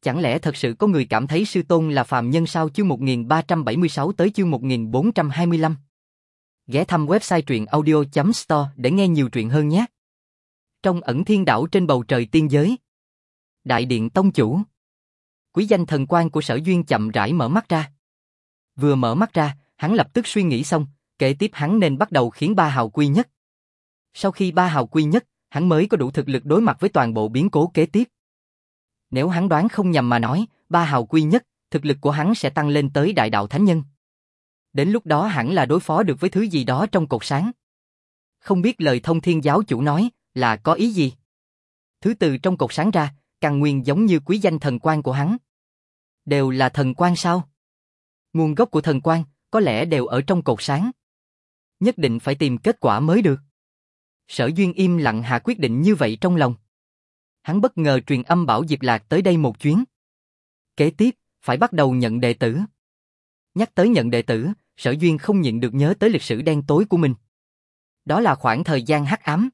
Chẳng lẽ thật sự có người cảm thấy sư tôn là phàm nhân sao? Chương 1376 tới chương 1425. Ghé thăm website truyện audio.store để nghe nhiều truyện hơn nhé. Trong ẩn thiên đảo trên bầu trời tiên giới, đại điện tông chủ, quý danh thần quan của Sở Duyên chậm rãi mở mắt ra. Vừa mở mắt ra, hắn lập tức suy nghĩ xong, kế tiếp hắn nên bắt đầu khiến ba hào quy nhất. Sau khi ba hào quy nhất, hắn mới có đủ thực lực đối mặt với toàn bộ biến cố kế tiếp. Nếu hắn đoán không nhầm mà nói, ba hào quy nhất, thực lực của hắn sẽ tăng lên tới đại đạo thánh nhân. Đến lúc đó hẳn là đối phó được với thứ gì đó trong cột sáng. Không biết lời Thông Thiên giáo chủ nói là có ý gì? Thứ từ trong cột sáng ra, căn nguyên giống như quý danh thần quan của hắn. Đều là thần quan sao? Nguồn gốc của thần quan có lẽ đều ở trong cột sáng. Nhất định phải tìm kết quả mới được. Sở Duyên im lặng hạ quyết định như vậy trong lòng. Hắn bất ngờ truyền âm bảo Diệp Lạc tới đây một chuyến. Kế tiếp, phải bắt đầu nhận đệ tử. Nhắc tới nhận đệ tử, Sở Duyên không nhịn được nhớ tới lịch sử đen tối của mình. Đó là khoảng thời gian hắc ám.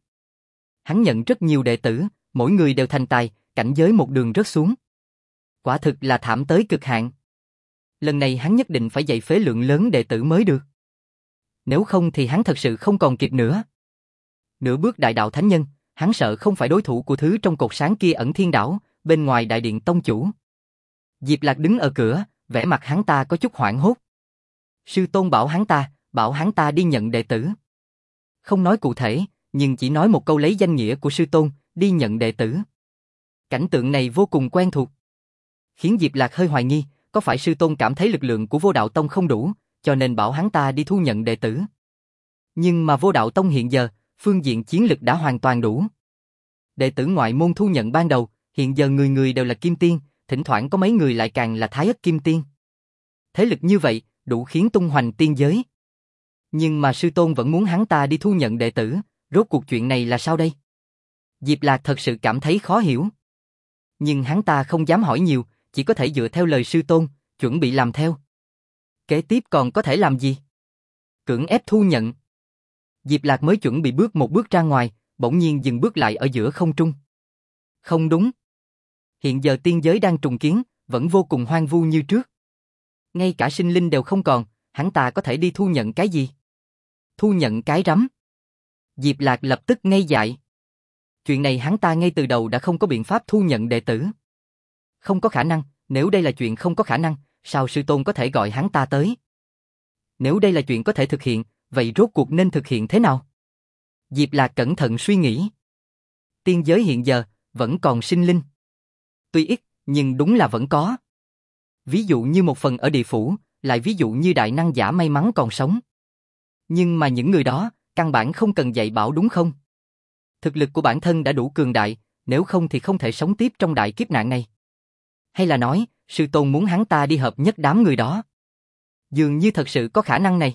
Hắn nhận rất nhiều đệ tử, mỗi người đều thành tài, cảnh giới một đường rớt xuống. Quả thực là thảm tới cực hạn. Lần này hắn nhất định phải dạy phế lượng lớn đệ tử mới được. Nếu không thì hắn thật sự không còn kịp nữa. Nửa bước đại đạo thánh nhân, hắn sợ không phải đối thủ của thứ trong cột sáng kia ẩn thiên đảo, bên ngoài đại điện tông chủ. Diệp Lạc đứng ở cửa, vẻ mặt hắn ta có chút hoảng hốt. Sư tôn bảo hắn ta đi nhận đệ tử. Không nói cụ thể, nhưng chỉ nói một câu lấy danh nghĩa của sư tôn, đi nhận đệ tử. Cảnh tượng này vô cùng quen thuộc. Khiến Diệp Lạc hơi hoài nghi, có phải sư tôn cảm thấy lực lượng của Vô Đạo Tông không đủ, cho nên bảo hắn ta đi thu nhận đệ tử. Nhưng mà Vô Đạo Tông hiện giờ, phương diện chiến lực đã hoàn toàn đủ. Đệ tử ngoại môn thu nhận ban đầu, hiện giờ người người đều là kim tiên, thỉnh thoảng có mấy người lại càng là thái ất kim tiên. Thế lực như vậy, đủ khiến tung hoành tiên giới. Nhưng mà sư tôn vẫn muốn hắn ta đi thu nhận đệ tử, rốt cuộc chuyện này là sao đây? Diệp Lạc thật sự cảm thấy khó hiểu. Nhưng hắn ta không dám hỏi nhiều, chỉ có thể dựa theo lời sư tôn, chuẩn bị làm theo. Kế tiếp còn có thể làm gì? Cưỡng ép thu nhận. Diệp Lạc mới chuẩn bị bước một bước ra ngoài, bỗng nhiên dừng bước lại ở giữa không trung. Không đúng. Hiện giờ tiên giới đang trùng kiến, vẫn vô cùng hoang vu như trước. Ngay cả sinh linh đều không còn, hắn ta có thể đi thu nhận cái gì? Thu nhận cái rắm. Diệp Lạc lập tức ngây dại. Chuyện này hắn ta ngay từ đầu đã không có biện pháp thu nhận đệ tử. Không có khả năng, nếu đây là chuyện không có khả năng, sao sư tôn có thể gọi hắn ta tới? Nếu đây là chuyện có thể thực hiện, vậy rốt cuộc nên thực hiện thế nào? Diệp Lạc cẩn thận suy nghĩ. Tiên giới hiện giờ, vẫn còn sinh linh. Tuy ít, nhưng đúng là vẫn có. Ví dụ như một phần ở địa phủ, lại ví dụ như đại năng giả may mắn còn sống. Nhưng mà những người đó, căn bản không cần dạy bảo đúng không? Thực lực của bản thân đã đủ cường đại, nếu không thì không thể sống tiếp trong đại kiếp nạn này. Hay là nói, sư tôn muốn hắn ta đi hợp nhất đám người đó? Dường như thật sự có khả năng này.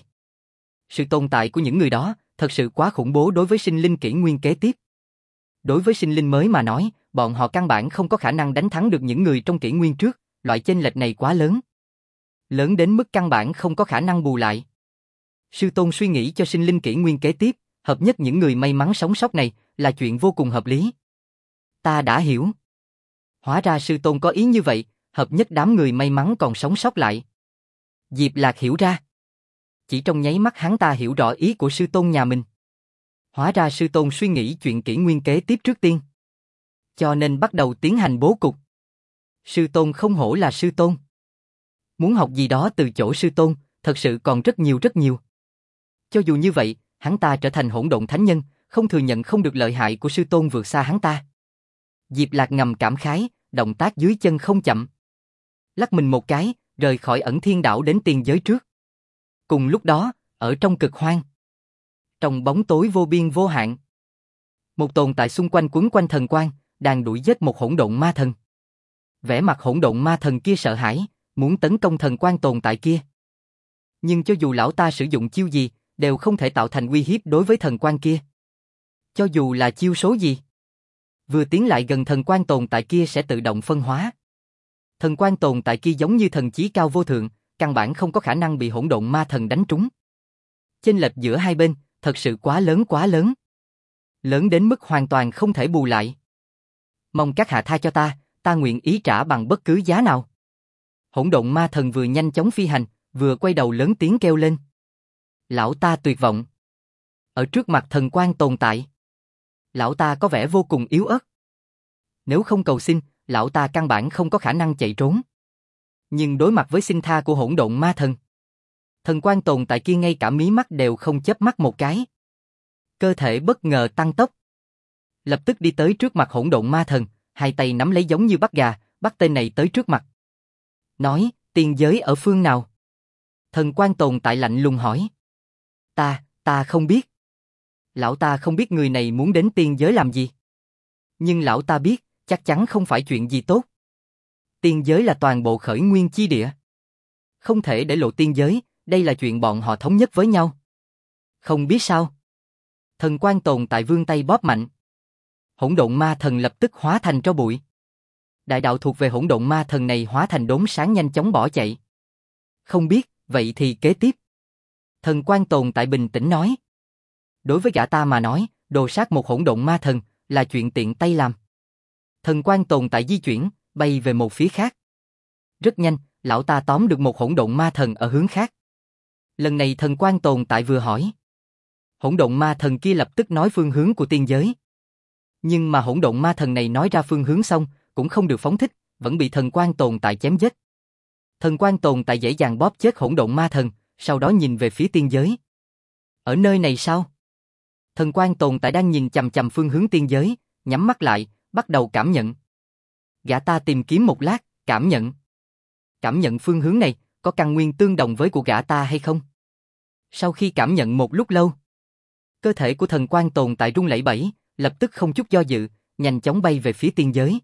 Sự tồn tại của những người đó, thật sự quá khủng bố đối với sinh linh kỷ nguyên kế tiếp. Đối với sinh linh mới mà nói, bọn họ căn bản không có khả năng đánh thắng được những người trong kỷ nguyên trước, loại chênh lệch này quá lớn. Lớn đến mức căn bản không có khả năng bù lại. Sư tôn suy nghĩ cho sinh linh kỷ nguyên kế tiếp, hợp nhất những người may mắn sống sót này, là chuyện vô cùng hợp lý. Ta đã hiểu. Hóa ra sư tôn có ý như vậy, hợp nhất đám người may mắn còn sống sót lại. Diệp Lạc hiểu ra. Chỉ trong nháy mắt hắn ta hiểu rõ ý của sư tôn nhà mình. Hóa ra sư tôn suy nghĩ chuyện kỷ nguyên kế tiếp trước tiên. Cho nên bắt đầu tiến hành bố cục. Sư tôn không hổ là sư tôn. Muốn học gì đó từ chỗ sư tôn, thật sự còn rất nhiều rất nhiều. Cho dù như vậy, hắn ta trở thành hỗn độn thánh nhân, không thừa nhận không được lợi hại của sư tôn vượt xa hắn ta. Diệp Lạc ngầm cảm khái, động tác dưới chân không chậm. Lắc mình một cái, rời khỏi ẩn thiên đảo đến tiên giới trước. Cùng lúc đó, ở trong cực hoang, trong bóng tối vô biên vô hạn, một tồn tại xung quanh quấn quanh thần quang, đang đuổi giết một hỗn độn ma thần. Vẻ mặt hỗn độn ma thần kia sợ hãi, muốn tấn công thần quang tồn tại kia. Nhưng cho dù lão ta sử dụng chiêu gì, đều không thể tạo thành uy hiếp đối với thần quang kia. Cho dù là chiêu số gì, vừa tiến lại gần thần quang tồn tại kia sẽ tự động phân hóa. Thần quang tồn tại kia giống như thần chí cao vô thượng, căn bản không có khả năng bị hỗn độn ma thần đánh trúng. Chênh lệch giữa hai bên, thật sự quá lớn quá lớn. Lớn đến mức hoàn toàn không thể bù lại. Mong các hạ tha cho ta ta nguyện ý trả bằng bất cứ giá nào. Hỗn độn ma thần vừa nhanh chóng phi hành, vừa quay đầu lớn tiếng kêu lên. Lão ta tuyệt vọng. Ở trước mặt thần quan tồn tại, lão ta có vẻ vô cùng yếu ớt. Nếu không cầu xin, lão ta căn bản không có khả năng chạy trốn. Nhưng đối mặt với xin tha của hỗn độn ma thần, thần quan tồn tại kia ngay cả mí mắt đều không chớp mắt một cái. Cơ thể bất ngờ tăng tốc, lập tức đi tới trước mặt hỗn độn ma thần, hai tay nắm lấy giống như bắt gà, bắt tên này tới trước mặt. Nói, tiên giới ở phương nào? Thần quan tồn tại lạnh lùng hỏi. Ta không biết. Lão ta không biết người này muốn đến tiên giới làm gì. Nhưng lão ta biết, chắc chắn không phải chuyện gì tốt. Tiên giới là toàn bộ khởi nguyên chi địa. Không thể để lộ tiên giới, đây là chuyện bọn họ thống nhất với nhau. Không biết sao? Thần quan tồn tại vươn tay bóp mạnh. Hỗn độn ma thần lập tức hóa thành tro bụi. Đại đạo thuộc về hỗn độn ma thần này hóa thành đốm sáng nhanh chóng bỏ chạy. Không biết, vậy thì kế tiếp. Thần quan tồn tại bình tĩnh nói. Đối với gã ta mà nói, đồ sát một hỗn độn ma thần là chuyện tiện tay làm. Thần quan tồn tại di chuyển, bay về một phía khác. Rất nhanh, lão ta tóm được một hỗn độn ma thần ở hướng khác. Lần này thần quan tồn tại vừa hỏi. Hỗn độn ma thần kia lập tức nói phương hướng của tiên giới. Nhưng mà hỗn độn ma thần này nói ra phương hướng xong, cũng không được phóng thích, vẫn bị thần quan tồn tại chém giết. Thần quan tồn tại dễ dàng bóp chết hỗn độn ma thần, sau đó nhìn về phía tiên giới. Ở nơi này sao? Thần quan tồn tại đang nhìn chằm chằm phương hướng tiên giới, nhắm mắt lại, bắt đầu cảm nhận. Gã ta tìm kiếm một lát, cảm nhận. Cảm nhận phương hướng này, có căn nguyên tương đồng với của gã ta hay không? Sau khi cảm nhận một lúc lâu, cơ thể của thần quan tồn tại rung lẩy bẩy, lập tức không chút do dự, nhanh chóng bay về phía tiên giới.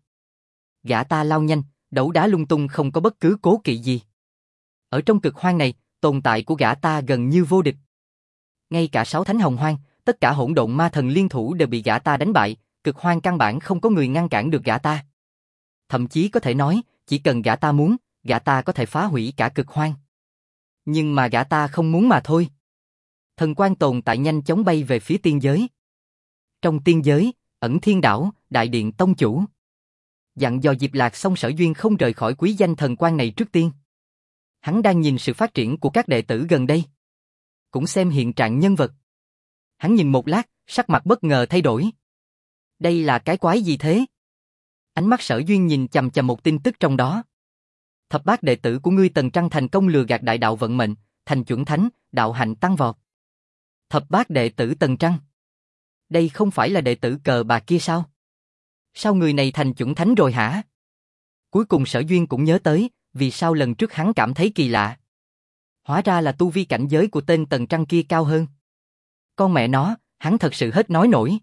Gã ta lao nhanh, đấu đá lung tung không có bất cứ cố kỵ gì. Ở trong cực hoang này, tồn tại của gã ta gần như vô địch. Ngay cả 6 thánh hồng hoang, tất cả hỗn độn ma thần liên thủ đều bị gã ta đánh bại, cực hoang căn bản không có người ngăn cản được gã ta. Thậm chí có thể nói, chỉ cần gã ta muốn, gã ta có thể phá hủy cả cực hoang. Nhưng mà gã ta không muốn mà thôi. Thần quan tồn tại nhanh chóng bay về phía tiên giới. Trong tiên giới, ẩn thiên đảo, đại điện tông chủ. Dặn dò Diệp Lạc xong Sở Duyên không rời khỏi quý danh thần quan này trước tiên. Hắn đang nhìn sự phát triển của các đệ tử gần đây. Cũng xem hiện trạng nhân vật. Hắn nhìn một lát, sắc mặt bất ngờ thay đổi. Đây là cái quái gì thế? Ánh mắt Sở Duyên nhìn chằm chằm một tin tức trong đó. Thập bát đệ tử của ngươi Tần Trăng thành công lừa gạt đại đạo vận mệnh, thành chuẩn thánh, đạo hạnh tăng vọt. Thập bát đệ tử Tần Trăng. Đây không phải là đệ tử cờ bà kia sao? Sao người này thành chuẩn thánh rồi hả? Cuối cùng Sở Duyên cũng nhớ tới, vì sao lần trước hắn cảm thấy kỳ lạ. Hóa ra là tu vi cảnh giới của tên Tần Trăng kia cao hơn. Con mẹ nó, hắn thật sự hết nói nổi.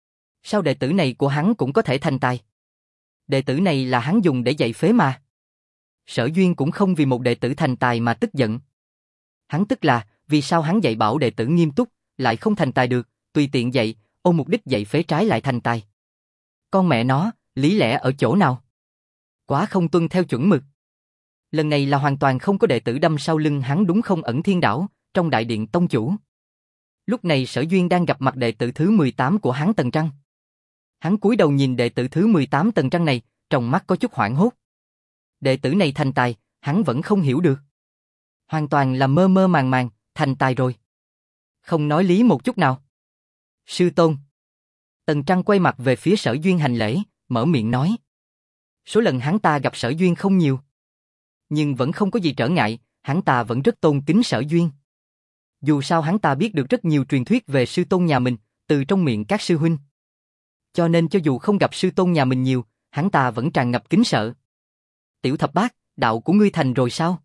Sao đệ tử này của hắn cũng có thể thành tài? Đệ tử này là hắn dùng để dạy phế mà. Sở Duyên cũng không vì một đệ tử thành tài mà tức giận. Hắn tức là, vì sao hắn dạy bảo đệ tử nghiêm túc, lại không thành tài được, tùy tiện dạy, ôm mục đích dạy phế trái lại thành tài. Con mẹ nó, lý lẽ ở chỗ nào? Quá không tuân theo chuẩn mực. Lần này là hoàn toàn không có đệ tử đâm sau lưng hắn đúng không ẩn thiên đảo, trong đại điện tông chủ. Lúc này Sở Duyên đang gặp mặt đệ tử thứ 18 của hắn Tần Trăng. Hắn cúi đầu nhìn đệ tử thứ 18 Tần Trăng này, trong mắt có chút hoảng hốt. Đệ tử này thành tài, hắn vẫn không hiểu được. Hoàn toàn là mơ mơ màng màng, thành tài rồi. Không nói lý một chút nào. Sư tôn. Tần Trăng quay mặt về phía Sở Duyên hành lễ, mở miệng nói. Số lần hắn ta gặp Sở Duyên không nhiều. Nhưng vẫn không có gì trở ngại, hắn ta vẫn rất tôn kính Sở Duyên. Dù sao hắn ta biết được rất nhiều truyền thuyết về sư tôn nhà mình, từ trong miệng các sư huynh. Cho nên cho dù không gặp sư tôn nhà mình nhiều, hắn ta vẫn tràn ngập kính sợ. Tiểu thập bát, đạo của ngươi thành rồi sao?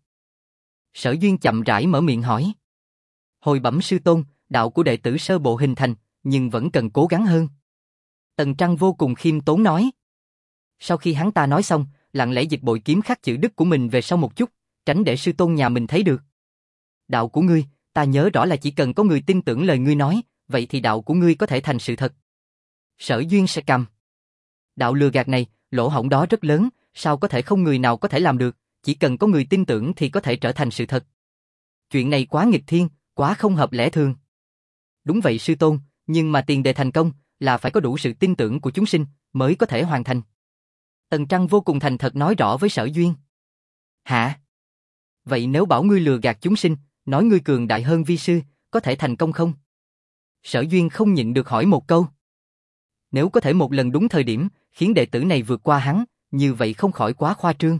Sở Duyên chậm rãi mở miệng hỏi. Hồi bẩm sư tôn, đạo của đệ tử sơ bộ hình thành, nhưng vẫn cần cố gắng hơn. Tần Trăng vô cùng khiêm tốn nói. Sau khi hắn ta nói xong, lặng lẽ dịch bội kiếm khắc chữ đức của mình về sau một chút, tránh để sư tôn nhà mình thấy được. Đạo của ngươi, ta nhớ rõ là chỉ cần có người tin tưởng lời ngươi nói, vậy thì đạo của ngươi có thể thành sự thật. Sở Duyên sẽ cầm. Đạo lừa gạt này, lỗ hổng đó rất lớn, sao có thể không người nào có thể làm được, chỉ cần có người tin tưởng thì có thể trở thành sự thật. Chuyện này quá nghịch thiên, quá không hợp lẽ thường. Đúng vậy sư tôn, nhưng mà tiền đề thành công là phải có đủ sự tin tưởng của chúng sinh mới có thể hoàn thành. Tần Trăng vô cùng thành thật nói rõ với Sở Duyên. Hả? Vậy nếu bảo ngươi lừa gạt chúng sinh, nói ngươi cường đại hơn vi sư, có thể thành công không? Sở Duyên không nhịn được hỏi một câu. Nếu có thể một lần đúng thời điểm, khiến đệ tử này vượt qua hắn, như vậy không khỏi quá khoa trương.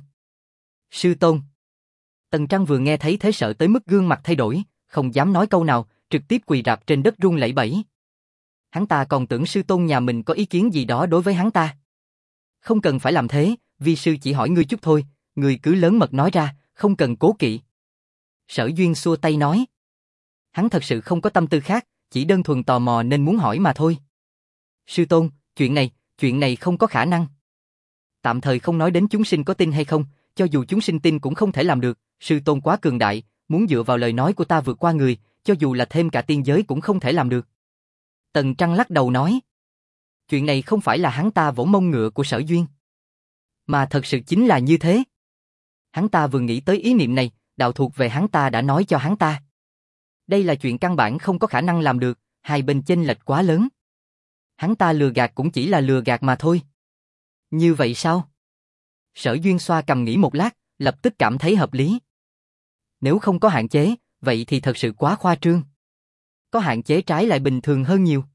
Sư tôn. Tần Trăng vừa nghe thấy thế sợ tới mức gương mặt thay đổi, không dám nói câu nào, trực tiếp quỳ rạp trên đất run lẩy bẩy. Hắn ta còn tưởng sư tôn nhà mình có ý kiến gì đó đối với hắn ta. Không cần phải làm thế, vi sư chỉ hỏi ngươi chút thôi, ngươi cứ lớn mật nói ra, không cần cố kỵ. Sở Duyên xua tay nói. Hắn thật sự không có tâm tư khác, chỉ đơn thuần tò mò nên muốn hỏi mà thôi. Sư tôn, chuyện này không có khả năng. Tạm thời không nói đến chúng sinh có tin hay không, cho dù chúng sinh tin cũng không thể làm được, sư tôn quá cường đại, muốn dựa vào lời nói của ta vượt qua người, cho dù là thêm cả tiên giới cũng không thể làm được. Tần Trăng lắc đầu nói. Chuyện này không phải là hắn ta vỗ mông ngựa của Sở Duyên, mà thật sự chính là như thế. Hắn ta vừa nghĩ tới ý niệm này, đạo thuộc về hắn ta đã nói cho hắn ta. Đây là chuyện căn bản không có khả năng làm được, hai bên chênh lệch quá lớn. Hắn ta lừa gạt cũng chỉ là lừa gạt mà thôi. Như vậy sao? Sở Duyên xoa cầm nghĩ một lát, lập tức cảm thấy hợp lý. Nếu không có hạn chế, vậy thì thật sự quá khoa trương. Có hạn chế trái lại bình thường hơn nhiều.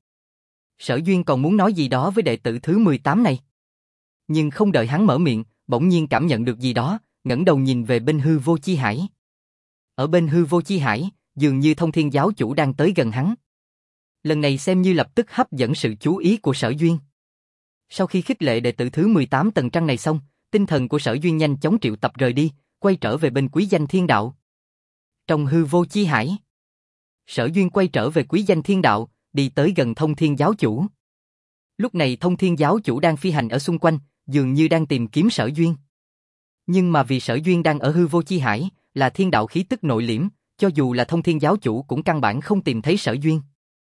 Sở Duyên còn muốn nói gì đó với đệ tử thứ 18 này. Nhưng không đợi hắn mở miệng, bỗng nhiên cảm nhận được gì đó, ngẩng đầu nhìn về bên hư vô chi hải. Ở bên hư vô chi hải, dường như Thông Thiên giáo chủ đang tới gần hắn. Lần này xem như lập tức hấp dẫn sự chú ý của Sở Duyên. Sau khi khích lệ đệ tử thứ 18 Tần Trăng này xong, tinh thần của Sở Duyên nhanh chóng triệu tập rời đi, quay trở về bên Quý Danh Thiên Đạo. Trong hư vô chi hải, Sở Duyên quay trở về Quý Danh Thiên Đạo, đi tới gần Thông Thiên giáo chủ. Lúc này Thông Thiên giáo chủ đang phi hành ở xung quanh, dường như đang tìm kiếm Sở Duyên. Nhưng mà vì Sở Duyên đang ở hư vô chi hải, là thiên đạo khí tức nội liễm, cho dù là Thông Thiên giáo chủ cũng căn bản không tìm thấy Sở Duyên.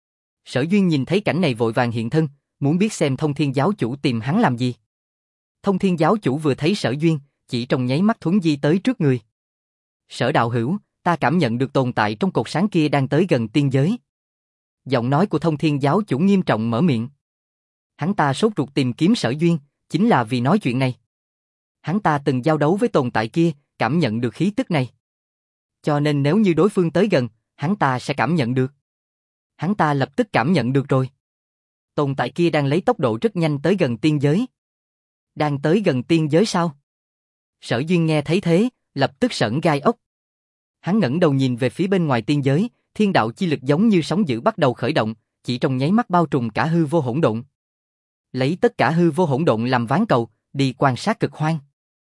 Sở Duyên nhìn thấy cảnh này vội vàng hiện thân, muốn biết xem Thông Thiên giáo chủ tìm hắn làm gì. Thông Thiên giáo chủ vừa thấy Sở Duyên, chỉ trong nháy mắt thuấn di tới trước người. Sở đạo hữu, ta cảm nhận được tồn tại trong cột sáng kia đang tới gần tiên giới. Giọng nói của Thông Thiên giáo chủ nghiêm trọng mở miệng. Hắn ta sốt ruột tìm kiếm Sở Duyên, chính là vì nói chuyện này. Hắn ta từng giao đấu với tồn tại kia, cảm nhận được khí tức này. Cho nên nếu như đối phương tới gần, hắn ta sẽ cảm nhận được. Hắn ta lập tức cảm nhận được rồi. Tồn tại kia đang lấy tốc độ rất nhanh tới gần tiên giới. Đang tới gần tiên giới sao? Sở Duyên nghe thấy thế, lập tức sởn gai ốc. Hắn ngẩng đầu nhìn về phía bên ngoài tiên giới, thiên đạo chi lực giống như sóng dữ bắt đầu khởi động, chỉ trong nháy mắt bao trùm cả hư vô hỗn độn. Lấy tất cả hư vô hỗn độn làm ván cầu, đi quan sát cực hoang.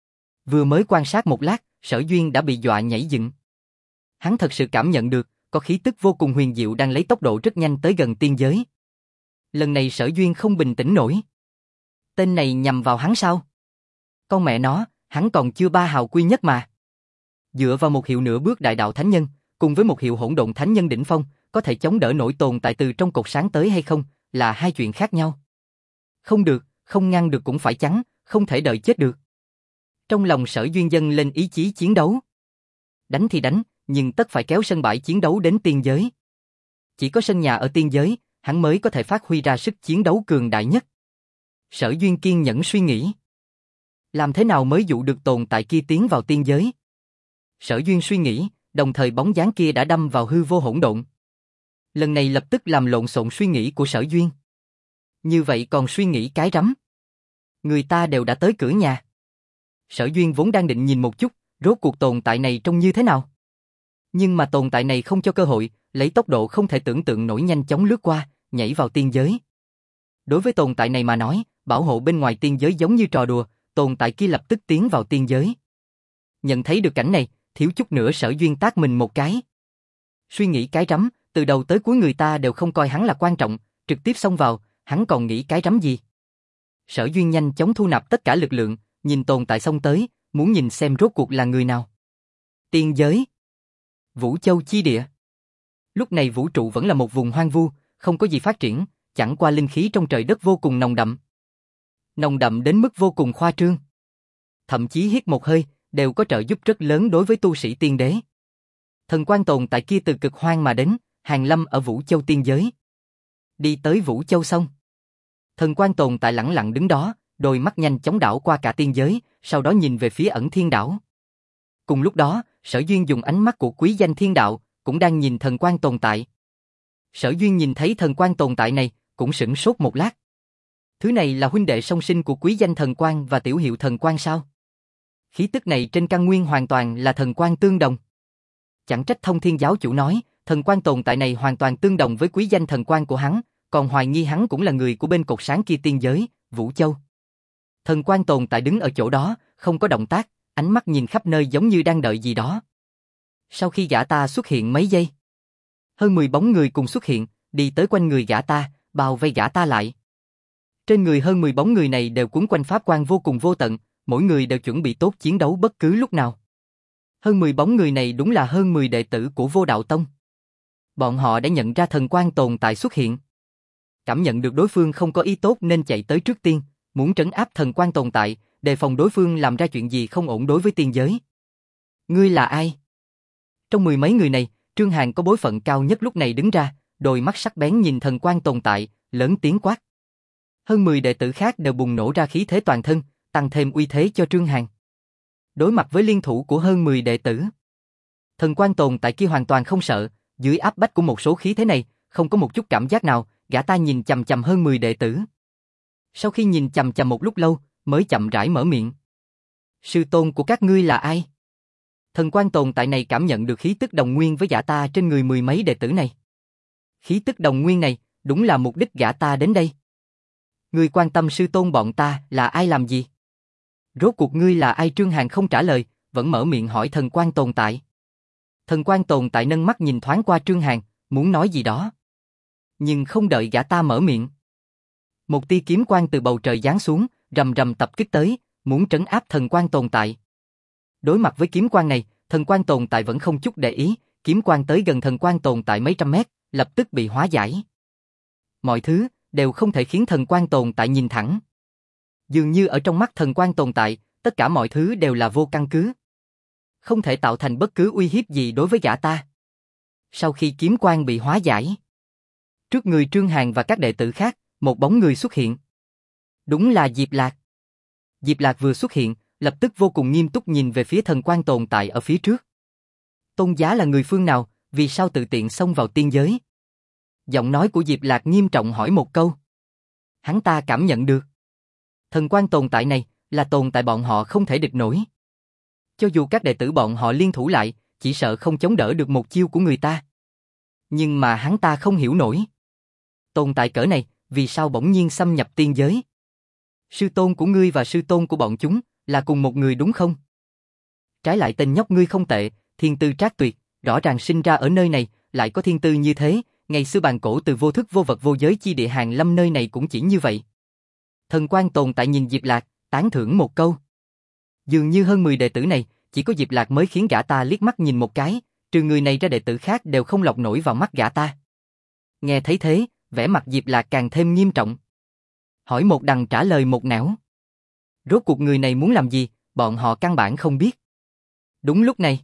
Vừa mới quan sát một lát, Sở Duyên đã bị dọa nhảy dựng. Hắn thật sự cảm nhận được, có khí tức vô cùng huyền diệu đang lấy tốc độ rất nhanh tới gần tiên giới. Lần này Sở Duyên không bình tĩnh nổi. Tên này nhằm vào hắn sao? Con mẹ nó, hắn còn chưa ba hào quy nhất mà. Dựa vào một hiệu nửa bước đại đạo thánh nhân, cùng với một hiệu hỗn độn thánh nhân đỉnh phong, có thể chống đỡ nổi tồn tại từ trong cột sáng tới hay không, là hai chuyện khác nhau. Không được, không ngăn được cũng phải chắn, không thể đợi chết được. Trong lòng Sở Duyên dâng lên ý chí chiến đấu. Đánh thì đánh, nhưng tất phải kéo sân bãi chiến đấu đến tiên giới. Chỉ có sân nhà ở tiên giới, hắn mới có thể phát huy ra sức chiến đấu cường đại nhất. Sở Duyên kiên nhẫn suy nghĩ. Làm thế nào mới dụ được tồn tại kia tiến vào tiên giới? Sở Duyên suy nghĩ, đồng thời bóng dáng kia đã đâm vào hư vô hỗn độn. Lần này lập tức làm lộn xộn suy nghĩ của Sở Duyên. Như vậy còn suy nghĩ cái rắm. Người ta đều đã tới cửa nhà. Sở Duyên vốn đang định nhìn một chút, rốt cuộc tồn tại này trông như thế nào. Nhưng mà tồn tại này không cho cơ hội, lấy tốc độ không thể tưởng tượng nổi nhanh chóng lướt qua, nhảy vào tiên giới. Đối với tồn tại này mà nói, bảo hộ bên ngoài tiên giới giống như trò đùa, tồn tại kia lập tức tiến vào tiên giới. Nhận thấy được cảnh này, thiếu chút nữa Sở Duyên tát mình một cái. Suy nghĩ cái rắm, từ đầu tới cuối người ta đều không coi hắn là quan trọng, trực tiếp xông vào, hắn còn nghĩ cái rắm gì. Sở Duyên nhanh chóng thu nạp tất cả lực lượng, nhìn tồn tại xông tới, muốn nhìn xem rốt cuộc là người nào. Tiên giới. Vũ Châu chi địa. Lúc này vũ trụ vẫn là một vùng hoang vu, không có gì phát triển, chẳng qua linh khí trong trời đất vô cùng nồng đậm. Nồng đậm đến mức vô cùng khoa trương. Thậm chí hít một hơi, đều có trợ giúp rất lớn đối với tu sĩ tiên đế. Thần quan tồn tại kia từ cực hoang mà đến, hàng lâm ở Vũ Châu tiên giới. Đi tới Vũ Châu xong. Thần quan tồn tại lẳng lặng đứng đó, Đôi mắt nhanh chóng đảo qua cả tiên giới, sau đó nhìn về phía Ẩn Thiên Đảo. Cùng lúc đó, Sở Duyên dùng ánh mắt của Quý Danh Thiên Đạo, cũng đang nhìn thần quan tồn tại. Sở Duyên nhìn thấy thần quan tồn tại này, cũng sửng sốt một lát. Thứ này là huynh đệ song sinh của Quý Danh thần quan và Tiểu Hiệu thần quan sao? Khí tức này trên căn nguyên hoàn toàn là thần quan tương đồng. Chẳng trách Thông Thiên giáo chủ nói, thần quan tồn tại này hoàn toàn tương đồng với Quý Danh thần quan của hắn, còn hoài nghi hắn cũng là người của bên cột sáng kia tiên giới, Vũ Châu. Thần quan tồn tại đứng ở chỗ đó, không có động tác, ánh mắt nhìn khắp nơi giống như đang đợi gì đó. Sau khi gã ta xuất hiện mấy giây, hơn 10 bóng người cùng xuất hiện, đi tới quanh người gã ta, bao vây gã ta lại. Trên người hơn 10 bóng người này đều cuốn quanh pháp quan vô cùng vô tận, mỗi người đều chuẩn bị tốt chiến đấu bất cứ lúc nào. Hơn 10 bóng người này đúng là hơn 10 đệ tử của Vô Đạo Tông. Bọn họ đã nhận ra thần quan tồn tại xuất hiện. Cảm nhận được đối phương không có ý tốt nên chạy tới trước tiên, muốn trấn áp thần quan tồn tại, đề phòng đối phương làm ra chuyện gì không ổn đối với tiên giới. Ngươi là ai? Trong 10 mấy người này, Trương Hàn có bối phận cao nhất lúc này đứng ra, đôi mắt sắc bén nhìn thần quan tồn tại, lớn tiếng quát. Hơn 10 đệ tử khác đều bùng nổ ra khí thế toàn thân, tăng thêm uy thế cho Trương Hàn. Đối mặt với liên thủ của hơn 10 đệ tử, thần quan tồn tại kia hoàn toàn không sợ, dưới áp bách của một số khí thế này, không có một chút cảm giác nào, gã ta nhìn chằm chằm hơn 10 đệ tử. Sau khi nhìn chằm chằm một lúc lâu, mới chậm rãi mở miệng. Sư tôn của các ngươi là ai? Thần quan tồn tại này cảm nhận được khí tức đồng nguyên với gã ta trên người 10 mấy đệ tử này. Khí tức đồng nguyên này, đúng là mục đích gã ta đến đây. Ngươi quan tâm sư tôn bọn ta là ai làm gì? Rốt cuộc ngươi là ai? Trương Hàn không trả lời, vẫn mở miệng hỏi thần quan tồn tại. Thần quan tồn tại nâng mắt nhìn thoáng qua Trương Hàn, muốn nói gì đó. Nhưng không đợi gã ta mở miệng. Một tia kiếm quang từ bầu trời giáng xuống, rầm rầm tập kích tới, muốn trấn áp thần quan tồn tại. Đối mặt với kiếm quang này, thần quan tồn tại vẫn không chút để ý, kiếm quang tới gần thần quan tồn tại mấy trăm mét, lập tức bị hóa giải. Mọi thứ đều không thể khiến thần quan tồn tại nhìn thẳng. Dường như ở trong mắt thần quan tồn tại, tất cả mọi thứ đều là vô căn cứ. Không thể tạo thành bất cứ uy hiếp gì đối với gã ta. Sau khi kiếm quang bị hóa giải, trước người Trương Hàn và các đệ tử khác, một bóng người xuất hiện. Đúng là Diệp Lạc. Diệp Lạc vừa xuất hiện, lập tức vô cùng nghiêm túc nhìn về phía thần quan tồn tại ở phía trước. Tôn giá là người phương nào, vì sao tự tiện xông vào tiên giới? Giọng nói của Diệp Lạc nghiêm trọng hỏi một câu. Hắn ta cảm nhận được. Thần quan tồn tại này, là tồn tại bọn họ không thể địch nổi. Cho dù các đệ tử bọn họ liên thủ lại, chỉ sợ không chống đỡ được một chiêu của người ta. Nhưng mà hắn ta không hiểu nổi. Tồn tại cỡ này, vì sao bỗng nhiên xâm nhập tiên giới? Sư tôn của ngươi và sư tôn của bọn chúng, là cùng một người đúng không? Trái lại tên nhóc ngươi không tệ, thiên tư trác tuyệt, rõ ràng sinh ra ở nơi này, lại có thiên tư như thế, ngày xưa bàn cổ từ vô thức vô vật vô giới chi địa hàng lâm nơi này cũng chỉ như vậy. Thần quan tồn tại nhìn Diệp Lạc, tán thưởng một câu. Dường như hơn 10 đệ tử này, chỉ có Diệp Lạc mới khiến gã ta liếc mắt nhìn một cái, trừ người này ra đệ tử khác đều không lọt nổi vào mắt gã ta. Nghe thấy thế, vẻ mặt Diệp Lạc càng thêm nghiêm trọng. Hỏi một đằng trả lời một nẻo. Rốt cuộc người này muốn làm gì, bọn họ căn bản không biết. Đúng lúc này,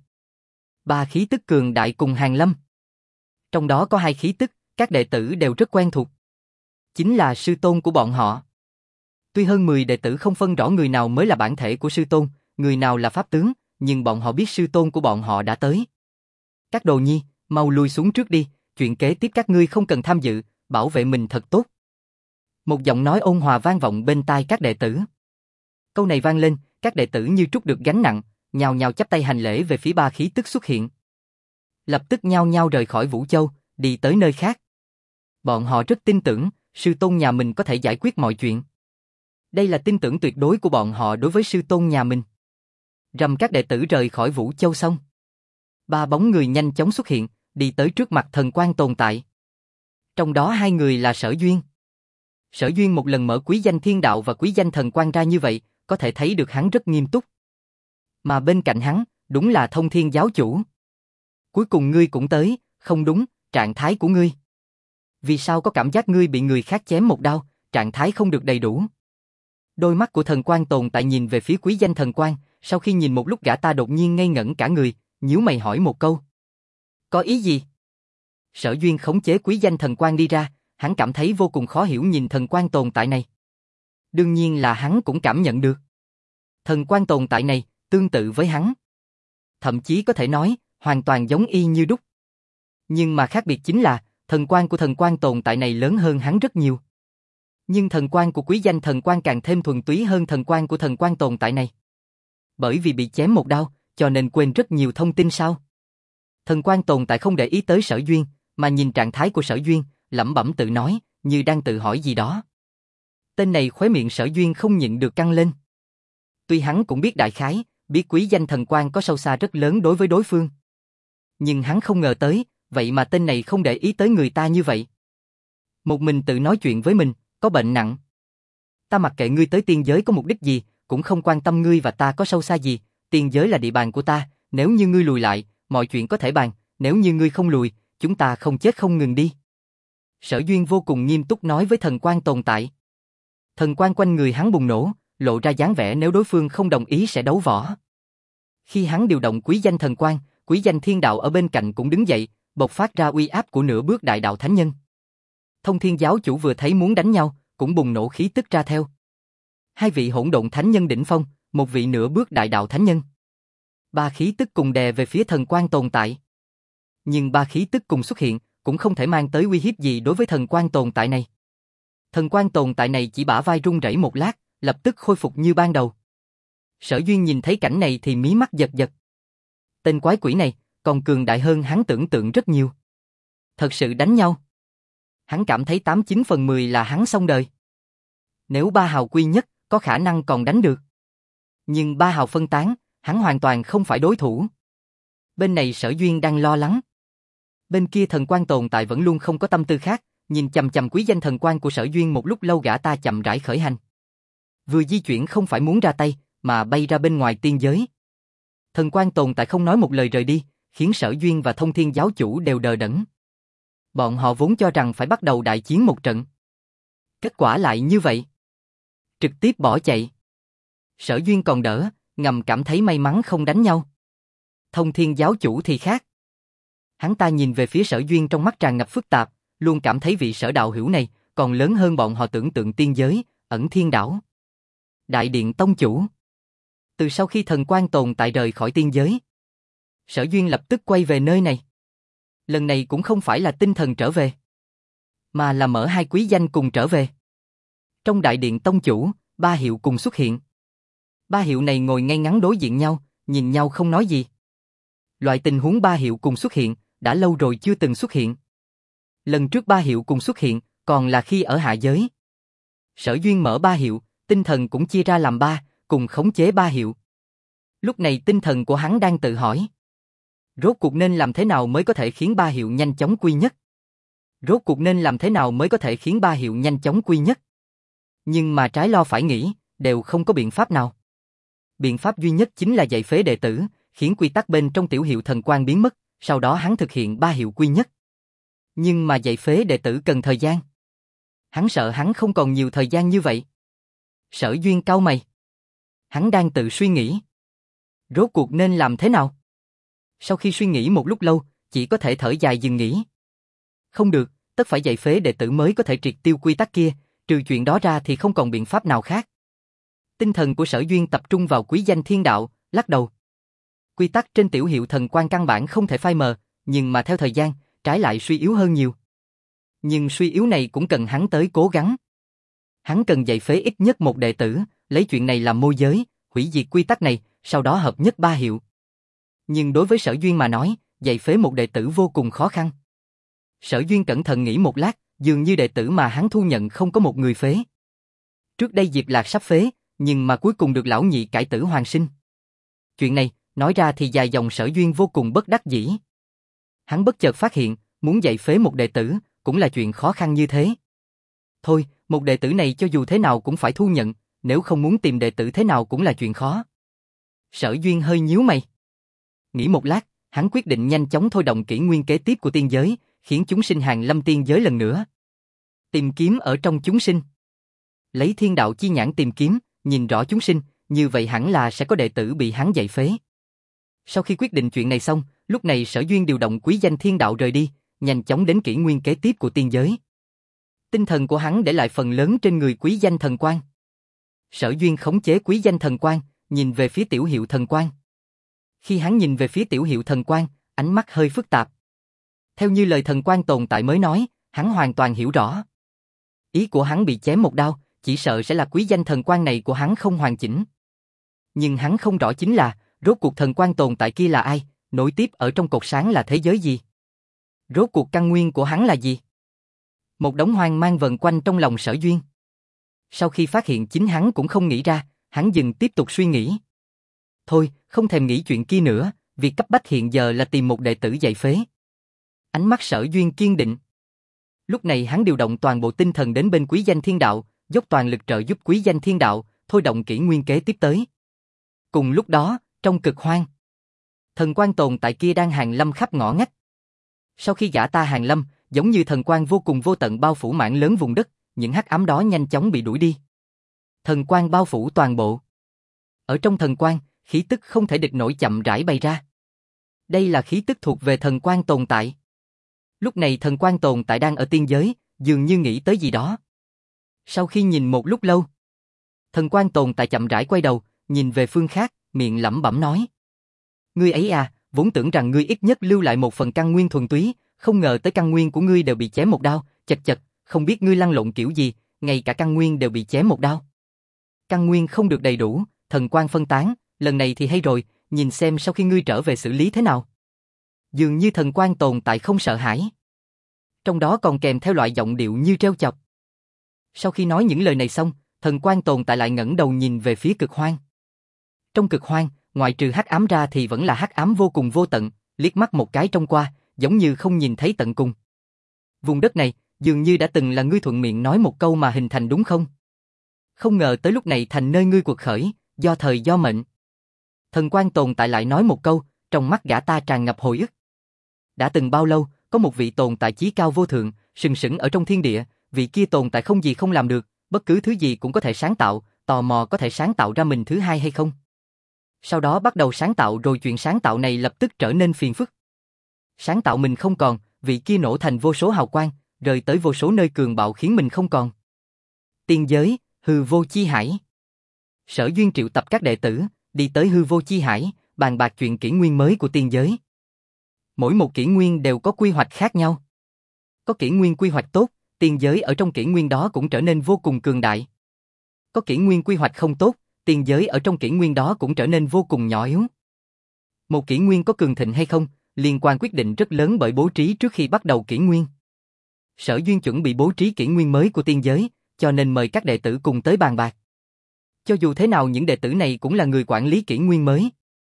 3 khí tức cường đại cùng hàng lâm. Trong đó có 2 khí tức, các đệ tử đều rất quen thuộc. Chính là sư tôn của bọn họ. Tuy hơn 10 đệ tử không phân rõ người nào mới là bản thể của sư tôn, người nào là pháp tướng, nhưng bọn họ biết sư tôn của bọn họ đã tới. Các đồ nhi, mau lui xuống trước đi, chuyện kế tiếp các ngươi không cần tham dự, bảo vệ mình thật tốt. Một giọng nói ôn hòa vang vọng bên tai các đệ tử. Câu này vang lên, các đệ tử như trút được gánh nặng, nhao nhao chắp tay hành lễ về phía 3 khí tức xuất hiện. Lập tức nhao nhao rời khỏi Vũ Châu, đi tới nơi khác. Bọn họ rất tin tưởng, sư tôn nhà mình có thể giải quyết mọi chuyện. Đây là tin tưởng tuyệt đối của bọn họ đối với sư tôn nhà mình. Rầm các đệ tử rời khỏi Vũ Châu xong. 3 bóng người nhanh chóng xuất hiện, đi tới trước mặt thần quan tồn tại. Trong đó 2 người là Sở Duyên. Sở Duyên một lần mở quý danh thiên đạo và quý danh thần quan ra như vậy, có thể thấy được hắn rất nghiêm túc. Mà bên cạnh hắn, đúng là Thông Thiên giáo chủ. Cuối cùng ngươi cũng tới, không đúng, trạng thái của ngươi. Vì sao có cảm giác ngươi bị người khác chém một đao, trạng thái không được đầy đủ? Đôi mắt của thần quan tồn tại nhìn về phía quý danh thần quan, sau khi nhìn một lúc gã ta đột nhiên ngây ngẩn cả người, nhíu mày hỏi một câu. Có ý gì? Sở Duyên khống chế quý danh thần quan đi ra, hắn cảm thấy vô cùng khó hiểu nhìn thần quan tồn tại này. Đương nhiên là hắn cũng cảm nhận được. Thần quan tồn tại này, tương tự với hắn. Thậm chí có thể nói, hoàn toàn giống y như đúc. Nhưng mà khác biệt chính là, thần quan của thần quan tồn tại này lớn hơn hắn rất nhiều. Nhưng thần quan của quý danh thần quan càng thêm thuần túy hơn thần quan của thần quan tồn tại này. Bởi vì bị chém một đao, cho nên quên rất nhiều thông tin sao. Thần quan tồn tại không để ý tới Sở Duyên, mà nhìn trạng thái của Sở Duyên, lẩm bẩm tự nói, như đang tự hỏi gì đó. Tên này khóe miệng Sở Duyên không nhịn được căng lên. Tuy hắn cũng biết đại khái, biết quý danh thần quan có sâu xa rất lớn đối với đối phương. Nhưng hắn không ngờ tới, vậy mà tên này không để ý tới người ta như vậy. Một mình tự nói chuyện với mình, có bệnh nặng. Ta mặc kệ ngươi tới tiên giới có mục đích gì, cũng không quan tâm ngươi và ta có sâu xa gì, tiên giới là địa bàn của ta, nếu như ngươi lùi lại, mọi chuyện có thể bàn, nếu như ngươi không lùi, chúng ta không chết không ngừng đi. Sở Duyên vô cùng nghiêm túc nói với thần quan tồn tại. Thần quan quanh người hắn bùng nổ, lộ ra dáng vẻ nếu đối phương không đồng ý sẽ đấu võ. Khi hắn điều động quý danh thần quan, quý danh thiên đạo ở bên cạnh cũng đứng dậy, bộc phát ra uy áp của nửa bước đại đạo thánh nhân. Thông Thiên giáo chủ vừa thấy muốn đánh nhau, cũng bùng nổ khí tức ra theo. Hai vị hỗn độn thánh nhân đỉnh phong, một vị nửa bước đại đạo thánh nhân. Ba khí tức cùng đè về phía thần quan tồn tại. Nhưng ba khí tức cùng xuất hiện, cũng không thể mang tới uy hiếp gì đối với thần quan tồn tại này. Thần quan tồn tại này chỉ bả vai run rẩy một lát, lập tức khôi phục như ban đầu. Sở Duyên nhìn thấy cảnh này thì mí mắt giật giật. Tên quái quỷ này, còn cường đại hơn hắn tưởng tượng rất nhiều. Thật sự đánh nhau. Hắn cảm thấy 89 phần 10 là hắn xong đời. Nếu ba hào quy nhất, có khả năng còn đánh được. Nhưng ba hào phân tán, hắn hoàn toàn không phải đối thủ. Bên này Sở Duyên đang lo lắng. Bên kia thần quan tồn tại vẫn luôn không có tâm tư khác, nhìn chằm chằm quý danh thần quan của Sở Duyên một lúc lâu gã ta chậm rãi khởi hành. Vừa di chuyển không phải muốn ra tay, mà bay ra bên ngoài tiên giới. Thần quan tồn tại không nói một lời rời đi, khiến Sở Duyên và Thông Thiên giáo chủ đều đờ đẫn. Bọn họ vốn cho rằng phải bắt đầu đại chiến một trận. Kết quả lại như vậy. Trực tiếp bỏ chạy. Sở Duyên còn đỡ, ngầm cảm thấy may mắn không đánh nhau. Thông Thiên giáo chủ thì khác. Hắn ta nhìn về phía Sở Duyên trong mắt tràn ngập phức tạp, luôn cảm thấy vị Sở đạo hữu này còn lớn hơn bọn họ tưởng tượng tiên giới, ẩn thiên đảo. Đại điện tông chủ. Từ sau khi thần quan tồn tại rời khỏi tiên giới, Sở Duyên lập tức quay về nơi này. Lần này cũng không phải là tinh thần trở về, mà là mở hai quý danh cùng trở về. Trong đại điện tông chủ, ba hiệu cùng xuất hiện. Ba hiệu này ngồi ngay ngắn đối diện nhau, nhìn nhau không nói gì. Loại tình huống ba hiệu cùng xuất hiện, đã lâu rồi chưa từng xuất hiện. Lần trước ba hiệu cùng xuất hiện, còn là khi ở hạ giới. Sở Duyên mở ba hiệu, tinh thần cũng chia ra làm ba, cùng khống chế ba hiệu. Lúc này tinh thần của hắn đang tự hỏi. Rốt cuộc nên làm thế nào mới có thể khiến ba hiệu nhanh chóng quy nhất? Rốt cuộc nên làm thế nào mới có thể khiến ba hiệu nhanh chóng quy nhất? Nhưng mà trái lo phải nghĩ, đều không có biện pháp nào. Biện pháp duy nhất chính là dạy phế đệ tử, khiến quy tắc bên trong tiểu hiệu thần quan biến mất, sau đó hắn thực hiện ba hiệu quy nhất. Nhưng mà dạy phế đệ tử cần thời gian. Hắn sợ hắn không còn nhiều thời gian như vậy. Sở Duyên cau mày. Hắn đang tự suy nghĩ. Rốt cuộc nên làm thế nào? Sau khi suy nghĩ một lúc lâu, chỉ có thể thở dài dừng nghĩ. Không được, tất phải dạy phế đệ tử mới có thể triệt tiêu quy tắc kia, trừ chuyện đó ra thì không còn biện pháp nào khác. Tinh thần của Sở Duyên tập trung vào quý danh thiên đạo, lắc đầu. Quy tắc trên tiểu hiệu thần quan căn bản không thể phai mờ, nhưng mà theo thời gian, trái lại suy yếu hơn nhiều. Nhưng suy yếu này cũng cần hắn tới cố gắng. Hắn cần dạy phế ít nhất một đệ tử, lấy chuyện này làm môi giới, hủy diệt quy tắc này, sau đó hợp nhất ba hiệu. Nhưng đối với Sở Duyên mà nói, dạy phế một đệ tử vô cùng khó khăn. Sở Duyên cẩn thận nghĩ một lát, dường như đệ tử mà hắn thu nhận không có một người phế. Trước đây Diệp Lạc sắp phế, nhưng mà cuối cùng được lão nhị cải tử hoàn sinh. Chuyện này, nói ra thì dài dòng Sở Duyên vô cùng bất đắc dĩ. Hắn bất chợt phát hiện, muốn dạy phế một đệ tử, cũng là chuyện khó khăn như thế. Thôi, một đệ tử này cho dù thế nào cũng phải thu nhận, nếu không muốn tìm đệ tử thế nào cũng là chuyện khó. Sở Duyên hơi nhíu mày. Nghĩ một lát, hắn quyết định nhanh chóng thôi động kỷ nguyên kế tiếp của tiên giới, khiến chúng sinh hàng lâm tiên giới lần nữa. Tìm kiếm ở trong chúng sinh. Lấy thiên đạo chi nhãn tìm kiếm, nhìn rõ chúng sinh, như vậy hẳn là sẽ có đệ tử bị hắn dạy phế. Sau khi quyết định chuyện này xong, lúc này Sở Duyên điều động quý danh thiên đạo rời đi, nhanh chóng đến kỷ nguyên kế tiếp của tiên giới. Tinh thần của hắn để lại phần lớn trên người quý danh thần quan. Sở Duyên khống chế quý danh thần quang, nhìn về phía Tiểu Hiệu thần quang. Khi hắn nhìn về phía Tiểu Hiệu thần quang, ánh mắt hơi phức tạp. Theo như lời thần quang tồn tại mới nói, hắn hoàn toàn hiểu rõ. Ý của hắn bị chém một đao, chỉ sợ sẽ là quý danh thần quang này của hắn không hoàn chỉnh. Nhưng hắn không rõ chính là, rốt cuộc thần quang tồn tại kia là ai, nối tiếp ở trong cột sáng là thế giới gì? Rốt cuộc căn nguyên của hắn là gì? Một đống hoang mang vần quanh trong lòng Sở Duyên. Sau khi phát hiện chính hắn cũng không nghĩ ra, hắn dừng tiếp tục suy nghĩ. Thôi, không thèm nghĩ chuyện kia nữa, việc cấp bách hiện giờ là tìm một đệ tử dạy phế. Ánh mắt Sở Duyên kiên định. Lúc này hắn điều động toàn bộ tinh thần đến bên quý danh thiên đạo, dốc toàn lực trợ giúp quý danh thiên đạo, thôi động kỷ nguyên kế tiếp tới. Cùng lúc đó, trong cực hoang, thần quang tồn tại kia đang hàng lâm khắp ngõ ngách. Sau khi gã ta hàng lâm, giống như thần quang vô cùng vô tận bao phủ mảng lớn vùng đất, những hắc ám đó nhanh chóng bị đuổi đi. Thần quang bao phủ toàn bộ. Ở trong thần quang, khí tức không thể địch nổi chậm rãi bay ra. Đây là khí tức thuộc về thần quang tồn tại. Lúc này thần quang tồn tại đang ở tiên giới, dường như nghĩ tới gì đó. Sau khi nhìn một lúc lâu, thần quang tồn tại chậm rãi quay đầu, nhìn về phương khác, miệng lẩm bẩm nói. Ngươi ấy à, vốn tưởng rằng ngươi ít nhất lưu lại một phần căn nguyên thuần túy, không ngờ tới căn nguyên của ngươi đều bị chém một đao, chật chật, không biết ngươi lăn lộn kiểu gì, ngay cả căn nguyên đều bị chém một đao. Căn nguyên không được đầy đủ, thần quang phân tán, lần này thì hay rồi, nhìn xem sau khi ngươi trở về xử lý thế nào. Dường như thần quang tồn tại không sợ hãi. Trong đó còn kèm theo loại giọng điệu như trêu chọc. Sau khi nói những lời này xong, thần quang tồn tại lại ngẩng đầu nhìn về phía cực hoang. Trong cực hoang, ngoại trừ hắc ám ra thì vẫn là hắc ám vô cùng vô tận, liếc mắt một cái trong qua, giống như không nhìn thấy tận cùng. Vùng đất này, dường như đã từng là ngươi thuận miệng nói một câu mà hình thành đúng không? Không ngờ tới lúc này thành nơi ngươi cuộc khởi, do thời do mệnh. Thần quang tồn tại lại nói một câu, trong mắt gã ta tràn ngập hồi ức. Đã từng bao lâu, có một vị tồn tại chí cao vô thượng, sừng sững ở trong thiên địa, vị kia tồn tại không gì không làm được, bất cứ thứ gì cũng có thể sáng tạo, tò mò có thể sáng tạo ra mình thứ hai hay không? Sau đó bắt đầu sáng tạo rồi chuyện sáng tạo này lập tức trở nên phiền phức. Sáng tạo mình không còn, vị kia nổ thành vô số hào quang, rời tới vô số nơi cường bạo khiến mình không còn. Tiên giới, hư vô chi hải. Sở Duyên triệu tập các đệ tử, đi tới hư vô chi hải, bàn bạc chuyện kỷ nguyên mới của tiên giới. Mỗi một kỷ nguyên đều có quy hoạch khác nhau. Có kỷ nguyên quy hoạch tốt, tiên giới ở trong kỷ nguyên đó cũng trở nên vô cùng cường đại. Có kỷ nguyên quy hoạch không tốt, tiên giới ở trong kỷ nguyên đó cũng trở nên vô cùng nhỏ yếu. Một kỷ nguyên có cường thịnh hay không, liên quan quyết định rất lớn bởi bố trí trước khi bắt đầu kỷ nguyên. Sở Duyên chuẩn bị bố trí kỷ nguyên mới của tiên giới, cho nên mời các đệ tử cùng tới bàn bạc. Cho dù thế nào những đệ tử này cũng là người quản lý kỷ nguyên mới.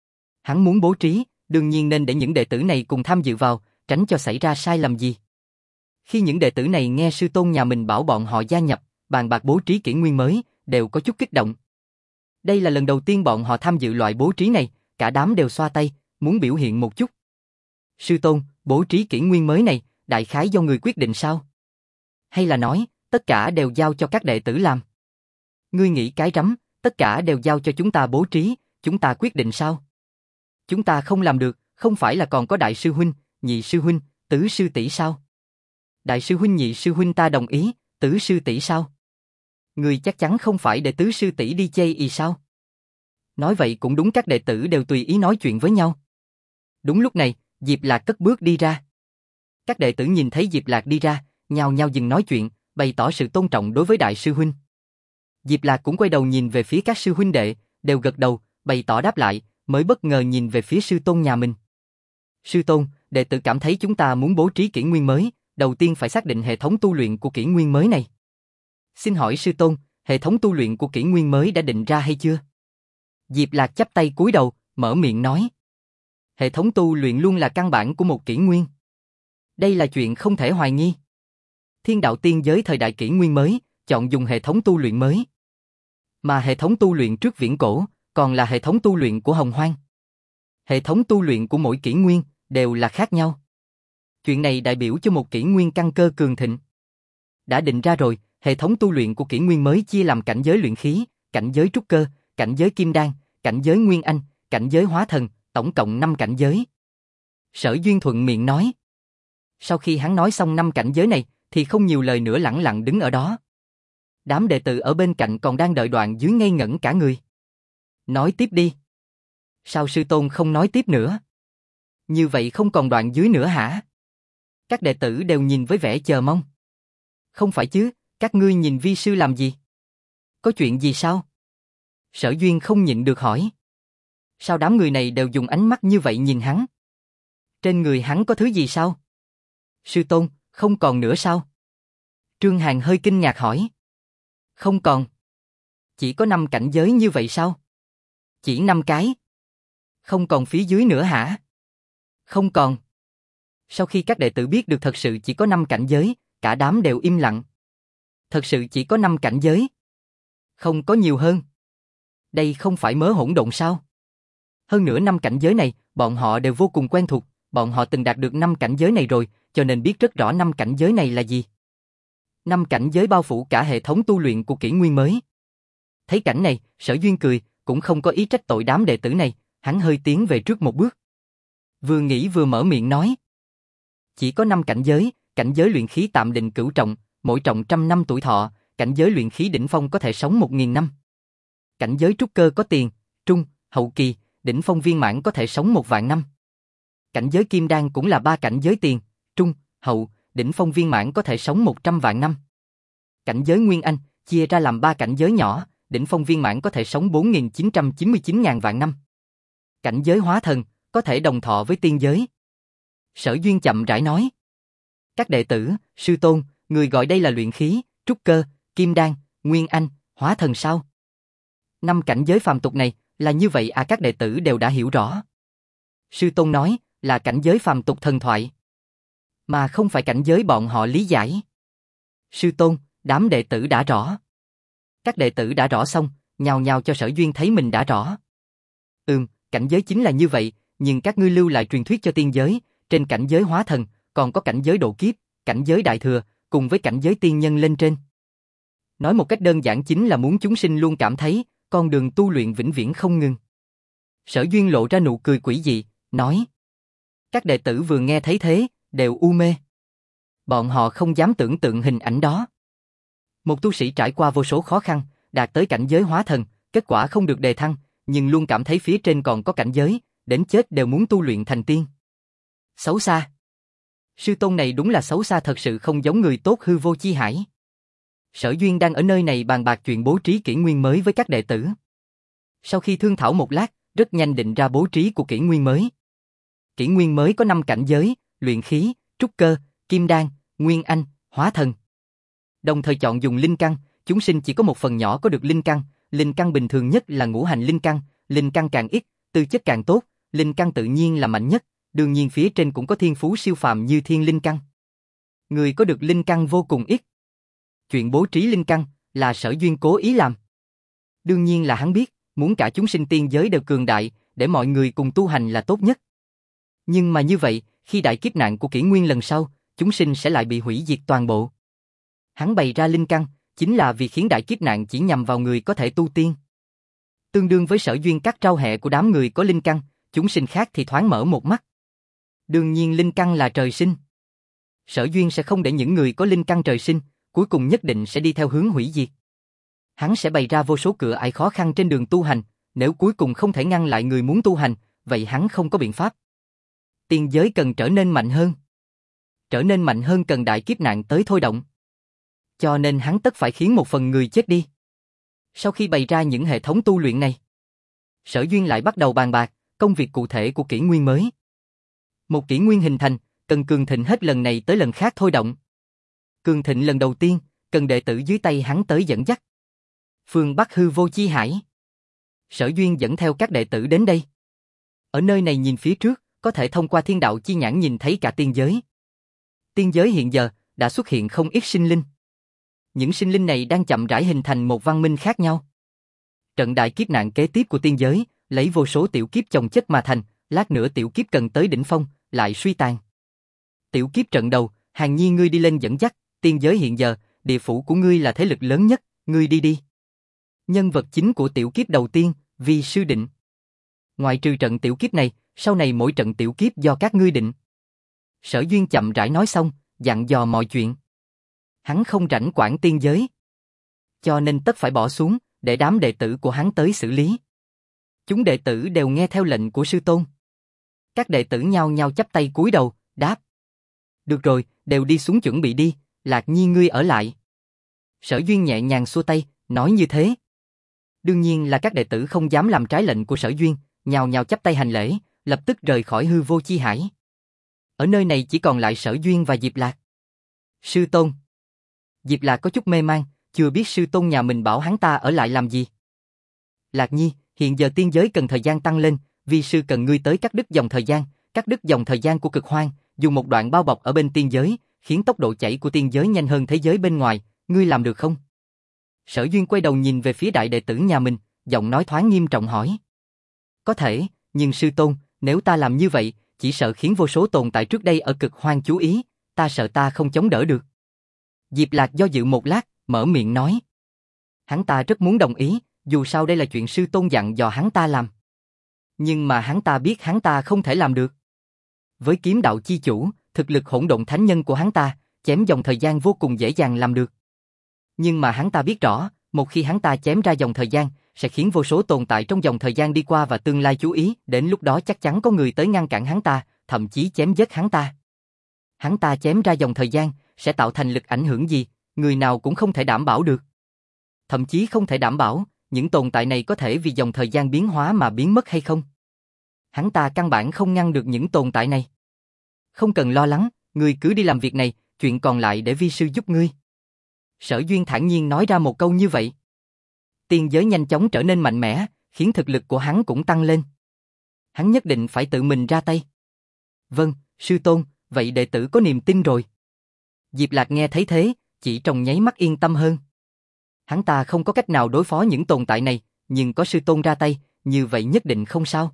Hắn muốn bố trí, đương nhiên nên để những đệ tử này cùng tham dự vào, tránh cho xảy ra sai lầm gì. Khi những đệ tử này nghe sư tôn nhà mình bảo bọn họ gia nhập, bàn bạc bố trí kỷ nguyên mới, đều có chút kích động. Đây là lần đầu tiên bọn họ tham dự loại bố trí này, cả đám đều xoa tay, muốn biểu hiện một chút. Sư tôn, bố trí kỷ nguyên mới này, đại khái do người quyết định sao? Hay là nói, tất cả đều giao cho các đệ tử làm? Ngươi nghĩ cái rắm, tất cả đều giao cho chúng ta bố trí, chúng ta quyết định sao? Chúng ta không làm được, không phải là còn có đại sư huynh, nhị sư huynh, tứ sư tỷ sao? Đại sư huynh nhị sư huynh ta đồng ý, tứ sư tỷ sao? Ngươi chắc chắn không phải để tứ sư tỷ đi chơi y sao? Nói vậy cũng đúng, các đệ tử đều tùy ý nói chuyện với nhau. Đúng lúc này, Diệp Lạc cất bước đi ra. Các đệ tử nhìn thấy Diệp Lạc đi ra, nhao nhao dừng nói chuyện, bày tỏ sự tôn trọng đối với đại sư huynh. Diệp Lạc cũng quay đầu nhìn về phía các sư huynh đệ, đều gật đầu, bày tỏ đáp lại, mới bất ngờ nhìn về phía sư tôn nhà mình. Sư tôn, đệ tử cảm thấy chúng ta muốn bố trí kỷ nguyên mới, đầu tiên phải xác định hệ thống tu luyện của kỷ nguyên mới này. Xin hỏi sư tôn, hệ thống tu luyện của kỷ nguyên mới đã định ra hay chưa? Diệp Lạc chắp tay cúi đầu, mở miệng nói. Hệ thống tu luyện luôn là căn bản của một kỷ nguyên. Đây là chuyện không thể hoài nghi. Thiên đạo tiên giới thời đại kỷ nguyên mới, chọn dùng hệ thống tu luyện mới. Mà hệ thống tu luyện trước viễn cổ, còn là hệ thống tu luyện của Hồng Hoang. Hệ thống tu luyện của mỗi kỷ nguyên, đều là khác nhau. Chuyện này đại biểu cho một kỷ nguyên căn cơ cường thịnh. Đã định ra rồi, hệ thống tu luyện của kỷ nguyên mới chia làm cảnh giới luyện khí, cảnh giới trúc cơ, cảnh giới kim đan, cảnh giới nguyên anh, cảnh giới hóa thần, tổng cộng 5 cảnh giới. Sở Duyên thuận miệng nói. Sau khi hắn nói xong 5 cảnh giới này, thì không nhiều lời nữa, lẳng lặng đứng ở đó. Đám đệ tử ở bên cạnh còn đang đợi đoạn dưới ngây ngẩn cả người. Nói tiếp đi. Sao sư tôn không nói tiếp nữa? Như vậy không còn đoạn dưới nữa hả? Các đệ tử đều nhìn với vẻ chờ mong. Không phải chứ, các ngươi nhìn vi sư làm gì? Có chuyện gì sao? Sở Duyên không nhịn được hỏi. Sao đám người này đều dùng ánh mắt như vậy nhìn hắn? Trên người hắn có thứ gì sao? Sư tôn, không còn nữa sao? Trương Hàn hơi kinh ngạc hỏi. Không còn. Chỉ có 5 cảnh giới như vậy sao? Chỉ 5 cái. Không còn phía dưới nữa hả? Không còn. Sau khi các đệ tử biết được thật sự chỉ có 5 cảnh giới, cả đám đều im lặng. Thật sự chỉ có 5 cảnh giới. Không có nhiều hơn. Đây không phải mớ hỗn độn sao? Hơn nữa 5 cảnh giới này, bọn họ đều vô cùng quen thuộc, bọn họ từng đạt được 5 cảnh giới này rồi, cho nên biết rất rõ 5 cảnh giới này là gì. 5 cảnh giới bao phủ cả hệ thống tu luyện của kỷ nguyên mới. Thấy cảnh này, Sở Duyên cười, cũng không có ý trách tội đám đệ tử này, hắn hơi tiến về trước một bước. Vừa nghĩ vừa mở miệng nói. Chỉ có 5 cảnh giới luyện khí tạm định cửu trọng, mỗi trọng 100 năm tuổi thọ, cảnh giới luyện khí đỉnh phong có thể sống 1000 năm. Cảnh giới trúc cơ có tiền, trung, hậu kỳ, đỉnh phong viên mãn có thể sống 1.000 năm. Cảnh giới kim đan cũng là 3 cảnh giới tiền, trung, hậu, đỉnh phong viên mãn có thể sống 100 vạn năm. Cảnh giới nguyên anh chia ra làm 3 cảnh giới nhỏ, đỉnh phong viên mãn có thể sống 4.999.000 vạn năm. Cảnh giới hóa thần có thể đồng thọ với tiên giới. Sở Duyên chậm rãi nói. Các đệ tử, sư tôn, người gọi đây là luyện khí, trúc cơ, kim đan, nguyên anh, hóa thần sao? 5 cảnh giới phàm tục này là như vậy à? Các đệ tử đều đã hiểu rõ. Sư tôn nói là cảnh giới phàm tục thần thoại, mà không phải cảnh giới bọn họ lý giải. Sư tôn, đám đệ tử đã rõ. Các đệ tử đã rõ xong, nhào nhào cho Sở Duyên thấy mình đã rõ. Cảnh giới chính là như vậy, nhưng các ngươi lưu lại truyền thuyết cho tiên giới, trên cảnh giới hóa thần, còn có cảnh giới độ kiếp, cảnh giới đại thừa, cùng với cảnh giới tiên nhân lên trên. Nói một cách đơn giản chính là muốn chúng sinh luôn cảm thấy, con đường tu luyện vĩnh viễn không ngừng. Sở Duyên lộ ra nụ cười quỷ dị, nói. Các đệ tử vừa nghe thấy thế, đều u mê. Bọn họ không dám tưởng tượng hình ảnh đó. Một tu sĩ trải qua vô số khó khăn, đạt tới cảnh giới hóa thần, kết quả không được đề thăng, nhưng luôn cảm thấy phía trên còn có cảnh giới, đến chết đều muốn tu luyện thành tiên. Xấu xa. Sư tôn này đúng là xấu xa, thật sự không giống người tốt, hư vô chi hải. Sở Duyên đang ở nơi này bàn bạc chuyện bố trí kỷ nguyên mới với các đệ tử. Sau khi thương thảo một lát, rất nhanh định ra bố trí của kỷ nguyên mới. Kỷ nguyên mới có 5 cảnh giới, luyện khí, trúc cơ, kim đan, nguyên anh, hóa thần. Đồng thời chọn dùng linh căn, chúng sinh chỉ có một phần nhỏ có được linh căn bình thường nhất là ngũ hành linh căn càng ít, tư chất càng tốt, linh căn tự nhiên là mạnh nhất, đương nhiên phía trên cũng có thiên phú siêu phàm như thiên linh căn. Người có được linh căn vô cùng ít. Chuyện bố trí linh căn là Sở Duyên cố ý làm. Đương nhiên là hắn biết, muốn cả chúng sinh tiên giới đều cường đại, để mọi người cùng tu hành là tốt nhất. Nhưng mà như vậy, khi đại kiếp nạn của kỷ nguyên lần sau, chúng sinh sẽ lại bị hủy diệt toàn bộ. Hắn bày ra linh căn, chính là vì khiến đại kiếp nạn chỉ nhằm vào người có thể tu tiên. Tương đương với Sở Duyên cắt rau hẹ của đám người có linh căn, chúng sinh khác thì thoáng mở một mắt. Đương nhiên linh căn là trời sinh. Sở Duyên sẽ không để những người có linh căn trời sinh, cuối cùng nhất định sẽ đi theo hướng hủy diệt. Hắn sẽ bày ra vô số cửa ải khó khăn trên đường tu hành, nếu cuối cùng không thể ngăn lại người muốn tu hành, vậy hắn không có biện pháp. Tiên giới cần trở nên mạnh hơn. Trở nên mạnh hơn cần đại kiếp nạn tới thôi động. Cho nên hắn tất phải khiến một phần người chết đi. Sau khi bày ra những hệ thống tu luyện này, Sở Duyên lại bắt đầu bàn bạc công việc cụ thể của kỷ nguyên mới. Một kỷ nguyên hình thành, cần cường thịnh hết lần này tới lần khác thôi động. Cường thịnh lần đầu tiên, cần đệ tử dưới tay hắn tới dẫn dắt. Phương Bắc hư vô chi hải. Sở Duyên dẫn theo các đệ tử đến đây. Ở nơi này nhìn phía trước, có thể thông qua thiên đạo chi nhãn nhìn thấy cả tiên giới. Tiên giới hiện giờ đã xuất hiện không ít sinh linh. Những sinh linh này đang chậm rãi hình thành một văn minh khác nhau. Trận đại kiếp nạn kế tiếp của tiên giới, lấy vô số tiểu kiếp chồng chất mà thành, lát nữa tiểu kiếp cần tới đỉnh phong, lại suy tàn. Tiểu kiếp trận đầu, Hàn Nhi ngươi đi lên dẫn dắt, tiên giới hiện giờ, địa phủ của ngươi là thế lực lớn nhất, ngươi đi đi. Nhân vật chính của tiểu kiếp đầu tiên, Vi sư định. Ngoại trừ trận tiểu kiếp này, sau này mỗi trận tiểu kiếp do các ngươi định. Sở Duyên chậm rãi nói xong, dặn dò mọi chuyện. Hắn không rảnh quản tiên giới. cho nên tất phải bỏ xuống, để đám đệ tử của hắn tới xử lý. Chúng đệ tử đều nghe theo lệnh của sư tôn. Các đệ tử nhao nhao chắp tay cúi đầu, đáp. Được rồi, đều đi xuống chuẩn bị đi, Lạc Nhi ngươi ở lại. Sở Duyên nhẹ nhàng xua tay, nói như thế. Đương nhiên là các đệ tử không dám làm trái lệnh của Sở Duyên, nhao nhao chắp tay hành lễ, lập tức rời khỏi hư vô chi hải. Ở nơi này chỉ còn lại Sở Duyên và Diệp Lạc. Sư tôn. Diệp Lạc có chút mê man, chưa biết sư tôn nhà mình bảo hắn ta ở lại làm gì. Lạc Nhi, hiện giờ tiên giới cần thời gian tăng lên, vi sư cần ngươi tới cắt đứt dòng thời gian của cực hoang, dùng một đoạn bao bọc ở bên tiên giới, khiến tốc độ chảy của tiên giới nhanh hơn thế giới bên ngoài, ngươi làm được không? Sở Duyên quay đầu nhìn về phía đại đệ tử nhà mình, giọng nói thoáng nghiêm trọng hỏi. Có thể, nhưng sư tôn, nếu ta làm như vậy, chỉ sợ khiến vô số tồn tại trước đây ở cực hoang chú ý, ta sợ ta không chống đỡ được. Diệp Lạc do dự một lát, mở miệng nói. Hắn ta rất muốn đồng ý, dù sao đây là chuyện sư tôn dặn dò hắn ta làm. Nhưng mà hắn ta biết hắn ta không thể làm được. Với kiếm đạo chi chủ, thực lực hỗn độn thánh nhân của hắn ta, chém dòng thời gian vô cùng dễ dàng làm được. Nhưng mà hắn ta biết rõ, một khi hắn ta chém ra dòng thời gian, sẽ khiến vô số tồn tại trong dòng thời gian đi qua và tương lai chú ý, đến lúc đó chắc chắn có người tới ngăn cản hắn ta, thậm chí chém giết hắn ta. Hắn ta chém ra dòng thời gian, sẽ tạo thành lực ảnh hưởng gì, người nào cũng không thể đảm bảo được. Thậm chí không thể đảm bảo, những tồn tại này có thể vì dòng thời gian biến hóa mà biến mất hay không. Hắn ta căn bản không ngăn được những tồn tại này. Không cần lo lắng, ngươi cứ đi làm việc này, chuyện còn lại để vi sư giúp ngươi. Sở Duyên thản nhiên nói ra một câu như vậy. Tiên giới nhanh chóng trở nên mạnh mẽ, khiến thực lực của hắn cũng tăng lên. Hắn nhất định phải tự mình ra tay. Vâng, sư tôn, vậy đệ tử có niềm tin rồi. Diệp Lạc nghe thấy thế, chỉ trong nháy mắt yên tâm hơn. Hắn ta không có cách nào đối phó những tồn tại này, nhưng có sư tôn ra tay, như vậy nhất định không sao.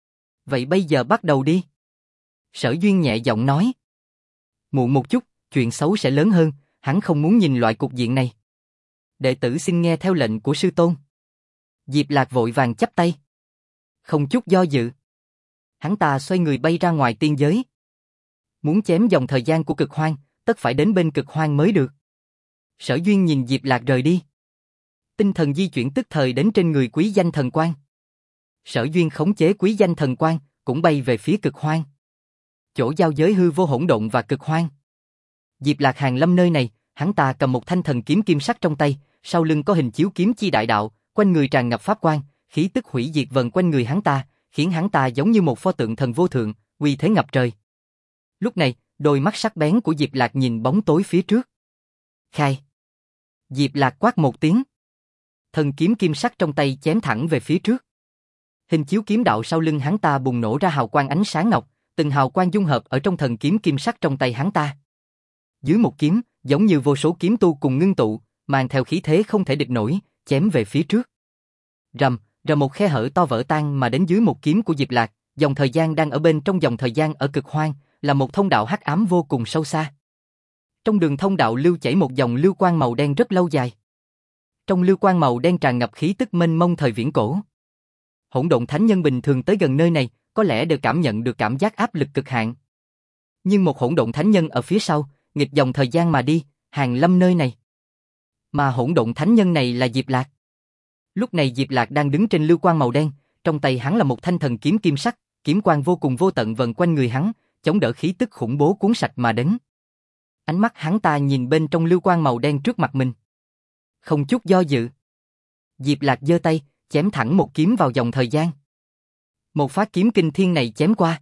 Vậy bây giờ bắt đầu đi. Sở Duyên nhẹ giọng nói. Muộn một chút, chuyện xấu sẽ lớn hơn, hắn không muốn nhìn loại cục diện này. Đệ tử xin nghe theo lệnh của sư tôn. Diệp Lạc vội vàng chắp tay. Không chút do dự. Hắn ta xoay người bay ra ngoài tiên giới. Muốn chém dòng thời gian của cực hoang, tất phải đến bên cực hoang mới được. Sở Duyên nhìn Diệp Lạc rời đi. Tinh thần di chuyển tức thời đến trên người quý danh thần quan. Sở Duyên khống chế quý danh thần quan, cũng bay về phía cực hoang. Chỗ giao giới hư vô hỗn độn và cực hoang. Diệp Lạc hàng lâm nơi này, hắn ta cầm một thanh thần kiếm kim sắc trong tay, sau lưng có hình chiếu kiếm chi đại đạo, quanh người tràn ngập pháp quang, khí tức hủy diệt vần quanh người hắn ta, khiến hắn ta giống như một pho tượng thần vô thượng, uy thế ngập trời. Lúc này, đôi mắt sắc bén của Diệp Lạc nhìn bóng tối phía trước. Khai. Diệp Lạc quát một tiếng. Thần kiếm kim sắc trong tay chém thẳng về phía trước. Hình chiếu kiếm đạo sau lưng hắn ta bùng nổ ra hào quang ánh sáng ngọc, từng hào quang dung hợp ở trong thần kiếm kim sắc trong tay hắn ta. Dưới một kiếm, giống như vô số kiếm tu cùng ngưng tụ, mang theo khí thế không thể địch nổi, chém về phía trước. Rầm, rầm một khe hở to vỡ tan mà đến dưới một kiếm của Diệp Lạc, dòng thời gian đang ở bên trong dòng thời gian ở cực hoang, là một thông đạo hắc ám vô cùng sâu xa. Trong đường thông đạo lưu chảy một dòng lưu quang màu đen rất lâu dài. Trong lưu quang màu đen tràn ngập khí tức mênh mông thời viễn cổ. Hỗn độn thánh nhân bình thường tới gần nơi này, có lẽ đều cảm nhận được cảm giác áp lực cực hạn. Nhưng một hỗn độn thánh nhân ở phía sau, nghịch dòng thời gian mà đi, hàng lâm nơi này. Mà hỗn độn thánh nhân này là Diệp Lạc. Lúc này Diệp Lạc đang đứng trên lưu quang màu đen, trong tay hắn là một thanh thần kiếm kim sắc, kiếm quang vô cùng vô tận vần quanh người hắn, chống đỡ khí tức khủng bố cuốn sạch mà đến. Ánh mắt hắn ta nhìn bên trong lưu quang màu đen trước mặt mình. Không chút do dự. Diệp Lạc giơ tay, chém thẳng một kiếm vào dòng thời gian. Một phát kiếm kinh thiên này chém qua.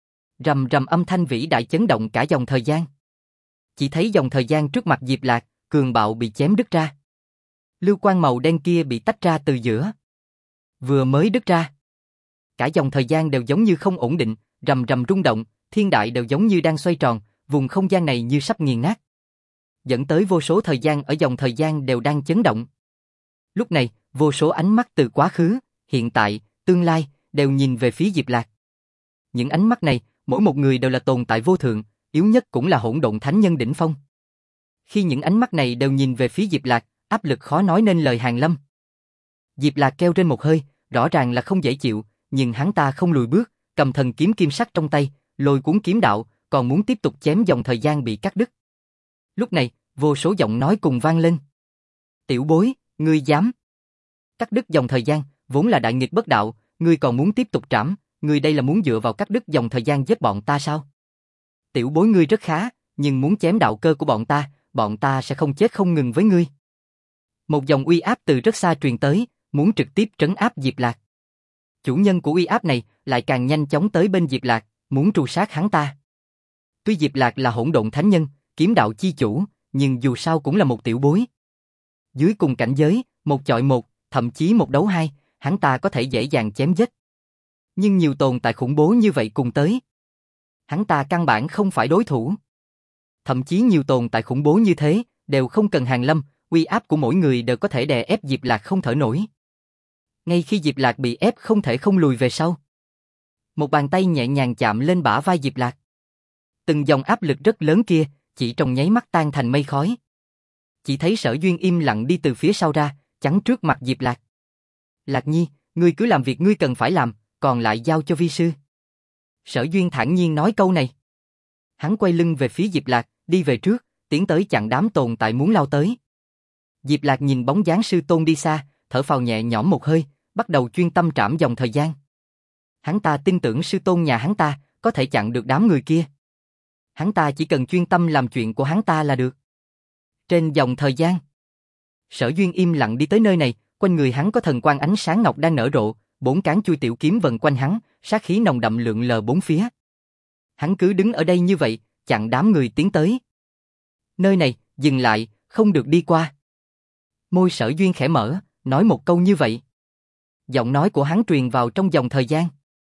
Rầm rầm âm thanh vĩ đại chấn động cả dòng thời gian. Chỉ thấy dòng thời gian trước mặt Diệp Lạc, cường bạo bị chém đứt ra. Lưu quang màu đen kia bị tách ra từ giữa. Vừa mới đứt ra, cả dòng thời gian đều giống như không ổn định, rầm rầm rung động, thiên đại đều giống như đang xoay tròn, vùng không gian này như sắp nghiền nát. Dẫn tới vô số thời gian ở dòng thời gian đều đang chấn động. Lúc này, vô số ánh mắt từ quá khứ, hiện tại, tương lai, đều nhìn về phía Diệp Lạc. Những ánh mắt này, mỗi một người đều là tồn tại vô thượng, yếu nhất cũng là hỗn độn thánh nhân đỉnh phong. Khi những ánh mắt này đều nhìn về phía Diệp Lạc, áp lực khó nói nên lời hàng lâm. Diệp Lạc kêu trên một hơi, rõ ràng là không dễ chịu, nhưng hắn ta không lùi bước, cầm thần kiếm kim sắc trong tay, lôi cuốn kiếm đạo, còn muốn tiếp tục chém dòng thời gian bị cắt đứt. Lúc này, vô số giọng nói cùng vang lên. Tiểu bối, Ngươi dám cắt đứt dòng thời gian, vốn là đại nghịch bất đạo, ngươi còn muốn tiếp tục trảm, ngươi đây là muốn dựa vào cắt đứt dòng thời gian giết bọn ta sao? Tiểu bối ngươi rất khá, nhưng muốn chém đạo cơ của bọn ta sẽ không chết không ngừng với ngươi. Một dòng uy áp từ rất xa truyền tới, muốn trực tiếp trấn áp Diệp Lạc. Chủ nhân của uy áp này lại càng nhanh chóng tới bên Diệp Lạc, muốn tru sát hắn ta. Tuy Diệp Lạc là hỗn độn thánh nhân, kiếm đạo chi chủ, nhưng dù sao cũng là một tiểu bối. Dưới cùng cảnh giới, một chọi một, thậm chí một đấu hai, hắn ta có thể dễ dàng chém giết. Nhưng nhiều tồn tại khủng bố như vậy cùng tới, hắn ta căn bản không phải đối thủ. Thậm chí nhiều tồn tại khủng bố như thế, đều không cần hàng lâm, uy áp của mỗi người đều có thể đè ép Diệp Lạc không thở nổi. Ngay khi Diệp Lạc bị ép không thể không lùi về sau, một bàn tay nhẹ nhàng chạm lên bả vai Diệp Lạc. Từng dòng áp lực rất lớn kia, chỉ trong nháy mắt tan thành mây khói. Chỉ thấy Sở Duyên im lặng đi từ phía sau ra, chắn trước mặt Diệp Lạc. Lạc Nhi, ngươi cứ làm việc ngươi cần phải làm, còn lại giao cho vi sư. Sở Duyên thản nhiên nói câu này. Hắn quay lưng về phía Diệp Lạc, đi về trước, tiến tới chặn đám tồn tại muốn lao tới. Diệp Lạc nhìn bóng dáng sư tôn đi xa, thở phào nhẹ nhõm một hơi, bắt đầu chuyên tâm trảm dòng thời gian. Hắn ta tin tưởng sư tôn nhà hắn ta có thể chặn được đám người kia. Hắn ta chỉ cần chuyên tâm làm chuyện của hắn ta là được. Trên dòng thời gian, Sở Duyên im lặng đi tới nơi này, quanh người hắn có thần quang ánh sáng ngọc đang nở rộ, 4 cán chui tiểu kiếm vần quanh hắn, sát khí nồng đậm lượn lờ bốn phía. Hắn cứ đứng ở đây như vậy, chặn đám người tiến tới. Nơi này, dừng lại, không được đi qua. Môi Sở Duyên khẽ mở, nói một câu như vậy. Giọng nói của hắn truyền vào trong dòng thời gian.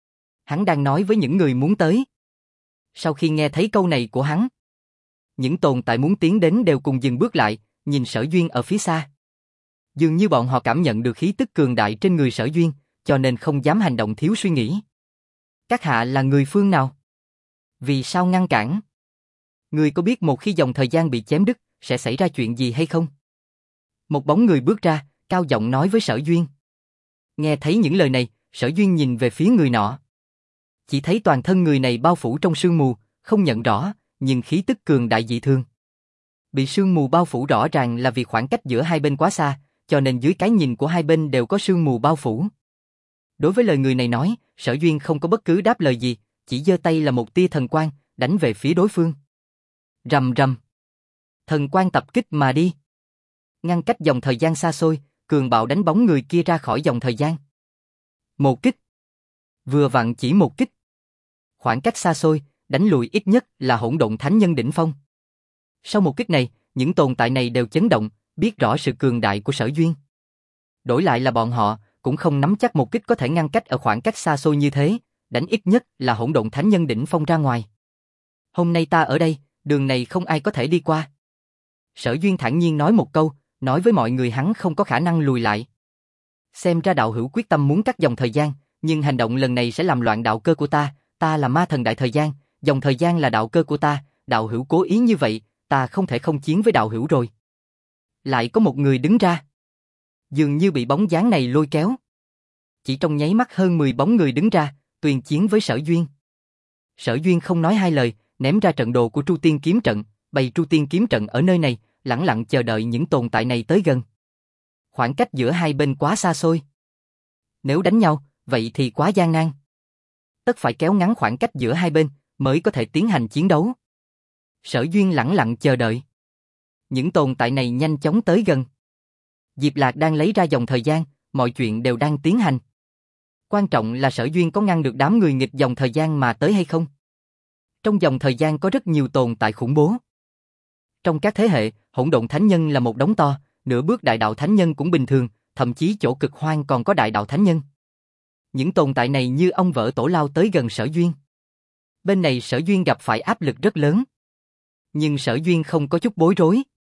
Hắn đang nói với những người muốn tới. Sau khi nghe thấy câu này của hắn, những tồn tại muốn tiến đến đều cùng dừng bước lại, nhìn Sở Duyên ở phía xa. Dường như bọn họ cảm nhận được khí tức cường đại trên người Sở Duyên, cho nên không dám hành động thiếu suy nghĩ. Các hạ là người phương nào? Vì sao ngăn cản? Người có biết một khi dòng thời gian bị chém đứt, sẽ xảy ra chuyện gì hay không? Một bóng người bước ra, cao giọng nói với Sở Duyên. Nghe thấy những lời này, Sở Duyên nhìn về phía người nọ. Chỉ thấy toàn thân người này bao phủ trong sương mù, không nhận rõ, nhưng khí tức cường đại dị thường. Bị sương mù bao phủ rõ ràng là vì khoảng cách giữa hai bên quá xa, cho nên dưới cái nhìn của hai bên đều có sương mù bao phủ. Đối với lời người này nói, Sở Duyên không có bất cứ đáp lời gì, chỉ giơ tay là một tia thần quang, đánh về phía đối phương. Rầm rầm. Thần quang tập kích mà đi. Ngăn cách dòng thời gian xa xôi, cường bạo đánh bóng người kia ra khỏi dòng thời gian. Một kích. Vừa vặn chỉ một kích. Khoảng cách xa xôi, đánh lùi ít nhất là hỗn độn thánh nhân đỉnh phong. Sau một kích này, những tồn tại này đều chấn động, biết rõ sự cường đại của Sở Duyên. Đổi lại là bọn họ, cũng không nắm chắc một kích có thể ngăn cách ở khoảng cách xa xôi như thế, đánh ít nhất là hỗn độn thánh nhân đỉnh phong ra ngoài. Hôm nay ta ở đây, đường này không ai có thể đi qua. Sở Duyên thản nhiên nói một câu, nói với mọi người hắn không có khả năng lùi lại. Xem ra đạo hữu quyết tâm muốn cắt dòng thời gian, nhưng hành động lần này sẽ làm loạn đạo cơ của ta là ma thần đại thời gian, dòng thời gian là đạo cơ của ta, đạo hữu cố ý như vậy, ta không thể không chiến với đạo hữu rồi. Lại có một người đứng ra. Dường như bị bóng dáng này lôi kéo. Chỉ trong nháy mắt hơn 10 bóng người đứng ra, tuyên chiến với Sở Duyên. Sở Duyên không nói hai lời, ném ra trận đồ của Tru Tiên kiếm trận, bày Tru Tiên kiếm trận ở nơi này, lẳng lặng chờ đợi những tồn tại này tới gần. Khoảng cách giữa hai bên quá xa xôi. Nếu đánh nhau, vậy thì quá gian nan. Tất phải kéo ngắn khoảng cách giữa hai bên, mới có thể tiến hành chiến đấu. Sở Duyên lẳng lặng chờ đợi. Những tồn tại này nhanh chóng tới gần. Diệp Lạc đang lấy ra dòng thời gian, mọi chuyện đều đang tiến hành. Quan trọng là Sở Duyên có ngăn được đám người nghịch dòng thời gian mà tới hay không. Trong dòng thời gian có rất nhiều tồn tại khủng bố. Trong các thế hệ, hỗn độn thánh nhân là một đống to, nửa bước đại đạo thánh nhân cũng bình thường, thậm chí chỗ cực hoang còn có đại đạo thánh nhân. Những tồn tại này như ong vỡ tổ lao tới gần Sở Duyên. Bên này Sở Duyên gặp phải áp lực rất lớn. Nhưng Sở Duyên không có chút bối rối.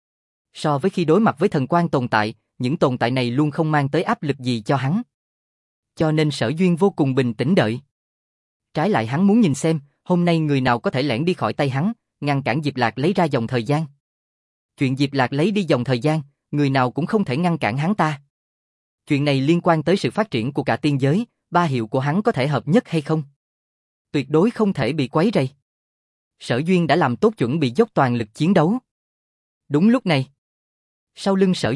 So với khi đối mặt với thần quan tồn tại, những tồn tại này luôn không mang tới áp lực gì cho hắn. Cho nên Sở Duyên vô cùng bình tĩnh đợi. Trái lại hắn muốn nhìn xem, hôm nay người nào có thể lẻn đi khỏi tay hắn, ngăn cản Diệp Lạc lấy ra dòng thời gian. Chuyện Diệp Lạc lấy đi dòng thời gian, người nào cũng không thể ngăn cản hắn ta. Chuyện này liên quan tới sự phát triển của cả tiên giới, ba hiệu của hắn có thể hợp nhất hay không. Tuyệt đối không thể bị quấy rầy. Sở Duyên đã làm tốt chuẩn bị dốc toàn lực chiến đấu. Đúng lúc này, sau lưng Sở Duyên,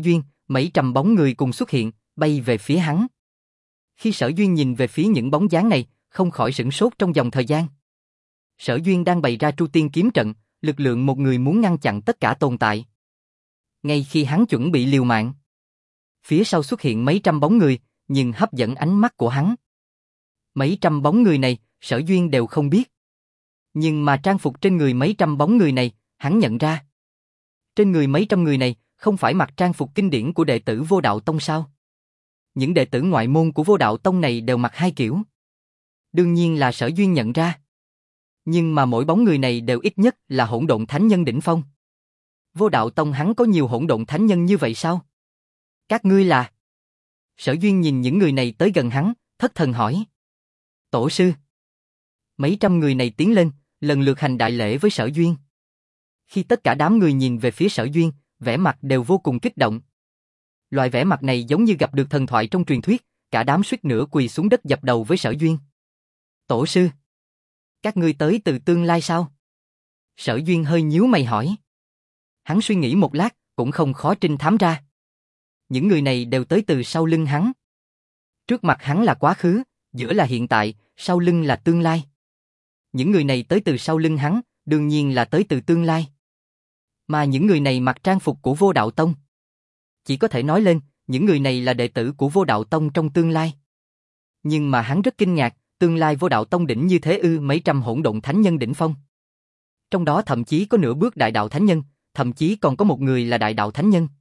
Mấy trăm bóng người cùng xuất hiện, bay về phía hắn. Khi Sở Duyên nhìn về phía những bóng dáng này, không khỏi sửng sốt trong dòng thời gian. Sở Duyên đang bày ra Tru Tiên kiếm trận, lực lượng một người muốn ngăn chặn tất cả tồn tại. Ngay khi hắn chuẩn bị liều mạng, phía sau xuất hiện mấy trăm bóng người, nhưng hấp dẫn ánh mắt của hắn. Mấy trăm bóng người này, Sở Duyên đều không biết. Nhưng mà trang phục trên người mấy trăm bóng người này, hắn nhận ra. Trên người mấy trăm người này, không phải mặc trang phục kinh điển của đệ tử Vô Đạo Tông sao? Những đệ tử ngoại môn của Vô Đạo Tông này đều mặc hai kiểu. Đương nhiên là Sở Duyên nhận ra. Nhưng mà mỗi bóng người này đều ít nhất là hỗn độn thánh nhân đỉnh phong. Vô Đạo Tông hắn có nhiều hỗn độn thánh nhân như vậy sao? Các ngươi là? Sở Duyên nhìn những người này tới gần hắn, thất thần hỏi. Tổ sư. Mấy trăm người này tiến lên, lần lượt hành đại lễ với Sở Duyên. Khi tất cả đám người nhìn về phía Sở Duyên, vẻ mặt đều vô cùng kích động. Loại vẻ mặt này giống như gặp được thần thoại trong truyền thuyết, cả đám suýt nữa quỳ xuống đất dập đầu với Sở Duyên. Tổ sư. Các ngươi tới từ tương lai sao? Sở Duyên hơi nhíu mày hỏi. Hắn suy nghĩ một lát, cũng không khó trinh thám ra. Những người này đều tới từ sau lưng hắn. Trước mặt hắn là quá khứ, giữa là hiện tại, sau lưng là tương lai. Những người này tới từ sau lưng hắn, đương nhiên là tới từ tương lai. Mà những người này mặc trang phục của Vô Đạo Tông. Chỉ có thể nói lên, những người này là đệ tử của Vô Đạo Tông trong tương lai. Nhưng mà hắn rất kinh ngạc, tương lai Vô Đạo Tông đỉnh như thế ư, mấy trăm hỗn độn thánh nhân đỉnh phong. Trong đó thậm chí có nửa bước đại đạo thánh nhân, thậm chí còn có một người là đại đạo thánh nhân.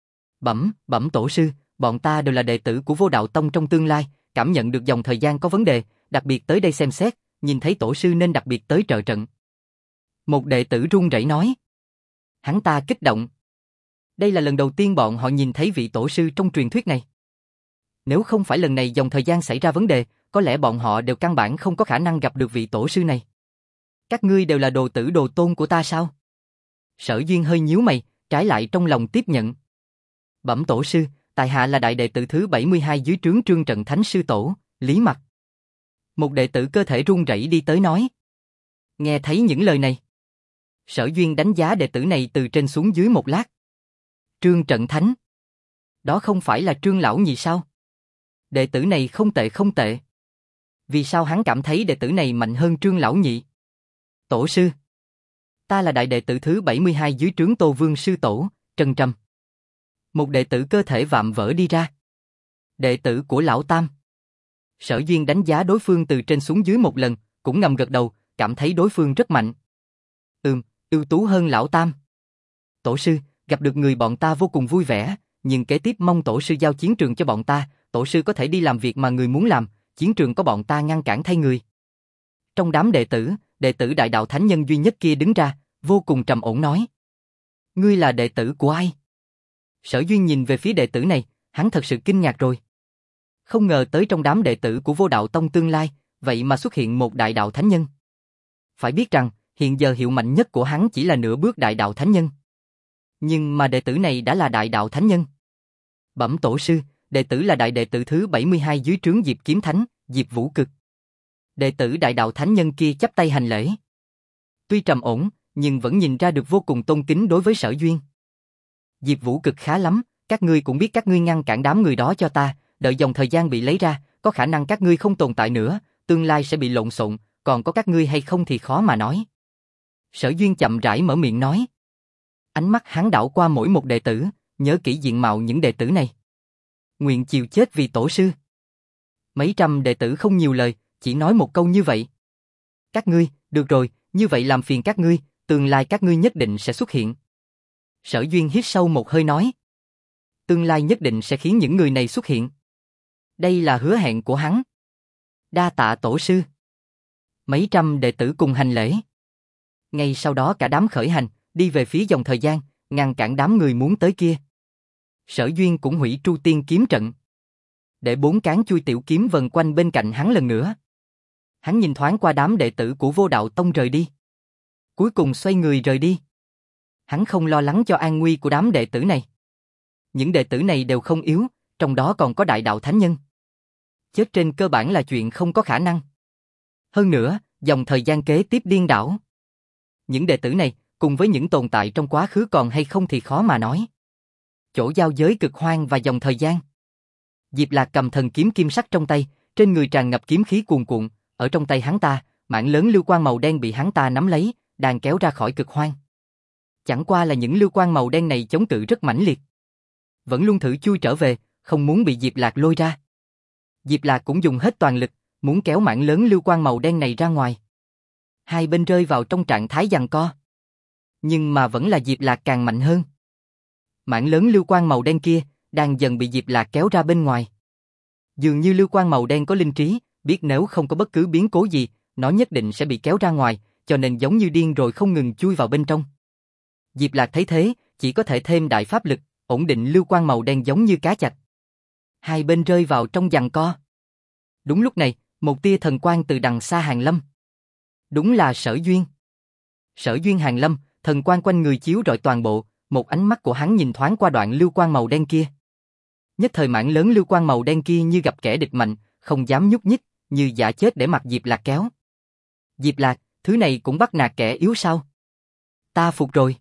Bẩm tổ sư, bọn ta đều là đệ tử của Vô Đạo Tông trong tương lai, cảm nhận được dòng thời gian có vấn đề, đặc biệt tới đây xem xét, nhìn thấy tổ sư nên đặc biệt tới trợ trận. Một đệ tử run rẩy nói. Hắn ta kích động. Đây là lần đầu tiên bọn họ nhìn thấy vị tổ sư trong truyền thuyết này. Nếu không phải lần này dòng thời gian xảy ra vấn đề, có lẽ bọn họ đều căn bản không có khả năng gặp được vị tổ sư này. Các ngươi đều là đồ tử đồ tôn của ta sao? Sở Duyên hơi nhíu mày, trái lại trong lòng tiếp nhận. Bẩm tổ sư, tại hạ là đại đệ tử thứ 72 dưới trướng Trương Trận Thánh Sư Tổ, Lý Mặc. Một đệ tử cơ thể run rẩy đi tới nói. Nghe thấy những lời này, Sở Duyên đánh giá đệ tử này từ trên xuống dưới một lát. Trương Trận Thánh. Đó không phải là Trương Lão Nhị sao? Đệ tử này không tệ không tệ. Vì sao hắn cảm thấy đệ tử này mạnh hơn Trương Lão Nhị? Tổ sư. Ta là đại đệ tử thứ 72 dưới trướng Tô Vương Sư Tổ, Trần Trầm. Một đệ tử cơ thể vạm vỡ đi ra. Đệ tử của Lão Tam. Sở Duyên đánh giá đối phương từ trên xuống dưới một lần, cũng ngầm gật đầu, cảm thấy đối phương rất mạnh. Ưu tú hơn Lão Tam. Tổ sư, gặp được người bọn ta vô cùng vui vẻ, nhưng kế tiếp mong tổ sư giao chiến trường cho bọn ta, tổ sư có thể đi làm việc mà người muốn làm, chiến trường có bọn ta ngăn cản thay người. Trong đám đệ tử đại đạo thánh nhân duy nhất kia đứng ra, vô cùng trầm ổn nói. Ngươi là đệ tử của ai? Sở Duyên nhìn về phía đệ tử này, hắn thật sự kinh ngạc rồi. Không ngờ tới trong đám đệ tử của Vô Đạo Tông tương lai, vậy mà xuất hiện một đại đạo thánh nhân. Phải biết rằng, hiện giờ hiệu mạnh nhất của hắn chỉ là nửa bước đại đạo thánh nhân. Nhưng mà đệ tử này đã là đại đạo thánh nhân. Bẩm tổ sư, đệ tử là đại đệ tử thứ 72 dưới trướng Diệp Kiếm Thánh, Diệp Vũ Cực. Đệ tử đại đạo thánh nhân kia chắp tay hành lễ. Tuy trầm ổn, nhưng vẫn nhìn ra được vô cùng tôn kính đối với Sở Duyên. Diệp Vũ Cực khá lắm, các ngươi cũng biết các ngươi ngăn cản đám người đó cho ta, đợi dòng thời gian bị lấy ra, có khả năng các ngươi không tồn tại nữa, tương lai sẽ bị lộn xộn, còn có các ngươi hay không thì khó mà nói. Sở Duyên chậm rãi mở miệng nói. Ánh mắt hắn đảo qua mỗi một đệ tử, nhớ kỹ diện mạo những đệ tử này. Nguyện chịu chết vì tổ sư. Mấy trăm đệ tử không nhiều lời, chỉ nói một câu như vậy. Các ngươi, được rồi, như vậy làm phiền các ngươi, tương lai các ngươi nhất định sẽ xuất hiện. Sở Duyên hít sâu một hơi nói. Tương lai nhất định sẽ khiến những người này xuất hiện. Đây là hứa hẹn của hắn. Đa tạ tổ sư. Mấy trăm đệ tử cùng hành lễ. Ngay sau đó cả đám khởi hành, đi về phía dòng thời gian, ngăn cản đám người muốn tới kia. Sở Duyên cũng hủy Tru Tiên kiếm trận, để 4 cán chui tiểu kiếm vần quanh bên cạnh hắn lần nữa. Hắn nhìn thoáng qua đám đệ tử của Vô Đạo Tông rời đi. Cuối cùng xoay người rời đi. Hắn không lo lắng cho an nguy của đám đệ tử này. Những đệ tử này đều không yếu, trong đó còn có đại đạo thánh nhân. Chết trên cơ bản là chuyện không có khả năng. Hơn nữa, dòng thời gian kế tiếp điên đảo. Những đệ tử này, cùng với những tồn tại trong quá khứ còn hay không thì khó mà nói. chỗ giao giới cực hoang và dòng thời gian. Diệp Lạc cầm thần kiếm kim sắc trong tay, trên người tràn ngập kiếm khí cuồn cuộn, ở trong tay hắn ta, mảng lớn lưu quang màu đen bị hắn ta nắm lấy, đang kéo ra khỏi cực hoang. Chẳng qua là những lưu quang màu đen này chống cự rất mãnh liệt. Vẫn luôn thử chui trở về, không muốn bị Diệp Lạc lôi ra. Diệp Lạc cũng dùng hết toàn lực, muốn kéo mảng lớn lưu quang màu đen này ra ngoài. Hai bên rơi vào trong trạng thái giằng co. Nhưng mà vẫn là Diệp Lạc càng mạnh hơn. Mảng lớn lưu quang màu đen kia đang dần bị Diệp Lạc kéo ra bên ngoài. Dường như lưu quang màu đen có linh trí, biết nếu không có bất cứ biến cố gì, nó nhất định sẽ bị kéo ra ngoài, cho nên giống như điên rồi không ngừng chui vào bên trong. Diệp Lạc thấy thế, chỉ có thể thêm đại pháp lực, ổn định lưu quang màu đen giống như cá chạch. Hai bên rơi vào trong giằng co. Đúng lúc này, một tia thần quang từ đằng xa hàng lâm. Đúng là Sở Duyên. Sở Duyên hàng lâm, thần quang quanh người chiếu rọi toàn bộ, một ánh mắt của hắn nhìn thoáng qua đoạn lưu quang màu đen kia. Nhất thời mảng lớn lưu quang màu đen kia như gặp kẻ địch mạnh, không dám nhúc nhích, như giả chết để mặc Diệp Lạc kéo. Diệp Lạc, thứ này cũng bắt nạt kẻ yếu sao? Ta phục rồi.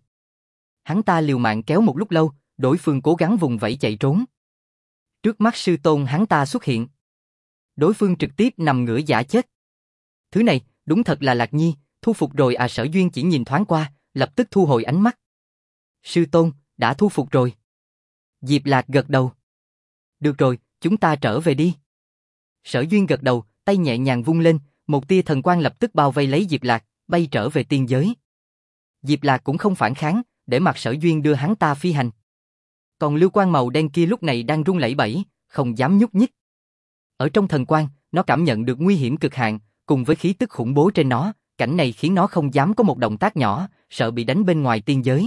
Hắn ta liều mạng kéo một lúc lâu, đối phương cố gắng vùng vẫy chạy trốn. Trước mắt sư tôn hắn ta xuất hiện. Đối phương trực tiếp nằm ngửa giả chết. Thứ này, đúng thật là Lạc Nhi, thu phục rồi à? Sở Duyên chỉ nhìn thoáng qua, lập tức thu hồi ánh mắt. Sư tôn, đã thu phục rồi. Diệp Lạc gật đầu. Được rồi, chúng ta trở về đi. Sở Duyên gật đầu, tay nhẹ nhàng vung lên, một tia thần quang lập tức bao vây lấy Diệp Lạc, bay trở về tiên giới. Diệp Lạc cũng không phản kháng, để mặc Sở Duyên đưa hắn ta phi hành. Còn lưu quang màu đen kia lúc này đang run lẩy bẩy, không dám nhúc nhích. Ở trong thần quang, nó cảm nhận được nguy hiểm cực hạn, cùng với khí tức khủng bố trên nó, cảnh này khiến nó không dám có một động tác nhỏ, sợ bị đánh bên ngoài tiên giới.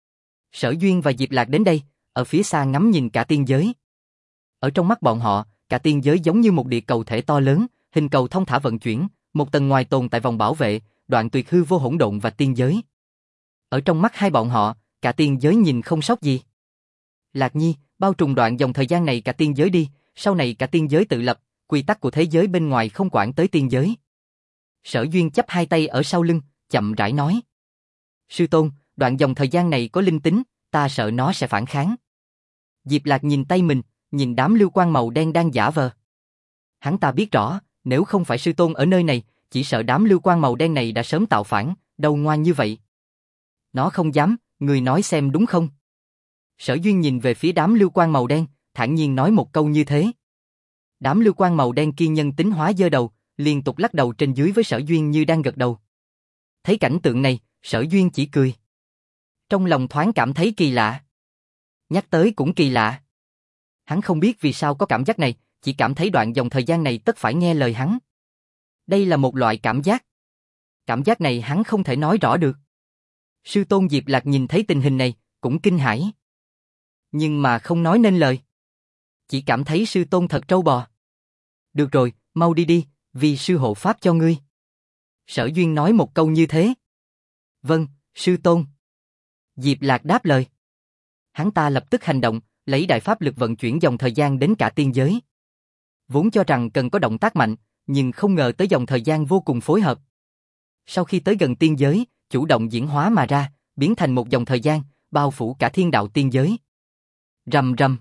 Sở Duyên và Diệp Lạc đến đây, ở phía xa ngắm nhìn cả tiên giới. Ở trong mắt bọn họ, cả tiên giới giống như một địa cầu thể to lớn, hình cầu thông thả vận chuyển, một tầng ngoài tồn tại vòng bảo vệ, đoạn tuyệt hư vô hỗn độn và tiên giới. Ở trong mắt hai bọn họ, cả tiên giới nhìn không sót gì. Lạc Nhi, bao trùm đoạn dòng thời gian này cả tiên giới đi, sau này cả tiên giới tự lập, quy tắc của thế giới bên ngoài không quản tới tiên giới. Sở Duyên chắp hai tay ở sau lưng, chậm rãi nói. Sư tôn, đoạn dòng thời gian này có linh tính, ta sợ nó sẽ phản kháng. Diệp Lạc nhìn tay mình, nhìn đám lưu quang màu đen đang giả vờ. Hắn ta biết rõ, nếu không phải sư tôn ở nơi này, chỉ sợ đám lưu quang màu đen này đã sớm tạo phản, đâu ngoan như vậy. Nó không dám, người nói xem đúng không? Sở Duyên nhìn về phía đám lưu quang màu đen, thản nhiên nói một câu như thế. Đám lưu quang màu đen kia nhân tính hóa giơ đầu, liên tục lắc đầu trên dưới với Sở Duyên như đang gật đầu. Thấy cảnh tượng này, Sở Duyên chỉ cười. Trong lòng thoáng cảm thấy kỳ lạ. Nhắc tới cũng kỳ lạ. Hắn không biết vì sao có cảm giác này, chỉ cảm thấy đoạn dòng thời gian này tất phải nghe lời hắn. Đây là một loại cảm giác. Cảm giác này hắn không thể nói rõ được. Sư tôn Diệp Lạc nhìn thấy tình hình này, cũng kinh hãi. Nhưng mà không nói nên lời. Chỉ cảm thấy sư tôn thật trâu bò. Được rồi, mau đi đi, vì sư hộ pháp cho ngươi. Sở Duyên nói một câu như thế. Vâng, sư tôn. Diệp Lạc đáp lời. Hắn ta lập tức hành động, lấy đại pháp lực vận chuyển dòng thời gian đến cả tiên giới. Vốn cho rằng cần có động tác mạnh, nhưng không ngờ tới dòng thời gian vô cùng phối hợp. Sau khi tới gần tiên giới, chủ động diễn hóa mà ra, biến thành một dòng thời gian, bao phủ cả thiên đạo tiên giới. Rầm rầm.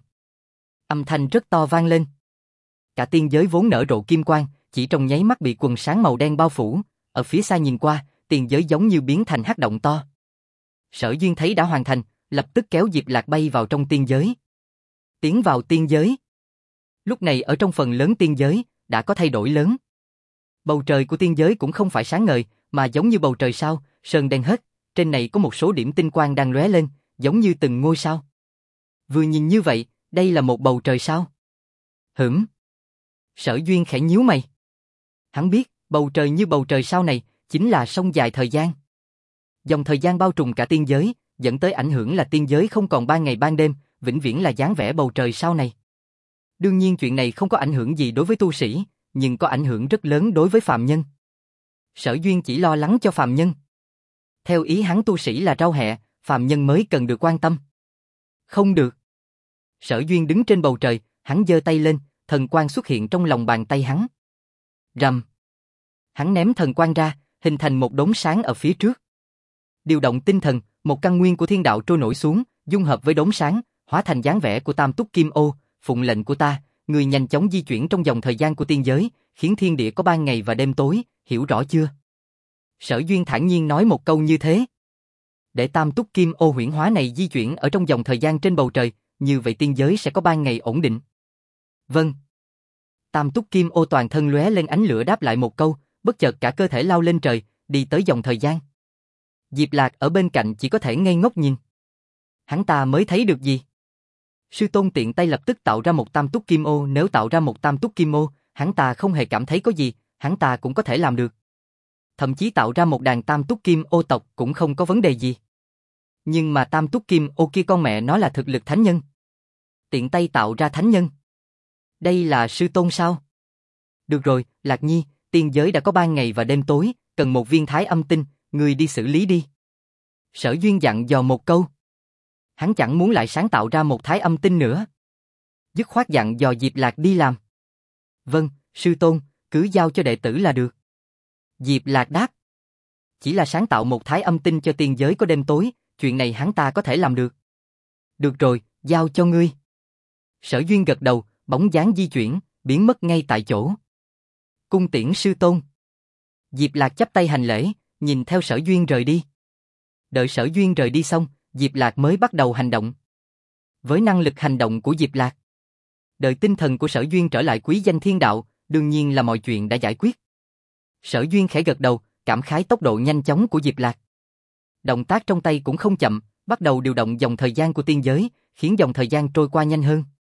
Âm thanh rất to vang lên. Cả tiên giới vốn nở rộ kim quang, chỉ trong nháy mắt bị quần sáng màu đen bao phủ, ở phía xa nhìn qua, tiên giới giống như biến thành hắc động to. Sở Duyên thấy đã hoàn thành, lập tức kéo Diệp Lạc bay vào trong tiên giới. Tiến vào tiên giới. Lúc này ở trong phần lớn tiên giới, đã có thay đổi lớn. Bầu trời của tiên giới cũng không phải sáng ngời, mà giống như bầu trời sao, sơn đen hết, trên này có một số điểm tinh quang đang lóe lên, giống như từng ngôi sao. Vừa nhìn như vậy, đây là một bầu trời sao? Sở Duyên khẽ nhíu mày. Hắn biết, bầu trời như bầu trời sao này, chính là sông dài thời gian. Dòng thời gian bao trùm cả tiên giới, dẫn tới ảnh hưởng là tiên giới không còn ban ngày ban đêm, vĩnh viễn là dáng vẻ bầu trời sao này. Đương nhiên chuyện này không có ảnh hưởng gì đối với tu sĩ, nhưng có ảnh hưởng rất lớn đối với phàm nhân. Sở Duyên chỉ lo lắng cho phàm nhân. Theo ý hắn tu sĩ là rau hẹ, phàm nhân mới cần được quan tâm. Không được. Sở Duyên đứng trên bầu trời, hắn giơ tay lên, thần quang xuất hiện trong lòng bàn tay hắn. Rầm. Hắn ném thần quang ra, hình thành một đốm sáng ở phía trước. Điều động tinh thần, một căn nguyên của thiên đạo trôi nổi xuống, dung hợp với đốm sáng, hóa thành dáng vẻ của Tam Túc Kim Ô, phụng lệnh của ta, ngươi nhanh chóng di chuyển trong dòng thời gian của tiên giới, khiến thiên địa có ban ngày và đêm tối, hiểu rõ chưa? Sở Duyên thản nhiên nói một câu như thế. Để Tam Túc Kim Ô huyễn hóa này di chuyển ở trong dòng thời gian trên bầu trời, như vậy tiên giới sẽ có ban ngày ổn định. Vâng. Tam Túc Kim Ô toàn thân lóe lên ánh lửa đáp lại một câu, bất chợt cả cơ thể lao lên trời, đi tới dòng thời gian. Diệp Lạc ở bên cạnh chỉ có thể ngây ngốc nhìn. Hắn ta mới thấy được gì? Sư Tôn tiện tay lập tức tạo ra một Tam Túc Kim Ô, nếu tạo ra một Tam Túc Kim Ô, hắn ta không hề cảm thấy có gì, hắn ta cũng có thể làm được. Thậm chí tạo ra một đàn Tam Túc Kim Ô tộc cũng không có vấn đề gì. Nhưng mà Tam Túc Kim Ô kia con mẹ nó là thực lực thánh nhân. Tiện tay tạo ra thánh nhân. Đây là Sư Tôn sao? Được rồi, Lạc Nhi, tiên giới đã có ban ngày và đêm tối, cần một viên thái âm tinh, người đi xử lý đi. Sở Duyên dặn dò một câu. Hắn chẳng muốn lại sáng tạo ra một thái âm tinh nữa. Dứt khoát dặn dò Diệp Lạc đi làm. Vâng, Sư Tôn, cứ giao cho đệ tử là được. Diệp Lạc đáp. Chỉ là sáng tạo một thái âm tinh cho tiên giới có đêm tối, chuyện này hắn ta có thể làm được. Được rồi, giao cho ngươi. Sở Duyên gật đầu, bóng dáng di chuyển, biến mất ngay tại chỗ. Cung tiễn Sư Tôn. Diệp Lạc chắp tay hành lễ, nhìn theo Sở Duyên rời đi. Đợi Sở Duyên rời đi xong, Diệp Lạc mới bắt đầu hành động. Với năng lực hành động của Diệp Lạc, đợi tinh thần của Sở Duyên trở lại quý danh thiên đạo, đương nhiên là mọi chuyện đã giải quyết. Sở Duyên khẽ gật đầu, cảm khái tốc độ nhanh chóng của Diệp Lạc. Động tác trong tay cũng không chậm, bắt đầu điều động dòng thời gian của tiên giới, khiến dòng thời gian trôi qua nhanh hơn.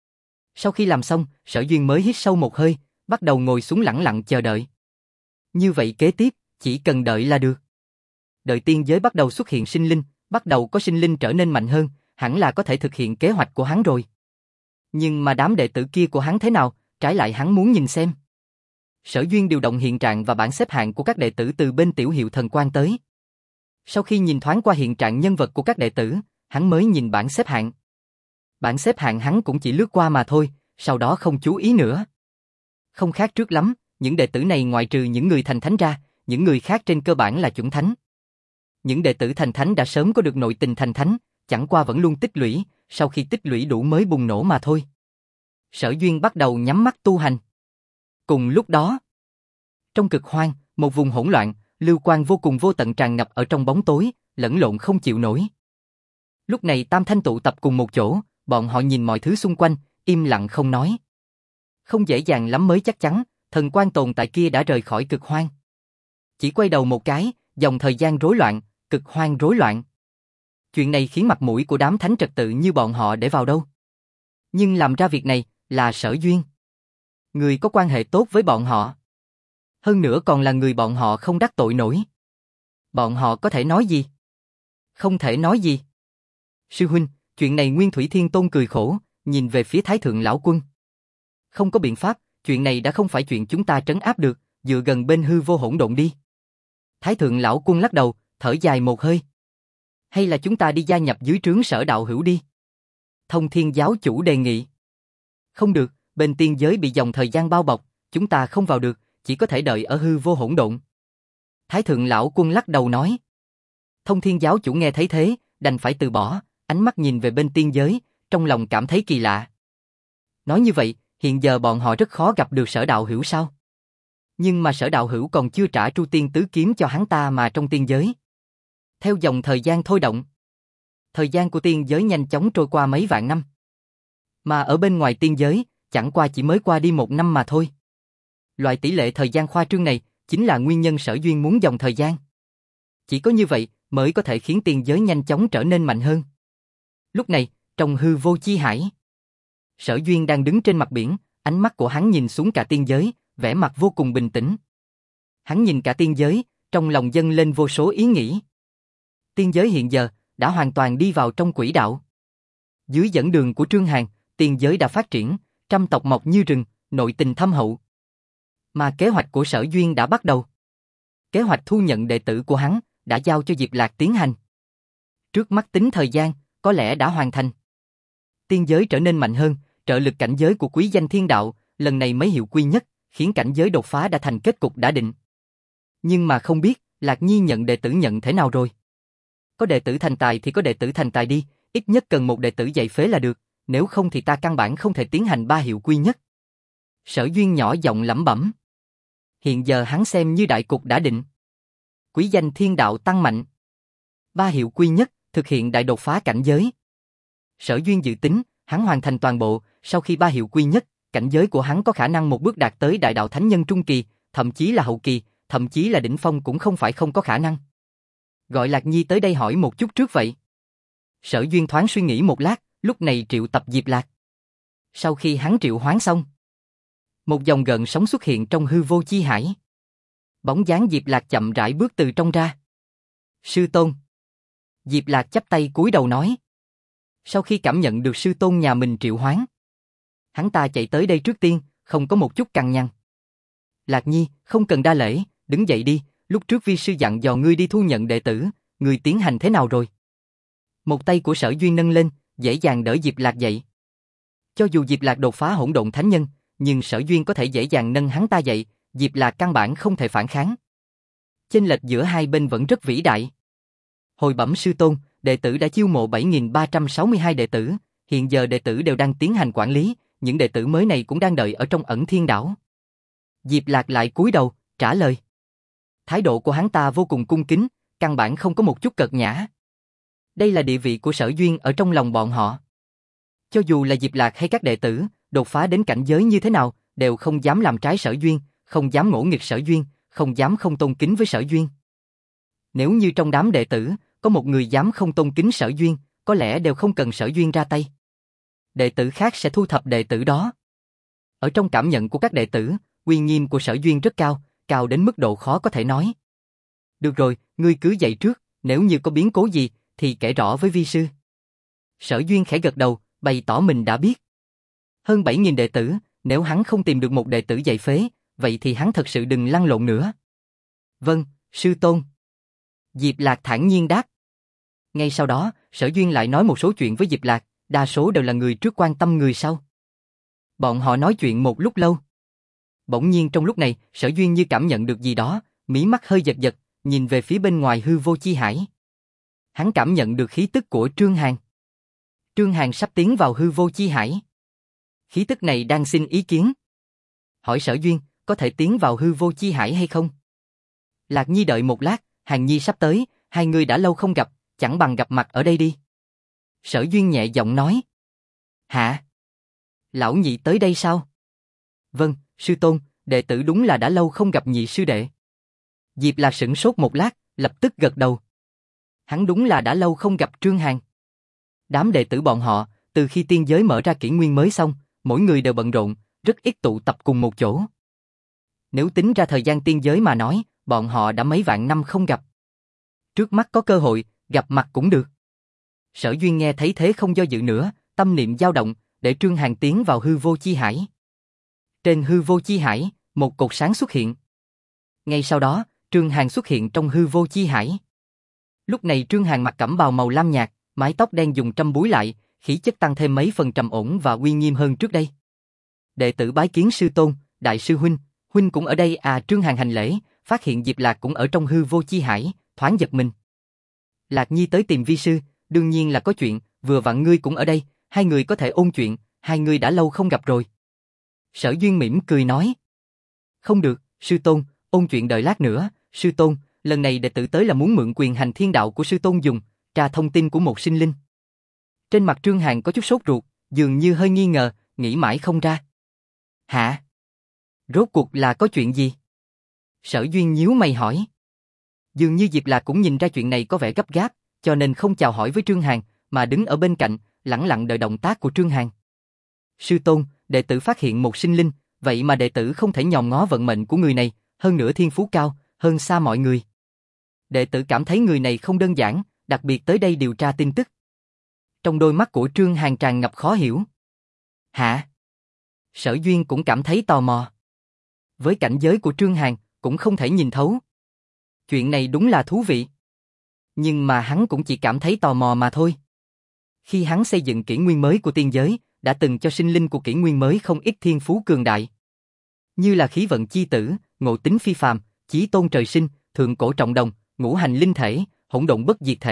Sau khi làm xong, Sở Duyên mới hít sâu một hơi, bắt đầu ngồi xuống lẳng lặng chờ đợi. Như vậy kế tiếp, chỉ cần đợi là được. Đợi tiên giới bắt đầu xuất hiện sinh linh, bắt đầu có sinh linh trở nên mạnh hơn, hẳn là có thể thực hiện kế hoạch của hắn rồi. Nhưng mà đám đệ tử kia của hắn thế nào, trái lại hắn muốn nhìn xem. Sở Duyên điều động hiện trạng và bảng xếp hạng của các đệ tử từ bên tiểu hiệu thần quan tới. Sau khi nhìn thoáng qua hiện trạng nhân vật của các đệ tử, hắn mới nhìn bảng xếp hạng. Bảng xếp hạng hắn cũng chỉ lướt qua mà thôi, sau đó không chú ý nữa. Không khác trước lắm, những đệ tử này ngoại trừ những người thành thánh ra, những người khác trên cơ bản là chuẩn thánh. Những đệ tử thành thánh đã sớm có được nội tình thành thánh, chẳng qua vẫn luôn tích lũy, sau khi tích lũy đủ mới bùng nổ mà thôi. Sở Duyên bắt đầu nhắm mắt tu hành. Cùng lúc đó, trong cực hoang, một vùng hỗn loạn, lưu quang vô cùng vô tận tràn ngập ở trong bóng tối, lẫn lộn không chịu nổi. Lúc này Tam Thanh tụ tập cùng một chỗ, bọn họ nhìn mọi thứ xung quanh, im lặng không nói. Không dễ dàng lắm mới chắc chắn, thần quan tồn tại kia đã rời khỏi cực hoang. Chỉ quay đầu một cái, dòng thời gian rối loạn, cực hoang rối loạn. Chuyện này khiến mặt mũi của đám thánh trật tự như bọn họ để vào đâu. Nhưng làm ra việc này là Sở Duyên. Người có quan hệ tốt với bọn họ. Hơn nữa còn là người bọn họ không đắc tội nổi. Bọn họ có thể nói gì? Không thể nói gì. Sư huynh, chuyện này Nguyên Thủy Thiên Tôn cười khổ, nhìn về phía Thái Thượng Lão Quân. Không có biện pháp, chuyện này đã không phải chuyện chúng ta trấn áp được, dựa gần bên hư vô hỗn độn đi. Thái Thượng Lão Quân lắc đầu, thở dài một hơi. Hay là chúng ta đi gia nhập dưới trướng Sở Đạo Hữu đi? Thông Thiên Giáo chủ đề nghị. Không được, bên tiên giới bị dòng thời gian bao bọc, chúng ta không vào được, chỉ có thể đợi ở hư vô hỗn độn. Thái Thượng Lão Quân lắc đầu nói. Thông Thiên Giáo chủ nghe thấy thế, đành phải từ bỏ, ánh mắt nhìn về bên tiên giới, trong lòng cảm thấy kỳ lạ. Nói như vậy, hiện giờ bọn họ rất khó gặp được Sở Đạo Hữu sao? Nhưng mà Sở Đạo Hữu còn chưa trả Tru Tiên Tứ Kiếm cho hắn ta mà trong tiên giới. Theo dòng thời gian thôi động, thời gian của tiên giới nhanh chóng trôi qua mấy vạn năm. Mà ở bên ngoài tiên giới, chẳng qua chỉ mới qua đi 1 năm mà thôi. Loại tỷ lệ thời gian khoa trương này, chính là nguyên nhân Sở Duyên muốn dòng thời gian. Chỉ có như vậy, mới có thể khiến tiên giới nhanh chóng trở nên mạnh hơn. Lúc này, trong hư vô chi hải, Sở Duyên đang đứng trên mặt biển, ánh mắt của hắn nhìn xuống cả tiên giới, vẻ mặt vô cùng bình tĩnh. Hắn nhìn cả tiên giới, trong lòng dâng lên vô số ý nghĩ. Tiên giới hiện giờ, đã hoàn toàn đi vào trong quỹ đạo. Dưới dẫn đường của Trương Hàn, tiên giới đã phát triển, trăm tộc mọc như rừng, nội tình thâm hậu. Mà kế hoạch của Sở Duyên đã bắt đầu. Kế hoạch thu nhận đệ tử của hắn, đã giao cho Diệp Lạc tiến hành. Trước mắt tính thời gian, có lẽ đã hoàn thành. Tiên giới trở nên mạnh hơn, trợ lực cảnh giới của quý danh thiên đạo, lần này mấy hiệu quy nhất, khiến cảnh giới đột phá đã thành kết cục đã định. Nhưng mà không biết, Lạc Nhi nhận đệ tử nhận thế nào rồi? Có đệ tử thành tài thì có đệ tử thành tài đi, ít nhất cần một đệ tử dạy phế là được, nếu không thì ta căn bản không thể tiến hành ba hiệu quy nhất. Sở Duyên nhỏ giọng lẩm bẩm. Hiện giờ hắn xem như đại cục đã định. Quý danh thiên đạo tăng mạnh. Ba hiệu quy nhất, thực hiện đại đột phá cảnh giới. Sở Duyên dự tính, hắn hoàn thành toàn bộ, sau khi ba hiệu quy nhất, cảnh giới của hắn có khả năng một bước đạt tới đại đạo thánh nhân trung kỳ, thậm chí là hậu kỳ, thậm chí là đỉnh phong cũng không phải không có khả năng. Gọi Lạc Nhi tới đây hỏi một chút trước vậy. Sở Duyên thoáng suy nghĩ một lát, lúc này triệu tập Diệp Lạc. Sau khi hắn triệu hoán xong, một dòng gợn sóng xuất hiện trong hư vô chi hải. Bóng dáng Diệp Lạc chậm rãi bước từ trong ra. Sư tôn. Diệp Lạc chắp tay cúi đầu nói. Sau khi cảm nhận được sư tôn nhà mình triệu hoán, hắn ta chạy tới đây trước tiên, không có một chút cằn nhằn. Lạc Nhi, không cần đa lễ, đứng dậy đi, lúc trước vi sư dặn dò ngươi đi thu nhận đệ tử, ngươi tiến hành thế nào rồi? Một tay của Sở Duyên nâng lên, dễ dàng đỡ Diệp Lạc dậy. Cho dù Diệp Lạc đột phá hỗn độn thánh nhân, nhưng Sở Duyên có thể dễ dàng nâng hắn ta dậy, Diệp Lạc căn bản không thể phản kháng. Chênh lệch giữa hai bên vẫn rất vĩ đại. Hồi bẩm sư tôn, đệ tử đã chiêu mộ 7.362 đệ tử, hiện giờ đệ tử đều đang tiến hành quản lý, những đệ tử mới này cũng đang đợi ở trong Ẩn Thiên Đảo. Diệp Lạc lại cúi đầu, trả lời. Thái độ của hắn ta vô cùng cung kính, căn bản không có một chút cợt nhã. Đây là địa vị của Sở Duyên ở trong lòng bọn họ. Cho dù là Diệp Lạc hay các đệ tử, đột phá đến cảnh giới như thế nào, đều không dám làm trái Sở Duyên, không dám ngỗ nghịch Sở Duyên, không dám không tôn kính với Sở Duyên. Nếu như trong đám đệ tử, có một người dám không tôn kính Sở Duyên, có lẽ đều không cần Sở Duyên ra tay. Đệ tử khác sẽ thu thập đệ tử đó. Ở trong cảm nhận của các đệ tử, uy nghiêm của Sở Duyên rất cao, cao đến mức độ khó có thể nói. Được rồi, ngươi cứ dậy trước, nếu như có biến cố gì, thì kể rõ với vi sư. Sở Duyên khẽ gật đầu, bày tỏ mình đã biết. Hơn 7.000 đệ tử, nếu hắn không tìm được một đệ tử dạy phế, vậy thì hắn thật sự đừng lăn lộn nữa. Vâng, sư tôn. Diệp Lạc thản nhiên đáp. Ngay sau đó, Sở Duyên lại nói một số chuyện với Diệp Lạc, đa số đều là người trước quan tâm người sau. Bọn họ nói chuyện một lúc lâu. Bỗng nhiên trong lúc này, Sở Duyên như cảm nhận được gì đó, mí mắt hơi giật giật, nhìn về phía bên ngoài hư vô chi hải. Hắn cảm nhận được khí tức của Trương Hàn. Trương Hàn sắp tiến vào hư vô chi hải. Khí tức này đang xin ý kiến. Hỏi Sở Duyên, có thể tiến vào hư vô chi hải hay không? Lạc Nhi đợi một lát, Hàn Nhi sắp tới, hai người đã lâu không gặp, chẳng bằng gặp mặt ở đây đi. Sở Duyên nhẹ giọng nói. Hả? Lão nhị tới đây sao? Vâng, sư tôn, đệ tử đúng là đã lâu không gặp nhị sư đệ. Diệp Lạc sửng sốt một lát, lập tức gật đầu. Hắn đúng là đã lâu không gặp Trương Hàn. Đám đệ tử bọn họ, từ khi tiên giới mở ra kỷ nguyên mới xong, mỗi người đều bận rộn, rất ít tụ tập cùng một chỗ. Nếu tính ra thời gian tiên giới mà nói, bọn họ đã mấy vạn năm không gặp. Trước mắt có cơ hội, gặp mặt cũng được. Sở Duyên nghe thấy thế không do dự nữa, tâm niệm dao động, để Trương Hàn tiến vào hư vô chi hải. Trên hư vô chi hải, một cột sáng xuất hiện. Ngay sau đó, Trương Hàn xuất hiện trong hư vô chi hải. Lúc này Trương Hàn mặc cẩm bào màu lam nhạt, mái tóc đen dùng trâm búi lại, khí chất tăng thêm mấy phần trầm ổn và uy nghiêm hơn trước đây. Đệ tử bái kiến sư tôn, đại sư huynh, huynh cũng ở đây à? Trương Hàn hành lễ, phát hiện Diệp Lạc cũng ở trong hư vô chi hải, thoáng giật mình. Lạc Nhi tới tìm vi sư, đương nhiên là có chuyện, vừa vặn ngươi cũng ở đây, hai người có thể ôn chuyện, hai người đã lâu không gặp rồi. Sở Duyên mỉm cười nói. Không được, sư tôn, ôn chuyện đợi lát nữa, sư tôn, lần này đệ tử tới là muốn mượn quyền hành thiên đạo của sư tôn dùng, tra thông tin của một sinh linh. Trên mặt Trương Hàn có chút sốt ruột, dường như hơi nghi ngờ, nghĩ mãi không ra. Hả? Rốt cuộc là có chuyện gì? Sở Duyên nhíu mày hỏi. Dường như Diệp Lạc cũng nhìn ra chuyện này có vẻ gấp gáp, cho nên không chào hỏi với Trương Hàn, mà đứng ở bên cạnh, lẳng lặng đợi động tác của Trương Hàn. Sư tôn, đệ tử phát hiện một sinh linh, vậy mà đệ tử không thể nhòm ngó vận mệnh của người này, hơn nữa thiên phú cao, hơn xa mọi người. Đệ tử cảm thấy người này không đơn giản, đặc biệt tới đây điều tra tin tức. Trong đôi mắt của Trương Hàn tràn ngập khó hiểu. Hả? Sở Duyên cũng cảm thấy tò mò. Với cảnh giới của Trương Hàn, cũng không thể nhìn thấu. Chuyện này đúng là thú vị. Nhưng mà hắn cũng chỉ cảm thấy tò mò mà thôi. Khi hắn xây dựng kỷ nguyên mới của tiên giới, đã từng cho sinh linh của kỷ nguyên mới không ít thiên phú cường đại. Như là khí vận chi tử, ngộ tính phi phàm, chí tôn trời sinh, thượng cổ trọng đồng, ngũ hành linh thể, hỗn độn bất diệt thể,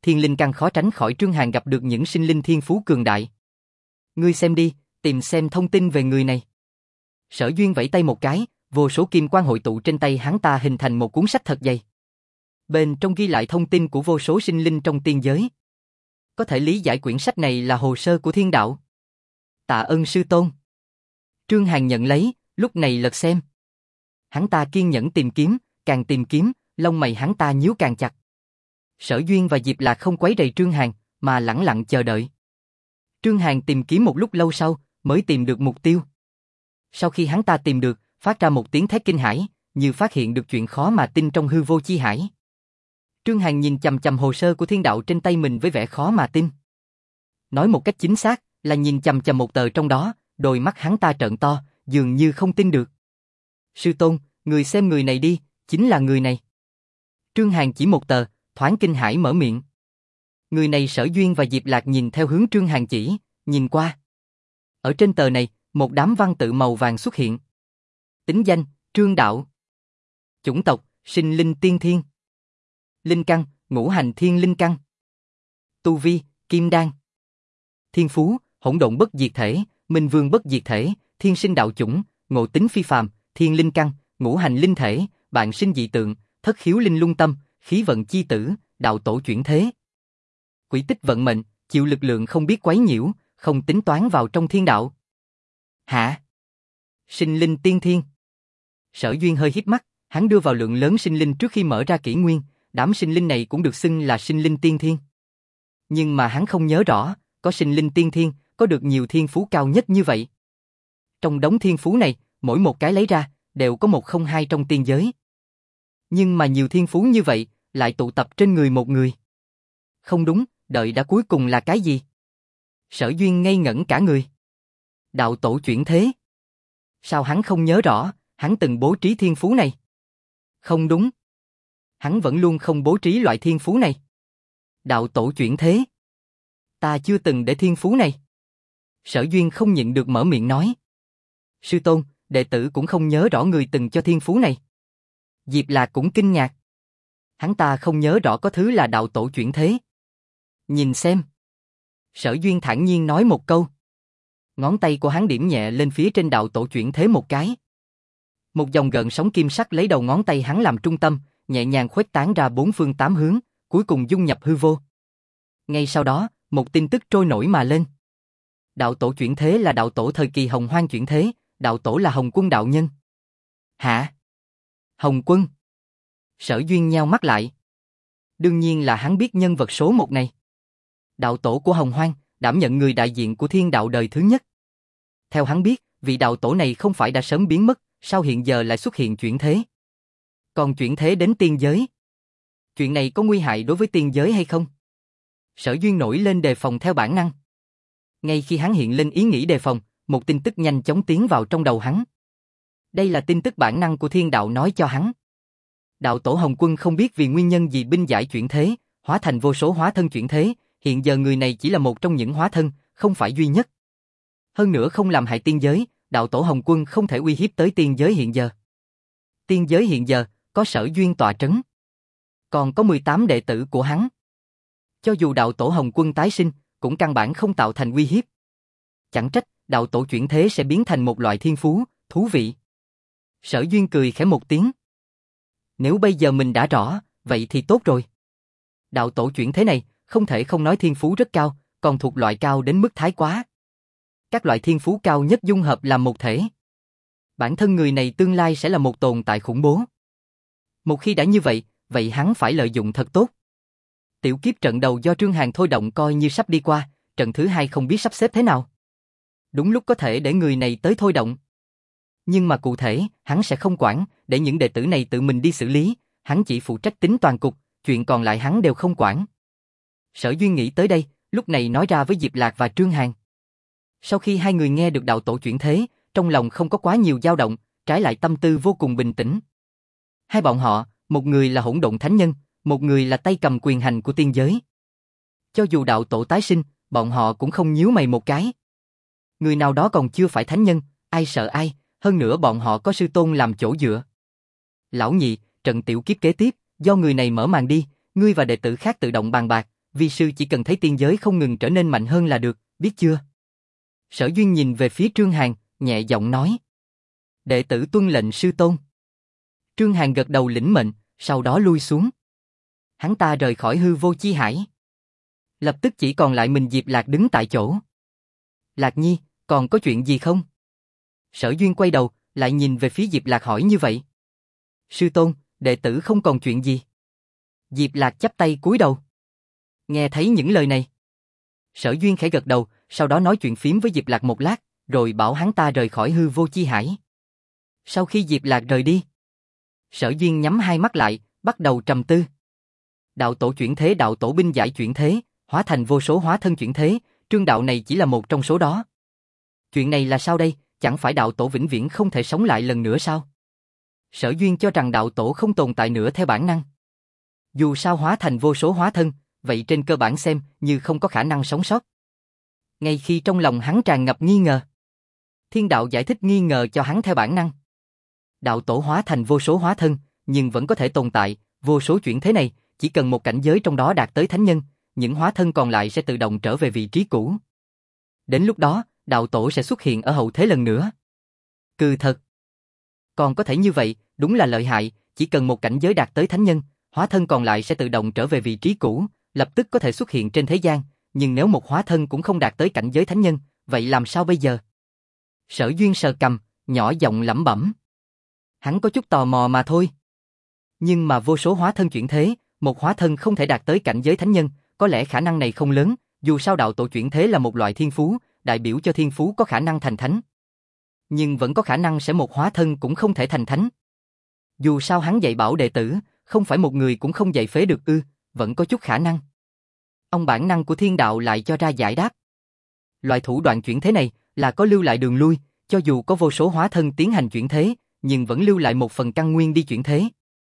thiên linh căn khó tránh khỏi Trương Hàn gặp được những sinh linh thiên phú cường đại. Ngươi xem đi, tìm xem thông tin về người này. Sở Duyên vẫy tay một cái, vô số kim quang hội tụ trên tay hắn ta hình thành một cuốn sách thật dày. Bên trong ghi lại thông tin của vô số sinh linh trong tiên giới. Có thể lý giải quyển sách này là hồ sơ của thiên đạo. Tạ ơn sư tôn. Trương Hàn nhận lấy, lúc này lật xem. Hắn ta kiên nhẫn tìm kiếm, càng tìm kiếm, lông mày hắn ta nhíu càng chặt. Sở Duyên và Diệp Lạc không quấy rầy Trương Hàn, mà lẳng lặng chờ đợi. Trương Hàn tìm kiếm một lúc lâu sau, mới tìm được mục tiêu. Sau khi hắn ta tìm được, phát ra một tiếng thét kinh hãi, như phát hiện được chuyện khó mà tin trong hư vô chi hải. Trương Hàn nhìn chằm chằm hồ sơ của thiên đạo trên tay mình với vẻ khó mà tin. Nói một cách chính xác, là nhìn chằm chằm một tờ trong đó, đôi mắt hắn ta trợn to, dường như không tin được. Sư tôn, người xem người này đi, chính là người này. Trương Hàn chỉ một tờ, thoáng kinh hãi mở miệng. Người này Sở Duyên và Diệp Lạc nhìn theo hướng Trương Hàn chỉ, nhìn qua. Ở trên tờ này, một đám văn tự màu vàng xuất hiện. Tính danh, Trương Đạo. Chủng tộc, sinh linh tiên thiên. Linh căn, ngũ hành thiên linh căn. Tu vi, kim đan. Thiên phú, hỗn độn bất diệt thể, minh vương bất diệt thể, thiên sinh đạo chủng, ngộ tính phi phàm, thiên linh căn, ngũ hành linh thể, bạn sinh dị tượng, thất khiếu linh lung tâm, khí vận chi tử, đạo tổ chuyển thế. Quỹ tích vận mệnh, chịu lực lượng không biết quấy nhiễu, không tính toán vào trong thiên đạo. Hả? Sinh linh tiên thiên. Sở Duyên hơi híp mắt, hắn đưa vào lượng lớn sinh linh trước khi mở ra kỷ nguyên, đám sinh linh này cũng được xưng là sinh linh tiên thiên. Nhưng mà hắn không nhớ rõ, có sinh linh tiên thiên, có được nhiều thiên phú cao nhất như vậy. Trong đống thiên phú này, mỗi một cái lấy ra, đều có 102 trong tiên giới. Nhưng mà nhiều thiên phú như vậy, lại tụ tập trên người một người. Không đúng, đợi đã cuối cùng là cái gì? Sở Duyên ngây ngẩn cả người. Đạo tổ chuyển thế. Sao hắn không nhớ rõ, hắn từng bố trí thiên phú này? Không đúng. Hắn vẫn luôn không bố trí loại thiên phú này. Đạo tổ chuyển thế. Ta chưa từng để thiên phú này. Sở Duyên không nhịn được mở miệng nói. Sư tôn, đệ tử cũng không nhớ rõ người từng cho thiên phú này. Diệp Lạc cũng kinh ngạc. Hắn ta không nhớ rõ có thứ là đạo tổ chuyển thế. Nhìn xem. Sở Duyên thản nhiên nói một câu. Ngón tay của hắn điểm nhẹ lên phía trên đạo tổ chuyển thế một cái. Một dòng gợn sóng kim sắc lấy đầu ngón tay hắn làm trung tâm, nhẹ nhàng khuếch tán ra bốn phương tám hướng, cuối cùng dung nhập hư vô. Ngay sau đó, một tin tức trôi nổi mà lên. Đạo tổ chuyển thế là đạo tổ thời kỳ Hồng Hoang chuyển thế, đạo tổ là Hồng Quân đạo nhân. Hả? Hồng Quân? Sở Duyên nheo mắt lại. Đương nhiên là hắn biết nhân vật số 1 này. Đạo tổ của Hồng Hoang, đảm nhận người đại diện của thiên đạo đời thứ nhất. Theo hắn biết, vị đạo tổ này không phải đã sớm biến mất, sao hiện giờ lại xuất hiện chuyển thế? Còn chuyển thế đến tiên giới? Chuyện này có nguy hại đối với tiên giới hay không? Sở Duyên nổi lên đề phòng theo bản năng. Ngay khi hắn hiện lên ý nghĩ đề phòng, một tin tức nhanh chóng tiến vào trong đầu hắn. Đây là tin tức bản năng của thiên đạo nói cho hắn. Đạo tổ Hồng Quân không biết vì nguyên nhân gì binh giải chuyển thế, hóa thành vô số hóa thân chuyển thế, hiện giờ người này chỉ là một trong những hóa thân, không phải duy nhất. Hơn nữa không làm hại tiên giới, đạo tổ Hồng Quân không thể uy hiếp tới tiên giới hiện giờ. Tiên giới hiện giờ, có Sở Duyên tọa trấn. Còn có 18 đệ tử của hắn. Cho dù đạo tổ Hồng Quân tái sinh, cũng căn bản không tạo thành uy hiếp. Chẳng trách, đạo tổ chuyển thế sẽ biến thành một loại thiên phú, thú vị. Sở Duyên cười khẽ một tiếng. Nếu bây giờ mình đã rõ, vậy thì tốt rồi. Đạo tổ chuyển thế này, không thể không nói thiên phú rất cao, còn thuộc loại cao đến mức thái quá. Các loại thiên phú cao nhất dung hợp làm một thể. Bản thân người này tương lai sẽ là một tồn tại khủng bố. Một khi đã như vậy, vậy hắn phải lợi dụng thật tốt. Tiểu kiếp trận đầu do Trương Hàn thôi động coi như sắp đi qua, trận thứ hai không biết sắp xếp thế nào. Đúng lúc có thể để người này tới thôi động. Nhưng mà cụ thể, hắn sẽ không quản, để những đệ tử này tự mình đi xử lý, hắn chỉ phụ trách tính toàn cục, chuyện còn lại hắn đều không quản. Sở Duyên nghĩ tới đây, lúc này nói ra với Diệp Lạc và Trương Hàn. Sau khi hai người nghe được đạo tổ chuyển thế, trong lòng không có quá nhiều dao động, trái lại tâm tư vô cùng bình tĩnh. Hai bọn họ, một người là hỗn độn thánh nhân, một người là tay cầm quyền hành của tiên giới. Cho dù đạo tổ tái sinh, bọn họ cũng không nhíu mày một cái. Người nào đó còn chưa phải thánh nhân, ai sợ ai, hơn nữa bọn họ có sư tôn làm chỗ dựa. Lão nhị, trận tiểu kiếp kế tiếp, do người này mở màn đi, ngươi và đệ tử khác tự động bàn bạc, Vi sư chỉ cần thấy tiên giới không ngừng trở nên mạnh hơn là được, biết chưa? Sở Duyên nhìn về phía Trương Hàn, nhẹ giọng nói. Đệ tử tuân lệnh sư tôn. Trương Hàn gật đầu lĩnh mệnh, sau đó lui xuống. Hắn ta rời khỏi hư vô chi hải. Lập tức chỉ còn lại mình Diệp Lạc đứng tại chỗ. Lạc Nhi, còn có chuyện gì không? Sở Duyên quay đầu, lại nhìn về phía Diệp Lạc hỏi như vậy. Sư tôn, đệ tử không còn chuyện gì. Diệp Lạc chắp tay cúi đầu. Nghe thấy những lời này. Sở Duyên khẽ gật đầu, sau đó nói chuyện phím với Diệp Lạc một lát, rồi bảo hắn ta rời khỏi hư vô chi hải. Sau khi Diệp Lạc rời đi, Sở Duyên nhắm hai mắt lại, bắt đầu trầm tư. Đạo tổ chuyển thế, đạo tổ binh giải chuyển thế, hóa thành vô số hóa thân chuyển thế, Trương đạo này chỉ là một trong số đó. Chuyện này là sao đây, chẳng phải đạo tổ vĩnh viễn không thể sống lại lần nữa sao? Sở Duyên cho rằng đạo tổ không tồn tại nữa theo bản năng. Dù sao hóa thành vô số hóa thân, vậy trên cơ bản xem như không có khả năng sống sót. Ngay khi trong lòng hắn tràn ngập nghi ngờ, Thiên đạo giải thích nghi ngờ cho hắn theo bản năng. Đạo tổ hóa thành vô số hóa thân, nhưng vẫn có thể tồn tại, vô số chuyển thế này, chỉ cần một cảnh giới trong đó đạt tới thánh nhân, những hóa thân còn lại sẽ tự động trở về vị trí cũ. Đến lúc đó, đạo tổ sẽ xuất hiện ở hậu thế lần nữa. Cừ thật. Còn có thể như vậy, đúng là lợi hại, chỉ cần một cảnh giới đạt tới thánh nhân, hóa thân còn lại sẽ tự động trở về vị trí cũ, lập tức có thể xuất hiện trên thế gian, nhưng nếu một hóa thân cũng không đạt tới cảnh giới thánh nhân, vậy làm sao bây giờ? Sở Duyên sờ cằm, nhỏ giọng lẩm bẩm. Hắn có chút tò mò mà thôi. Nhưng mà vô số hóa thân chuyển thế, một hóa thân không thể đạt tới cảnh giới thánh nhân, có lẽ khả năng này không lớn, dù sao đạo tổ chuyển thế là một loại thiên phú, đại biểu cho thiên phú có khả năng thành thánh. Nhưng vẫn có khả năng sẽ một hóa thân cũng không thể thành thánh. Dù sao hắn dạy bảo đệ tử, không phải một người cũng không dạy phế được ư, vẫn có chút khả năng. Ông bản năng của thiên đạo lại cho ra giải đáp. Loại thủ đoạn chuyển thế này là có lưu lại đường lui, cho dù có vô số hóa thân tiến hành chuyển thế, nhưng vẫn lưu lại một phần căn nguyên đi chuyển thế.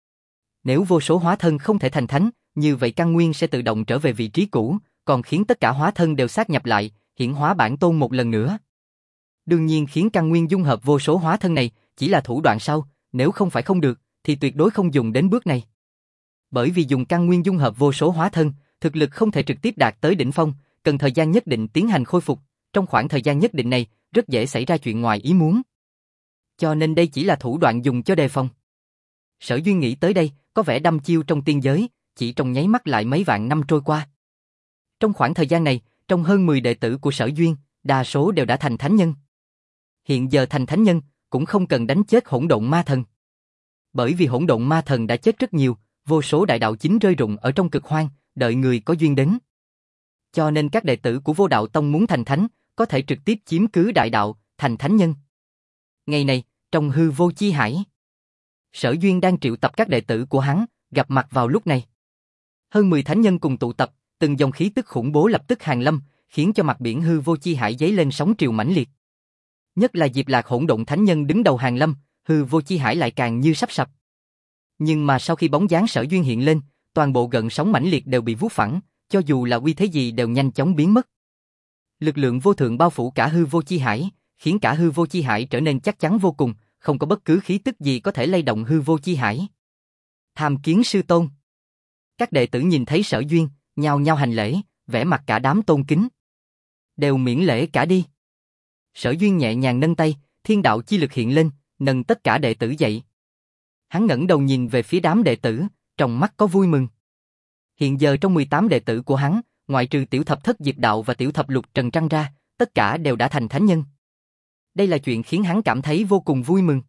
Nếu vô số hóa thân không thể thành thánh, như vậy căn nguyên sẽ tự động trở về vị trí cũ, còn khiến tất cả hóa thân đều sát nhập lại, hiển hóa bản tôn một lần nữa. Đương nhiên khiến căn nguyên dung hợp vô số hóa thân này chỉ là thủ đoạn sau, nếu không phải không được, thì tuyệt đối không dùng đến bước này. Bởi vì dùng căn nguyên dung hợp vô số hóa thân, thực lực không thể trực tiếp đạt tới đỉnh phong, cần thời gian nhất định tiến hành khôi phục, trong khoảng thời gian nhất định này, rất dễ xảy ra chuyện ngoài ý muốn. Cho nên đây chỉ là thủ đoạn dùng cho đề phòng. Sở Duyên nghĩ tới đây, có vẻ đăm chiêu trong tiên giới, chỉ trong nháy mắt lại mấy vạn năm trôi qua. Trong khoảng thời gian này, trong hơn 10 đệ tử của Sở Duyên, đa số đều đã thành thánh nhân. Hiện giờ thành thánh nhân, cũng không cần đánh chết hỗn độn ma thần. Bởi vì hỗn độn ma thần đã chết rất nhiều, vô số đại đạo chính rơi rụng ở trong cực hoang, đợi người có duyên đến. Cho nên các đệ tử của Vô Đạo Tông muốn thành thánh, có thể trực tiếp chiếm cứ đại đạo, thành thánh nhân. Ngày này, trong hư vô chi hải, Sở Duyên đang triệu tập các đệ tử của hắn, gặp mặt vào lúc này. Hơn 10 thánh nhân cùng tụ tập, từng dòng khí tức khủng bố lập tức hàng lâm, khiến cho mặt biển hư vô chi hải dấy lên sóng triều mãnh liệt. Nhất là Diệp Lạc hỗn độn thánh nhân đứng đầu hàng lâm, hư vô chi hải lại càng như sắp sập. Nhưng mà sau khi bóng dáng Sở Duyên hiện lên, toàn bộ gợn sóng mãnh liệt đều bị vuốt phẳng, cho dù là uy thế gì đều nhanh chóng biến mất. Lực lượng vô thượng bao phủ cả hư vô chi hải, khiến cả hư vô chi hải trở nên chắc chắn vô cùng, không có bất cứ khí tức gì có thể lay động hư vô chi hải. Tham kiến sư tôn. Các đệ tử nhìn thấy Sở Duyên, nhao nhao hành lễ, vẻ mặt cả đám tôn kính. Đều miễn lễ cả đi. Sở Duyên nhẹ nhàng nâng tay, thiên đạo chi lực hiện lên, nâng tất cả đệ tử dậy. Hắn ngẩng đầu nhìn về phía đám đệ tử, trong mắt có vui mừng. Hiện giờ trong 18 đệ tử của hắn, ngoại trừ tiểu thập thất Diệp Đạo và tiểu thập lục Trần Trăng ra, tất cả đều đã thành thánh nhân. Đây là chuyện khiến hắn cảm thấy vô cùng vui mừng.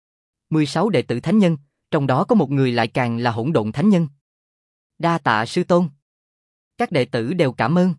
16 đệ tử thánh nhân, trong đó có một người lại càng là hỗn độn thánh nhân. Đa tạ sư tôn. Các đệ tử đều cảm ơn.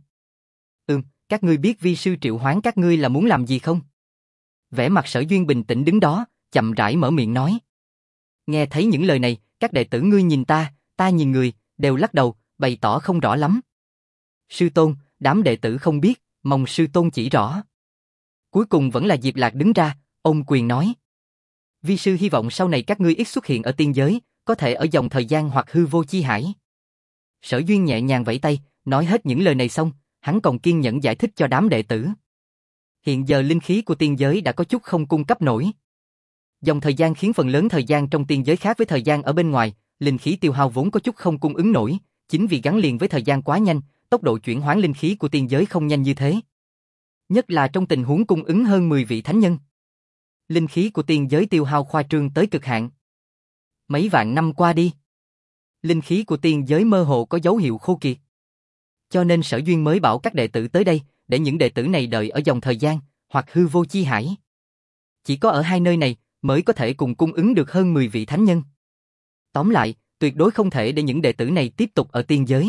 Các ngươi biết vi sư triệu hoán các ngươi là muốn làm gì không? Vẻ mặt Sở Duyên bình tĩnh đứng đó, chậm rãi mở miệng nói. Nghe thấy những lời này, các đệ tử ngươi nhìn ta, ta nhìn người, đều lắc đầu, bày tỏ không rõ lắm. Sư tôn, đám đệ tử không biết, mong sư tôn chỉ rõ. Cuối cùng vẫn là Diệp Lạc đứng ra, ôm quyền nói. Vi sư hy vọng sau này các ngươi ít xuất hiện ở tiên giới, có thể ở dòng thời gian hoặc hư vô chi hải. Sở Duyên nhẹ nhàng vẫy tay, nói hết những lời này xong, hắn còn kiên nhẫn giải thích cho đám đệ tử. Hiện giờ linh khí của tiên giới đã có chút không cung cấp nổi. Dòng thời gian khiến phần lớn thời gian trong tiên giới khác với thời gian ở bên ngoài, linh khí tiêu hao vốn có chút không cung ứng nổi, chính vì gắn liền với thời gian quá nhanh, tốc độ chuyển hóa linh khí của tiên giới không nhanh như thế. Nhất là trong tình huống cung ứng hơn 10 vị thánh nhân. Linh khí của tiên giới tiêu hao khoa trương tới cực hạn. Mấy vạn năm qua đi, linh khí của tiên giới mơ hồ có dấu hiệu khô kiệt. Cho nên Sở Duyên mới bảo các đệ tử tới đây, để những đệ tử này đợi ở dòng thời gian, hoặc hư vô chi hải. Chỉ có ở hai nơi này, mới có thể cùng cung ứng được hơn 10 vị thánh nhân. Tóm lại, tuyệt đối không thể để những đệ tử này tiếp tục ở tiên giới.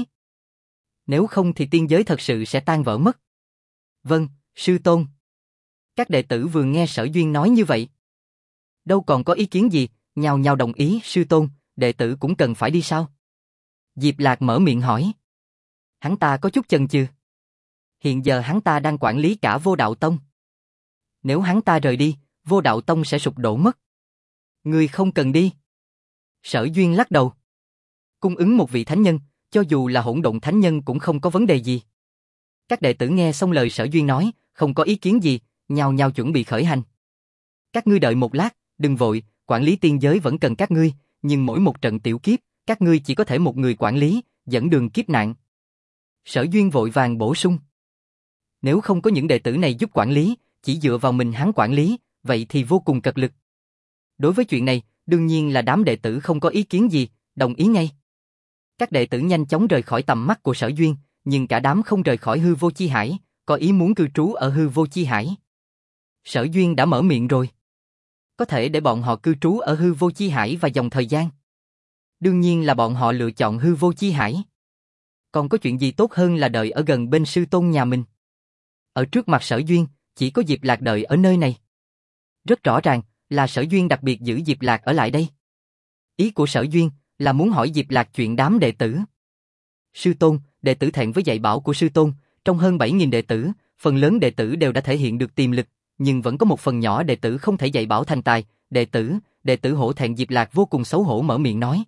Nếu không thì tiên giới thật sự sẽ tan vỡ mất. Vâng, sư tôn. Các đệ tử vừa nghe Sở Duyên nói như vậy, đâu còn có ý kiến gì, nhao nhao đồng ý. Sư tôn, đệ tử cũng cần phải đi sao? Diệp Lạc mở miệng hỏi. Hắn ta có chút chần chừ. Hiện giờ hắn ta đang quản lý cả Vô Đạo Tông. Nếu hắn ta rời đi, Vô Đạo Tông sẽ sụp đổ mất. Ngươi không cần đi. Sở Duyên lắc đầu. Cung ứng một vị thánh nhân, cho dù là hỗn độn thánh nhân cũng không có vấn đề gì. Các đệ tử nghe xong lời Sở Duyên nói, không có ý kiến gì, nhao nhao chuẩn bị khởi hành. Các ngươi đợi một lát, đừng vội, quản lý tiên giới vẫn cần các ngươi, nhưng mỗi một trận tiểu kiếp, các ngươi chỉ có thể một người quản lý, dẫn đường kiếp nạn. Sở Duyên vội vàng bổ sung. Nếu không có những đệ tử này giúp quản lý, chỉ dựa vào mình hắn quản lý, vậy thì vô cùng cật lực. Đối với chuyện này, đương nhiên là đám đệ tử không có ý kiến gì, đồng ý ngay. Các đệ tử nhanh chóng rời khỏi tầm mắt của Sở Duyên, nhưng cả đám không rời khỏi hư vô chi hải, có ý muốn cư trú ở hư vô chi hải. Sở Duyên đã mở miệng rồi. Có thể để bọn họ cư trú ở hư vô chi hải và dòng thời gian. Đương nhiên là bọn họ lựa chọn hư vô chi hải. Còn có chuyện gì tốt hơn là đợi ở gần bên sư tôn nhà mình. Ở trước mặt Sở Duyên, chỉ có Diệp Lạc đợi ở nơi này. Rất rõ ràng là Sở Duyên đặc biệt giữ Diệp Lạc ở lại đây. Ý của Sở Duyên là muốn hỏi Diệp Lạc chuyện đám đệ tử. Sư tôn, đệ tử thẹn với dạy bảo của sư tôn, trong hơn 7.000 đệ tử, phần lớn đệ tử đều đã thể hiện được tiềm lực, nhưng vẫn có một phần nhỏ đệ tử không thể dạy bảo thành tài. Đệ tử hổ thẹn. Diệp Lạc vô cùng xấu hổ mở miệng nói.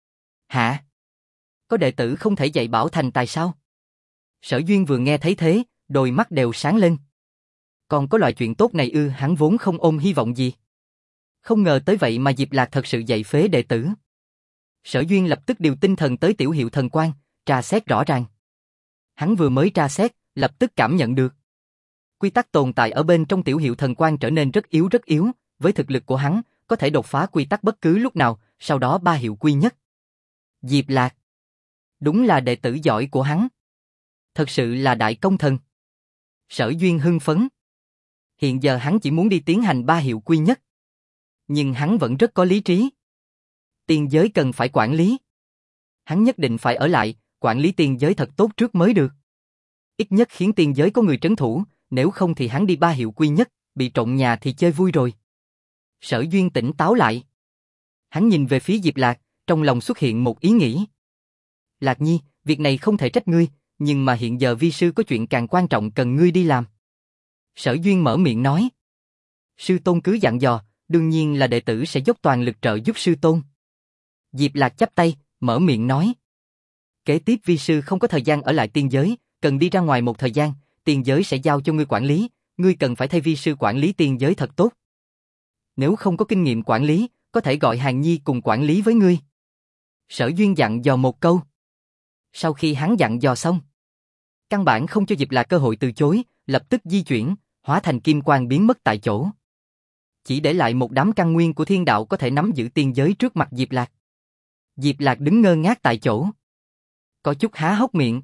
Hả? Có đệ tử không thể dạy bảo thành tài sao? Sở Duyên vừa nghe thấy thế, đôi mắt đều sáng lên. Còn có loại chuyện tốt này ư? Hắn vốn không ôm hy vọng gì. Không ngờ tới vậy mà Diệp Lạc thật sự dạy phế đệ tử. Sở Duyên lập tức điều tinh thần tới tiểu hiệu thần quan, tra xét rõ ràng. Hắn vừa mới tra xét, lập tức cảm nhận được. Quy tắc tồn tại ở bên trong tiểu hiệu thần quan trở nên rất yếu, với thực lực của hắn, có thể đột phá quy tắc bất cứ lúc nào, sau đó 3 hiệu quy nhất. Diệp Lạc. Đúng là đệ tử giỏi của hắn. Thật sự là đại công thần. Sở Duyên hưng phấn. Hiện giờ hắn chỉ muốn đi tiến hành 3 hiệu quy nhất. Nhưng hắn vẫn rất có lý trí. Tiên giới cần phải quản lý. Hắn nhất định phải ở lại, quản lý tiên giới thật tốt trước mới được. Ít nhất khiến tiên giới có người trấn thủ, nếu không thì hắn đi 3 hiệu quy nhất, bị trộn nhà thì chơi vui rồi. Sở Duyên tỉnh táo lại. Hắn nhìn về phía Diệp Lạc, trong lòng xuất hiện một ý nghĩ. Lạc Nhi, việc này không thể trách ngươi, nhưng mà hiện giờ vi sư có chuyện càng quan trọng cần ngươi đi làm. Sở Duyên mở miệng nói. Sư tôn cứ dặn dò, đương nhiên là đệ tử sẽ dốc toàn lực trợ giúp sư tôn. Diệp Lạc chắp tay, mở miệng nói. Kế tiếp vi sư không có thời gian ở lại tiên giới, cần đi ra ngoài một thời gian, tiên giới sẽ giao cho ngươi quản lý, ngươi cần phải thay vi sư quản lý tiên giới thật tốt. Nếu không có kinh nghiệm quản lý, có thể gọi Hàn Nhi cùng quản lý với ngươi. Sở Duyên dặn dò một câu. Sau khi hắn dặn dò xong, căn bản không cho Diệp Lạc cơ hội từ chối, lập tức di chuyển, hóa thành kim quang biến mất tại chỗ. Chỉ để lại một đám căn nguyên của thiên đạo có thể nắm giữ tiên giới trước mặt Diệp Lạc. Diệp Lạc đứng ngơ ngác tại chỗ. Có chút há hốc miệng.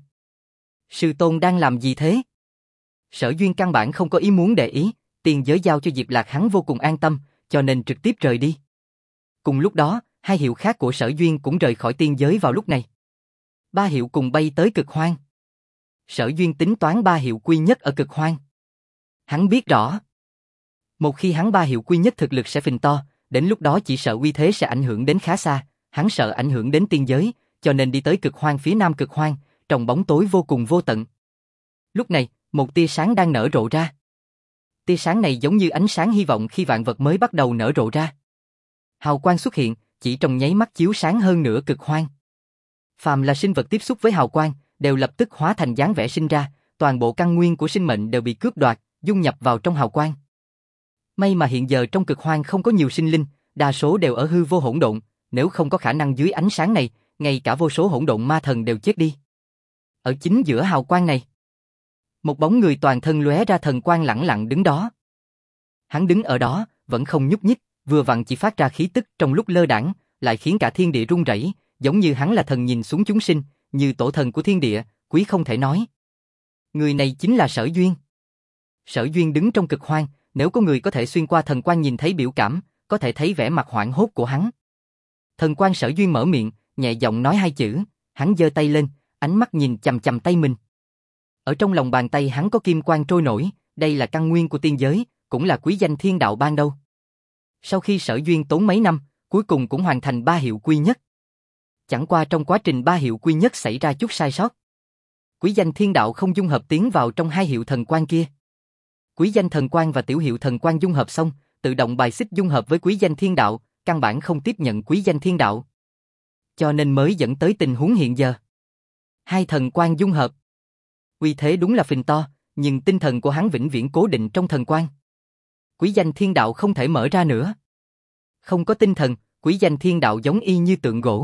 Sư tôn đang làm gì thế? Sở Duyên căn bản không có ý muốn để ý, tiên giới giao cho Diệp Lạc hắn vô cùng an tâm, cho nên trực tiếp rời đi. Cùng lúc đó, 2 hiệu khác của Sở Duyên cũng rời khỏi tiên giới vào lúc này. 3 hiệu cùng bay tới cực hoang. Sở Duyên tính toán 3 hiệu quy nhất ở cực hoang. Hắn biết rõ, một khi hắn 3 hiệu quy nhất thực lực sẽ phình to, đến lúc đó chỉ sợ uy thế sẽ ảnh hưởng đến khá xa, hắn sợ ảnh hưởng đến tiên giới, cho nên đi tới cực hoang phía nam cực hoang, trong bóng tối vô cùng vô tận. Lúc này, một tia sáng đang nở rộ ra. Tia sáng này giống như ánh sáng hy vọng khi vạn vật mới bắt đầu nở rộ ra. Hào quang xuất hiện, chỉ trong nháy mắt chiếu sáng hơn nửa cực hoang. Phàm là sinh vật tiếp xúc với hào quang, đều lập tức hóa thành dáng vẻ sinh ra, toàn bộ căn nguyên của sinh mệnh đều bị cướp đoạt, dung nhập vào trong hào quang. May mà hiện giờ trong cực hoang không có nhiều sinh linh, đa số đều ở hư vô hỗn độn, nếu không có khả năng dưới ánh sáng này, ngay cả vô số hỗn độn ma thần đều chết đi. Ở chính giữa hào quang này, một bóng người toàn thân lóe ra thần quang lẳng lặng đứng đó. Hắn đứng ở đó, vẫn không nhúc nhích, vừa vặn chỉ phát ra khí tức trong lúc lơ đãng, lại khiến cả thiên địa rung rẩy, giống như hắn là thần nhìn xuống chúng sinh, như tổ thần của thiên địa, quý không thể nói. Người này chính là Sở Duyên. Sở Duyên đứng trong cực hoang, nếu có người có thể xuyên qua thần quang nhìn thấy biểu cảm, có thể thấy vẻ mặt hoảng hốt của hắn. Thần quang Sở Duyên mở miệng, nhẹ giọng nói hai chữ, hắn giơ tay lên, ánh mắt nhìn chằm chằm tay mình. Ở trong lòng bàn tay hắn có kim quang trôi nổi, đây là căn nguyên của tiên giới, cũng là quý danh thiên đạo ban đầu. Sau khi Sở Duyên tốn mấy năm, cuối cùng cũng hoàn thành ba hiệu quy nhất. Chẳng qua trong quá trình ba hiệu quy nhất xảy ra chút sai sót. Quý danh thiên đạo không dung hợp tiến vào trong hai hiệu thần quang kia. Quý danh thần quang và tiểu hiệu thần quang dung hợp xong, tự động bài xích dung hợp với quý danh thiên đạo, căn bản không tiếp nhận quý danh thiên đạo. Cho nên mới dẫn tới tình huống hiện giờ. Hai thần quang dung hợp. Uy thế đúng là phình to, nhưng tinh thần của hắn vĩnh viễn cố định trong thần quang. Quý danh thiên đạo không thể mở ra nữa. Không có tinh thần, quý danh thiên đạo giống y như tượng gỗ.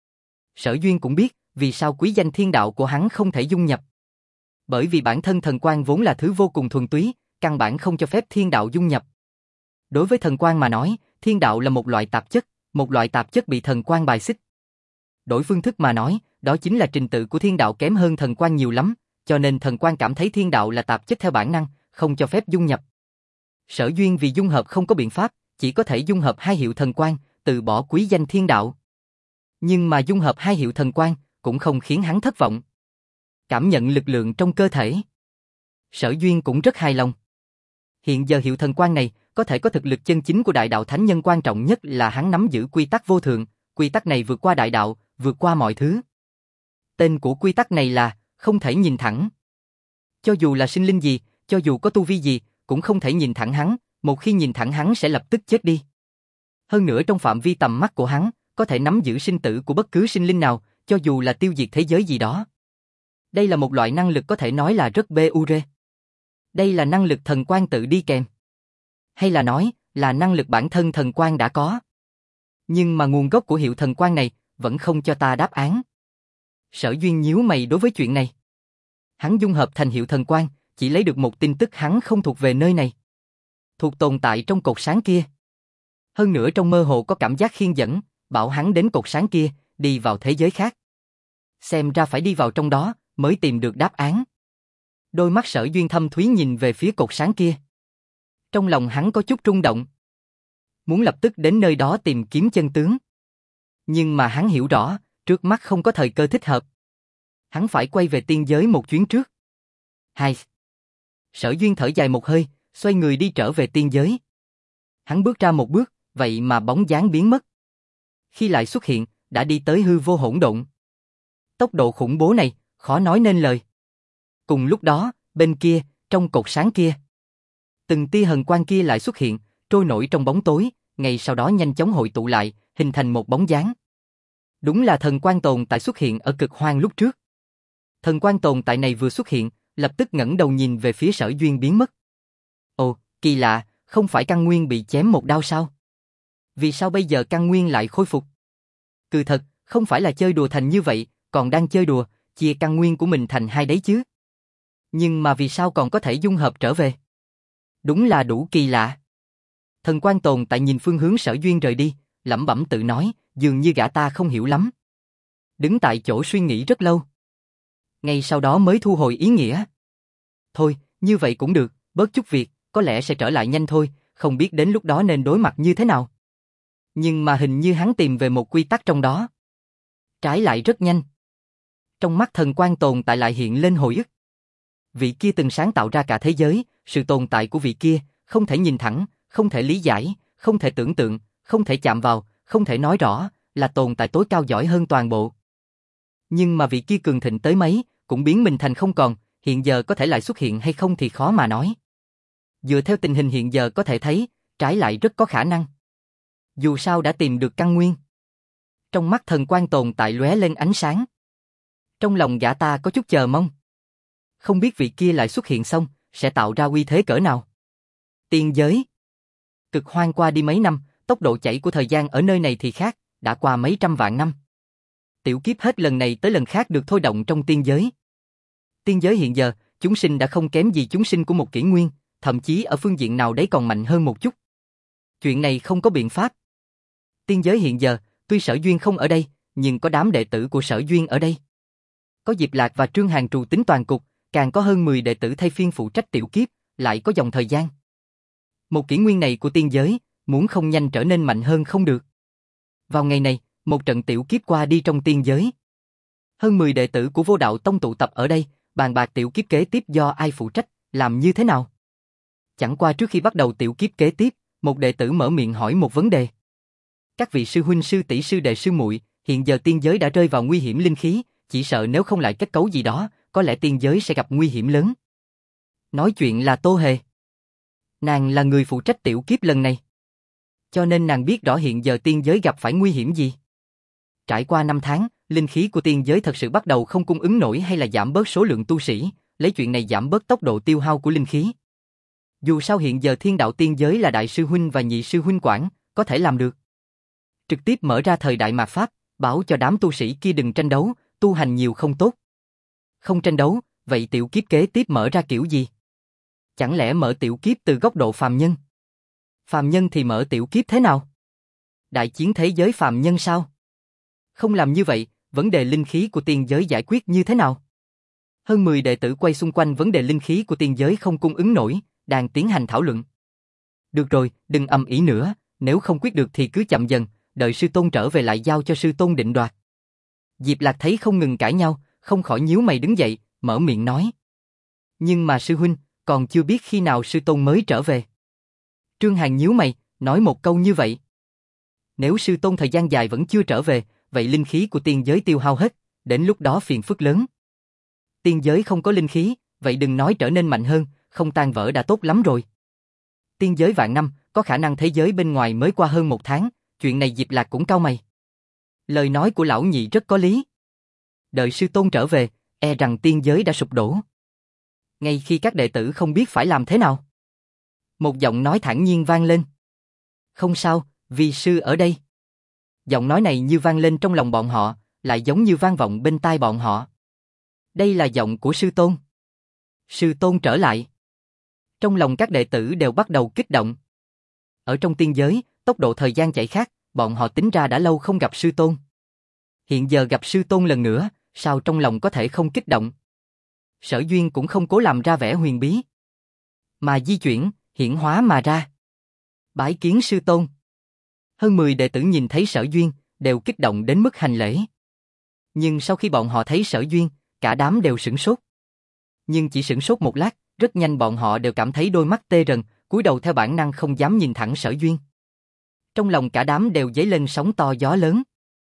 Sở Duyên cũng biết, vì sao quý danh thiên đạo của hắn không thể dung nhập. Bởi vì bản thân thần quang vốn là thứ vô cùng thuần túy, căn bản không cho phép thiên đạo dung nhập. Đối với thần quang mà nói, thiên đạo là một loại tạp chất bị thần quang bài xích. Đổi phương thức mà nói, đó chính là trình tự của thiên đạo kém hơn thần quang nhiều lắm, cho nên thần quang cảm thấy thiên đạo là tạp chất theo bản năng, không cho phép dung nhập. Sở Duyên vì dung hợp không có biện pháp, chỉ có thể dung hợp hai hiệu thần quang, từ bỏ quý danh thiên đạo. Nhưng mà dung hợp hai hiệu thần quang cũng không khiến hắn thất vọng. Cảm nhận lực lượng trong cơ thể, Sở Duyên cũng rất hài lòng. Hiện giờ hiệu thần quang này có thể có thực lực chân chính của đại đạo thánh nhân, quan trọng nhất là hắn nắm giữ quy tắc vô thượng, quy tắc này vượt qua đại đạo, vượt qua mọi thứ. Tên của quy tắc này là không thể nhìn thẳng. Cho dù là sinh linh gì, cho dù có tu vi gì, cũng không thể nhìn thẳng hắn, một khi nhìn thẳng hắn sẽ lập tức chết đi. Hơn nữa trong phạm vi tầm mắt của hắn, có thể nắm giữ sinh tử của bất cứ sinh linh nào, cho dù là tiêu diệt thế giới gì đó. Đây là một loại năng lực có thể nói là rất BUR. Đây là năng lực thần quang tự đi kèm. Hay là nói, là năng lực bản thân thần quang đã có. Nhưng mà nguồn gốc của hiệu thần quang này, vẫn không cho ta đáp án. Sở Duyên nhíu mày đối với chuyện này. Hắn dung hợp thành hiệu thần quang, chỉ lấy được một tin tức hắn không thuộc về nơi này. Thuộc tồn tại trong cột sáng kia. Hơn nữa trong mơ hồ có cảm giác khiên dẫn, bảo hắn đến cột sáng kia, đi vào thế giới khác. Xem ra phải đi vào trong đó, mới tìm được đáp án. Đôi mắt Sở Duyên thâm thúy nhìn về phía cột sáng kia. Trong lòng hắn có chút rung động. Muốn lập tức đến nơi đó tìm kiếm chân tướng. Nhưng mà hắn hiểu rõ, trước mắt không có thời cơ thích hợp. Hắn phải quay về tiên giới một chuyến trước. Hai. Sở Duyên thở dài một hơi, xoay người đi trở về tiên giới. Hắn bước ra một bước, vậy mà bóng dáng biến mất. Khi lại xuất hiện, đã đi tới hư vô hỗn độn. Tốc độ khủng bố này, khó nói nên lời. Cùng lúc đó, bên kia, trong cột sáng kia, từng tia hần quang kia lại xuất hiện, trôi nổi trong bóng tối, ngay sau đó nhanh chóng hội tụ lại, hình thành một bóng dáng. Đúng là thần quang tồn tại xuất hiện ở cực hoang lúc trước. Thần quang tồn tại này vừa xuất hiện, lập tức ngẩng đầu nhìn về phía Sở Duyên biến mất. Ồ, kỳ lạ, không phải căn nguyên bị chém một đao sao? Vì sao bây giờ căn nguyên lại khôi phục? Cứ thật, không phải là chơi đùa thành như vậy, còn đang chơi đùa, chia căn nguyên của mình thành hai đấy chứ. Nhưng mà vì sao còn có thể dung hợp trở về? Đúng là đủ kỳ lạ. Thần quang tồn tại nhìn phương hướng Sở Duyên rời đi, lẩm bẩm tự nói, dường như gã ta không hiểu lắm. Đứng tại chỗ suy nghĩ rất lâu. Ngay sau đó mới thu hồi ý nghĩa. Thôi, như vậy cũng được, bớt chút việc, có lẽ sẽ trở lại nhanh thôi, không biết đến lúc đó nên đối mặt như thế nào. Nhưng mà hình như hắn tìm về một quy tắc trong đó. Trái lại rất nhanh. Trong mắt thần quang tồn tại lại hiện lên hồi ức. Vị kia từng sáng tạo ra cả thế giới, sự tồn tại của vị kia, không thể nhìn thẳng, không thể lý giải, không thể tưởng tượng, không thể chạm vào, không thể nói rõ, là tồn tại tối cao giỏi hơn toàn bộ. Nhưng mà vị kia cường thịnh tới mấy, cũng biến mình thành không còn, hiện giờ có thể lại xuất hiện hay không thì khó mà nói. Dựa theo tình hình hiện giờ có thể thấy, trái lại rất có khả năng. Dù sao đã tìm được căn nguyên. Trong mắt thần quang tồn tại lóe lên ánh sáng. Trong lòng gã ta có chút chờ mong. Không biết vị kia lại xuất hiện xong, sẽ tạo ra uy thế cỡ nào. Tiên giới. Cực hoang qua đi mấy năm, tốc độ chảy của thời gian ở nơi này thì khác, đã qua mấy trăm vạn năm. Tiểu kiếp hết lần này tới lần khác được thôi động trong tiên giới. Tiên giới hiện giờ, chúng sinh đã không kém gì chúng sinh của một kỷ nguyên, thậm chí ở phương diện nào đấy còn mạnh hơn một chút. Chuyện này không có biện pháp. Tiên giới hiện giờ, tuy Sở Duyên không ở đây, nhưng có đám đệ tử của Sở Duyên ở đây. Có Diệp Lạc và Trương Hàn trù tính toàn cục, càng có hơn 10 đệ tử thay phiên phụ trách tiểu kiếp, lại có dòng thời gian. Một kỷ nguyên này của tiên giới, muốn không nhanh trở nên mạnh hơn không được. Vào ngày này, một trận tiểu kiếp qua đi trong tiên giới. Hơn 10 đệ tử của Vô Đạo Tông tụ tập ở đây, bàn bạc tiểu kiếp kế tiếp do ai phụ trách, làm như thế nào. Chẳng qua trước khi bắt đầu tiểu kiếp kế tiếp, một đệ tử mở miệng hỏi một vấn đề. Các vị sư huynh sư tỷ sư đệ sư muội, hiện giờ tiên giới đã rơi vào nguy hiểm linh khí, chỉ sợ nếu không lại kết cấu gì đó, có lẽ tiên giới sẽ gặp nguy hiểm lớn. Nói chuyện là Tô Hề. Nàng là người phụ trách tiểu kiếp lần này. Cho nên nàng biết rõ hiện giờ tiên giới gặp phải nguy hiểm gì. Trải qua 5 tháng, linh khí của tiên giới thật sự bắt đầu không cung ứng nổi hay là giảm bớt số lượng tu sĩ, lấy chuyện này giảm bớt tốc độ tiêu hao của linh khí. Dù sao hiện giờ thiên đạo tiên giới là đại sư huynh và nhị sư huynh quản, có thể làm được. Trực tiếp mở ra thời đại mạt Pháp, bảo cho đám tu sĩ kia đừng tranh đấu, tu hành nhiều không tốt. Không tranh đấu, vậy tiểu kiếp kế tiếp mở ra kiểu gì? Chẳng lẽ mở tiểu kiếp từ góc độ phàm nhân? Phàm nhân thì mở tiểu kiếp thế nào? Đại chiến thế giới phàm nhân sao? Không làm như vậy, vấn đề linh khí của tiên giới giải quyết như thế nào? Hơn 10 đệ tử quay xung quanh vấn đề linh khí của tiên giới không cung ứng nổi, đang tiến hành thảo luận. Được rồi, đừng ầm ĩ nữa, nếu không quyết được thì cứ chậm dần, đợi sư tôn trở về lại giao cho sư tôn định đoạt. Diệp Lạc thấy không ngừng cãi nhau, không khỏi nhíu mày đứng dậy, mở miệng nói. Nhưng mà sư huynh, còn chưa biết khi nào sư tôn mới trở về. Trương Hàn nhíu mày, nói một câu như vậy. Nếu sư tôn thời gian dài vẫn chưa trở về, vậy linh khí của tiên giới tiêu hao hết, đến lúc đó phiền phức lớn. Tiên giới không có linh khí, vậy đừng nói trở nên mạnh hơn, không tan vỡ đã tốt lắm rồi. Tiên giới vạn năm, có khả năng thế giới bên ngoài mới qua hơn 1 tháng, chuyện này Diệp Lạc cũng cau mày. Lời nói của lão nhị rất có lý. Đợi sư tôn trở về, e rằng tiên giới đã sụp đổ. Ngay khi các đệ tử không biết phải làm thế nào, một giọng nói thản nhiên vang lên. Không sao, vi sư ở đây. Giọng nói này như vang lên trong lòng bọn họ, lại giống như vang vọng bên tai bọn họ. Đây là giọng của sư tôn. Sư tôn trở lại. Trong lòng các đệ tử đều bắt đầu kích động. Ở trong tiên giới, tốc độ thời gian chạy khác, bọn họ tính ra đã lâu không gặp sư tôn. Hiện giờ gặp sư tôn lần nữa, sao trong lòng có thể không kích động? Sở Duyên cũng không cố làm ra vẻ huyền bí, mà di chuyển, hiển hóa mà ra. Bái kiến sư tôn. Hơn 10 đệ tử nhìn thấy Sở Duyên, đều kích động đến mức hành lễ. Nhưng sau khi bọn họ thấy Sở Duyên, cả đám đều sửng sốt. Nhưng chỉ sửng sốt một lát, rất nhanh bọn họ đều cảm thấy đôi mắt tê rần, cúi đầu theo bản năng không dám nhìn thẳng Sở Duyên. Trong lòng cả đám đều dấy lên sóng to gió lớn.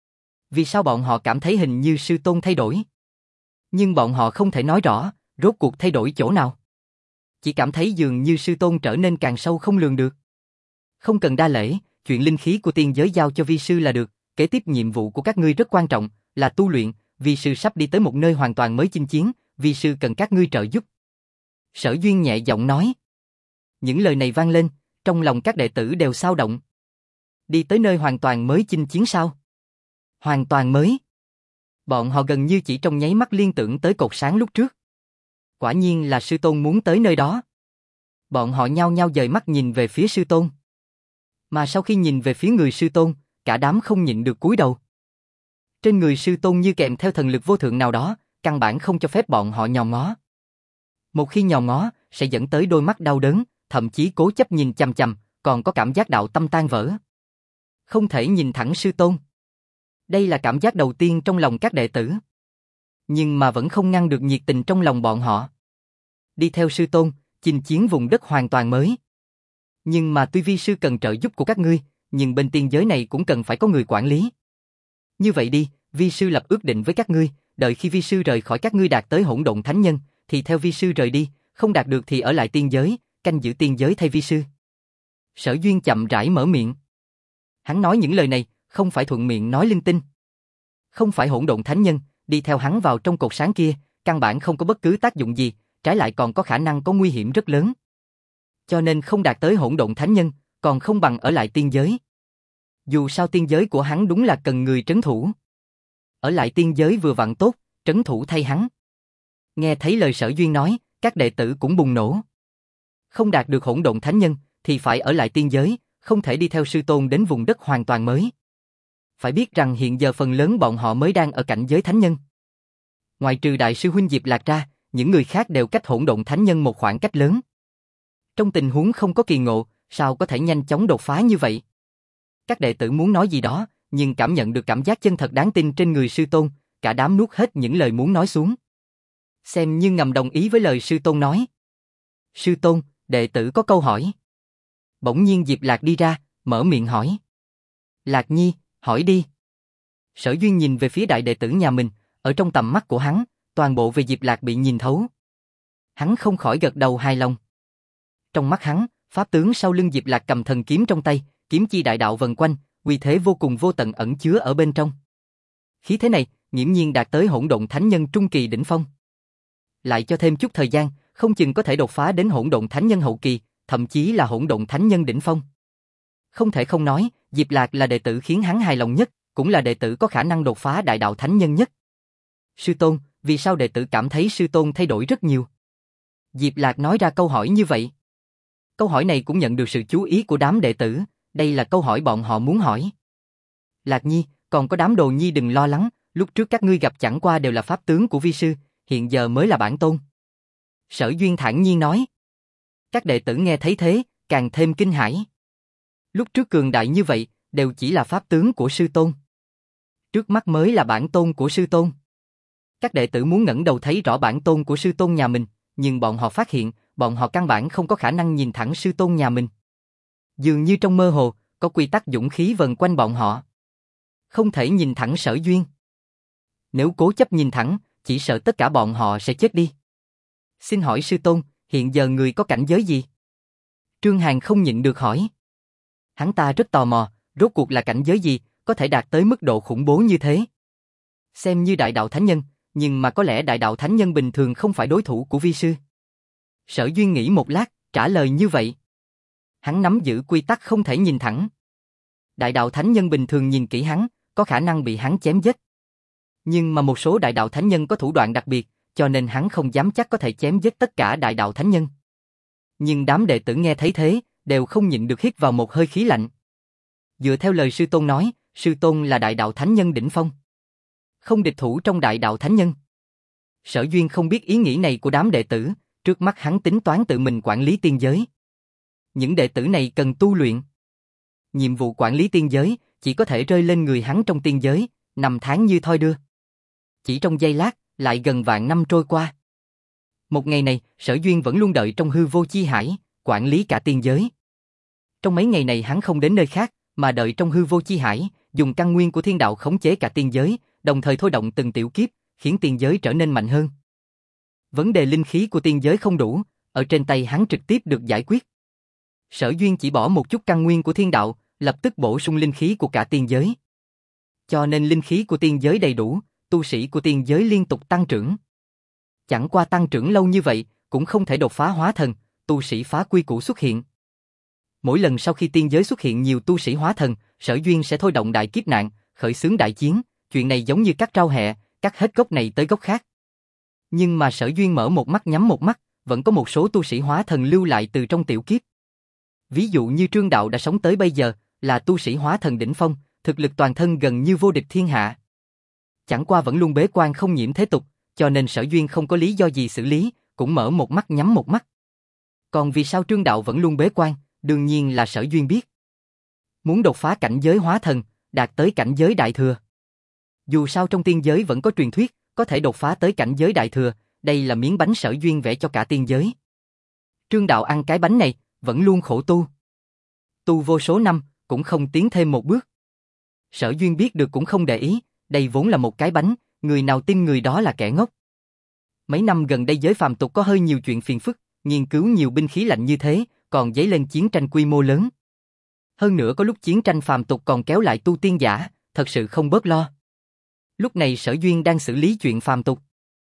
Vì sao bọn họ cảm thấy hình như sư tôn thay đổi? Nhưng bọn họ không thể nói rõ, rốt cuộc thay đổi chỗ nào. Chỉ cảm thấy dường như sư tôn trở nên càng sâu không lường được. Không cần đa lễ, chuyện linh khí của tiên giới giao cho vi sư là được, kế tiếp nhiệm vụ của các ngươi rất quan trọng, là tu luyện, vi sư sắp đi tới một nơi hoàn toàn mới chinh chiến, vi sư cần các ngươi trợ giúp. Sở Duyên nhẹ giọng nói. Những lời này vang lên, trong lòng các đệ tử đều xao động. Đi tới nơi hoàn toàn mới chinh chiến sao? Hoàn toàn mới. Bọn họ gần như chỉ trong nháy mắt liên tưởng tới cột sáng lúc trước. Quả nhiên là sư tôn muốn tới nơi đó. Bọn họ nhao nhao dời mắt nhìn về phía sư tôn. Mà sau khi nhìn về phía người sư tôn, cả đám không nhịn được cúi đầu. Trên người sư tôn như kèm theo thần lực vô thượng nào đó, căn bản không cho phép bọn họ nhòm ngó. Một khi nhòm ngó, sẽ dẫn tới đôi mắt đau đớn, thậm chí cố chấp nhìn chằm chằm, còn có cảm giác đạo tâm tan vỡ. Không thể nhìn thẳng sư tôn. Đây là cảm giác đầu tiên trong lòng các đệ tử. Nhưng mà vẫn không ngăn được nhiệt tình trong lòng bọn họ. Đi theo sư tôn, chinh chiến vùng đất hoàn toàn mới. Nhưng mà tuy vi sư cần trợ giúp của các ngươi, nhưng bên tiên giới này cũng cần phải có người quản lý. Như vậy đi, vi sư lập ước định với các ngươi, đợi khi vi sư rời khỏi các ngươi đạt tới hỗn độn thánh nhân, thì theo vi sư rời đi, không đạt được thì ở lại tiên giới, canh giữ tiên giới thay vi sư. Sở Duyên chậm rãi mở miệng. Hắn nói những lời này, không phải thuận miệng nói linh tinh. Không phải hỗn độn thánh nhân, đi theo hắn vào trong cột sáng kia, căn bản không có bất cứ tác dụng gì, trái lại còn có khả năng có nguy hiểm rất lớn. Cho nên không đạt tới hỗn độn thánh nhân, còn không bằng ở lại tiên giới. Dù sao tiên giới của hắn đúng là cần người trấn thủ. Ở lại tiên giới vừa vặn tốt, trấn thủ thay hắn. Nghe thấy lời Sở Duyên nói, các đệ tử cũng bùng nổ. Không đạt được hỗn độn thánh nhân, thì phải ở lại tiên giới, không thể đi theo sư tôn đến vùng đất hoàn toàn mới. Phải biết rằng hiện giờ phần lớn bọn họ mới đang ở cảnh giới thánh nhân. Ngoài trừ đại sư huynh Diệp Lạc ra, những người khác đều cách hỗn độn thánh nhân một khoảng cách lớn. Trong tình huống không có kỳ ngộ, sao có thể nhanh chóng đột phá như vậy? Các đệ tử muốn nói gì đó, nhưng cảm nhận được cảm giác chân thật đáng tin trên người sư tôn, cả đám nuốt hết những lời muốn nói xuống. Xem như ngầm đồng ý với lời sư tôn nói. Sư tôn, đệ tử có câu hỏi. Bỗng nhiên Diệp Lạc đi ra, mở miệng hỏi. Lạc Nhi, hỏi đi. Sở Duyên nhìn về phía đại đệ tử nhà mình, ở trong tầm mắt của hắn, toàn bộ về Diệp Lạc bị nhìn thấu. Hắn không khỏi gật đầu hài lòng. Trong mắt hắn, pháp tướng sau lưng Diệp Lạc cầm thần kiếm trong tay, kiếm chi đại đạo vần quanh, uy thế vô cùng vô tận ẩn chứa ở bên trong. Khí thế này, nghiễm nhiên đạt tới hỗn độn thánh nhân trung kỳ đỉnh phong. Lại cho thêm chút thời gian, không chừng có thể đột phá đến hỗn độn thánh nhân hậu kỳ, thậm chí là hỗn độn thánh nhân đỉnh phong. Không thể không nói, Diệp Lạc là đệ tử khiến hắn hài lòng nhất, cũng là đệ tử có khả năng đột phá đại đạo thánh nhân nhất. Sư tôn, vì sao đệ tử cảm thấy sư tôn thay đổi rất nhiều? Diệp Lạc nói ra câu hỏi như vậy. Câu hỏi này cũng nhận được sự chú ý của đám đệ tử, đây là câu hỏi bọn họ muốn hỏi. Lạc Nhi, còn có đám đồ nhi đừng lo lắng, lúc trước các ngươi gặp chẳng qua đều là pháp tướng của vi sư, hiện giờ mới là bản tôn. Sở Duyên thản nhiên nói. Các đệ tử nghe thấy thế, càng thêm kinh hãi. Lúc trước cường đại như vậy, đều chỉ là pháp tướng của sư tôn. Trước mắt mới là bản tôn của sư tôn. Các đệ tử muốn ngẩng đầu thấy rõ bản tôn của sư tôn nhà mình, nhưng bọn họ phát hiện, bọn họ căn bản không có khả năng nhìn thẳng sư tôn nhà mình. Dường như trong mơ hồ, có quy tắc dũng khí vần quanh bọn họ. Không thể nhìn thẳng Sở Duyên. Nếu cố chấp nhìn thẳng, chỉ sợ tất cả bọn họ sẽ chết đi. Xin hỏi sư tôn, hiện giờ người có cảnh giới gì? Trương Hàn không nhịn được hỏi. Hắn ta rất tò mò, rốt cuộc là cảnh giới gì, có thể đạt tới mức độ khủng bố như thế. Xem như đại đạo thánh nhân, nhưng mà có lẽ đại đạo thánh nhân bình thường không phải đối thủ của vi sư. Sở Duyên nghĩ một lát, trả lời như vậy. Hắn nắm giữ quy tắc không thể nhìn thẳng. Đại đạo thánh nhân bình thường nhìn kỹ hắn, có khả năng bị hắn chém giết. Nhưng mà một số đại đạo thánh nhân có thủ đoạn đặc biệt, cho nên hắn không dám chắc có thể chém giết tất cả đại đạo thánh nhân. Nhưng đám đệ tử nghe thấy thế, đều không nhịn được hít vào một hơi khí lạnh. Dựa theo lời sư tôn nói, sư tôn là đại đạo thánh nhân đỉnh phong. Không địch thủ trong đại đạo thánh nhân. Sở Duyên không biết ý nghĩ này của đám đệ tử, trước mắt hắn tính toán tự mình quản lý tiên giới. Những đệ tử này cần tu luyện. Nhiệm vụ quản lý tiên giới chỉ có thể rơi lên người hắn trong tiên giới, năm tháng như thoi đưa. Chỉ trong giây lát, lại gần vạn năm trôi qua. Một ngày này, Sở Duyên vẫn luôn đợi trong hư vô chi hải, quản lý cả tiên giới. Trong mấy ngày này hắn không đến nơi khác, mà đợi trong hư vô chi hải, dùng căn nguyên của thiên đạo khống chế cả tiên giới, đồng thời thôi động từng tiểu kiếp, khiến tiên giới trở nên mạnh hơn. Vấn đề linh khí của tiên giới không đủ, ở trên tay hắn trực tiếp được giải quyết. Sở Duyên chỉ bỏ một chút căn nguyên của thiên đạo, lập tức bổ sung linh khí của cả tiên giới. Cho nên linh khí của tiên giới đầy đủ, tu sĩ của tiên giới liên tục tăng trưởng. Chẳng qua tăng trưởng lâu như vậy, cũng không thể đột phá hóa thần, tu sĩ phá quy củ xuất hiện. Mỗi lần sau khi tiên giới xuất hiện nhiều tu sĩ hóa thần, Sở Duyên sẽ thôi động đại kiếp nạn, khởi xướng đại chiến, chuyện này giống như cắt rau hẹ, cắt hết gốc này tới gốc khác. Nhưng mà Sở Duyên mở một mắt nhắm một mắt, vẫn có một số tu sĩ hóa thần lưu lại từ trong tiểu kiếp. Ví dụ như Trương Đạo đã sống tới bây giờ, là tu sĩ hóa thần đỉnh phong, thực lực toàn thân gần như vô địch thiên hạ. Chẳng qua vẫn luôn bế quan không nhiễm thế tục, cho nên Sở Duyên không có lý do gì xử lý, cũng mở một mắt nhắm một mắt. Còn vì sao Trương Đạo vẫn luôn bế quan, đương nhiên là Sở Duyên biết. Muốn đột phá cảnh giới hóa thần, đạt tới cảnh giới đại thừa. Dù sao trong tiên giới vẫn có truyền thuyết, có thể đột phá tới cảnh giới đại thừa, đây là miếng bánh Sở Duyên vẽ cho cả tiên giới. Trương Đạo ăn cái bánh này, vẫn luôn khổ tu. Tu vô số năm, cũng không tiến thêm một bước. Sở Duyên biết được cũng không để ý, đây vốn là một cái bánh, người nào tin người đó là kẻ ngốc. Mấy năm gần đây giới phàm tục có hơi nhiều chuyện phiền phức, nghiên cứu nhiều binh khí lạnh như thế, còn dấy lên chiến tranh quy mô lớn. Hơn nữa có lúc chiến tranh phàm tục còn kéo lại tu tiên giả, thật sự không bớt lo. Lúc này Sở Duyên đang xử lý chuyện phàm tục.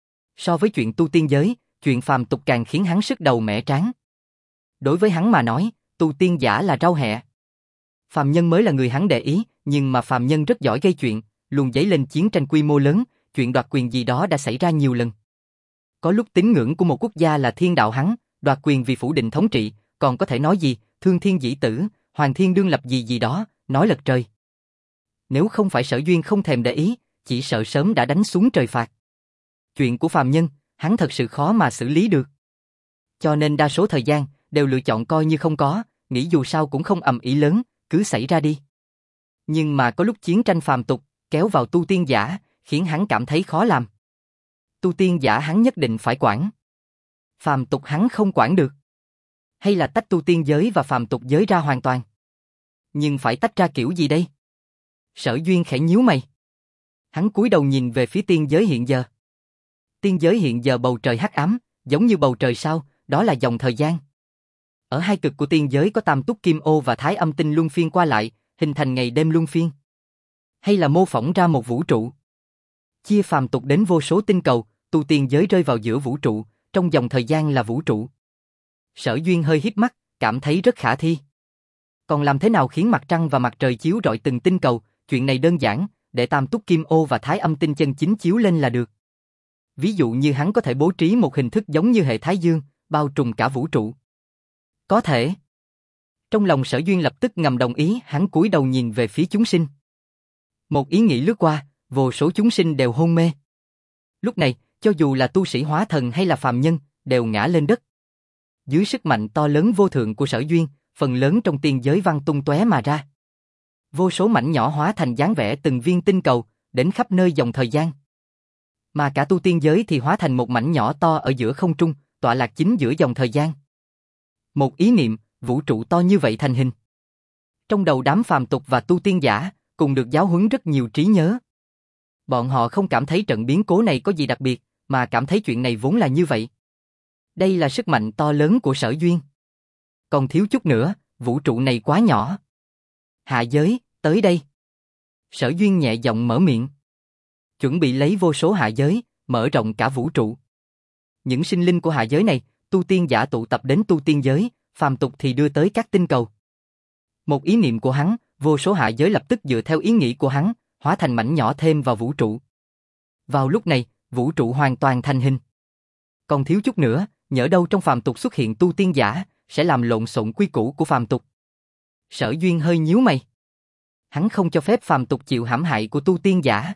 So với chuyện tu tiên giới, chuyện phàm tục càng khiến hắn sức đầu mẻ trán. Đối với hắn mà nói, tu tiên giả là rau hẹ. Phàm nhân mới là người hắn để ý, nhưng mà phàm nhân rất giỏi gây chuyện, luôn dấy lên chiến tranh quy mô lớn, chuyện đoạt quyền gì đó đã xảy ra nhiều lần. Có lúc tín ngưỡng của một quốc gia là thiên đạo hắn, đoạt quyền vì phủ định thống trị, còn có thể nói gì, thương thiên dĩ tử, hoàng thiên đương lập gì gì đó, nói lật trời. Nếu không phải Sở Duyên không thèm để ý, chỉ sợ sớm đã đánh xuống trời phạt. Chuyện của phàm nhân, hắn thật sự khó mà xử lý được. Cho nên đa số thời gian, đều lựa chọn coi như không có, nghĩ dù sao cũng không ầm ĩ lớn, cứ xảy ra đi. Nhưng mà có lúc chiến tranh phàm tục, kéo vào tu tiên giả, khiến hắn cảm thấy khó làm. Tu tiên giả hắn nhất định phải quản. Phàm tục hắn không quản được. Hay là tách tu tiên giới và phàm tục giới ra hoàn toàn. Nhưng phải tách ra kiểu gì đây? Sở Duyên khẽ nhíu mày. Hắn cúi đầu nhìn về phía tiên giới hiện giờ. Tiên giới hiện giờ bầu trời hắc ám, giống như bầu trời sao, đó là dòng thời gian. Ở hai cực của tiên giới có tam túc kim ô và thái âm tinh luân phiên qua lại, hình thành ngày đêm luân phiên. Hay là mô phỏng ra một vũ trụ. Chia phàm tục đến vô số tinh cầu, tu tiên giới rơi vào giữa vũ trụ, trong dòng thời gian là vũ trụ. Sở Duyên hơi híp mắt, cảm thấy rất khả thi. Còn làm thế nào khiến mặt trăng và mặt trời chiếu rọi từng tinh cầu, chuyện này đơn giản, để tam túc kim ô và thái âm tinh chân chính chiếu lên là được. Ví dụ như hắn có thể bố trí một hình thức giống như hệ Thái Dương, bao trùm cả vũ trụ. Có thể. Trong lòng Sở Duyên lập tức ngầm đồng ý, hắn cúi đầu nhìn về phía chúng sinh. Một ý nghĩ lướt qua, vô số chúng sinh đều hôn mê. Lúc này, cho dù là tu sĩ hóa thần hay là phàm nhân, đều ngã lên đất. Dưới sức mạnh to lớn vô thượng của Sở Duyên, phần lớn trong tiên giới văng tung tóe mà ra. Vô số mảnh nhỏ hóa thành dáng vẻ từng viên tinh cầu, đến khắp nơi dòng thời gian. Mà cả tu tiên giới thì hóa thành một mảnh nhỏ to ở giữa không trung, tọa lạc chính giữa dòng thời gian. Một ý niệm, vũ trụ to như vậy thành hình. Trong đầu đám phàm tục và tu tiên giả, cùng được giáo huấn rất nhiều trí nhớ. Bọn họ không cảm thấy trận biến cố này có gì đặc biệt, mà cảm thấy chuyện này vốn là như vậy. Đây là sức mạnh to lớn của Sở Duyên. Còn thiếu chút nữa, vũ trụ này quá nhỏ. Hạ giới, tới đây. Sở Duyên nhẹ giọng mở miệng. Chuẩn bị lấy vô số hạ giới, mở rộng cả vũ trụ. Những sinh linh của hạ giới này, tu tiên giả tụ tập đến tu tiên giới, phàm tục thì đưa tới các tinh cầu. Một ý niệm của hắn, vô số hạ giới lập tức dựa theo ý nghĩ của hắn, hóa thành mảnh nhỏ thêm vào vũ trụ. Vào lúc này, vũ trụ hoàn toàn thành hình. Còn thiếu chút nữa, nhỡ đâu trong phàm tục xuất hiện tu tiên giả, sẽ làm lộn xộn quy củ của phàm tục. Sở Duyên hơi nhíu mày. Hắn không cho phép phàm tục chịu hãm hại của tu tiên giả.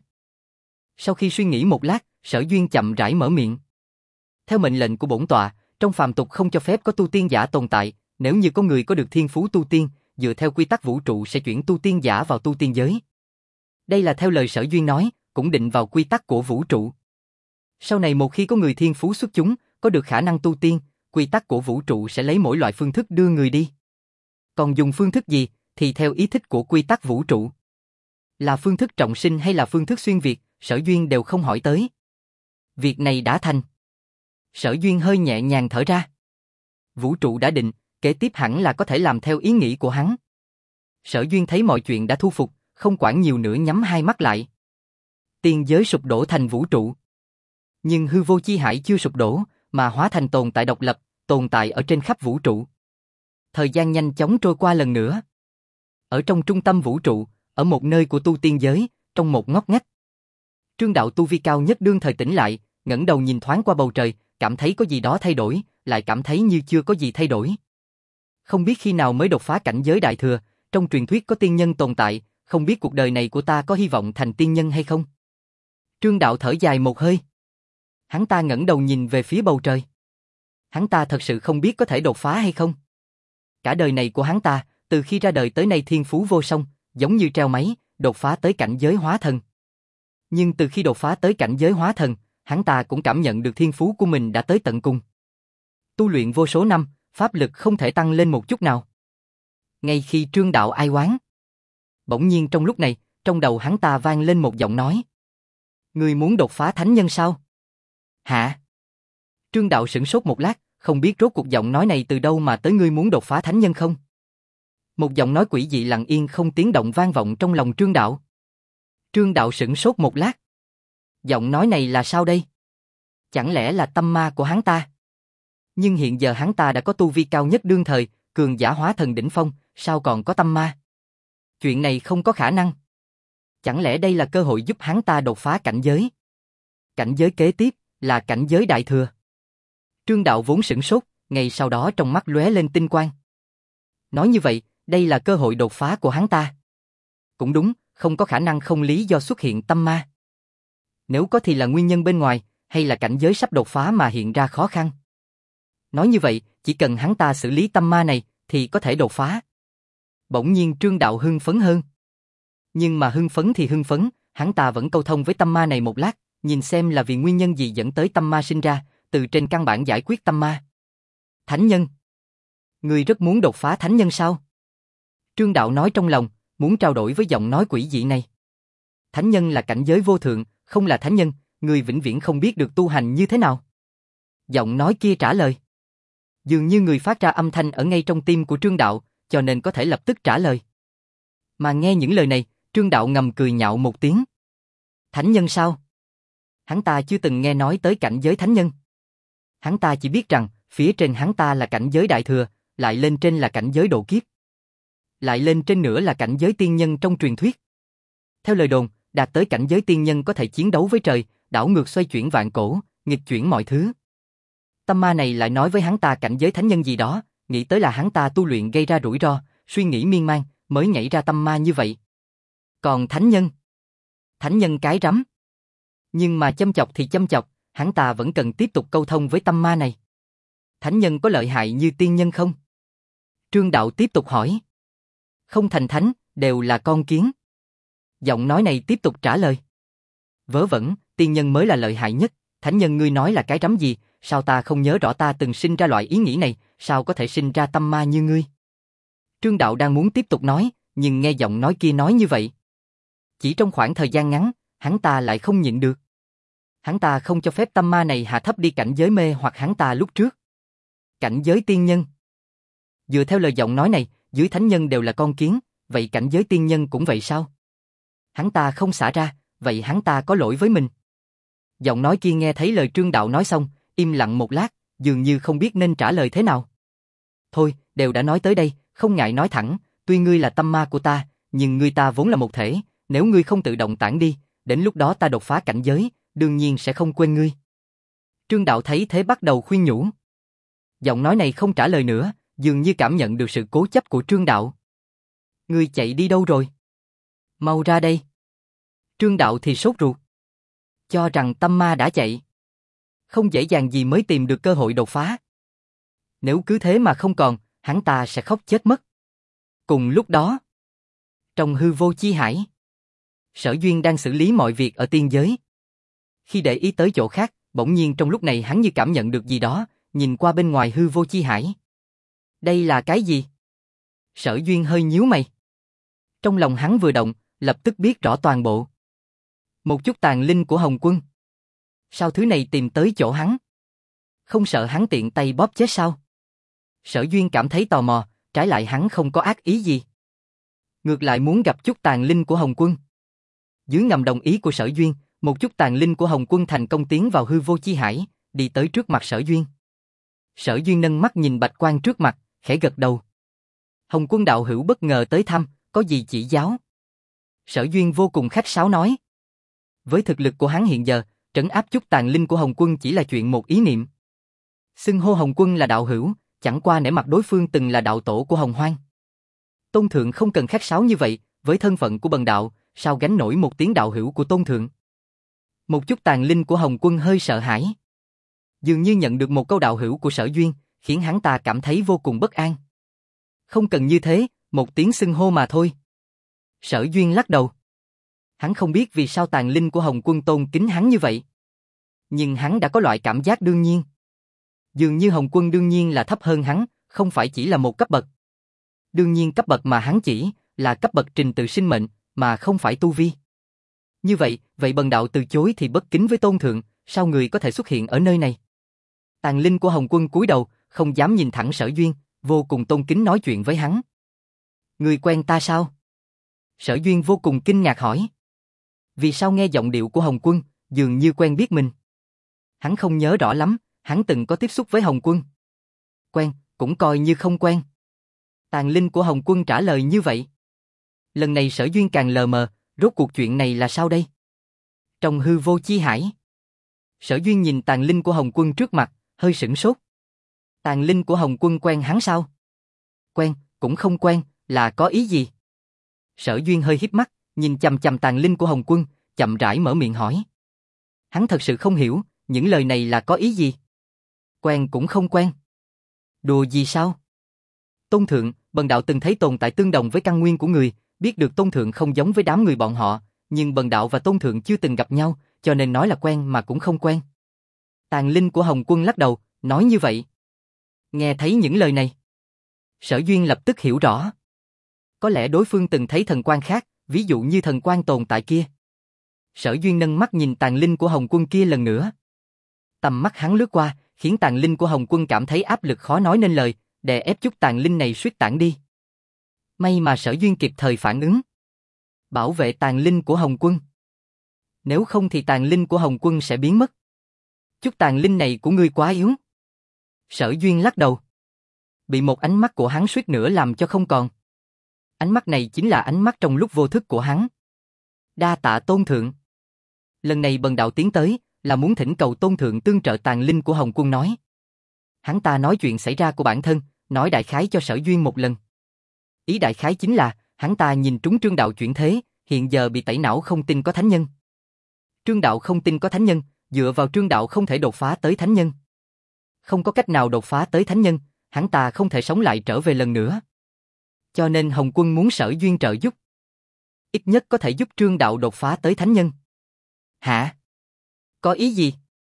Sau khi suy nghĩ một lát, Sở Duyên chậm rãi mở miệng. Theo mệnh lệnh của bổn tọa, trong phàm tục không cho phép có tu tiên giả tồn tại, nếu như có người có được thiên phú tu tiên, dựa theo quy tắc vũ trụ sẽ chuyển tu tiên giả vào tu tiên giới. Đây là theo lời Sở Duyên nói, cũng định vào quy tắc của vũ trụ. Sau này một khi có người thiên phú xuất chúng, có được khả năng tu tiên, quy tắc của vũ trụ sẽ lấy mỗi loại phương thức đưa người đi. Còn dùng phương thức gì, thì theo ý thích của quy tắc vũ trụ. Là phương thức trọng sinh hay là phương thức xuyên việt, Sở Duyên đều không hỏi tới. Việc này đã thành. Sở Duyên hơi nhẹ nhàng thở ra. Vũ trụ đã định, kế tiếp hẳn là có thể làm theo ý nghĩ của hắn. Sở Duyên thấy mọi chuyện đã thu phục, không quản nhiều nữa nhắm hai mắt lại. Tiên giới sụp đổ thành vũ trụ. Nhưng hư vô chi hải chưa sụp đổ, mà hóa thành tồn tại độc lập, tồn tại ở trên khắp vũ trụ. Thời gian nhanh chóng trôi qua lần nữa. Ở trong trung tâm vũ trụ, ở một nơi của tu tiên giới, trong một ngóc ngách. Trương đạo tu vi cao nhất đương thời tỉnh lại, ngẩng đầu nhìn thoáng qua bầu trời, cảm thấy có gì đó thay đổi, lại cảm thấy như chưa có gì thay đổi. Không biết khi nào mới đột phá cảnh giới đại thừa, trong truyền thuyết có tiên nhân tồn tại, không biết cuộc đời này của ta có hy vọng thành tiên nhân hay không? Trương đạo thở dài một hơi. Hắn ta ngẩng đầu nhìn về phía bầu trời. Hắn ta thật sự không biết có thể đột phá hay không. Cả đời này của hắn ta, từ khi ra đời tới nay thiên phú vô song, giống như treo máy, đột phá tới cảnh giới hóa thần. Nhưng từ khi đột phá tới cảnh giới hóa thần, hắn ta cũng cảm nhận được thiên phú của mình đã tới tận cùng. Tu luyện vô số năm, pháp lực không thể tăng lên một chút nào. Ngay khi Trương đạo ai oán, bỗng nhiên trong lúc này, trong đầu hắn ta vang lên một giọng nói. Ngươi muốn đột phá thánh nhân sao? Hả? Trương đạo sửng sốt một lát, không biết rốt cuộc giọng nói này từ đâu mà tới ngươi muốn đột phá thánh nhân không? Một giọng nói quỷ dị lặng yên không tiếng động vang vọng trong lòng Trương đạo. Trương đạo sửng sốt một lát. Giọng nói này là sao đây? Chẳng lẽ là tâm ma của hắn ta? Nhưng hiện giờ hắn ta đã có tu vi cao nhất đương thời, cường giả hóa thần đỉnh phong, sao còn có tâm ma? Chuyện này không có khả năng. Chẳng lẽ đây là cơ hội giúp hắn ta đột phá cảnh giới? Cảnh giới kế tiếp là cảnh giới đại thừa. Trương Đạo vốn sửng sốt, ngay sau đó trong mắt lóe lên tinh quang. Nói như vậy, đây là cơ hội đột phá của hắn ta. Cũng đúng, không có khả năng không lý do xuất hiện tâm ma. Nếu có thì là nguyên nhân bên ngoài, hay là cảnh giới sắp đột phá mà hiện ra khó khăn. Nói như vậy, chỉ cần hắn ta xử lý tâm ma này, thì có thể đột phá. Bỗng nhiên Trương Đạo hưng phấn hơn. Nhưng mà hưng phấn thì hưng phấn, hắn ta vẫn câu thông với tâm ma này một lát, nhìn xem là vì nguyên nhân gì dẫn tới tâm ma sinh ra, từ trên căn bản giải quyết tâm ma. Thánh nhân. Ngươi rất muốn đột phá thánh nhân sao? Trương Đạo nói trong lòng, muốn trao đổi với giọng nói quỷ dị này. Thánh nhân là cảnh giới vô thượng, không là thánh nhân, ngươi vĩnh viễn không biết được tu hành như thế nào. Giọng nói kia trả lời. Dường như người phát ra âm thanh ở ngay trong tim của Trương Đạo, cho nên có thể lập tức trả lời. Mà nghe những lời này, Trương Đạo ngầm cười nhạo một tiếng. Thánh nhân sao? Hắn ta chưa từng nghe nói tới cảnh giới thánh nhân. Hắn ta chỉ biết rằng, phía trên hắn ta là cảnh giới đại thừa, lại lên trên là cảnh giới độ kiếp. Lại lên trên nữa là cảnh giới tiên nhân trong truyền thuyết. Theo lời đồn, đạt tới cảnh giới tiên nhân có thể chiến đấu với trời, đảo ngược xoay chuyển vạn cổ, nghịch chuyển mọi thứ. Tâm ma này lại nói với hắn ta cảnh giới thánh nhân gì đó, nghĩ tới là hắn ta tu luyện gây ra rủi ro, suy nghĩ miên man, mới nhảy ra tâm ma như vậy. Còn thánh nhân cái rắm. Nhưng mà châm chọc thì châm chọc, hắn ta vẫn cần tiếp tục câu thông với tâm ma này. Thánh nhân có lợi hại như tiên nhân không? Trương Đạo tiếp tục hỏi. Không thành thánh, đều là con kiến. Giọng nói này tiếp tục trả lời. Vớ vẩn, tiên nhân mới là lợi hại nhất, thánh nhân ngươi nói là cái rắm gì, sao ta không nhớ rõ ta từng sinh ra loại ý nghĩ này, sao có thể sinh ra tâm ma như ngươi? Trương Đạo đang muốn tiếp tục nói, nhưng nghe giọng nói kia nói như vậy. Chỉ trong khoảng thời gian ngắn, hắn ta lại không nhịn được. Hắn ta không cho phép tâm ma này hạ thấp đi cảnh giới mê hoặc hắn ta lúc trước. Cảnh giới tiên nhân. Dựa theo lời giọng nói này, dưới thánh nhân đều là con kiến, vậy cảnh giới tiên nhân cũng vậy sao? Hắn ta không xả ra, vậy hắn ta có lỗi với mình. Giọng nói kia nghe thấy lời Trương Đạo nói xong, im lặng một lát, dường như không biết nên trả lời thế nào. Thôi, đều đã nói tới đây, không ngại nói thẳng, tuy ngươi là tâm ma của ta, nhưng ngươi ta vốn là một thể, nếu ngươi không tự động tản đi, đến lúc đó ta đột phá cảnh giới, đương nhiên sẽ không quên ngươi. Trương Đạo thấy thế bắt đầu khuyên nhủ. Giọng nói này không trả lời nữa, dường như cảm nhận được sự cố chấp của Trương Đạo. Ngươi chạy đi đâu rồi? Mau ra đây. Trương Đạo thì sốt ruột. Cho rằng tâm ma đã chạy. Không dễ dàng gì mới tìm được cơ hội đột phá. Nếu cứ thế mà không còn, hắn ta sẽ khóc chết mất. Cùng lúc đó, trong hư vô chi hải, Sở Duyên đang xử lý mọi việc ở tiên giới. Khi để ý tới chỗ khác, bỗng nhiên trong lúc này hắn như cảm nhận được gì đó, nhìn qua bên ngoài hư vô chi hải. Đây là cái gì? Sở Duyên hơi nhíu mày. Trong lòng hắn vừa động, lập tức biết rõ toàn bộ. Một chút tàn linh của Hồng Quân. Sao thứ này tìm tới chỗ hắn? Không sợ hắn tiện tay bóp chết sao? Sở Duyên cảm thấy tò mò, trái lại hắn không có ác ý gì. Ngược lại muốn gặp chút tàn linh của Hồng Quân. Dưới ngầm đồng ý của Sở Duyên, một chút tàn linh của Hồng Quân thành công tiến vào hư vô chi hải, đi tới trước mặt Sở Duyên. Sở Duyên nâng mắt nhìn bạch quang trước mặt, khẽ gật đầu. Hồng Quân đạo hữu bất ngờ tới thăm, có gì chỉ giáo? Sở Duyên vô cùng khách sáo nói. Với thực lực của hắn hiện giờ, trấn áp chút tàn linh của Hồng Quân chỉ là chuyện một ý niệm. Xưng hô Hồng Quân là đạo hữu, chẳng qua nể mặt đối phương từng là đạo tổ của Hồng Hoang. Tôn Thượng không cần khách sáo như vậy, với thân phận của bần đạo, sao gánh nổi một tiếng đạo hữu của Tôn Thượng? Một chút tàn linh của Hồng Quân hơi sợ hãi. Dường như nhận được một câu đạo hữu của Sở Duyên, khiến hắn ta cảm thấy vô cùng bất an. Không cần như thế, một tiếng xưng hô mà thôi. Sở Duyên lắc đầu. Hắn không biết vì sao tàn linh của Hồng Quân tôn kính hắn như vậy. Nhưng hắn đã có loại cảm giác đương nhiên. Dường như Hồng Quân đương nhiên là thấp hơn hắn, không phải chỉ là một cấp bậc. Đương nhiên cấp bậc mà hắn chỉ là cấp bậc trình tự sinh mệnh, mà không phải tu vi. Như vậy, bần đạo từ chối thì bất kính với Tôn Thượng, sao người có thể xuất hiện ở nơi này? Tàn linh của Hồng Quân cúi đầu, không dám nhìn thẳng Sở Duyên, vô cùng tôn kính nói chuyện với hắn. Người quen ta sao? Sở Duyên vô cùng kinh ngạc hỏi. Vì sao nghe giọng điệu của Hồng Quân, dường như quen biết mình? Hắn không nhớ rõ lắm, hắn từng có tiếp xúc với Hồng Quân. Quen, cũng coi như không quen. Tàn linh của Hồng Quân trả lời như vậy. Lần này Sở Duyên càng lờ mờ, rốt cuộc chuyện này là sao đây? Trong hư vô chi hải, Sở Duyên nhìn tàn linh của Hồng Quân trước mặt, hơi sửng sốt. Tàn linh của Hồng Quân quen hắn sao? Quen, cũng không quen, là có ý gì? Sở Duyên hơi híp mắt, nhìn chằm chằm tàn linh của Hồng Quân, chậm rãi mở miệng hỏi. Hắn thật sự không hiểu, những lời này là có ý gì? Quen cũng không quen. Đùa gì sao? Tôn Thượng, bần đạo từng thấy tồn tại tương đồng với căn nguyên của người, biết được Tôn Thượng không giống với đám người bọn họ, nhưng bần đạo và Tôn Thượng chưa từng gặp nhau, cho nên nói là quen mà cũng không quen. Tàn linh của Hồng Quân lắc đầu, nói như vậy. Nghe thấy những lời này, Sở Duyên lập tức hiểu rõ. Có lẽ đối phương từng thấy thần quan khác, ví dụ như thần quan tồn tại kia. Sở Duyên nâng mắt nhìn tàn linh của Hồng Quân kia lần nữa. Tầm mắt hắn lướt qua, khiến tàn linh của Hồng Quân cảm thấy áp lực khó nói nên lời, đè ép chút tàn linh này suýt tản đi. May mà Sở Duyên kịp thời phản ứng. Bảo vệ tàn linh của Hồng Quân. Nếu không thì tàn linh của Hồng Quân sẽ biến mất. Chút tàn linh này của ngươi quá yếu. Sở Duyên lắc đầu. Bị một ánh mắt của hắn suýt nữa làm cho không còn. Ánh mắt này chính là ánh mắt trong lúc vô thức của hắn. Đa tạ Tôn Thượng. Lần này bần đạo tiến tới, là muốn thỉnh cầu Tôn Thượng tương trợ tàn linh của Hồng Quân nói. Hắn ta nói chuyện xảy ra của bản thân, nói đại khái cho Sở Duyên một lần. Ý đại khái chính là, hắn ta nhìn trúng Trương Đạo chuyển thế, hiện giờ bị tẩy não không tin có thánh nhân. Trương Đạo không tin có thánh nhân, dựa vào Trương Đạo không thể đột phá tới thánh nhân. Không có cách nào đột phá tới thánh nhân, hắn ta không thể sống lại trở về lần nữa. Cho nên Hồng Quân muốn Sở Duyên trợ giúp. Ít nhất có thể giúp Trương Đạo đột phá tới thánh nhân. Hả? Có ý gì?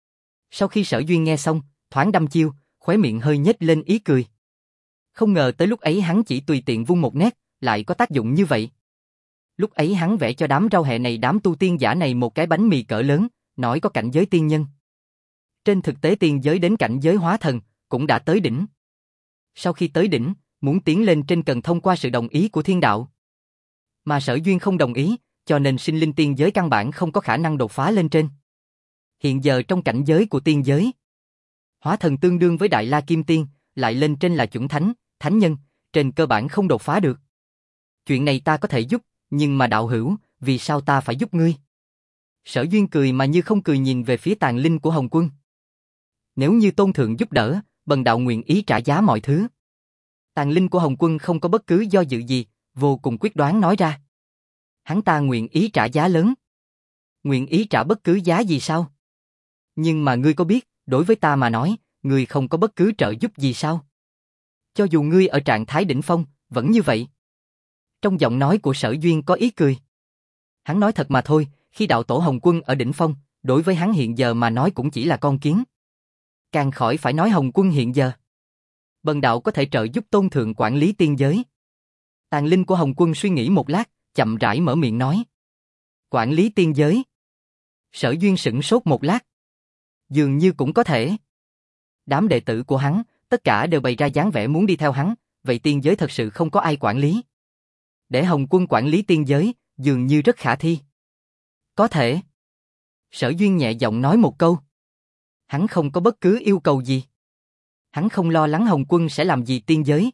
Sau khi Sở Duyên nghe xong, thoáng đăm chiêu, khóe miệng hơi nhếch lên ý cười. Không ngờ tới lúc ấy hắn chỉ tùy tiện vung một nét, lại có tác dụng như vậy. Lúc ấy hắn vẽ cho đám rau hẹ này, đám tu tiên giả này một cái bánh mì cỡ lớn, nói có cảnh giới tiên nhân. Trên thực tế tiên giới đến cảnh giới hóa thần, cũng đã tới đỉnh. Sau khi tới đỉnh, muốn tiến lên trên cần thông qua sự đồng ý của thiên đạo. Mà Sở Duyên không đồng ý, cho nên sinh linh tiên giới căn bản không có khả năng đột phá lên trên. Hiện giờ trong cảnh giới của tiên giới, hóa thần tương đương với Đại La Kim Tiên, lại lên trên là chuẩn thánh, thánh nhân, trên cơ bản không đột phá được. Chuyện này ta có thể giúp, nhưng mà đạo hữu, vì sao ta phải giúp ngươi? Sở Duyên cười mà như không cười nhìn về phía tàn linh của Hồng Quân. Nếu như Tôn Thượng giúp đỡ, bần đạo nguyện ý trả giá mọi thứ. Tàn linh của Hồng Quân không có bất cứ do dự gì, vô cùng quyết đoán nói ra. Hắn ta nguyện ý trả giá lớn. Nguyện ý trả bất cứ giá gì sao? Nhưng mà ngươi có biết, đối với ta mà nói, ngươi không có bất cứ trợ giúp gì sao? Cho dù ngươi ở trạng thái đỉnh phong, vẫn như vậy. Trong giọng nói của Sở Duyên có ý cười. Hắn nói thật mà thôi, khi đạo tổ Hồng Quân ở đỉnh phong, đối với hắn hiện giờ mà nói cũng chỉ là con kiến. Càng khỏi phải nói Hồng Quân hiện giờ. Bần đạo có thể trợ giúp Tôn Thượng quản lý tiên giới. Tàn linh của Hồng Quân suy nghĩ một lát, chậm rãi mở miệng nói. Quản lý tiên giới. Sở Duyên sửng sốt một lát. Dường như cũng có thể. Đám đệ tử của hắn, tất cả đều bày ra dáng vẻ muốn đi theo hắn, vậy tiên giới thật sự không có ai quản lý. Để Hồng Quân quản lý tiên giới, dường như rất khả thi. Có thể. Sở Duyên nhẹ giọng nói một câu. Hắn không có bất cứ yêu cầu gì. Hắn không lo lắng Hồng Quân sẽ làm gì tiên giới.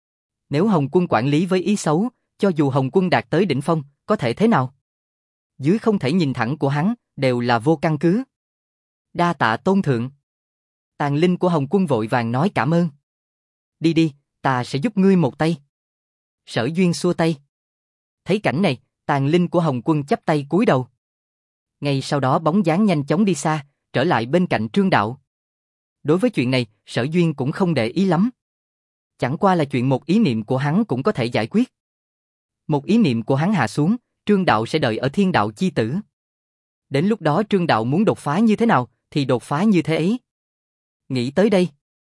Nếu Hồng Quân quản lý với ý xấu, cho dù Hồng Quân đạt tới đỉnh phong, có thể thế nào? Dưới không thể nhìn thẳng của hắn, đều là vô căn cứ. Đa tạ Tôn Thượng. Tàn linh của Hồng Quân vội vàng nói cảm ơn. Đi đi, ta sẽ giúp ngươi một tay. Sở Duyên xua tay. Thấy cảnh này, tàn linh của Hồng Quân chắp tay cúi đầu. Ngay sau đó bóng dáng nhanh chóng đi xa, trở lại bên cạnh Trương Đạo. Đối với chuyện này, Sở Duyên cũng không để ý lắm. Chẳng qua là chuyện một ý niệm của hắn cũng có thể giải quyết. Một ý niệm của hắn hạ xuống, Trương Đạo sẽ đợi ở Thiên Đạo Chi Tử. Đến lúc đó Trương Đạo muốn đột phá như thế nào, thì đột phá như thế ấy. Nghĩ tới đây,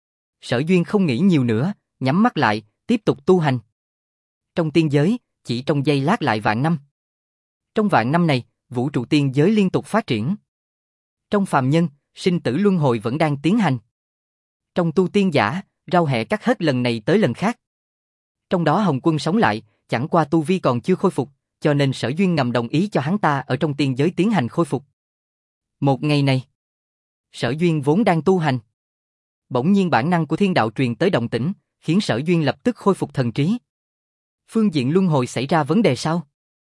Sở Duyên không nghĩ nhiều nữa, nhắm mắt lại, tiếp tục tu hành. Trong tiên giới, chỉ trong giây lát lại vạn năm. Trong vạn năm này, vũ trụ tiên giới liên tục phát triển. Trong phàm nhân, sinh tử luân hồi vẫn đang tiến hành. Trong tu tiên giả, rao hẹ cắt hết lần này tới lần khác. Trong đó Hồng Quân sống lại, chẳng qua tu vi còn chưa khôi phục, cho nên Sở Duyên ngầm đồng ý cho hắn ta ở trong tiên giới tiến hành khôi phục. Một ngày này, Sở Duyên vốn đang tu hành. Bỗng nhiên bản năng của thiên đạo truyền tới động tĩnh, khiến Sở Duyên lập tức khôi phục thần trí. Phương diện luân hồi xảy ra vấn đề sao?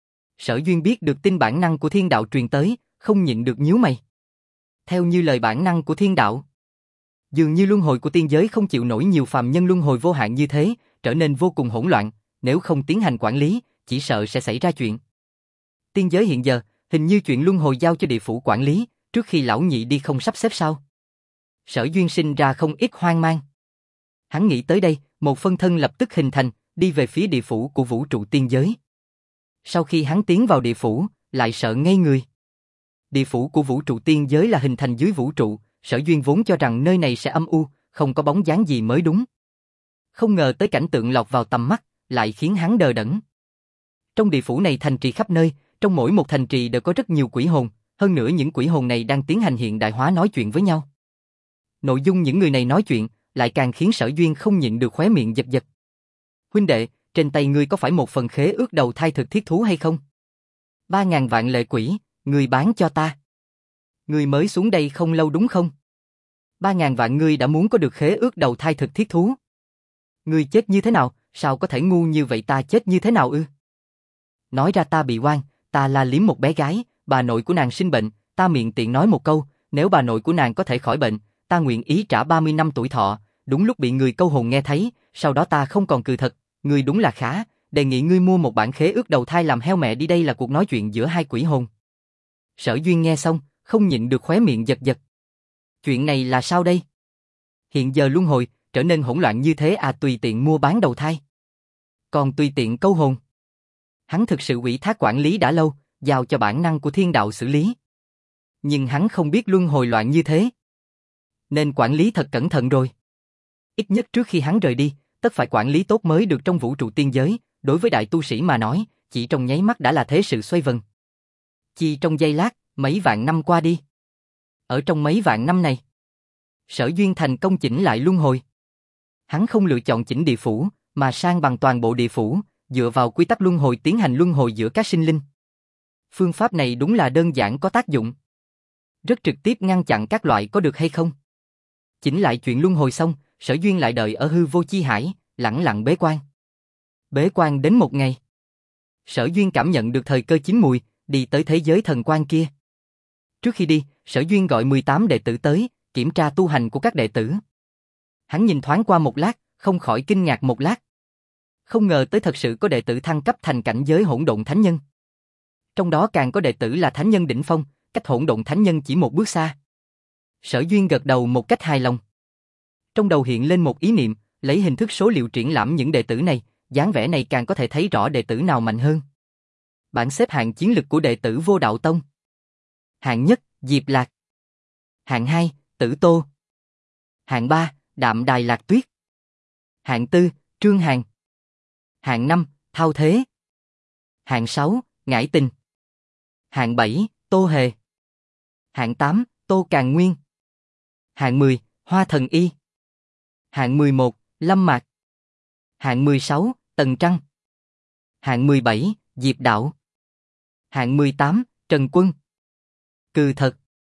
Sở Duyên biết được tin bản năng của thiên đạo truyền tới, không nhịn được nhíu mày. Theo như lời bản năng của thiên đạo, Dường như luân hồi của tiên giới không chịu nổi nhiều phàm nhân luân hồi vô hạn như thế, trở nên vô cùng hỗn loạn, nếu không tiến hành quản lý, chỉ sợ sẽ xảy ra chuyện. Tiên giới hiện giờ, hình như chuyện luân hồi giao cho địa phủ quản lý, trước khi lão nhị đi không sắp xếp sao? Sở Duyên sinh ra không ít hoang mang. Hắn nghĩ tới đây, một phân thân lập tức hình thành, đi về phía địa phủ của vũ trụ tiên giới. Sau khi hắn tiến vào địa phủ, lại sợ ngây người. Địa phủ của vũ trụ tiên giới là hình thành dưới vũ trụ, Sở Duyên vốn cho rằng nơi này sẽ âm u, không có bóng dáng gì mới đúng. Không ngờ tới cảnh tượng lọt vào tầm mắt, lại khiến hắn đờ đẫn. Trong địa phủ này thành trì khắp nơi, trong mỗi một thành trì đều có rất nhiều quỷ hồn, hơn nữa những quỷ hồn này đang tiến hành hiện đại hóa nói chuyện với nhau. Nội dung những người này nói chuyện, lại càng khiến Sở Duyên không nhịn được khóe miệng giật giật. Huynh đệ, trên tay ngươi có phải một phần khế ước đầu thai thực thiết thú hay không? 3.000 vạn lệ quỷ, ngươi bán cho ta. Ngươi mới xuống đây không lâu đúng không? 3.000 vạn ngươi đã muốn có được khế ước đầu thai thực thiết thú. Ngươi chết như thế nào, sao có thể ngu như vậy, ta chết như thế nào ư? Nói ra ta bị oan, ta la liếm một bé gái, bà nội của nàng sinh bệnh, ta miệng tiện nói một câu, nếu bà nội của nàng có thể khỏi bệnh, ta nguyện ý trả 30 năm tuổi thọ, đúng lúc bị người câu hồn nghe thấy, sau đó ta không còn cười thật, ngươi đúng là khá, đề nghị ngươi mua một bản khế ước đầu thai làm heo mẹ đi, đây là cuộc nói chuyện giữa hai quỷ hồn. Sở Duyên nghe xong, không nhịn được khóe miệng giật giật. Chuyện này là sao đây? Hiện giờ luân hồi, trở nên hỗn loạn như thế à, tùy tiện mua bán đầu thai. Còn tùy tiện câu hồn. Hắn thực sự ủy thác quản lý đã lâu, giao cho bản năng của thiên đạo xử lý. Nhưng hắn không biết luân hồi loạn như thế. Nên quản lý thật cẩn thận rồi. Ít nhất trước khi hắn rời đi, tất phải quản lý tốt mới được. Trong vũ trụ tiên giới, đối với đại tu sĩ mà nói, chỉ trong nháy mắt đã là thế sự xoay vần. Chỉ trong giây lát, mấy vạn năm qua đi. Ở trong mấy vạn năm này, Sở Duyên thành công chỉnh lại luân hồi. Hắn không lựa chọn chỉnh địa phủ, mà sang bằng toàn bộ địa phủ, dựa vào quy tắc luân hồi tiến hành luân hồi giữa các sinh linh. Phương pháp này đúng là đơn giản có tác dụng. Rất trực tiếp ngăn chặn các loại, có được hay không? Chỉnh lại chuyện luân hồi xong, Sở Duyên lại đợi ở hư vô chi hải, lẳng lặng bế quan. Bế quan đến một ngày. Sở Duyên cảm nhận được thời cơ chín mùi, đi tới thế giới thần quan kia. Trước khi đi, Sở Duyên gọi 18 đệ tử tới, kiểm tra tu hành của các đệ tử. Hắn nhìn thoáng qua một lát, không khỏi kinh ngạc một lát. Không ngờ tới thật sự có đệ tử thăng cấp thành cảnh giới hỗn độn thánh nhân. Trong đó càng có đệ tử là thánh nhân đỉnh phong, cách hỗn độn thánh nhân chỉ một bước xa. Sở Duyên gật đầu một cách hài lòng. Trong đầu hiện lên một ý niệm, lấy hình thức số liệu triển lãm những đệ tử này, dáng vẻ này càng có thể thấy rõ đệ tử nào mạnh hơn. Bảng xếp hạng chiến lực của đệ tử Vô Đạo Tông. Hạng nhất, Diệp Lạc. Hạng 2, Tử Tô. Hạng 3, Đạm Đài Lạc Tuyết. Hạng 4, Trương Hàn. Hạng 5, Thao Thế. Hạng 6, Ngải Tình. Hạng 7, Tô Hề. Hạng 8, Tô Càn Nguyên. Hạng 10, Hoa Thần Y. Hạng 11, Lâm Mạc. Hạng 16, Tần Trăng. Hạng 17, Diệp Đạo. Hạng 18, Trần Quân. Cừ thật.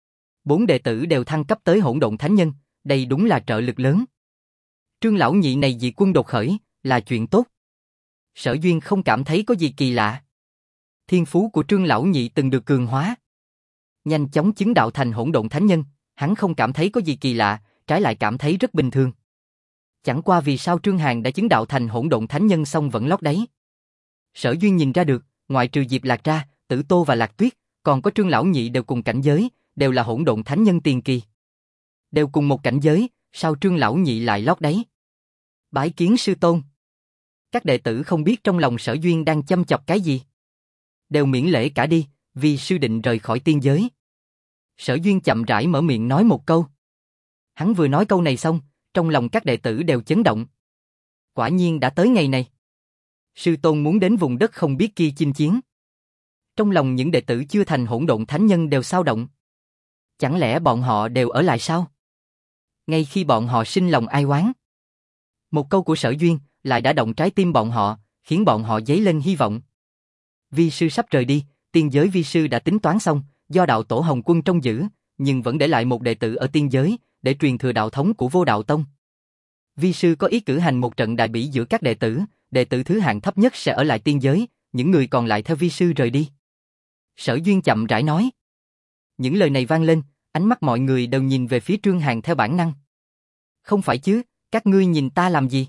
4 đệ tử đều thăng cấp tới hỗn độn thánh nhân, đây đúng là trợ lực lớn. Trương lão nhị này diệt quân đột khởi, là chuyện tốt. Sở Duyên không cảm thấy có gì kỳ lạ. Thiên phú của Trương lão nhị từng được cường hóa. Nhanh chóng chứng đạo thành hỗn độn thánh nhân, hắn không cảm thấy có gì kỳ lạ, trái lại cảm thấy rất bình thường. Chẳng qua vì sao Trương Hàn đã chứng đạo thành hỗn độn thánh nhân xong vẫn lót đáy. Sở Duyên nhìn ra được, ngoại trừ Diệp Lạc ra, Tử Tô và Lạc Tuyết, còn có Trương lão nhị đều cùng cảnh giới, đều là hỗn độn thánh nhân tiền kỳ. Đều cùng một cảnh giới, sao Trương lão nhị lại lót đáy? Bái kiến sư tôn. Các đệ tử không biết trong lòng Sở Duyên đang châm chọc cái gì. Đều miễn lễ cả đi, vì sư định rời khỏi tiên giới. Sở Duyên chậm rãi mở miệng nói một câu. Hắn vừa nói câu này xong, trong lòng các đệ tử đều chấn động. Quả nhiên đã tới ngày này. Sư tôn muốn đến vùng đất không biết kia chinh chiến. Trong lòng những đệ tử chưa thành hỗn độn thánh nhân đều xao động. Chẳng lẽ bọn họ đều ở lại sao? Ngay khi bọn họ sinh lòng ai oán. Một câu của Sở Duyên lại đã động trái tim bọn họ, khiến bọn họ dấy lên hy vọng. Vi sư sắp rời đi, tiên giới vi sư đã tính toán xong, do đạo tổ Hồng Quân trông giữ, nhưng vẫn để lại một đệ tử ở tiên giới, để truyền thừa đạo thống của Vô Đạo Tông. Vi sư có ý cử hành một trận đại bỉ giữa các đệ tử thứ hạng thấp nhất sẽ ở lại tiên giới, những người còn lại theo vi sư rời đi. Sở Duyên chậm rãi nói. Những lời này vang lên, ánh mắt mọi người đều nhìn về phía Trương Hàn theo bản năng. Không phải chứ, các ngươi nhìn ta làm gì?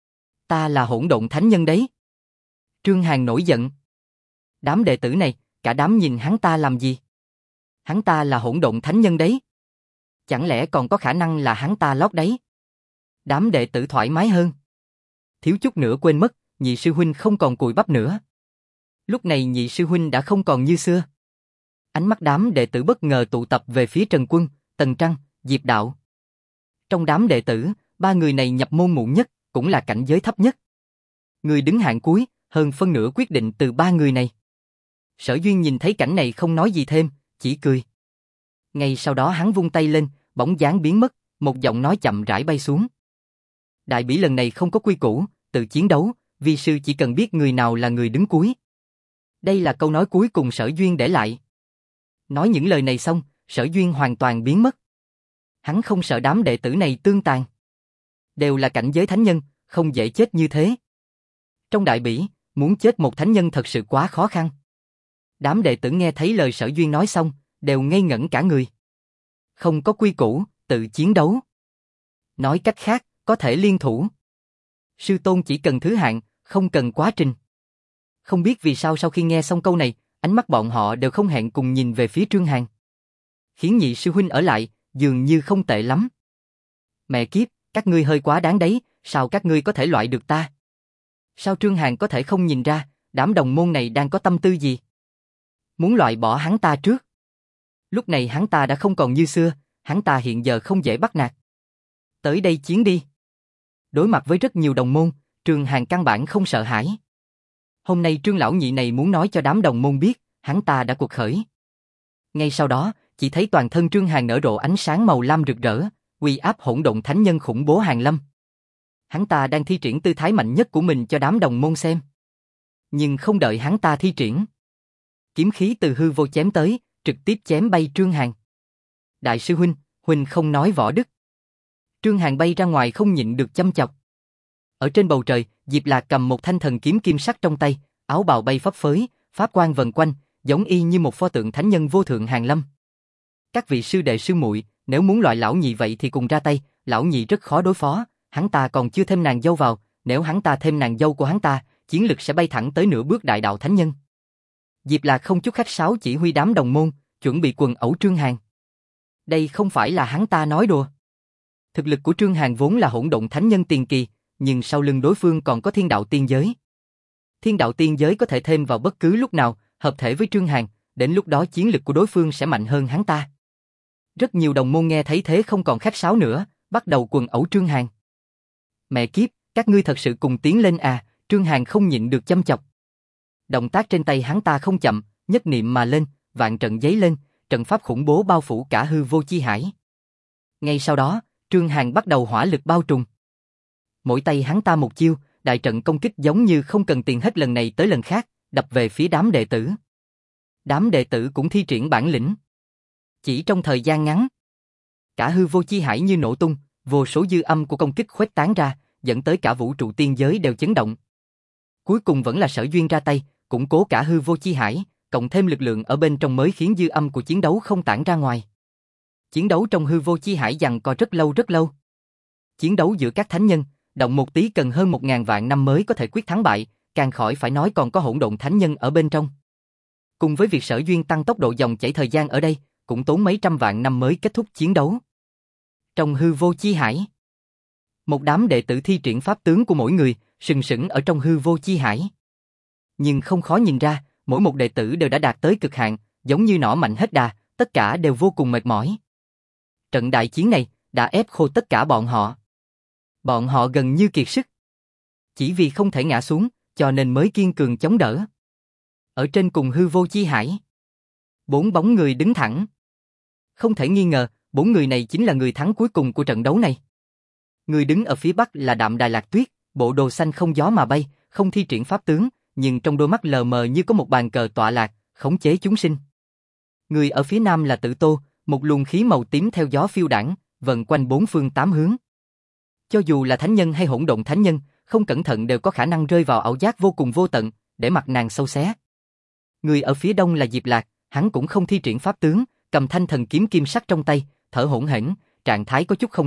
Ta là hỗn độn thánh nhân đấy. Trương Hàn nổi giận. Đám đệ tử này, cả đám nhìn hắn ta làm gì? Hắn ta là hỗn độn thánh nhân đấy. Chẳng lẽ còn có khả năng là hắn ta lót đấy? Đám đệ tử thoải mái hơn. Thiếu chút nữa quên mất, nhị sư huynh không còn cùi bắp nữa. Lúc này nhị sư huynh đã không còn như xưa. Ánh mắt đám đệ tử bất ngờ tụ tập về phía Trần Quân, Tần Trăng, Diệp Đạo. Trong đám đệ tử, ba người này nhập môn muộn nhất, cũng là cảnh giới thấp nhất. Người đứng hạng cuối, hơn phân nửa quyết định từ ba người này. Sở Duyên nhìn thấy cảnh này không nói gì thêm, chỉ cười. Ngay sau đó hắn vung tay lên, bóng dáng biến mất, một giọng nói chậm rãi bay xuống. Đại bỉ lần này không có quy củ, tự chiến đấu, vi sư chỉ cần biết người nào là người đứng cuối. Đây là câu nói cuối cùng Sở Duyên để lại. Nói những lời này xong, Sở Duyên hoàn toàn biến mất. Hắn không sợ đám đệ tử này tương tàn. Đều là cảnh giới thánh nhân, không dễ chết như thế. Trong đại bỉ, muốn chết một thánh nhân thật sự quá khó khăn. Đám đệ tử nghe thấy lời Sở Duyên nói xong, đều ngây ngẩn cả người. Không có quy củ, tự chiến đấu. Nói cách khác, có thể liên thủ. Sư tôn chỉ cần thứ hạng, không cần quá trình. Không biết vì sao sau khi nghe xong câu này, ánh mắt bọn họ đều không hẹn cùng nhìn về phía Trương Hàn. Khiến nhị sư huynh ở lại, dường như không tệ lắm. Mẹ kiếp, các ngươi hơi quá đáng đấy, sao các ngươi có thể loại được ta? Sao Trương Hàn có thể không nhìn ra, đám đồng môn này đang có tâm tư gì? Muốn loại bỏ hắn ta trước. Lúc này hắn ta đã không còn như xưa, hắn ta hiện giờ không dễ bắt nạt. Tới đây chiến đi. Đối mặt với rất nhiều đồng môn, Trương Hàn căn bản không sợ hãi. Hôm nay Trương lão nhị này muốn nói cho đám đồng môn biết, hắn ta đã cuộc khởi. Ngay sau đó, chỉ thấy toàn thân Trương Hàn nở rộ ánh sáng màu lam rực rỡ, uy áp hỗn độn thánh nhân khủng bố Hàn Lâm. Hắn ta đang thi triển tư thái mạnh nhất của mình cho đám đồng môn xem. Nhưng không đợi hắn ta thi triển, kiếm khí từ hư vô chém tới, trực tiếp chém bay Trương Hàn. Đại sư huynh, huynh không nói võ đức. Trương Hàn bay ra ngoài không nhịn được châm chọc. Ở trên bầu trời, Diệp Lạc cầm một thanh thần kiếm kim sắc trong tay, áo bào bay phấp phới, pháp quang vần quanh, giống y như một pho tượng thánh nhân vô thượng Hàn Lâm. Các vị sư đệ sư muội, nếu muốn loại lão nhị vậy thì cùng ra tay, lão nhị rất khó đối phó, hắn ta còn chưa thêm nàng dâu vào, nếu hắn ta thêm nàng dâu của hắn ta, chiến lực sẽ bay thẳng tới nửa bước đại đạo thánh nhân. Diệp Lạc không chút khách sáo chỉ huy đám đồng môn, chuẩn bị quần ẩu Trương Hàn. Đây không phải là hắn ta nói đùa. Thực lực của Trương Hàn vốn là hỗn độn thánh nhân tiền kỳ, nhưng sau lưng đối phương còn có thiên đạo tiên giới. Thiên đạo tiên giới có thể thêm vào bất cứ lúc nào, hợp thể với Trương Hàn, đến lúc đó chiến lực của đối phương sẽ mạnh hơn hắn ta. Rất nhiều đồng môn nghe thấy thế không còn khách sáo nữa, bắt đầu quần ẩu Trương Hàn. Mẹ kiếp, các ngươi thật sự cùng tiến lên à? Trương Hàn không nhịn được châm chọc. Động tác trên tay hắn ta không chậm, nhất niệm mà lên, vạn trận giấy lên, trận pháp khủng bố bao phủ cả hư vô chi hải. Ngay sau đó, Trương Hàn bắt đầu hỏa lực bao trùm. Mỗi tay hắn ta một chiêu, đại trận công kích giống như không cần tiền hết lần này tới lần khác, đập về phía đám đệ tử. Đám đệ tử cũng thi triển bản lĩnh. Chỉ trong thời gian ngắn, cả hư vô chi hải như nổ tung, vô số dư âm của công kích khuếch tán ra, dẫn tới cả vũ trụ tiên giới đều chấn động. Cuối cùng vẫn là Sở Duyên ra tay, củng cố cả hư vô chi hải, cộng thêm lực lượng ở bên trong mới khiến dư âm của chiến đấu không tản ra ngoài. Chiến đấu trong hư vô chi hải giằng co rất lâu rất lâu. Chiến đấu giữa các thánh nhân, động một tí cần hơn 1000 vạn năm mới có thể quyết thắng bại, càng khỏi phải nói còn có hỗn độn thánh nhân ở bên trong. Cùng với việc Sở Duyên tăng tốc độ dòng chảy thời gian ở đây, cũng tốn mấy trăm vạn năm mới kết thúc chiến đấu. Trong hư vô chi hải, một đám đệ tử thi triển pháp tướng của mỗi người, sừng sững ở trong hư vô chi hải. Nhưng không khó nhìn ra, mỗi một đệ tử đều đã đạt tới cực hạn, giống như nỏ mạnh hết đà, tất cả đều vô cùng mệt mỏi. Trận đại chiến này đã ép khô tất cả bọn họ. Bọn họ gần như kiệt sức. Chỉ vì không thể ngã xuống, cho nên mới kiên cường chống đỡ. Ở trên cùng hư vô chi hải, 4 bóng người đứng thẳng. Không thể nghi ngờ, 4 người này chính là người thắng cuối cùng của trận đấu này. Người đứng ở phía bắc là Đạm Đài Lạc Tuyết, bộ đồ xanh không gió mà bay, không thi triển pháp tướng, nhưng trong đôi mắt lờ mờ như có một bàn cờ tọa lạc, khống chế chúng sinh. Người ở phía nam là Tử Tô, một luồng khí màu tím theo gió phiêu đãng, vần quanh 4 phương 8 hướng. Cho dù là thánh nhân hay hỗn độn thánh nhân, không cẩn thận đều có khả năng rơi vào ảo giác vô cùng vô tận, để mặt nàng sâu xé. Người ở phía đông là Diệp Lạc, hắn cũng không thi triển pháp tướng, cầm thanh thần kiếm kim sắc trong tay, thở hổn hển, trạng thái có chút không tốt,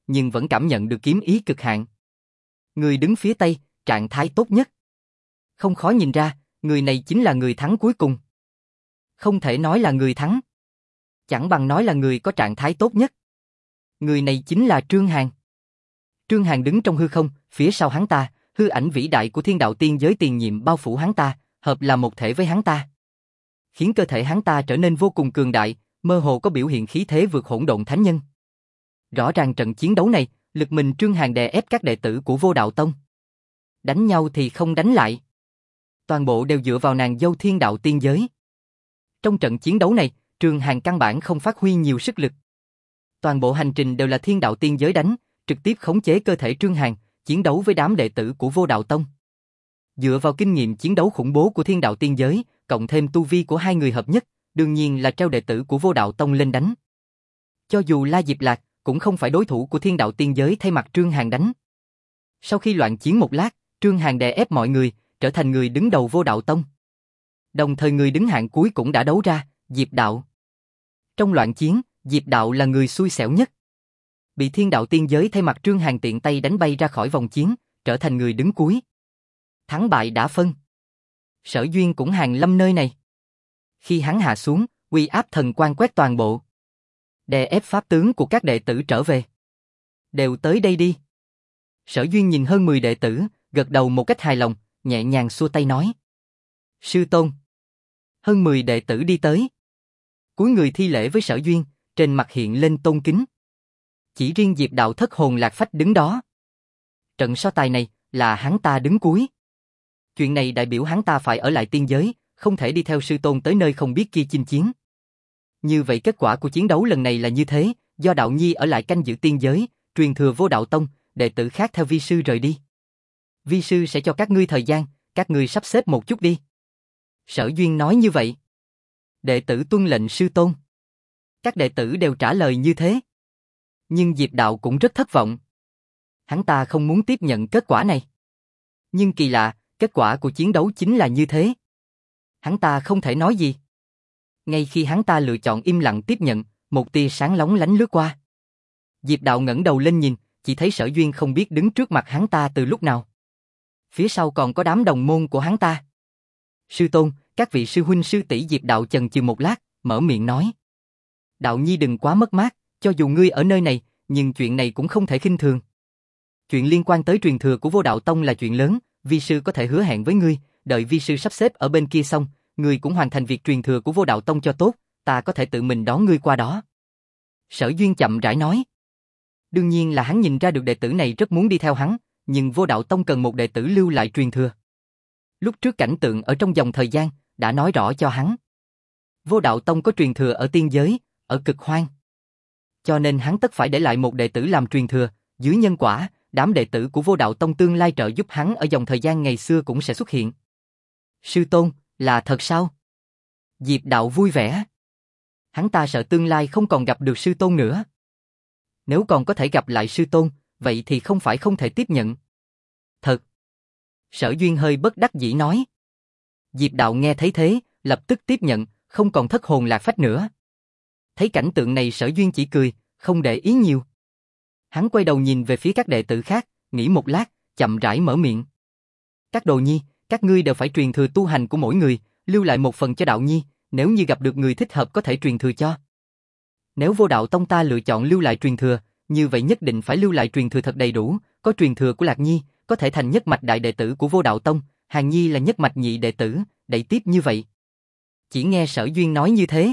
nhưng vẫn cảm nhận được kiếm ý cực hạn. Người đứng phía Tây, trạng thái tốt nhất. Không khó nhìn ra, người này chính là người thắng cuối cùng. Không thể nói là người thắng. Chẳng bằng nói là người có trạng thái tốt nhất. Người này chính là Trương Hàn. Trương Hàn đứng trong hư không, phía sau hắn ta, hư ảnh vĩ đại của thiên đạo tiên giới tiền nhiệm bao phủ hắn ta, hợp là một thể với hắn ta. Khiến cơ thể hắn ta trở nên vô cùng cường đại, mơ hồ có biểu hiện khí thế vượt hỗn độn thánh nhân. Rõ ràng trận chiến đấu này, lực mình Trương Hàn đè ép các đệ tử của Vô Đạo Tông. Đánh nhau thì không đánh lại. Toàn bộ đều dựa vào nàng dâu thiên đạo tiên giới. Trong trận chiến đấu này, Trương Hàn căn bản không phát huy nhiều sức lực. Toàn bộ hành trình đều là thiên đạo tiên giới đánh, trực tiếp khống chế cơ thể Trương Hàn, chiến đấu với đám đệ tử của Vô Đạo Tông. Dựa vào kinh nghiệm chiến đấu khủng bố của thiên đạo tiên giới, cộng thêm tu vi của hai người hợp nhất, đương nhiên là treo đệ tử của Vô Đạo Tông lên đánh. Cho dù La Diệp Lạc, cũng không phải đối thủ của thiên đạo tiên giới thay mặt Trương Hàn đánh. Sau khi loạn chiến một lát, Trương Hàn đè ép mọi người, trở thành người đứng đầu Vô Đạo Tông. Đồng thời người đứng hạng cuối cũng đã đấu ra, Diệp Đạo. Trong loạn chiến, Diệp Đạo là người xui xẻo nhất. Bị thiên đạo tiên giới thay mặt Trương Hàn tiện tay đánh bay ra khỏi vòng chiến, trở thành người đứng cuối. Thắng bại đã phân. Sở Duyên cũng hàng lâm nơi này. Khi hắn hạ xuống, uy áp thần quang quét toàn bộ. Đè ép pháp tướng của các đệ tử trở về. Đều tới đây đi. Sở Duyên nhìn hơn 10 đệ tử, gật đầu một cách hài lòng, nhẹ nhàng xua tay nói. Sư Tôn. Hơn 10 đệ tử đi tới. Cúi người thi lễ với Sở Duyên, trên mặt hiện lên tôn kính. Chỉ riêng Diệp Đạo thất hồn lạc phách đứng đó. Trận so tài này là hắn ta đứng cuối. Chuyện này đại biểu hắn ta phải ở lại tiên giới, không thể đi theo sư tôn tới nơi không biết kia chinh chiến. Như vậy kết quả của chiến đấu lần này là như thế, do Đạo Nhi ở lại canh giữ tiên giới, truyền thừa Vô Đạo Tông, đệ tử khác theo vi sư rời đi. Vi sư sẽ cho các ngươi thời gian, các ngươi sắp xếp một chút đi. Sở Duyên nói như vậy. Đệ tử tuân lệnh sư tôn. Các đệ tử đều trả lời như thế. Nhưng Diệp Đạo cũng rất thất vọng. Hắn ta không muốn tiếp nhận kết quả này. Nhưng kỳ lạ, kết quả của chiến đấu chính là như thế. Hắn ta không thể nói gì. Ngay khi hắn ta lựa chọn im lặng tiếp nhận, một tia sáng lóng lánh lướt qua. Diệp Đạo ngẩng đầu lên nhìn, chỉ thấy Sở Duyên không biết đứng trước mặt hắn ta từ lúc nào. Phía sau còn có đám đồng môn của hắn ta. Sư tôn, các vị sư huynh sư tỷ. Diệp Đạo chần chừ một lát, mở miệng nói. Đạo Nhi đừng quá mất mát, cho dù ngươi ở nơi này, nhưng chuyện này cũng không thể khinh thường. Chuyện liên quan tới truyền thừa của Vô Đạo Tông là chuyện lớn, vi sư có thể hứa hẹn với ngươi, đợi vi sư sắp xếp ở bên kia xong, ngươi cũng hoàn thành việc truyền thừa của Vô Đạo Tông cho tốt, ta có thể tự mình đón ngươi qua đó. Sở Duyên chậm rãi nói. Đương nhiên là hắn nhìn ra được đệ tử này rất muốn đi theo hắn, nhưng Vô Đạo Tông cần một đệ tử lưu lại truyền thừa. Lúc trước cảnh tượng ở trong dòng thời gian, đã nói rõ cho hắn. Vô Đạo Tông có truyền thừa ở tiên giới, ở cực hoang. Cho nên hắn tất phải để lại một đệ tử làm truyền thừa, dưới nhân quả, đám đệ tử của Vô Đạo Tông tương lai trợ giúp hắn ở dòng thời gian ngày xưa cũng sẽ xuất hiện. Sư tôn, là thật sao? Diệp Đạo vui vẻ. Hắn ta sợ tương lai không còn gặp được sư tôn nữa. Nếu còn có thể gặp lại sư tôn, vậy thì không phải không thể tiếp nhận. Thật. Sở Duyên hơi bất đắc dĩ nói. Diệp Đạo nghe thấy thế, lập tức tiếp nhận, không còn thất hồn lạc phách nữa. Thấy cảnh tượng này Sở Duyên chỉ cười, không để ý nhiều. Hắn quay đầu nhìn về phía các đệ tử khác, nghĩ một lát, chậm rãi mở miệng. Các đồ nhi, các ngươi đều phải truyền thừa tu hành của mỗi người, lưu lại một phần cho Đạo Nhi, nếu như gặp được người thích hợp có thể truyền thừa cho. Nếu Vô Đạo Tông ta lựa chọn lưu lại truyền thừa, như vậy nhất định phải lưu lại truyền thừa thật đầy đủ, có truyền thừa của Lạc Nhi, có thể thành nhất mạch đại đệ tử của Vô Đạo Tông, Hàn Nhi là nhất mạch nhị đệ tử, đẩy tiếp như vậy. Chỉ nghe Sở Duyên nói như thế.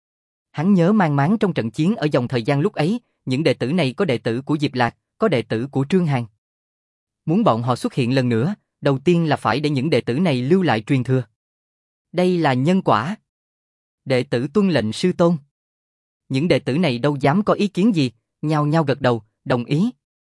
Hắn nhớ mang máng trong trận chiến ở dòng thời gian lúc ấy, những đệ tử này có đệ tử của Diệp Lạc, có đệ tử của Trương Hàn. Muốn bọn họ xuất hiện lần nữa, đầu tiên là phải để những đệ tử này lưu lại truyền thừa. Đây là nhân quả. Đệ tử tuân lệnh sư tôn. Những đệ tử này đâu dám có ý kiến gì, nhao nhao gật đầu, đồng ý.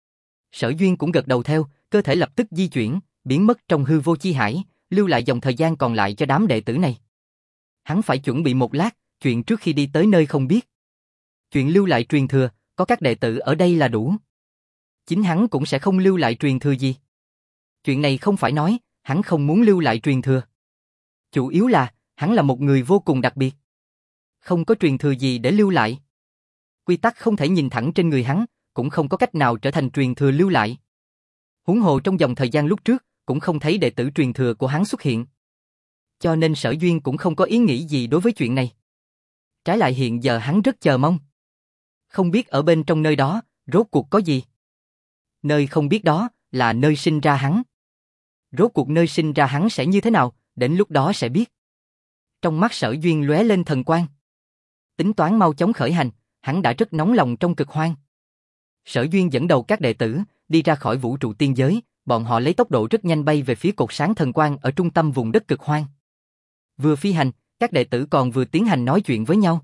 Sở Duyên cũng gật đầu theo, cơ thể lập tức di chuyển, biến mất trong hư vô chi hải, lưu lại dòng thời gian còn lại cho đám đệ tử này. Hắn phải chuẩn bị một lát, chuyện trước khi đi tới nơi không biết. Chuyện lưu lại truyền thừa, có các đệ tử ở đây là đủ. Chính hắn cũng sẽ không lưu lại truyền thừa gì. Chuyện này không phải nói, hắn không muốn lưu lại truyền thừa. Chủ yếu là, hắn là một người vô cùng đặc biệt. Không có truyền thừa gì để lưu lại. Quy tắc không thể nhìn thẳng trên người hắn, cũng không có cách nào trở thành truyền thừa lưu lại. Huống hồ trong dòng thời gian lúc trước, cũng không thấy đệ tử truyền thừa của hắn xuất hiện. Cho nên Sở Duyên cũng không có ý nghĩ gì đối với chuyện này. Trái lại hiện giờ hắn rất chờ mong. Không biết ở bên trong nơi đó, rốt cuộc có gì? Nơi không biết đó, là nơi sinh ra hắn. Rốt cuộc nơi sinh ra hắn sẽ như thế nào, đến lúc đó sẽ biết. Trong mắt Sở Duyên lóe lên thần quang. Tính toán mau chóng khởi hành, hắn đã rất nóng lòng trong cực hoang. Sở Duyên dẫn đầu các đệ tử, đi ra khỏi vũ trụ tiên giới, bọn họ lấy tốc độ rất nhanh bay về phía cột sáng thần quang ở trung tâm vùng đất cực hoang. Vừa phi hành, các đệ tử còn vừa tiến hành nói chuyện với nhau.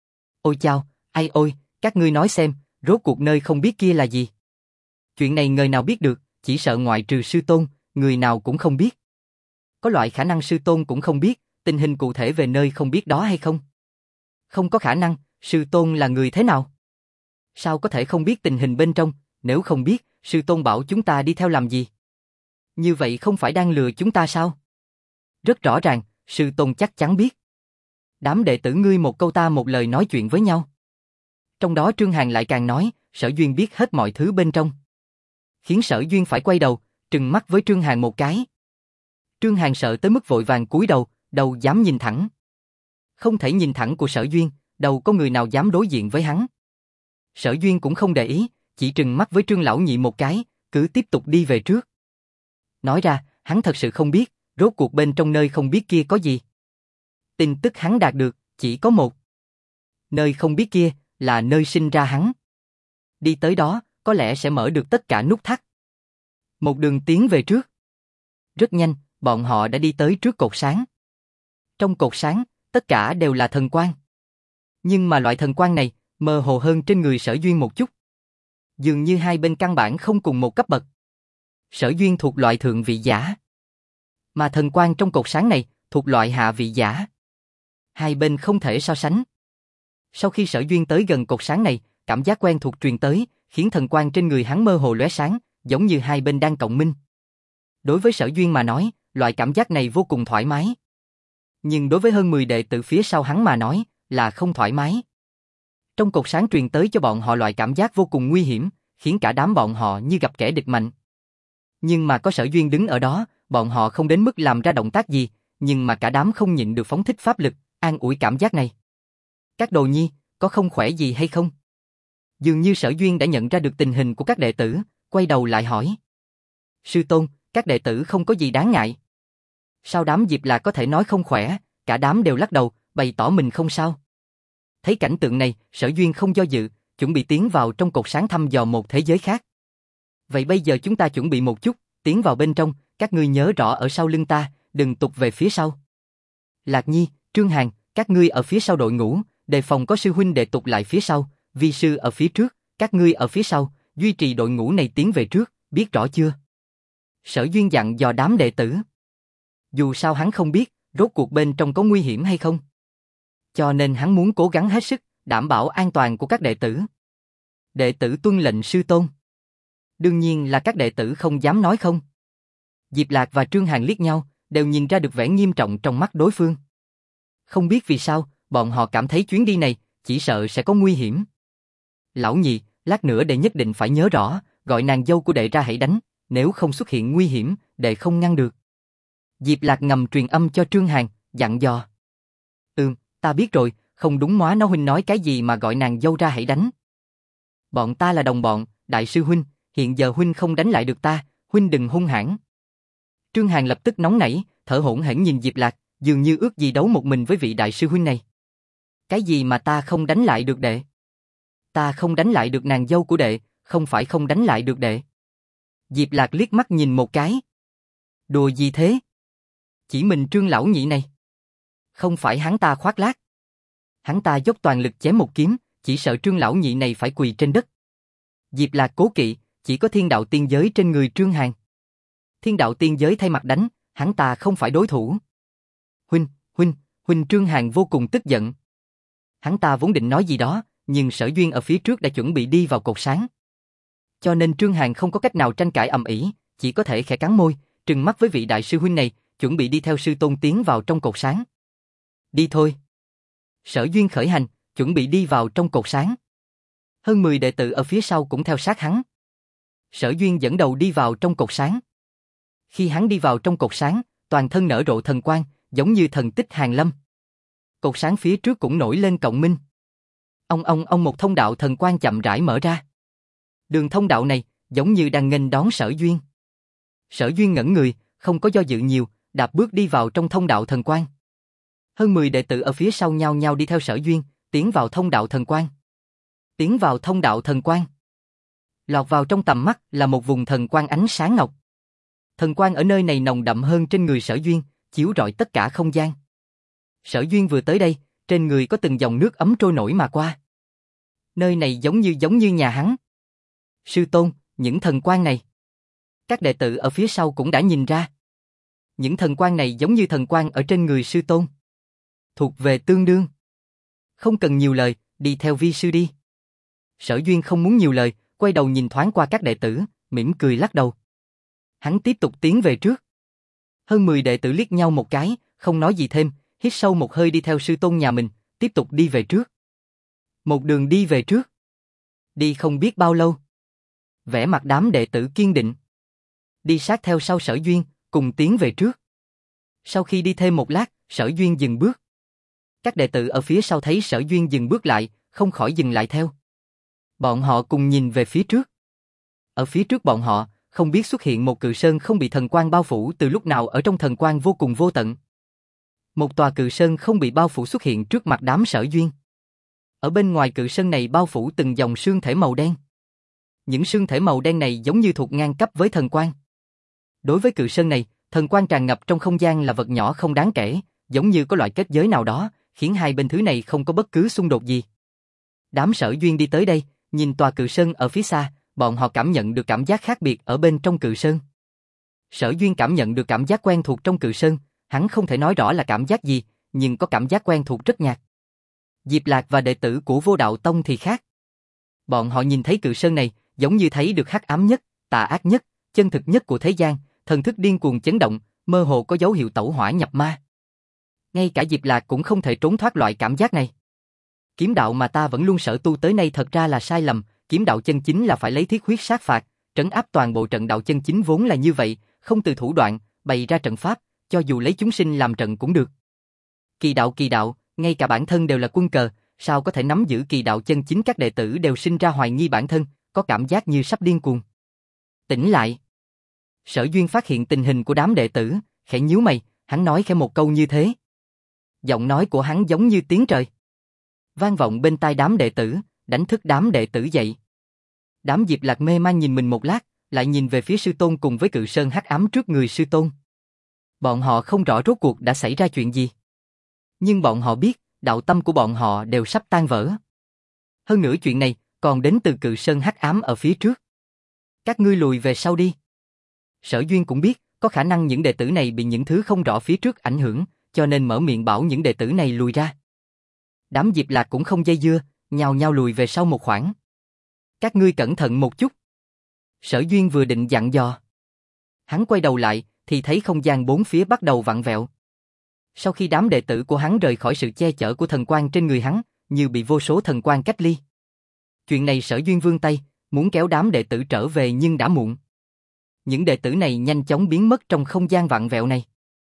Ôi chao, ai ôi, các ngươi nói xem, rốt cuộc nơi không biết kia là gì? Chuyện này người nào biết được, chỉ sợ ngoại trừ sư tôn, người nào cũng không biết. Có loại khả năng sư tôn cũng không biết, tình hình cụ thể về nơi không biết đó hay không? Không có khả năng, sư tôn là người thế nào? Sao có thể không biết tình hình bên trong, nếu không biết, sư tôn bảo chúng ta đi theo làm gì? Như vậy không phải đang lừa chúng ta sao? Rất rõ ràng, sư tôn chắc chắn biết. Đám đệ tử ngươi một câu ta một lời nói chuyện với nhau. Trong đó Trương Hàn lại càng nói, Sở Duyên biết hết mọi thứ bên trong. Khiến Sở Duyên phải quay đầu, trừng mắt với Trương Hàn một cái. Trương Hàn sợ tới mức vội vàng cúi đầu, đâu dám nhìn thẳng. Không thể nhìn thẳng của Sở Duyên, đâu có người nào dám đối diện với hắn. Sở Duyên cũng không để ý, chỉ trừng mắt với Trương Lão Nhị một cái, cứ tiếp tục đi về trước. Nói ra, hắn thật sự không biết, rốt cuộc bên trong nơi không biết kia có gì. Tin tức hắn đạt được, chỉ có một. Nơi không biết kia, là nơi sinh ra hắn. Đi tới đó, có lẽ sẽ mở được tất cả nút thắt. Một đường tiến về trước. Rất nhanh, bọn họ đã đi tới trước cột sáng. Trong cột sáng, tất cả đều là thần quang. Nhưng mà loại thần quang này, mơ hồ hơn trên người Sở Duyên một chút. Dường như hai bên căn bản không cùng một cấp bậc. Sở Duyên thuộc loại thượng vị giả. Mà thần quang trong cột sáng này, thuộc loại hạ vị giả. Hai bên không thể so sánh. Sau khi Sở Duyên tới gần cột sáng này, cảm giác quen thuộc truyền tới, khiến thần quang trên người hắn mơ hồ lóe sáng, giống như hai bên đang cộng minh. Đối với Sở Duyên mà nói, loại cảm giác này vô cùng thoải mái. Nhưng đối với hơn 10 đệ tử phía sau hắn mà nói, là không thoải mái. Trong cột sáng truyền tới cho bọn họ loại cảm giác vô cùng nguy hiểm, khiến cả đám bọn họ như gặp kẻ địch mạnh. Nhưng mà có Sở Duyên đứng ở đó, bọn họ không đến mức làm ra động tác gì, nhưng mà cả đám không nhịn được phóng thích pháp lực, an ủi cảm giác này. Các đồ nhi, có không khỏe gì hay không? Dường như Sở Duyên đã nhận ra được tình hình của các đệ tử, quay đầu lại hỏi. Sư tôn, các đệ tử không có gì đáng ngại. Sao đám Diệp Lạc có thể nói không khỏe, cả đám đều lắc đầu, bày tỏ mình không sao. Thấy cảnh tượng này, Sở Duyên không do dự, chuẩn bị tiến vào trong cột sáng thăm dò một thế giới khác. Vậy bây giờ chúng ta chuẩn bị một chút, tiến vào bên trong, các ngươi nhớ rõ ở sau lưng ta, đừng tụt về phía sau. Lạc Nhi, Trương Hàn, các ngươi ở phía sau đội ngũ, đề phòng có sư huynh đệ tụt lại phía sau, vi sư ở phía trước, các ngươi ở phía sau, duy trì đội ngũ này tiến về trước, biết rõ chưa? Sở Duyên dặn dò đám đệ tử. Dù sao hắn không biết, rốt cuộc bên trong có nguy hiểm hay không. Cho nên hắn muốn cố gắng hết sức, đảm bảo an toàn của các đệ tử. Đệ tử tuân lệnh sư tôn. Đương nhiên là các đệ tử không dám nói không. Diệp Lạc và Trương Hàn liếc nhau, đều nhìn ra được vẻ nghiêm trọng trong mắt đối phương. Không biết vì sao, bọn họ cảm thấy chuyến đi này, chỉ sợ sẽ có nguy hiểm. Lão Nhị, lát nữa đệ nhất định phải nhớ rõ, gọi nàng dâu của đệ ra hãy đánh, nếu không xuất hiện nguy hiểm, đệ không ngăn được. Diệp Lạc ngầm truyền âm cho Trương Hàn, dặn dò. Ta biết rồi, không đúng móa nó huynh nói cái gì mà gọi nàng dâu ra hãy đánh. Bọn ta là đồng bọn, đại sư huynh, hiện giờ huynh không đánh lại được ta, huynh đừng hung hãn. Trương Hàn lập tức nóng nảy, thở hổn hển nhìn Diệp Lạc, dường như ước gì đấu một mình với vị đại sư huynh này. Cái gì mà ta không đánh lại được đệ? Ta không đánh lại được nàng dâu của đệ, không phải không đánh lại được đệ. Diệp Lạc liếc mắt nhìn một cái. Đùa gì thế? Chỉ mình Trương lão nhị này. Không phải hắn ta khoác lác. Hắn ta dốc toàn lực chém một kiếm, chỉ sợ Trương lão nhị này phải quỳ trên đất. Diệp Lạc cố kỵ, chỉ có thiên đạo tiên giới trên người Trương Hàn. Thiên đạo tiên giới thay mặt đánh, hắn ta không phải đối thủ. Huynh Trương Hàn vô cùng tức giận. Hắn ta vốn định nói gì đó, nhưng Sở Duyên ở phía trước đã chuẩn bị đi vào cột sáng. Cho nên Trương Hàn không có cách nào tranh cãi ầm ĩ, chỉ có thể khẽ cắn môi, trừng mắt với vị đại sư huynh này, chuẩn bị đi theo sư tôn tiến vào trong cột sáng. Đi thôi. Sở Duyên khởi hành, chuẩn bị đi vào trong cột sáng. Hơn 10 đệ tử ở phía sau cũng theo sát hắn. Sở Duyên dẫn đầu đi vào trong cột sáng. Khi hắn đi vào trong cột sáng, toàn thân nở rộ thần quang, giống như thần tích hàng lâm. Cột sáng phía trước cũng nổi lên cộng minh. Ông một thông đạo thần quang chậm rãi mở ra. Đường thông đạo này giống như đang nghênh đón Sở Duyên. Sở Duyên ngẩn người, không có do dự nhiều, đạp bước đi vào trong thông đạo thần quang. Hơn 10 đệ tử ở phía sau nhao nhao đi theo Sở Duyên, tiến vào thông đạo thần quang. Tiến vào thông đạo thần quang. Lọt vào trong tầm mắt là một vùng thần quang ánh sáng ngọc. Thần quang ở nơi này nồng đậm hơn trên người Sở Duyên, chiếu rọi tất cả không gian. Sở Duyên vừa tới đây, trên người có từng dòng nước ấm trôi nổi mà qua. Nơi này giống như nhà hắn. Sư tôn, những thần quang này. Các đệ tử ở phía sau cũng đã nhìn ra. Những thần quang này giống như thần quang ở trên người sư tôn. Thuộc về tương đương. Không cần nhiều lời, đi theo vi sư đi. Sở Duyên không muốn nhiều lời, quay đầu nhìn thoáng qua các đệ tử, mỉm cười lắc đầu. Hắn tiếp tục tiến về trước. Hơn 10 đệ tử liếc nhau một cái, không nói gì thêm, hít sâu một hơi đi theo sư tôn nhà mình, tiếp tục đi về trước. Một đường đi về trước. Đi không biết bao lâu. Vẻ mặt đám đệ tử kiên định. Đi sát theo sau Sở Duyên, cùng tiến về trước. Sau khi đi thêm một lát, Sở Duyên dừng bước. Các đệ tử ở phía sau thấy Sở Duyên dừng bước lại, không khỏi dừng lại theo. Bọn họ cùng nhìn về phía trước. Ở phía trước bọn họ, không biết xuất hiện một cự sơn không bị thần quang bao phủ từ lúc nào ở trong thần quang vô cùng vô tận. Một tòa cự sơn không bị bao phủ xuất hiện trước mặt đám Sở Duyên. Ở bên ngoài cự sơn này bao phủ từng dòng sương thể màu đen. Những sương thể màu đen này giống như thuộc ngang cấp với thần quang. Đối với cự sơn này, thần quang tràn ngập trong không gian là vật nhỏ không đáng kể, giống như có loại kết giới nào đó, khiến hai bên thứ này không có bất cứ xung đột gì. Đám Sở Duyên đi tới đây, nhìn tòa cự sơn ở phía xa, bọn họ cảm nhận được cảm giác khác biệt ở bên trong cự sơn. Sở Duyên cảm nhận được cảm giác quen thuộc trong cự sơn, hắn không thể nói rõ là cảm giác gì, nhưng có cảm giác quen thuộc rất nhạt. Diệp Lạc và đệ tử của Vô Đạo Tông thì khác. Bọn họ nhìn thấy cự sơn này, giống như thấy được hắc ám nhất, tà ác nhất, chân thực nhất của thế gian, thần thức điên cuồng chấn động, mơ hồ có dấu hiệu tẩu hỏa nhập ma. Ngay cả Diệp Lạc cũng không thể trốn thoát loại cảm giác này. Kiếm đạo mà ta vẫn luôn sở tu tới nay thật ra là sai lầm, kiếm đạo chân chính là phải lấy thiết huyết sát phạt, trấn áp toàn bộ trận đạo chân chính vốn là như vậy, không từ thủ đoạn, bày ra trận pháp, cho dù lấy chúng sinh làm trận cũng được. Kỳ đạo, ngay cả bản thân đều là quân cờ, sao có thể nắm giữ kỳ đạo chân chính? Các đệ tử đều sinh ra hoài nghi bản thân, có cảm giác như sắp điên cuồng. Tỉnh lại. Sở Duyên phát hiện tình hình của đám đệ tử, khẽ nhíu mày, hắn nói khẽ một câu như thế. Giọng nói của hắn giống như tiếng trời. Vang vọng bên tai đám đệ tử, đánh thức đám đệ tử dậy. Đám Diệp Lạc mê man nhìn mình một lát, lại nhìn về phía sư tôn cùng với cự sơn hắc ám trước người sư tôn. Bọn họ không rõ rốt cuộc đã xảy ra chuyện gì. Nhưng bọn họ biết, đạo tâm của bọn họ đều sắp tan vỡ. Hơn nữa chuyện này, còn đến từ cự sơn hắc ám ở phía trước. Các ngươi lùi về sau đi. Sở Duyên cũng biết, có khả năng những đệ tử này bị những thứ không rõ phía trước ảnh hưởng, cho nên mở miệng bảo những đệ tử này lùi ra. Đám Diệp Lạc cũng không dây dưa, nhao nhao lùi về sau một khoảng. Các ngươi cẩn thận một chút. Sở Duyên vừa định dặn dò. Hắn quay đầu lại, thì thấy không gian bốn phía bắt đầu vặn vẹo. Sau khi đám đệ tử của hắn rời khỏi sự che chở của thần quang trên người hắn, như bị vô số thần quang cách ly. Chuyện này Sở Duyên vươn tay, muốn kéo đám đệ tử trở về nhưng đã muộn. Những đệ tử này nhanh chóng biến mất trong không gian vặn vẹo này.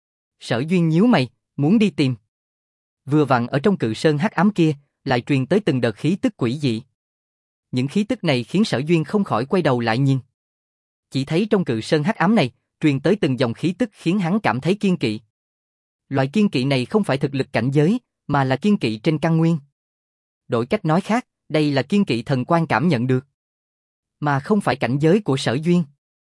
Sở Duyên nhíu mày, muốn đi tìm. Vừa vặn ở trong cự sơn hắc ám kia, lại truyền tới từng đợt khí tức quỷ dị. Những khí tức này khiến Sở Duyên không khỏi quay đầu lại nhìn. Chỉ thấy trong cự sơn hắc ám này, truyền tới từng dòng khí tức khiến hắn cảm thấy kiên kỵ. Loại kiên kỵ này không phải thực lực cảnh giới, mà là kiên kỵ trên căn nguyên. Đổi cách nói khác, đây là kiên kỵ thần quang cảm nhận được, mà không phải cảnh giới của Sở Duyên.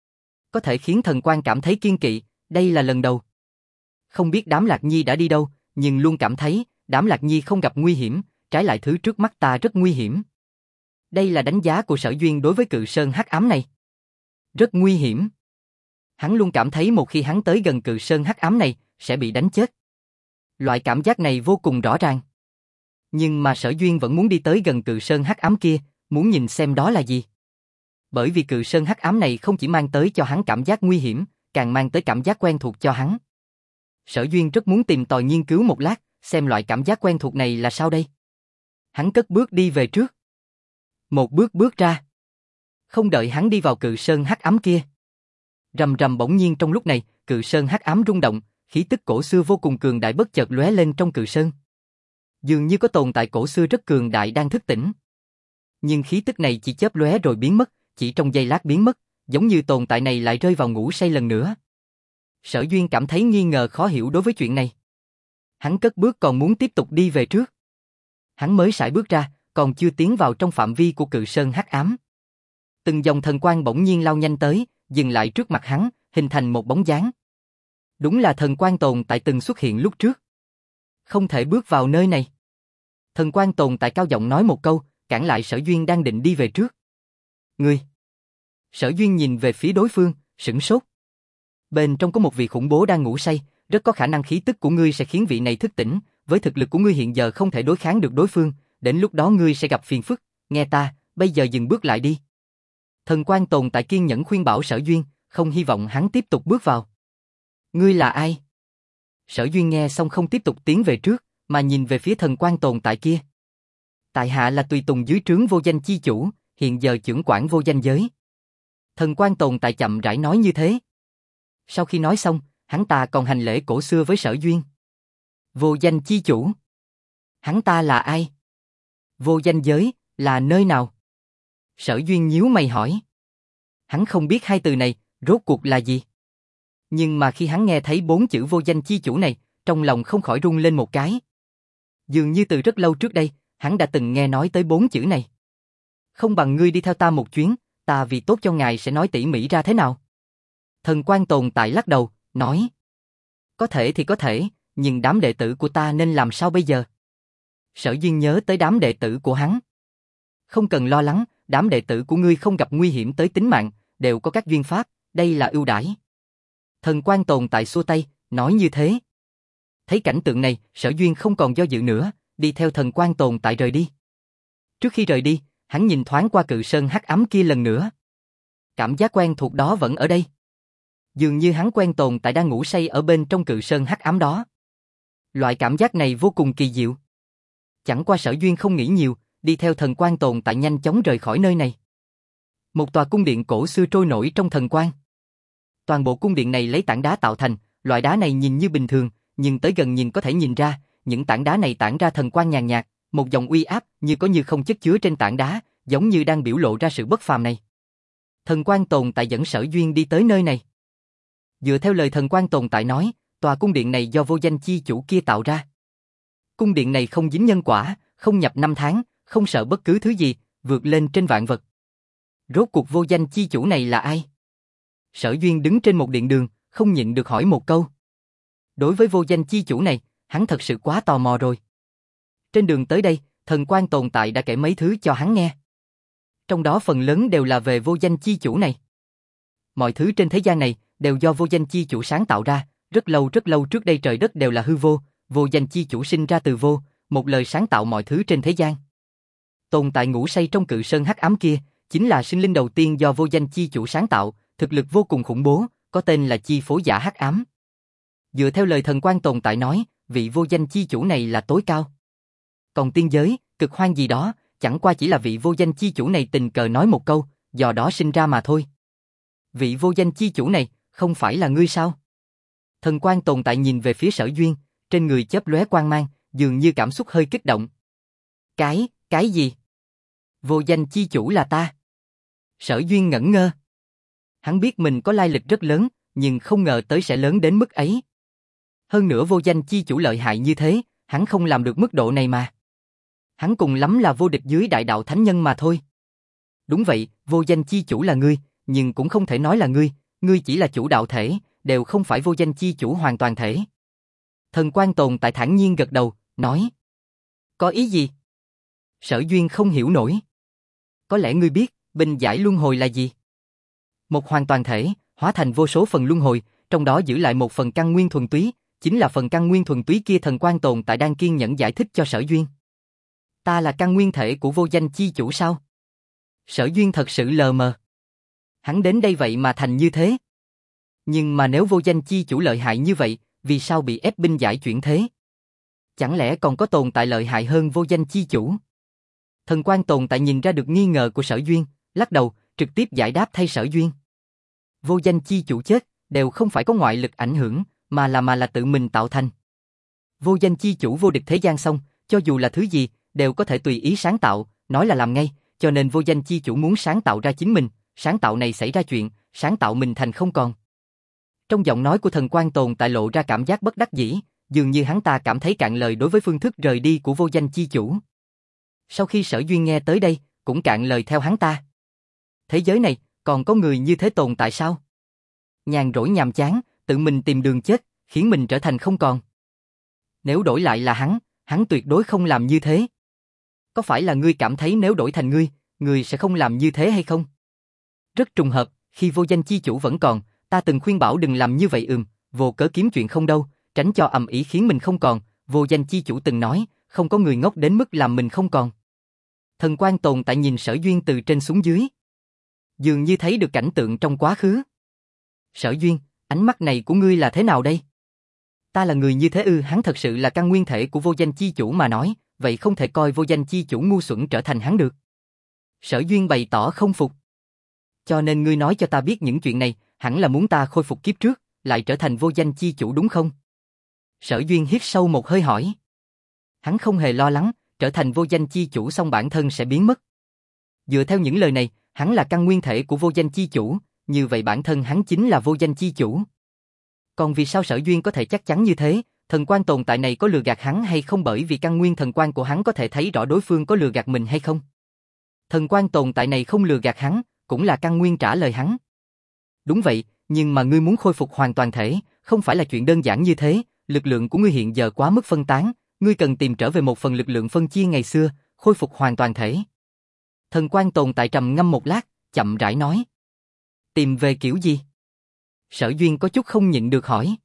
Có thể khiến thần quang cảm thấy kiên kỵ, đây là lần đầu. Không biết đám Lạc Nhi đã đi đâu, nhưng luôn cảm thấy đám Lạc Nhi không gặp nguy hiểm, trái lại thứ trước mắt ta rất nguy hiểm. Đây là đánh giá của Sở Duyên đối với cự sơn hắc ám này. Rất nguy hiểm. Hắn luôn cảm thấy một khi hắn tới gần cự sơn hắc ám này, sẽ bị đánh chết. Loại cảm giác này vô cùng rõ ràng. Nhưng mà Sở Duyên vẫn muốn đi tới gần cự sơn hắc ám kia, muốn nhìn xem đó là gì. Bởi vì cự sơn hắc ám này không chỉ mang tới cho hắn cảm giác nguy hiểm, càng mang tới cảm giác quen thuộc cho hắn. Sở Duyên rất muốn tìm tòi nghiên cứu một lát, xem loại cảm giác quen thuộc này là sao đây. Hắn cất bước đi về trước. Một bước bước ra. Không đợi hắn đi vào cự sơn hắc ám kia. Rầm rầm, bỗng nhiên trong lúc này, cự sơn hắc ám rung động, khí tức cổ xưa vô cùng cường đại bất chợt lóe lên trong cự sơn. Dường như có tồn tại cổ xưa rất cường đại đang thức tỉnh. Nhưng khí tức này chỉ chớp lóe rồi biến mất, chỉ trong giây lát biến mất, giống như tồn tại này lại rơi vào ngủ say lần nữa. Sở Duyên cảm thấy nghi ngờ khó hiểu đối với chuyện này. Hắn cất bước còn muốn tiếp tục đi về trước. Hắn mới sải bước ra, còn chưa tiến vào trong phạm vi của cự sơn hắc ám. Từng dòng thần quang bỗng nhiên lao nhanh tới, dừng lại trước mặt hắn, hình thành một bóng dáng. Đúng là thần quang tồn tại từng xuất hiện lúc trước. Không thể bước vào nơi này. Thần quang tồn tại cao giọng nói một câu, cản lại Sở Duyên đang định đi về trước. Ngươi! Sở Duyên nhìn về phía đối phương, sửng sốt. Bên trong có một vị khủng bố đang ngủ say, rất có khả năng khí tức của ngươi sẽ khiến vị này thức tỉnh, với thực lực của ngươi hiện giờ không thể đối kháng được đối phương, đến lúc đó ngươi sẽ gặp phiền phức, nghe ta, bây giờ dừng bước lại đi. Thần quang tồn tại kiên nhẫn khuyên bảo Sở Duyên, không hy vọng hắn tiếp tục bước vào. Ngươi là ai? Sở Duyên nghe xong không tiếp tục tiến về trước, mà nhìn về phía thần quang tồn tại kia. Tại hạ là tùy tùng dưới trướng vô danh chi chủ, hiện giờ chưởng quản vô danh giới. Thần quang tồn tại chậm rãi nói như thế. Sau khi nói xong, hắn ta còn hành lễ cổ xưa với Sở Duyên. Vô danh chi chủ. Hắn ta là ai? Vô danh giới, là nơi nào? Sở Duyên nhíu mày hỏi. Hắn không biết hai từ này, rốt cuộc là gì. Nhưng mà khi hắn nghe thấy 4 chữ vô danh chi chủ này, trong lòng không khỏi rung lên một cái. Dường như từ rất lâu trước đây, hắn đã từng nghe nói tới 4 chữ này. Không bằng ngươi đi theo ta một chuyến, ta vì tốt cho ngài sẽ nói tỉ mỉ ra thế nào. Thần quang tồn tại lắc đầu, nói. Có thể thì có thể, nhưng đám đệ tử của ta nên làm sao bây giờ? Sở Duyên nhớ tới đám đệ tử của hắn. Không cần lo lắng, đám đệ tử của ngươi không gặp nguy hiểm tới tính mạng, đều có các duyên pháp, đây là ưu đãi. Thần quang tồn tại xua tay, nói như thế. Thấy cảnh tượng này, Sở Duyên không còn do dự nữa, đi theo thần quang tồn tại rời đi. Trước khi rời đi, hắn nhìn thoáng qua cự sơn hắc ám kia lần nữa. Cảm giác quen thuộc đó vẫn ở đây. Dường như hắn quen tồn tại đang ngủ say ở bên trong cự sơn hắc ám đó. Loại cảm giác này vô cùng kỳ diệu. Chẳng qua Sở Duyên không nghĩ nhiều, đi theo thần quang tồn tại nhanh chóng rời khỏi nơi này. Một tòa cung điện cổ xưa trôi nổi trong thần quang. Toàn bộ cung điện này lấy tảng đá tạo thành, loại đá này nhìn như bình thường, nhưng tới gần nhìn có thể nhìn ra, những tảng đá này tản ra thần quang nhàn nhạt, một dòng uy áp như có như không chất chứa trên tảng đá, giống như đang biểu lộ ra sự bất phàm này. Thần quang tồn tại dẫn Sở Duyên đi tới nơi này. Dựa theo lời thần quang tồn tại nói, tòa cung điện này do vô danh chi chủ kia tạo ra. Cung điện này không dính nhân quả, không nhập năm tháng, không sợ bất cứ thứ gì, vượt lên trên vạn vật. Rốt cuộc vô danh chi chủ này là ai? Sở Duyên đứng trên một điện đường, không nhịn được hỏi một câu. Đối với vô danh chi chủ này, hắn thật sự quá tò mò rồi. Trên đường tới đây, thần quang tồn tại đã kể mấy thứ cho hắn nghe. Trong đó phần lớn đều là về vô danh chi chủ này. Mọi thứ trên thế gian này đều do vô danh chi chủ sáng tạo ra, rất lâu trước đây trời đất đều là hư vô, vô danh chi chủ sinh ra từ vô, một lời sáng tạo mọi thứ trên thế gian. Tồn tại ngủ say trong cự sơn hắc ám kia, chính là sinh linh đầu tiên do vô danh chi chủ sáng tạo, thực lực vô cùng khủng bố, có tên là chi phối giả hắc ám. Dựa theo lời thần quang tồn tại nói, vị vô danh chi chủ này là tối cao. Còn tiên giới, cực hoang gì đó, chẳng qua chỉ là vị vô danh chi chủ này tình cờ nói một câu, do đó sinh ra mà thôi. Vị vô danh chi chủ này, không phải là ngươi sao? Thần quang tồn tại nhìn về phía Sở Duyên, trên người chớp lóe quang mang, dường như cảm xúc hơi kích động. Cái gì? Vô danh chi chủ là ta? Sở Duyên ngẩn ngơ. Hắn biết mình có lai lịch rất lớn, nhưng không ngờ tới sẽ lớn đến mức ấy. Hơn nữa vô danh chi chủ lợi hại như thế, hắn không làm được mức độ này mà. Hắn cùng lắm là vô địch dưới đại đạo thánh nhân mà thôi. Đúng vậy, vô danh chi chủ là ngươi, nhưng cũng không thể nói là ngươi chỉ là chủ đạo thể, đều không phải vô danh chi chủ hoàn toàn thể. Thần quang tồn tại thản nhiên gật đầu, nói. Có ý gì? Sở Duyên không hiểu nổi. Có lẽ ngươi biết, bình giải luân hồi là gì? Một hoàn toàn thể, hóa thành vô số phần luân hồi, trong đó giữ lại một phần căn nguyên thuần túy, chính là phần căn nguyên thuần túy kia thần quang tồn tại đang kiên nhẫn giải thích cho Sở Duyên. Ta là căn nguyên thể của vô danh chi chủ sao? Sở Duyên thật sự lờ mờ. Hắn đến đây vậy mà thành như thế. Nhưng mà nếu vô danh chi chủ lợi hại như vậy, vì sao bị ép binh giải chuyển thế? Chẳng lẽ còn có tồn tại lợi hại hơn vô danh chi chủ? Thần Quan tồn tại nhìn ra được nghi ngờ của Sở Duyên, lắc đầu, trực tiếp giải đáp thay Sở Duyên. Vô danh chi chủ chết, đều không phải có ngoại lực ảnh hưởng, mà là tự mình tạo thành. Vô danh chi chủ vô địch thế gian xong, cho dù là thứ gì, đều có thể tùy ý sáng tạo, nói là làm ngay, cho nên vô danh chi chủ muốn sáng tạo ra chính mình, sáng tạo này xảy ra chuyện, sáng tạo mình thành không còn. Trong giọng nói của Thần Quan tồn tại lộ ra cảm giác bất đắc dĩ, dường như hắn ta cảm thấy cạn lời đối với phương thức rời đi của vô danh chi chủ. Sau khi Sở Duyên nghe tới đây, cũng cạn lời theo hắn ta. Thế giới này, còn có người như thế tồn tại sao? Nhàn rỗi nhàm chán, tự mình tìm đường chết, khiến mình trở thành không còn. Nếu đổi lại là hắn tuyệt đối không làm như thế. Có phải là ngươi cảm thấy nếu đổi thành ngươi sẽ không làm như thế hay không? Rất trùng hợp, khi vô danh chi chủ vẫn còn, ta từng khuyên bảo đừng làm như vậy vô cớ kiếm chuyện không đâu, tránh cho ầm ĩ khiến mình không còn, vô danh chi chủ từng nói, không có người ngốc đến mức làm mình không còn. Thần Quan tồn tại nhìn Sở Duyên từ trên xuống dưới. Dường như thấy được cảnh tượng trong quá khứ. Sở Duyên, ánh mắt này của ngươi là thế nào đây? Ta là người như thế hắn thật sự là căn nguyên thể của vô danh chi chủ mà nói, vậy không thể coi vô danh chi chủ ngu xuẩn trở thành hắn được. Sở Duyên bày tỏ không phục. Cho nên ngươi nói cho ta biết những chuyện này, hẳn là muốn ta khôi phục kiếp trước, lại trở thành vô danh chi chủ đúng không? Sở Duyên hít sâu một hơi hỏi. Hắn không hề lo lắng, trở thành vô danh chi chủ xong bản thân sẽ biến mất. Dựa theo những lời này, hắn là căn nguyên thể của vô danh chi chủ, như vậy bản thân hắn chính là vô danh chi chủ. Còn vì sao Sở Duyên có thể chắc chắn như thế, thần quan tồn tại này có lừa gạt hắn hay không, bởi vì căn nguyên thần quan của hắn có thể thấy rõ đối phương có lừa gạt mình hay không. Thần quan tồn tại này không lừa gạt hắn, cũng là căn nguyên trả lời hắn. Đúng vậy, nhưng mà ngươi muốn khôi phục hoàn toàn thể, không phải là chuyện đơn giản như thế, lực lượng của ngươi hiện giờ quá mức phân tán, ngươi cần tìm trở về một phần lực lượng phân chia ngày xưa, khôi phục hoàn toàn thể. Thần quan tồn tại trầm ngâm một lát, chậm rãi nói. Tìm về kiểu gì? Sở Duyên có chút không nhịn được hỏi.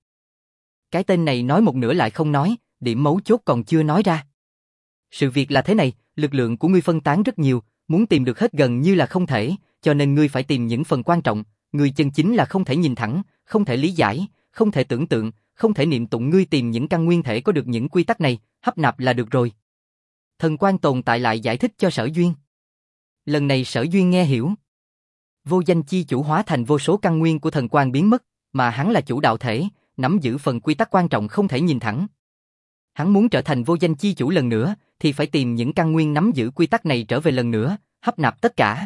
Cái tên này nói một nửa lại không nói, điểm mấu chốt còn chưa nói ra. Sự việc là thế này, lực lượng của ngươi phân tán rất nhiều, muốn tìm được hết gần như là không thể, cho nên ngươi phải tìm những phần quan trọng, ngươi chân chính là không thể nhìn thẳng, không thể lý giải, không thể tưởng tượng, không thể niệm tụng, ngươi tìm những căn nguyên thể có được những quy tắc này, hấp nạp là được rồi. Thần quan tồn tại lại giải thích cho Sở Duyên. Lần này Sở Duyên nghe hiểu. Vô danh chi chủ hóa thành vô số căn nguyên của thần quan biến mất, mà hắn là chủ đạo thể, nắm giữ phần quy tắc quan trọng không thể nhìn thẳng. Hắn muốn trở thành vô danh chi chủ lần nữa, thì phải tìm những căn nguyên nắm giữ quy tắc này trở về lần nữa, hấp nạp tất cả.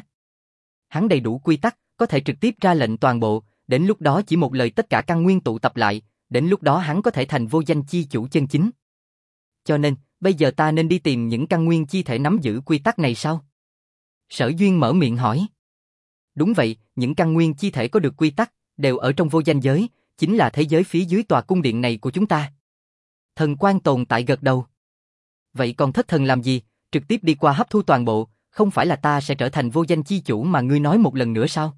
Hắn đầy đủ quy tắc, có thể trực tiếp ra lệnh toàn bộ, đến lúc đó chỉ một lời tất cả căn nguyên tụ tập lại, đến lúc đó hắn có thể thành vô danh chi chủ chân chính. Cho nên, bây giờ ta nên đi tìm những căn nguyên chi thể nắm giữ quy tắc này sao? Sở Duyên mở miệng hỏi. Đúng vậy, những căn nguyên chi thể có được quy tắc, đều ở trong vô danh giới, chính là thế giới phía dưới tòa cung điện này của chúng ta. Thần quan tồn tại gật đầu. Vậy còn thất thần làm gì, trực tiếp đi qua hấp thu toàn bộ, không phải là ta sẽ trở thành vô danh chi chủ mà ngươi nói một lần nữa sao?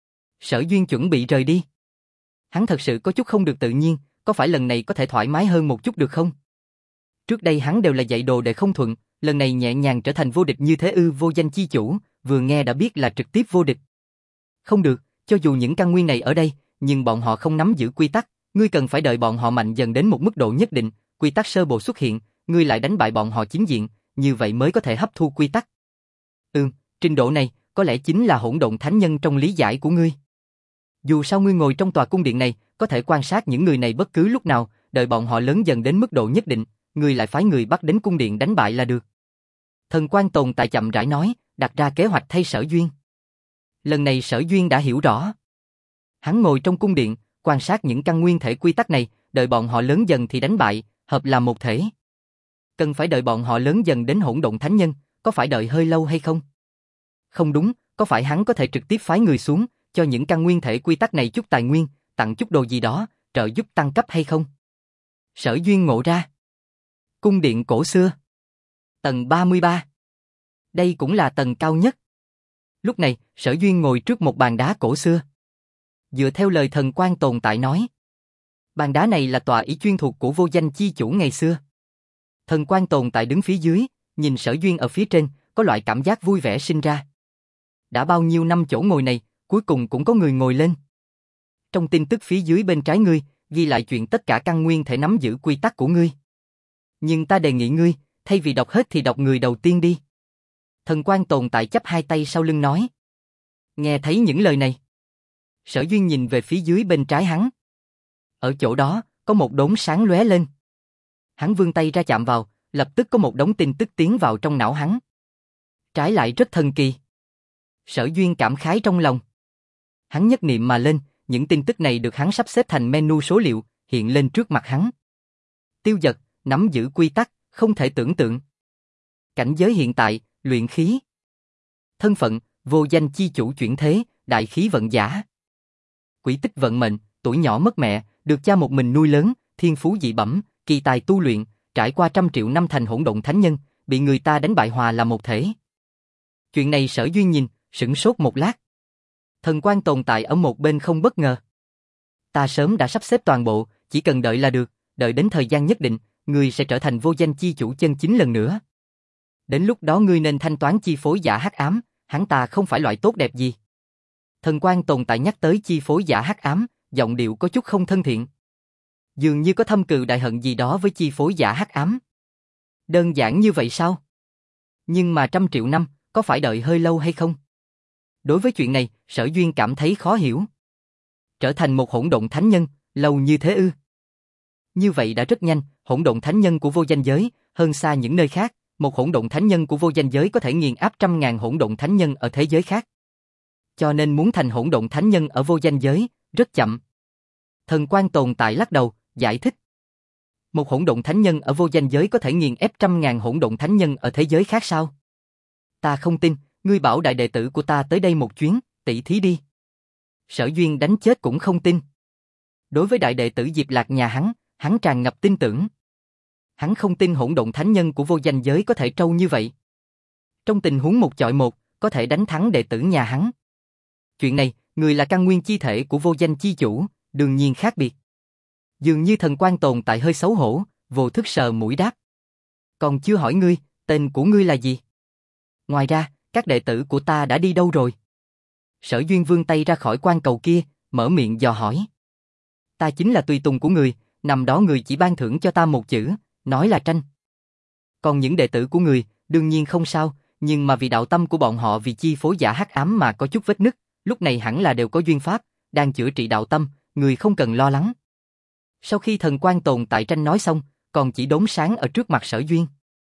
Sở Duyên chuẩn bị rời đi. Hắn thật sự có chút không được tự nhiên, có phải lần này có thể thoải mái hơn một chút được không? Trước đây hắn đều là dạy đồ để không thuận, lần này nhẹ nhàng trở thành vô địch như thế vô danh chi chủ, vừa nghe đã biết là trực tiếp vô địch. Không được, cho dù những căn nguyên này ở đây, nhưng bọn họ không nắm giữ quy tắc, ngươi cần phải đợi bọn họ mạnh dần đến một mức độ nhất định, quy tắc sơ bộ xuất hiện, ngươi lại đánh bại bọn họ chính diện, như vậy mới có thể hấp thu quy tắc. Trình độ này, có lẽ chính là hỗn độn thánh nhân trong lý giải của ngươi. Dù sao ngươi ngồi trong tòa cung điện này, có thể quan sát những người này bất cứ lúc nào, đợi bọn họ lớn dần đến mức độ nhất định, ngươi lại phái người bắt đến cung điện đánh bại là được. Thần quan tồn tại chậm rãi nói, đặt ra kế hoạch thay Sở Duyên. Lần này Sở Duyên đã hiểu rõ. Hắn ngồi trong cung điện, quan sát những căn nguyên thể quy tắc này, đợi bọn họ lớn dần thì đánh bại, hợp làm một thể. Cần phải đợi bọn họ lớn dần đến hỗn độn thánh nhân, có phải đợi hơi lâu hay không? Không đúng, có phải hắn có thể trực tiếp phái người xuống, cho những căn nguyên thể quy tắc này chút tài nguyên, tặng chút đồ gì đó, trợ giúp tăng cấp hay không? Sở Duyên ngộ ra. Cung điện cổ xưa. Tầng 33. Đây cũng là tầng cao nhất. Lúc này, Sở Duyên ngồi trước một bàn đá cổ xưa. Dựa theo lời thần quan tồn tại nói, bàn đá này là tòa ý chuyên thuộc của vô danh chi chủ ngày xưa. Thần quan tồn tại đứng phía dưới, nhìn Sở Duyên ở phía trên, có loại cảm giác vui vẻ sinh ra. Đã bao nhiêu năm chỗ ngồi này, cuối cùng cũng có người ngồi lên. Trong tin tức phía dưới bên trái ngươi, ghi lại chuyện tất cả căn nguyên thể nắm giữ quy tắc của ngươi. Nhưng ta đề nghị ngươi, thay vì đọc hết thì đọc người đầu tiên đi. Thần quan tồn tại chắp hai tay sau lưng nói. Nghe thấy những lời này. Sở Duyên nhìn về phía dưới bên trái hắn. Ở chỗ đó, có một đốm sáng lóe lên. Hắn vươn tay ra chạm vào, lập tức có một đống tin tức tiến vào trong não hắn. Trái lại rất thần kỳ. Sở Duyên cảm khái trong lòng. Hắn nhất niệm mà lên, những tin tức này được hắn sắp xếp thành menu số liệu, hiện lên trước mặt hắn. Tiêu Dật, nắm giữ quy tắc, không thể tưởng tượng. Cảnh giới hiện tại, luyện khí. Thân phận, vô danh chi chủ chuyển thế, đại khí vận giả. Quỹ tích vận mệnh, tuổi nhỏ mất mẹ, được cha một mình nuôi lớn, thiên phú dị bẩm, kỳ tài tu luyện, trải qua 100 triệu năm thành hỗn độn thánh nhân, bị người ta đánh bại hòa là một thể. Chuyện này Sở Duyên nhìn, sửng sốt một lát. Thần quan tồn tại ở một bên không bất ngờ. Ta sớm đã sắp xếp toàn bộ, chỉ cần đợi là được, đợi đến thời gian nhất định, ngươi sẽ trở thành vô danh chi chủ chân chính lần nữa. Đến lúc đó ngươi nên thanh toán chi phối giả hắc ám, hắn ta không phải loại tốt đẹp gì. Thần quan tồn tại nhắc tới chi phối giả hắc ám, giọng điệu có chút không thân thiện. Dường như có thâm cừu đại hận gì đó với chi phối giả hắc ám. Đơn giản như vậy sao? Nhưng mà 100 triệu năm, có phải đợi hơi lâu hay không? Đối với chuyện này, Sở Duyên cảm thấy khó hiểu. Trở thành một hỗn độn thánh nhân, lâu như thế ư? Như vậy đã rất nhanh, hỗn độn thánh nhân của vô danh giới, hơn xa những nơi khác, một hỗn độn thánh nhân của vô danh giới có thể nghiền áp 100.000 hỗn độn thánh nhân ở thế giới khác. Cho nên muốn thành hỗn độn thánh nhân ở vô danh giới, rất chậm. Thần quan tồn tại lắc đầu, giải thích. Một hỗn độn thánh nhân ở vô danh giới có thể nghiền ép 100.000 hỗn độn thánh nhân ở thế giới khác sao? Ta không tin, ngươi bảo đại đệ tử của ta tới đây một chuyến, tỷ thí đi. Sở Duyên đánh chết cũng không tin. Đối với đại đệ tử Diệp Lạc nhà hắn tràn ngập tin tưởng. Hắn không tin hỗn độn thánh nhân của vô danh giới có thể trâu như vậy. Trong tình huống một chọi một, có thể đánh thắng đệ tử nhà hắn. Chuyện này, người là căn nguyên chi thể của vô danh chi chủ, đương nhiên khác biệt. Dường như thần quan tồn tại hơi xấu hổ, vô thức sờ mũi đáp. Còn chưa hỏi ngươi, tên của ngươi là gì? Ngoài ra, các đệ tử của ta đã đi đâu rồi? Sở Duyên vươn tay ra khỏi quan cầu kia, mở miệng dò hỏi. Ta chính là tùy tùng của người, năm đó người chỉ ban thưởng cho ta một chữ, nói là tranh. Còn những đệ tử của người, đương nhiên không sao, nhưng mà vì đạo tâm của bọn họ vì chi phối giả hắc ám mà có chút vết nứt, lúc này hẳn là đều có duyên pháp, đang chữa trị đạo tâm, người không cần lo lắng. Sau khi thần quan tồn tại tranh nói xong, còn chỉ đốm sáng ở trước mặt Sở Duyên.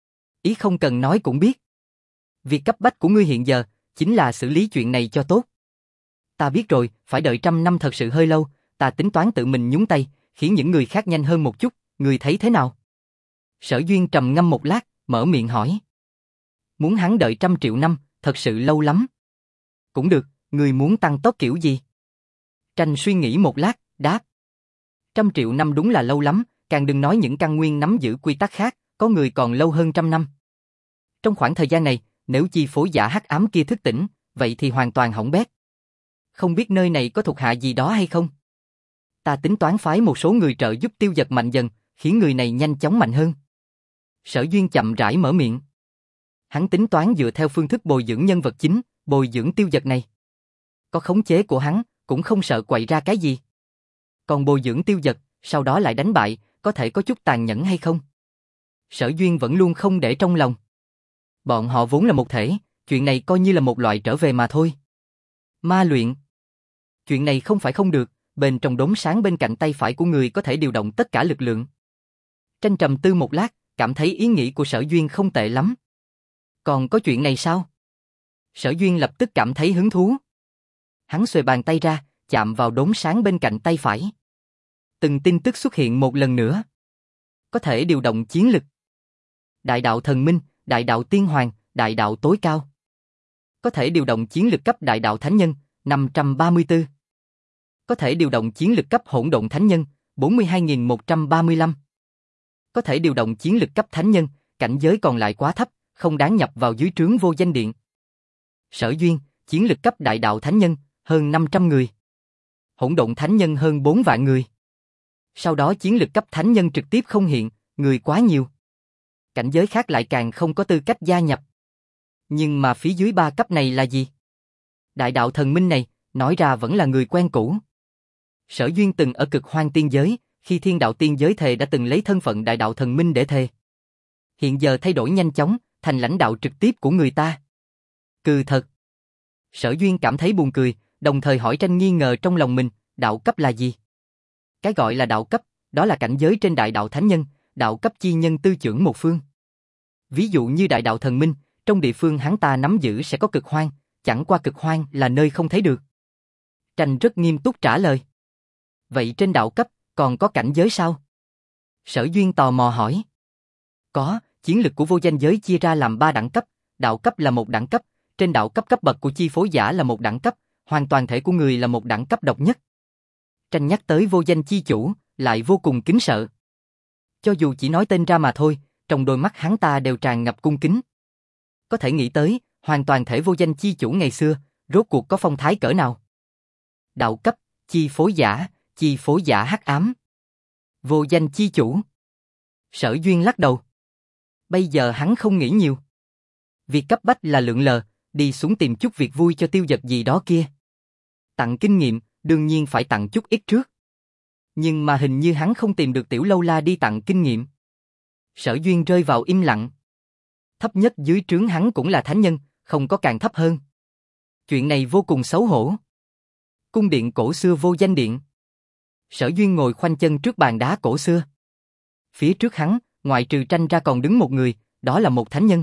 Ý không cần nói cũng biết. Việc cấp bách của ngươi hiện giờ, chính là xử lý chuyện này cho tốt. Ta biết rồi, phải đợi 100 năm thật sự hơi lâu, ta tính toán tự mình nhúng tay, khiến những người khác nhanh hơn một chút, ngươi thấy thế nào? Sở Duyên trầm ngâm một lát, mở miệng hỏi. Muốn hắn đợi 100 triệu năm, thật sự lâu lắm. Cũng được, ngươi muốn tăng tốc kiểu gì? Tranh suy nghĩ một lát, đáp. 100 triệu năm đúng là lâu lắm, càng đừng nói những căn nguyên nắm giữ quy tắc khác, có người còn lâu hơn 100 năm. Trong khoảng thời gian này, nếu chi phối giả hắc ám kia thức tỉnh, vậy thì hoàn toàn hỏng bét. Không biết nơi này có thuộc hạ gì đó hay không? Ta tính toán phái một số người trợ giúp Tiêu Dật mạnh dần, khiến người này nhanh chóng mạnh hơn. Sở Duyên chậm rãi mở miệng. Hắn tính toán dựa theo phương thức bồi dưỡng nhân vật chính, bồi dưỡng Tiêu Dật này. Có khống chế của hắn, cũng không sợ quậy ra cái gì. Còn bồi dưỡng Tiêu Dật, sau đó lại đánh bại, có thể có chút tàn nhẫn hay không? Sở Duyên vẫn luôn không để trong lòng. Bọn họ vốn là một thể, chuyện này coi như là một loại trở về mà thôi. Ma luyện. Chuyện này không phải không được, bên trong đốm sáng bên cạnh tay phải của người có thể điều động tất cả lực lượng. Tranh trầm tư một lát, cảm thấy ý nghĩ của Sở Duyên không tệ lắm. Còn có chuyện này sao? Sở Duyên lập tức cảm thấy hứng thú. Hắn xuề bàn tay ra, chạm vào đốm sáng bên cạnh tay phải. Từng tin tức xuất hiện một lần nữa. Có thể điều động chiến lực. Đại đạo thần minh, đại đạo tiên hoàng, đại đạo tối cao. Có thể điều động chiến lực cấp đại đạo thánh nhân, 534. Có thể điều động chiến lực cấp hỗn độn thánh nhân, 42.135. Có thể điều động chiến lực cấp thánh nhân, cảnh giới còn lại quá thấp, không đáng nhập vào dưới trướng vô danh điện. Sở Duyên, chiến lực cấp đại đạo thánh nhân, hơn 500 người. Hỗn độn thánh nhân hơn 4 vạn người. Sau đó chiến lực cấp thánh nhân trực tiếp không hiện, người quá nhiều. Cảnh giới khác lại càng không có tư cách gia nhập. Nhưng mà phía dưới 3 cấp này là gì? Đại đạo thần minh này, nói ra vẫn là người quen cũ. Sở Duyên từng ở cực hoang tiên giới, khi thiên đạo tiên giới thề đã từng lấy thân phận đại đạo thần minh để thề. Hiện giờ thay đổi nhanh chóng, thành lãnh đạo trực tiếp của người ta. Cừ thật. Sở Duyên cảm thấy buồn cười, đồng thời hỏi Tranh nghi ngờ trong lòng mình, đạo cấp là gì? Cái gọi là đạo cấp, đó là cảnh giới trên đại đạo thánh nhân, đạo cấp chi nhân tư trưởng một phương. Ví dụ như đại đạo thần minh, trong địa phương hắn ta nắm giữ sẽ có cực hoang, chẳng qua cực hoang là nơi không thấy được. Tranh rất nghiêm túc trả lời. Vậy trên đạo cấp, còn có cảnh giới sao? Sở Duyên tò mò hỏi. Có, chiến lực của vô danh giới chia ra làm 3 đẳng cấp, đạo cấp là một đẳng cấp, trên đạo cấp cấp bậc của chi phối giả là một đẳng cấp, hoàn toàn thể của người là một đẳng cấp độc nhất. Tranh nhắc tới vô danh chi chủ, lại vô cùng kính sợ. Cho dù chỉ nói tên ra mà thôi, trong đôi mắt hắn ta đều tràn ngập cung kính. Có thể nghĩ tới, hoàn toàn thể vô danh chi chủ ngày xưa, rốt cuộc có phong thái cỡ nào. Đạo cấp, chi phối giả hắc ám. Vô danh chi chủ. Sở Duyên lắc đầu. Bây giờ hắn không nghĩ nhiều. Việc cấp bách là lượn lờ, đi xuống tìm chút việc vui cho Tiêu Dật gì đó kia. Tặng kinh nghiệm, đương nhiên phải tặng chút ít trước. Nhưng mà hình như hắn không tìm được Tiểu Lâu La đi tặng kinh nghiệm. Sở Duyên rơi vào im lặng. Thấp nhất dưới trướng hắn cũng là thánh nhân, không có càng thấp hơn. Chuyện này vô cùng xấu hổ. Cung điện cổ xưa vô danh điện. Sở Duyên ngồi khoanh chân trước bàn đá cổ xưa. Phía trước hắn, ngoại trừ Tranh ra còn đứng một người, đó là một thánh nhân.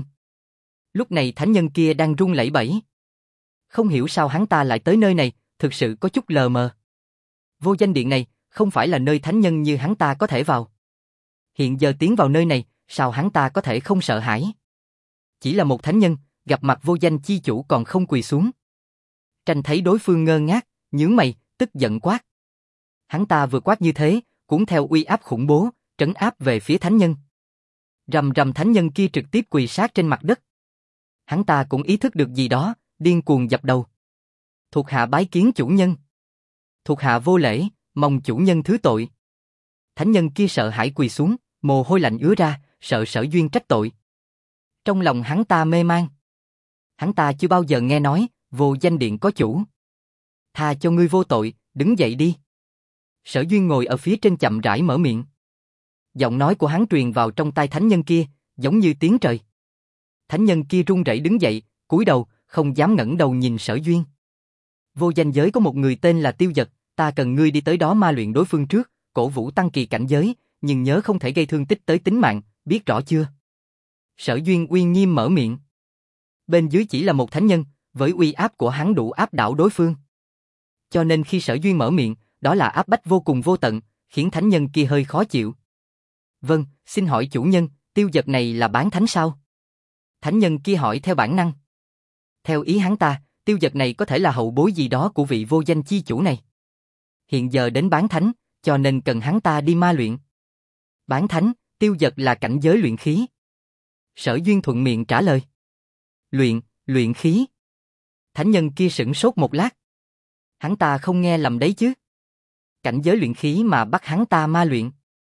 Lúc này thánh nhân kia đang run lẩy bẩy. Không hiểu sao hắn ta lại tới nơi này, thực sự có chút lờ mờ. Vô danh điện này, không phải là nơi thánh nhân như hắn ta có thể vào. Hiện giờ tiến vào nơi này, sao hắn ta có thể không sợ hãi? Chỉ là một thánh nhân, gặp mặt vô danh chi chủ còn không quỳ xuống. Tranh thấy đối phương ngơ ngác, nhướng mày, tức giận quát. Hắn ta vừa quát như thế, cuốn theo uy áp khủng bố, trấn áp về phía thánh nhân. Rầm rầm thánh nhân kia trực tiếp quỳ sát trên mặt đất. Hắn ta cũng ý thức được gì đó, điên cuồng dập đầu. Thuộc hạ bái kiến chủ nhân. Thuộc hạ vô lễ, mong chủ nhân thứ tội. Thánh nhân kia sợ hãi quỳ xuống, mồ hôi lạnh ứa ra, sợ Sở Duyên trách tội. Trong lòng hắn ta mê man. Hắn ta chưa bao giờ nghe nói, vô danh điện có chủ. Tha cho ngươi vô tội, đứng dậy đi. Sở Duyên ngồi ở phía trên chậm rãi mở miệng. Giọng nói của hắn truyền vào trong tai thánh nhân kia, giống như tiếng trời. Thánh nhân kia run rẩy đứng dậy, cúi đầu, không dám ngẩng đầu nhìn Sở Duyên. Vô danh giới có một người tên là Tiêu Dật, ta cần ngươi đi tới đó ma luyện đối phương trước, cổ vũ tăng kỳ cảnh giới, nhưng nhớ không thể gây thương tích tới tính mạng, biết rõ chưa? Sở Duyên uy nghiêm mở miệng. Bên dưới chỉ là một thánh nhân, với uy áp của hắn đủ áp đảo đối phương. Cho nên khi Sở Duyên mở miệng, đó là áp bách vô cùng vô tận, khiến thánh nhân kia hơi khó chịu. Vâng, xin hỏi chủ nhân, Tiêu Dật này là bán thánh sao? Thánh nhân kia hỏi theo bản năng. Theo ý hắn ta, Tiêu Dật này có thể là hậu bối gì đó của vị vô danh chi chủ này. Hiện giờ đến bán thánh, cho nên cần hắn ta đi ma luyện. Bán thánh, Tiêu Dật là cảnh giới luyện khí. Sở Duyên thuận miệng trả lời. Luyện khí. Thánh nhân kia sửng sốt một lát. Hắn ta không nghe lầm đấy chứ. Cảnh giới luyện khí mà bắt hắn ta ma luyện.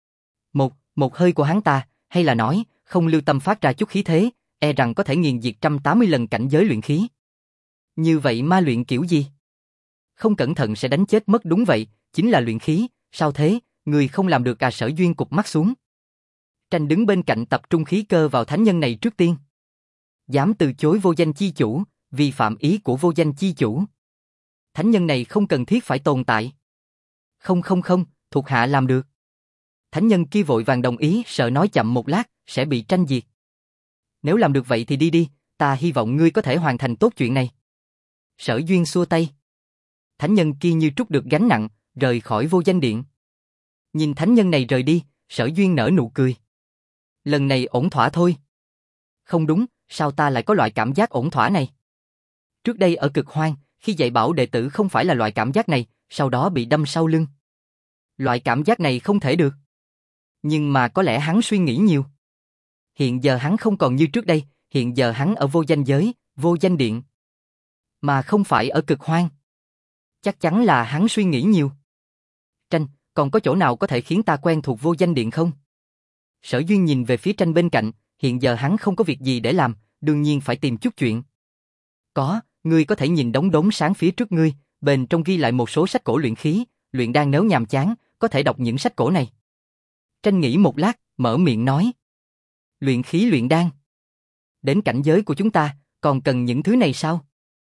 Một hơi của hắn ta, hay là nói, không lưu tâm phát ra chút khí thế, e rằng có thể nghiền diệt 180 lần cảnh giới luyện khí. Như vậy ma luyện kiểu gì? Không cẩn thận sẽ đánh chết mất, đúng vậy, chính là luyện khí, sao thế, người không làm được à? Sở Duyên cụp mắt xuống. Tranh đứng bên cạnh tập trung khí cơ vào thánh nhân này trước tiên. Dám từ chối vô danh chi chủ, vi phạm ý của vô danh chi chủ. Thánh nhân này không cần thiết phải tồn tại. Không, thuộc hạ làm được. Thánh nhân kia vội vàng đồng ý, sợ nói chậm một lát, sẽ bị Tranh diệt. Nếu làm được vậy thì đi, ta hy vọng ngươi có thể hoàn thành tốt chuyện này. Sở Duyên xua tay. Thánh nhân kia như trút được gánh nặng, rời khỏi vô danh điện. Nhìn thánh nhân này rời đi, Sở Duyên nở nụ cười. Lần này ổn thỏa thôi. Không đúng, sao ta lại có loại cảm giác ổn thỏa này? Trước đây ở Cực Hoang, khi dạy bảo đệ tử không phải là loại cảm giác này, sau đó bị đâm sau lưng. Loại cảm giác này không thể được. Nhưng mà có lẽ hắn suy nghĩ nhiều. Hiện giờ hắn không còn như trước đây, hiện giờ hắn ở vô danh giới, vô danh điện. Mà không phải ở Cực Hoang. Chắc chắn là hắn suy nghĩ nhiều. Tranh, còn có chỗ nào có thể khiến ta quen thuộc vô danh điện không? Sở Duyên nhìn về phía Tranh bên cạnh, hiện giờ hắn không có việc gì để làm, đương nhiên phải tìm chút chuyện. Có, ngươi có thể nhìn đống đống sáng phía trước ngươi, bên trong ghi lại một số sách cổ luyện khí, luyện đan, nếu nhàm chán, có thể đọc những sách cổ này. Tranh nghĩ một lát, mở miệng nói. Luyện khí luyện đan. Đến cảnh giới của chúng ta, Còn cần những thứ này sao?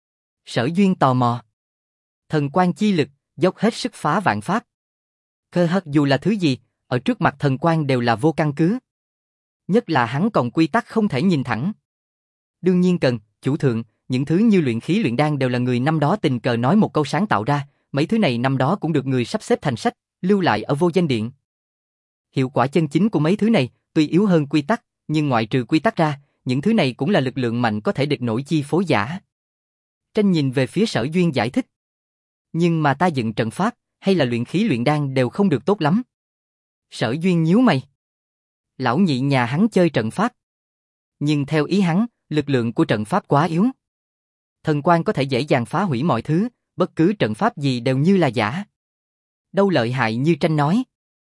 Sở Duyên tò mò. Thần quan chi lực, dốc hết sức phá vạn pháp. Cơ hất dù là thứ gì, ở trước mặt thần quan đều là vô căn cứ. Nhất là hắn còn quy tắc không thể nhìn thẳng. Đương nhiên cần, chủ thượng, những thứ như luyện khí luyện đan đều là người năm đó tình cờ nói một câu sáng tạo ra, mấy thứ này năm đó cũng được người sắp xếp thành sách, lưu lại ở vô danh điện. Hiệu quả chân chính của mấy thứ này, tuy yếu hơn quy tắc, nhưng ngoại trừ quy tắc ra, những thứ này cũng là lực lượng mạnh có thể địch nổi chi phối giả. Tranh nhìn về phía Sở Duyên giải thích. Nhưng mà ta dựng trận pháp, hay là luyện khí luyện đan đều không được tốt lắm. Sở Duyên nhíu mày. Lão nhị nhà hắn chơi trận pháp. Nhưng theo ý hắn, lực lượng của trận pháp quá yếu. Thần quan có thể dễ dàng phá hủy mọi thứ, bất cứ trận pháp gì đều như là giả. Đâu lợi hại như Tranh nói.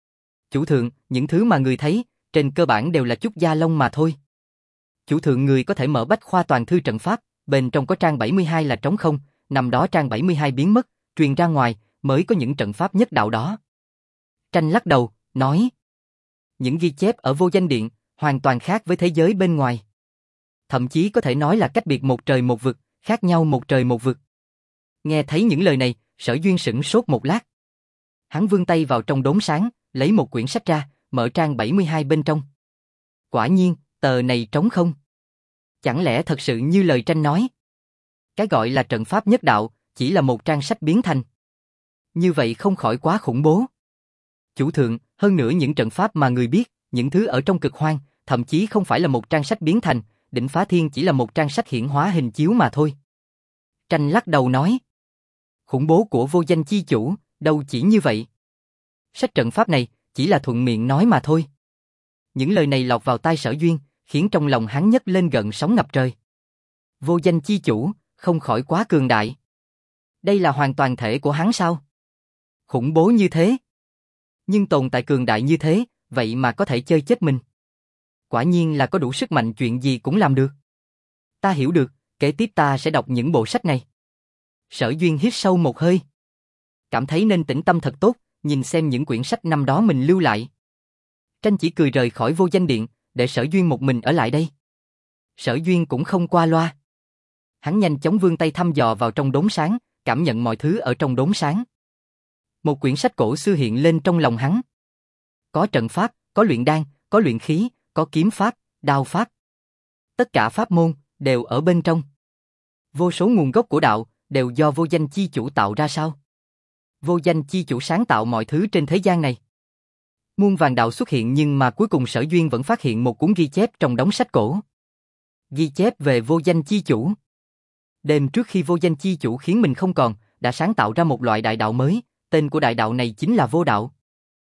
Chủ thượng, những thứ mà người thấy, trên cơ bản đều là chút da lông mà thôi. Chủ thượng người có thể mở bách khoa toàn thư trận pháp, bên trong có trang 72 là trống không, nằm đó trang 72 biến mất, truyền ra ngoài, mới có những trận pháp nhất đạo đó. Tranh lắc đầu, nói. Những ghi chép ở vô danh điện, hoàn toàn khác với thế giới bên ngoài. Thậm chí có thể nói là cách biệt một trời một vực, khác nhau một trời một vực. Nghe thấy những lời này, Sở Duyên sửng sốt một lát. Hắn vươn tay vào trong đốm sáng, lấy một quyển sách ra, mở trang 72 bên trong. Quả nhiên, tờ này trống không. Chẳng lẽ thật sự như lời Tranh nói? Cái gọi là trận pháp nhất đạo, chỉ là một trang sách biến thành. Như vậy không khỏi quá khủng bố. Chủ thượng, hơn nữa những trận pháp mà người biết, những thứ ở trong cực hoang, thậm chí không phải là một trang sách biến thành, Đỉnh Phá Thiên chỉ là một trang sách hiển hóa hình chiếu mà thôi. Tranh lắc đầu nói. Khủng bố của vô danh chi chủ, đâu chỉ như vậy. Sách trận pháp này, chỉ là thuận miệng nói mà thôi. Những lời này lọt vào tai Sở Duyên, khiến trong lòng hắn nhấc lên gợn sóng ngập trời. Vô danh chi chủ, không khỏi quá cường đại. Đây là hoàn toàn thể của hắn sao? Khủng bố như thế. Nhưng tồn tại cường đại như thế, vậy mà có thể chơi chết mình. Quả nhiên là có đủ sức mạnh chuyện gì cũng làm được. Ta hiểu được, kế tiếp ta sẽ đọc những bộ sách này. Sở Duyên hít sâu một hơi. Cảm thấy nên tĩnh tâm thật tốt, nhìn xem những quyển sách năm đó mình lưu lại. Tranh chỉ cười rời khỏi vô danh điện, để Sở Duyên một mình ở lại đây. Sở Duyên cũng không qua loa. Hắn nhanh chóng vươn tay thăm dò vào trong đốm sáng, cảm nhận mọi thứ ở trong đốm sáng. Một quyển sách cổ xưa hiện lên trong lòng hắn. Có trận pháp, có luyện đan, có luyện khí, có kiếm pháp, đao pháp. Tất cả pháp môn, đều ở bên trong. Vô số nguồn gốc của đạo, đều do vô danh chi chủ tạo ra sao? Vô danh chi chủ sáng tạo mọi thứ trên thế gian này. Muôn vàn đạo xuất hiện nhưng mà cuối cùng Sở Duyên vẫn phát hiện một cuốn ghi chép trong đống sách cổ. Ghi chép về vô danh chi chủ. Đêm trước khi vô danh chi chủ khiến mình không còn, đã sáng tạo ra một loại đại đạo mới, tên của đại đạo này chính là vô đạo.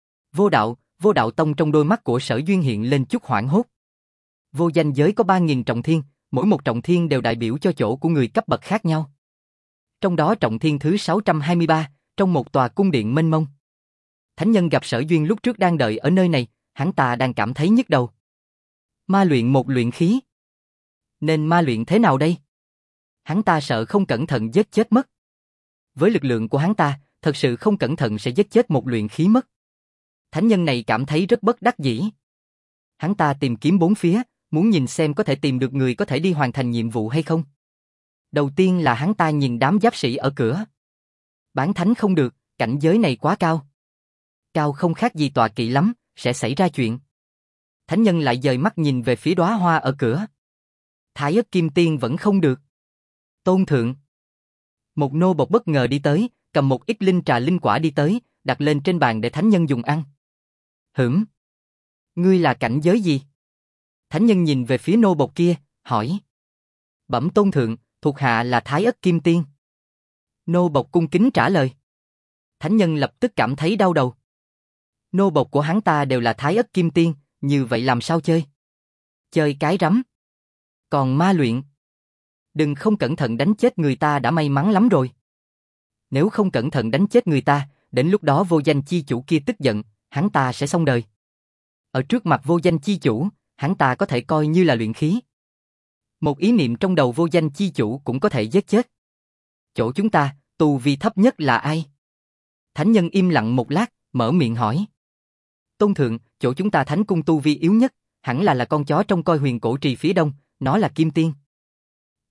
Vô đạo tông trong đôi mắt của Sở Duyên hiện lên chút hoảng hốt. Vô danh giới có 3.000 trọng thiên, mỗi một trọng thiên đều đại biểu cho chỗ của người cấp bậc khác nhau. Trong đó trọng thiên thứ 623, trong một tòa cung điện mênh mông. Thánh nhân gặp Sở Duyên lúc trước đang đợi ở nơi này, hắn ta đang cảm thấy nhức đầu. Ma luyện một luyện khí. Nên ma luyện thế nào đây? Hắn ta sợ không cẩn thận giết chết mất. Với lực lượng của hắn ta, thật sự không cẩn thận sẽ giết chết một luyện khí mất. Thánh nhân này cảm thấy rất bất đắc dĩ. Hắn ta tìm kiếm bốn phía, muốn nhìn xem có thể tìm được người có thể đi hoàn thành nhiệm vụ hay không. Đầu tiên là hắn ta nhìn đám giáp sĩ ở cửa. Bán thánh không được, cảnh giới này quá cao. Cao không khác gì tọa kỵ lắm, sẽ xảy ra chuyện. Thánh nhân lại dời mắt nhìn về phía đóa hoa ở cửa. Thái Ức Kim Tiên vẫn không được. Tôn thượng. Một nô bộc bất ngờ đi tới, cầm một ít linh trà linh quả đi tới, đặt lên trên bàn để thánh nhân dùng ăn. Hửm? Ngươi là cảnh giới gì? Thánh nhân nhìn về phía nô bộc kia, hỏi. Bẩm tôn thượng, thuộc hạ là Thái Ức Kim Tiên. Nô bộc cung kính trả lời. Thánh nhân lập tức cảm thấy đau đầu. Nô bộc của hắn ta đều là Thái Ức Kim Tiên, như vậy làm sao chơi? Chơi cái rắm. Còn ma luyện. Đừng không cẩn thận đánh chết người ta đã may mắn lắm rồi. Nếu không cẩn thận đánh chết người ta, đến lúc đó vô danh chi chủ kia tức giận, hắn ta sẽ xong đời. Ở trước mặt vô danh chi chủ, hắn ta có thể coi như là luyện khí. Một ý niệm trong đầu vô danh chi chủ cũng có thể giết chết. Chỗ chúng ta, tu vi thấp nhất là ai? Thánh nhân im lặng một lát, mở miệng hỏi. Tôn thượng, chỗ chúng ta thánh cung tu vi yếu nhất, hẳn là con chó trong coi huyền cổ trì phía đông, nó là Kim Tiên.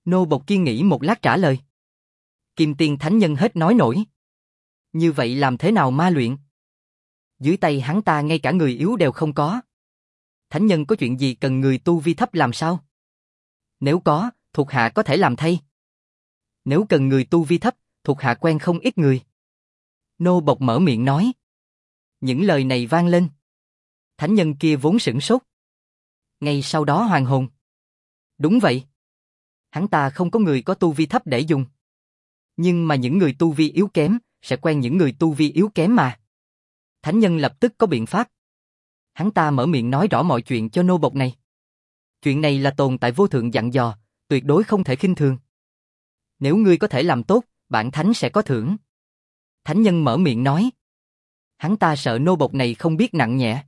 Nô bộc kia nghĩ một lát trả lời. Kim Tiên Thánh Nhân hết nói nổi. Như vậy làm thế nào ma luyện? Dưới tay hắn ta ngay cả người yếu đều không có. Thánh nhân có chuyện gì cần người tu vi thấp làm sao? Nếu có, thuộc hạ có thể làm thay. Nếu cần người tu vi thấp, thuộc hạ quen không ít người. Nô bộc mở miệng nói. Những lời này vang lên. Thánh nhân kia vốn sửng sốt. Ngay sau đó hoàn hồn. Đúng vậy. Hắn ta không có người có tu vi thấp để dùng. Nhưng mà những người tu vi yếu kém, sẽ quen những người tu vi yếu kém mà. Thánh nhân lập tức có biện pháp. Hắn ta mở miệng nói rõ mọi chuyện cho nô bộc này. Chuyện này là tồn tại vô thượng dặn dò, tuyệt đối không thể khinh thường. Nếu ngươi có thể làm tốt, bản thánh sẽ có thưởng. Thánh nhân mở miệng nói. Hắn ta sợ nô bộc này không biết nặng nhẹ.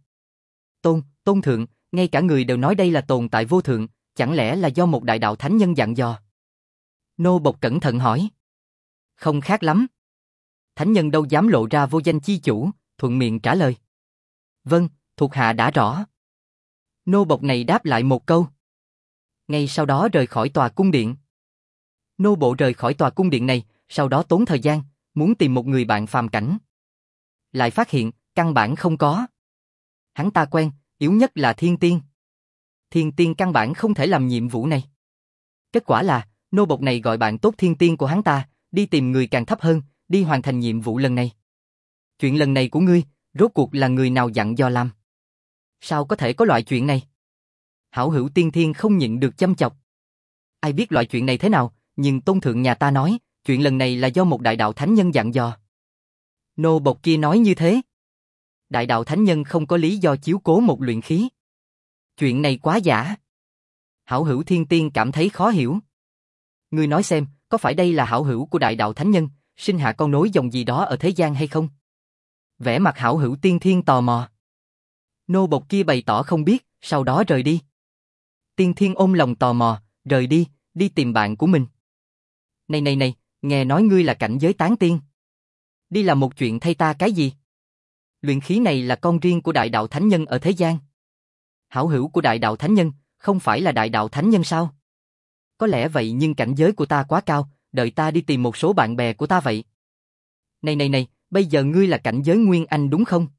Tôn thượng, ngay cả người đều nói đây là tồn tại vô thượng, chẳng lẽ là do một đại đạo thánh nhân dặn dò? Nô bộc cẩn thận hỏi. Không khác lắm. Thánh nhân đâu dám lộ ra vô danh chi chủ, thuận miệng trả lời. Vâng, thuộc hạ đã rõ. Nô bộc này đáp lại một câu. Ngay sau đó rời khỏi tòa cung điện. Nô bộ rời khỏi tòa cung điện này, sau đó tốn thời gian, muốn tìm một người bạn phàm cảnh. Lại phát hiện, căn bản không có. Hắn ta quen, yếu nhất là thiên tiên. Thiên tiên căn bản không thể làm nhiệm vụ này. Kết quả là, nô bộc này gọi bạn tốt thiên tiên của hắn ta, đi tìm người càng thấp hơn, đi hoàn thành nhiệm vụ lần này. Chuyện lần này của ngươi, rốt cuộc là người nào dặn dò làm? Sao có thể có loại chuyện này? Hảo hữu tiên thiên không nhịn được châm chọc. Ai biết loại chuyện này thế nào, nhưng tôn thượng nhà ta nói, chuyện lần này là do một đại đạo thánh nhân dặn dò. Nô bộc kia nói như thế. Đại đạo thánh nhân không có lý do chiếu cố một luyện khí. Chuyện này quá giả. Hảo hữu thiên tiên cảm thấy khó hiểu. Ngươi nói xem, có phải đây là hảo hữu của đại đạo thánh nhân, sinh hạ con nối dòng gì đó ở thế gian hay không? Vẻ mặt hảo hữu tiên thiên tò mò. Nô bộc kia bày tỏ không biết, sau đó rời đi. Tiên thiên ôm lòng tò mò, rời đi, đi tìm bạn của mình. Này, nghe nói ngươi là cảnh giới tán tiên. Đi làm một chuyện thay ta cái gì? Luyện khí này là con riêng của đại đạo thánh nhân ở thế gian. Hảo hữu của đại đạo thánh nhân, không phải là đại đạo thánh nhân sao? Có lẽ vậy nhưng cảnh giới của ta quá cao, đợi ta đi tìm một số bạn bè của ta vậy. Này, bây giờ ngươi là cảnh giới Nguyên Anh đúng không?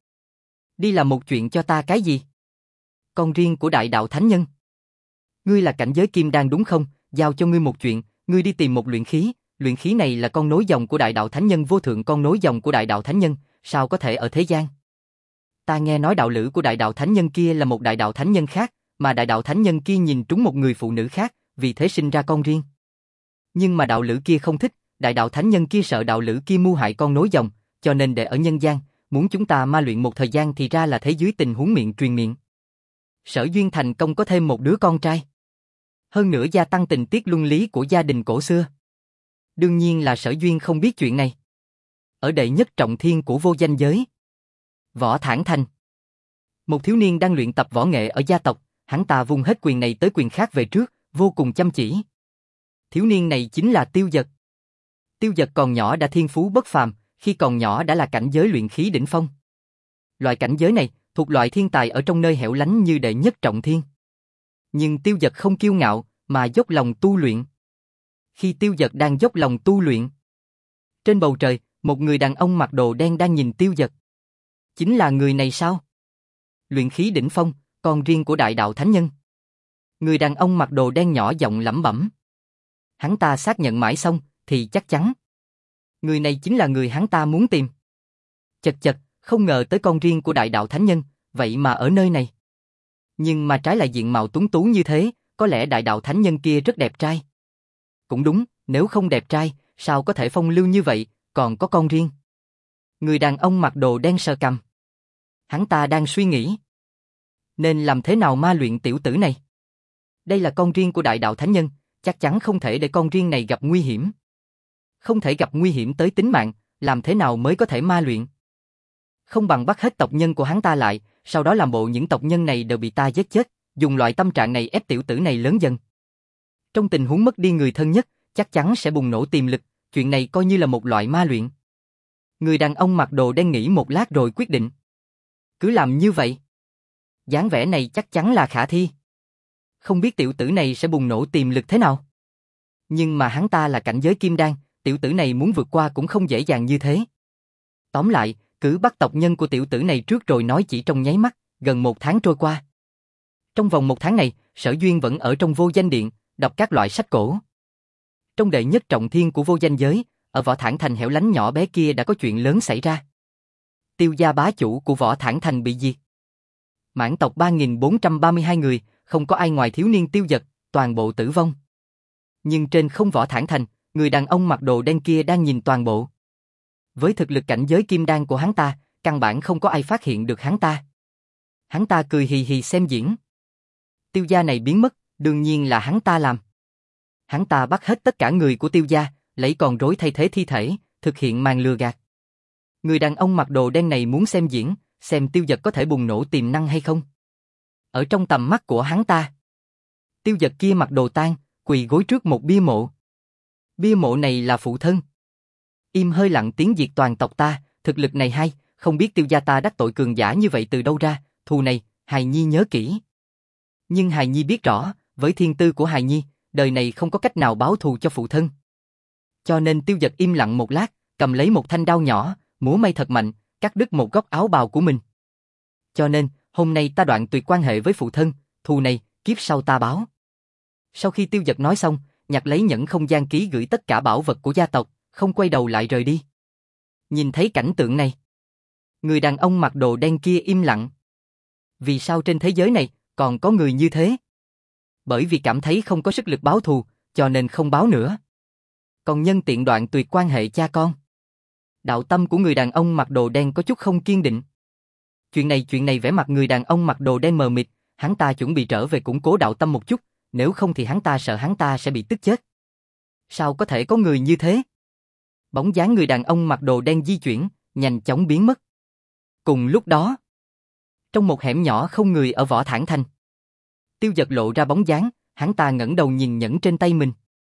Đi làm một chuyện cho ta cái gì? Con riêng của đại đạo thánh nhân. Ngươi là cảnh giới Kim Đan đúng không? Giao cho ngươi một chuyện, ngươi đi tìm một luyện khí này là con nối dòng của đại đạo thánh nhân vô thượng, con nối dòng của đại đạo thánh nhân, sao có thể ở thế gian? Ta nghe nói đạo lữ của đại đạo thánh nhân kia là một đại đạo thánh nhân khác, mà đại đạo thánh nhân kia nhìn trúng một người phụ nữ khác, vì thế sinh ra con riêng. Nhưng mà đạo lữ kia không thích, đại đạo thánh nhân kia sợ đạo lữ kia mưu hại con nối dòng, cho nên để ở nhân gian, muốn chúng ta ma luyện một thời gian thì ra là thế dưới tình huống miệng truyền miệng. Sở duyên thành công có thêm một đứa con trai. Hơn nữa gia tăng tình tiết luân lý của gia đình cổ xưa. Đương nhiên là Sở Duyên không biết chuyện này. Ở đệ nhất trọng thiên của vô danh giới, Võ Thản Thành, một thiếu niên đang luyện tập võ nghệ ở gia tộc, hắn ta vung hết quyền này tới quyền khác về trước, vô cùng chăm chỉ. Thiếu niên này chính là Tiêu Dật. Tiêu Dật còn nhỏ đã thiên phú bất phàm, khi còn nhỏ đã là cảnh giới luyện khí đỉnh phong. Loại cảnh giới này thuộc loại thiên tài ở trong nơi hẻo lánh như đệ nhất trọng thiên. Nhưng Tiêu Dật không kiêu ngạo, mà dốc lòng tu luyện. Khi Tiêu Dật đang dốc lòng tu luyện, trên bầu trời, một người đàn ông mặc đồ đen đang nhìn Tiêu Dật. Chính là người này sao? Luyện khí đỉnh phong, con riêng của đại đạo thánh nhân. Người đàn ông mặc đồ đen nhỏ giọng lẩm bẩm. Hắn ta xác nhận mãi xong, thì chắc chắn. Người này chính là người hắn ta muốn tìm. Chật, không ngờ tới con riêng của đại đạo thánh nhân, vậy mà ở nơi này. Nhưng mà trái lại diện mạo tuấn tú như thế, có lẽ đại đạo thánh nhân kia rất đẹp trai. Cũng đúng, nếu không đẹp trai, sao có thể phong lưu như vậy, còn có con riêng. Người đàn ông mặc đồ đen sờ cằm. Hắn ta đang suy nghĩ. Nên làm thế nào ma luyện tiểu tử này? Đây là con riêng của đại đạo thánh nhân, chắc chắn không thể để con riêng này gặp nguy hiểm. Không thể gặp nguy hiểm tới tính mạng, làm thế nào mới có thể ma luyện? Không bằng bắt hết tộc nhân của hắn ta lại, sau đó làm bộ những tộc nhân này đều bị ta giết chết, dùng loại tâm trạng này ép tiểu tử này lớn dần. Trong tình huống mất đi người thân nhất, chắc chắn sẽ bùng nổ tiềm lực, chuyện này coi như là một loại ma luyện. Người đàn ông mặc đồ đen nghĩ một lát rồi quyết định. Cứ làm như vậy. Dáng vẻ này chắc chắn là khả thi. Không biết tiểu tử này sẽ bùng nổ tiềm lực thế nào? Nhưng mà hắn ta là cảnh giới kim đan, tiểu tử này muốn vượt qua cũng không dễ dàng như thế. Tóm lại, cứ bắt tộc nhân của tiểu tử này trước rồi nói chỉ trong nháy mắt, gần 1 tháng trôi qua. Trong vòng 1 tháng này, Sở Duyên vẫn ở trong vô danh điện, đọc các loại sách cổ. Trong đệ nhất trọng thiên của vô danh giới, ở Võ Thản Thành hẻo lánh nhỏ bé kia đã có chuyện lớn xảy ra. Tiêu gia bá chủ của Võ Thản Thành bị diệt. Mãn tộc 3.432 người, không có ai ngoài thiếu niên Tiêu Dật, toàn bộ tử vong. Nhưng trên không Võ Thản Thành, người đàn ông mặc đồ đen kia đang nhìn toàn bộ. Với thực lực cảnh giới kim đan của hắn ta, căn bản không có ai phát hiện được hắn ta. Hắn ta cười hì hì xem diễn. Tiêu gia này biến mất, đương nhiên là hắn ta làm. Hắn ta bắt hết tất cả người của Tiêu gia, lấy con rối thay thế thi thể, thực hiện màn lừa gạt. Người đàn ông mặc đồ đen này muốn xem diễn, xem Tiêu Dật có thể bùng nổ tiềm năng hay không. Ở trong tầm mắt của hắn ta, Tiêu Dật kia mặc đồ tang, quỳ gối trước một bia mộ. Bia mộ này là phụ thân. Im hơi lặng tiếng diệt toàn tộc ta, thực lực này hay, không biết Tiêu gia ta đắc tội cường giả như vậy từ đâu ra, thù này, Hài Nhi nhớ kỹ. Nhưng Hài Nhi biết rõ, với thiên tư của Hài Nhi, đời này không có cách nào báo thù cho phụ thân. Cho nên Tiêu Dật im lặng một lát, cầm lấy một thanh đao nhỏ, múa may thật mạnh, cắt đứt một góc áo bào của mình. Cho nên, hôm nay ta đoạn tuyệt quan hệ với phụ thân, thù này, kiếp sau ta báo. Sau khi Tiêu Dật nói xong, nhặt lấy nhẫn không gian ký gửi tất cả bảo vật của gia tộc, không quay đầu lại rời đi. Nhìn thấy cảnh tượng này, người đàn ông mặc đồ đen kia im lặng. Vì sao trên thế giới này còn có người như thế? Bởi vì cảm thấy không có sức lực báo thù, cho nên không báo nữa. Còn nhân tiện đoạn tuyệt quan hệ cha con. Đạo tâm của người đàn ông mặc đồ đen có chút không kiên định. Chuyện này vẻ mặt người đàn ông mặc đồ đen mờ mịt, hắn ta chuẩn bị trở về củng cố đạo tâm một chút, nếu không thì hắn ta sợ hắn ta sẽ bị tức chết. Sao có thể có người như thế? Bóng dáng người đàn ông mặc đồ đen di chuyển, nhanh chóng biến mất. Cùng lúc đó, trong một hẻm nhỏ không người ở Võ Thản Thành, Tiêu Dật lộ ra bóng dáng, hắn ta ngẩng đầu nhìn nhẫn trên tay mình.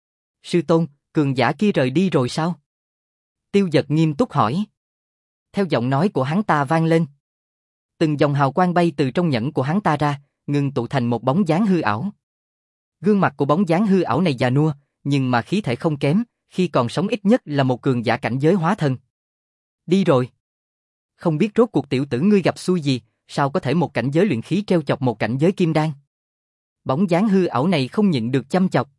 Sư tôn, cường giả kia rời đi rồi sao? Tiêu Dật nghiêm túc hỏi. Theo giọng nói của hắn ta vang lên, từng dòng hào quang bay từ trong nhẫn của hắn ta ra, ngưng tụ thành một bóng dáng hư ảo. Gương mặt của bóng dáng hư ảo này già nua, nhưng mà khí thể không kém, khi còn sống ít nhất là một cường giả cảnh giới hóa thân. Đi rồi. Không biết rốt cuộc tiểu tử ngươi gặp xui gì, sao có thể một cảnh giới luyện khí treo chọc một cảnh giới kim đan? Bóng dáng hư ảo này không nhịn được chăm chọc.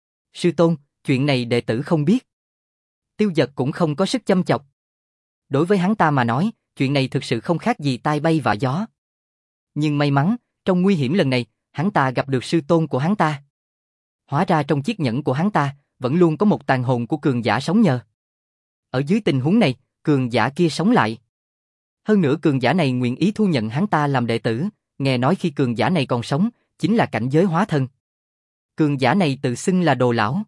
Sư tôn, chuyện này đệ tử không biết. Tiêu Dật cũng không có sức chăm chọc. Đối với hắn ta mà nói, chuyện này thực sự không khác gì tai bay vạ gió. Nhưng may mắn, trong nguy hiểm lần này, hắn ta gặp được sư tôn của hắn ta. Hóa ra trong chiếc nhẫn của hắn ta, vẫn luôn có một tàn hồn của cường giả sống nhờ. Ở dưới tình huống này, cường giả kia sống lại. Hơn nữa cường giả này nguyện ý thu nhận hắn ta làm đệ tử, nghe nói khi cường giả này còn sống, chính là cảnh giới hóa thân. Cường giả này tự xưng là Đồ lão.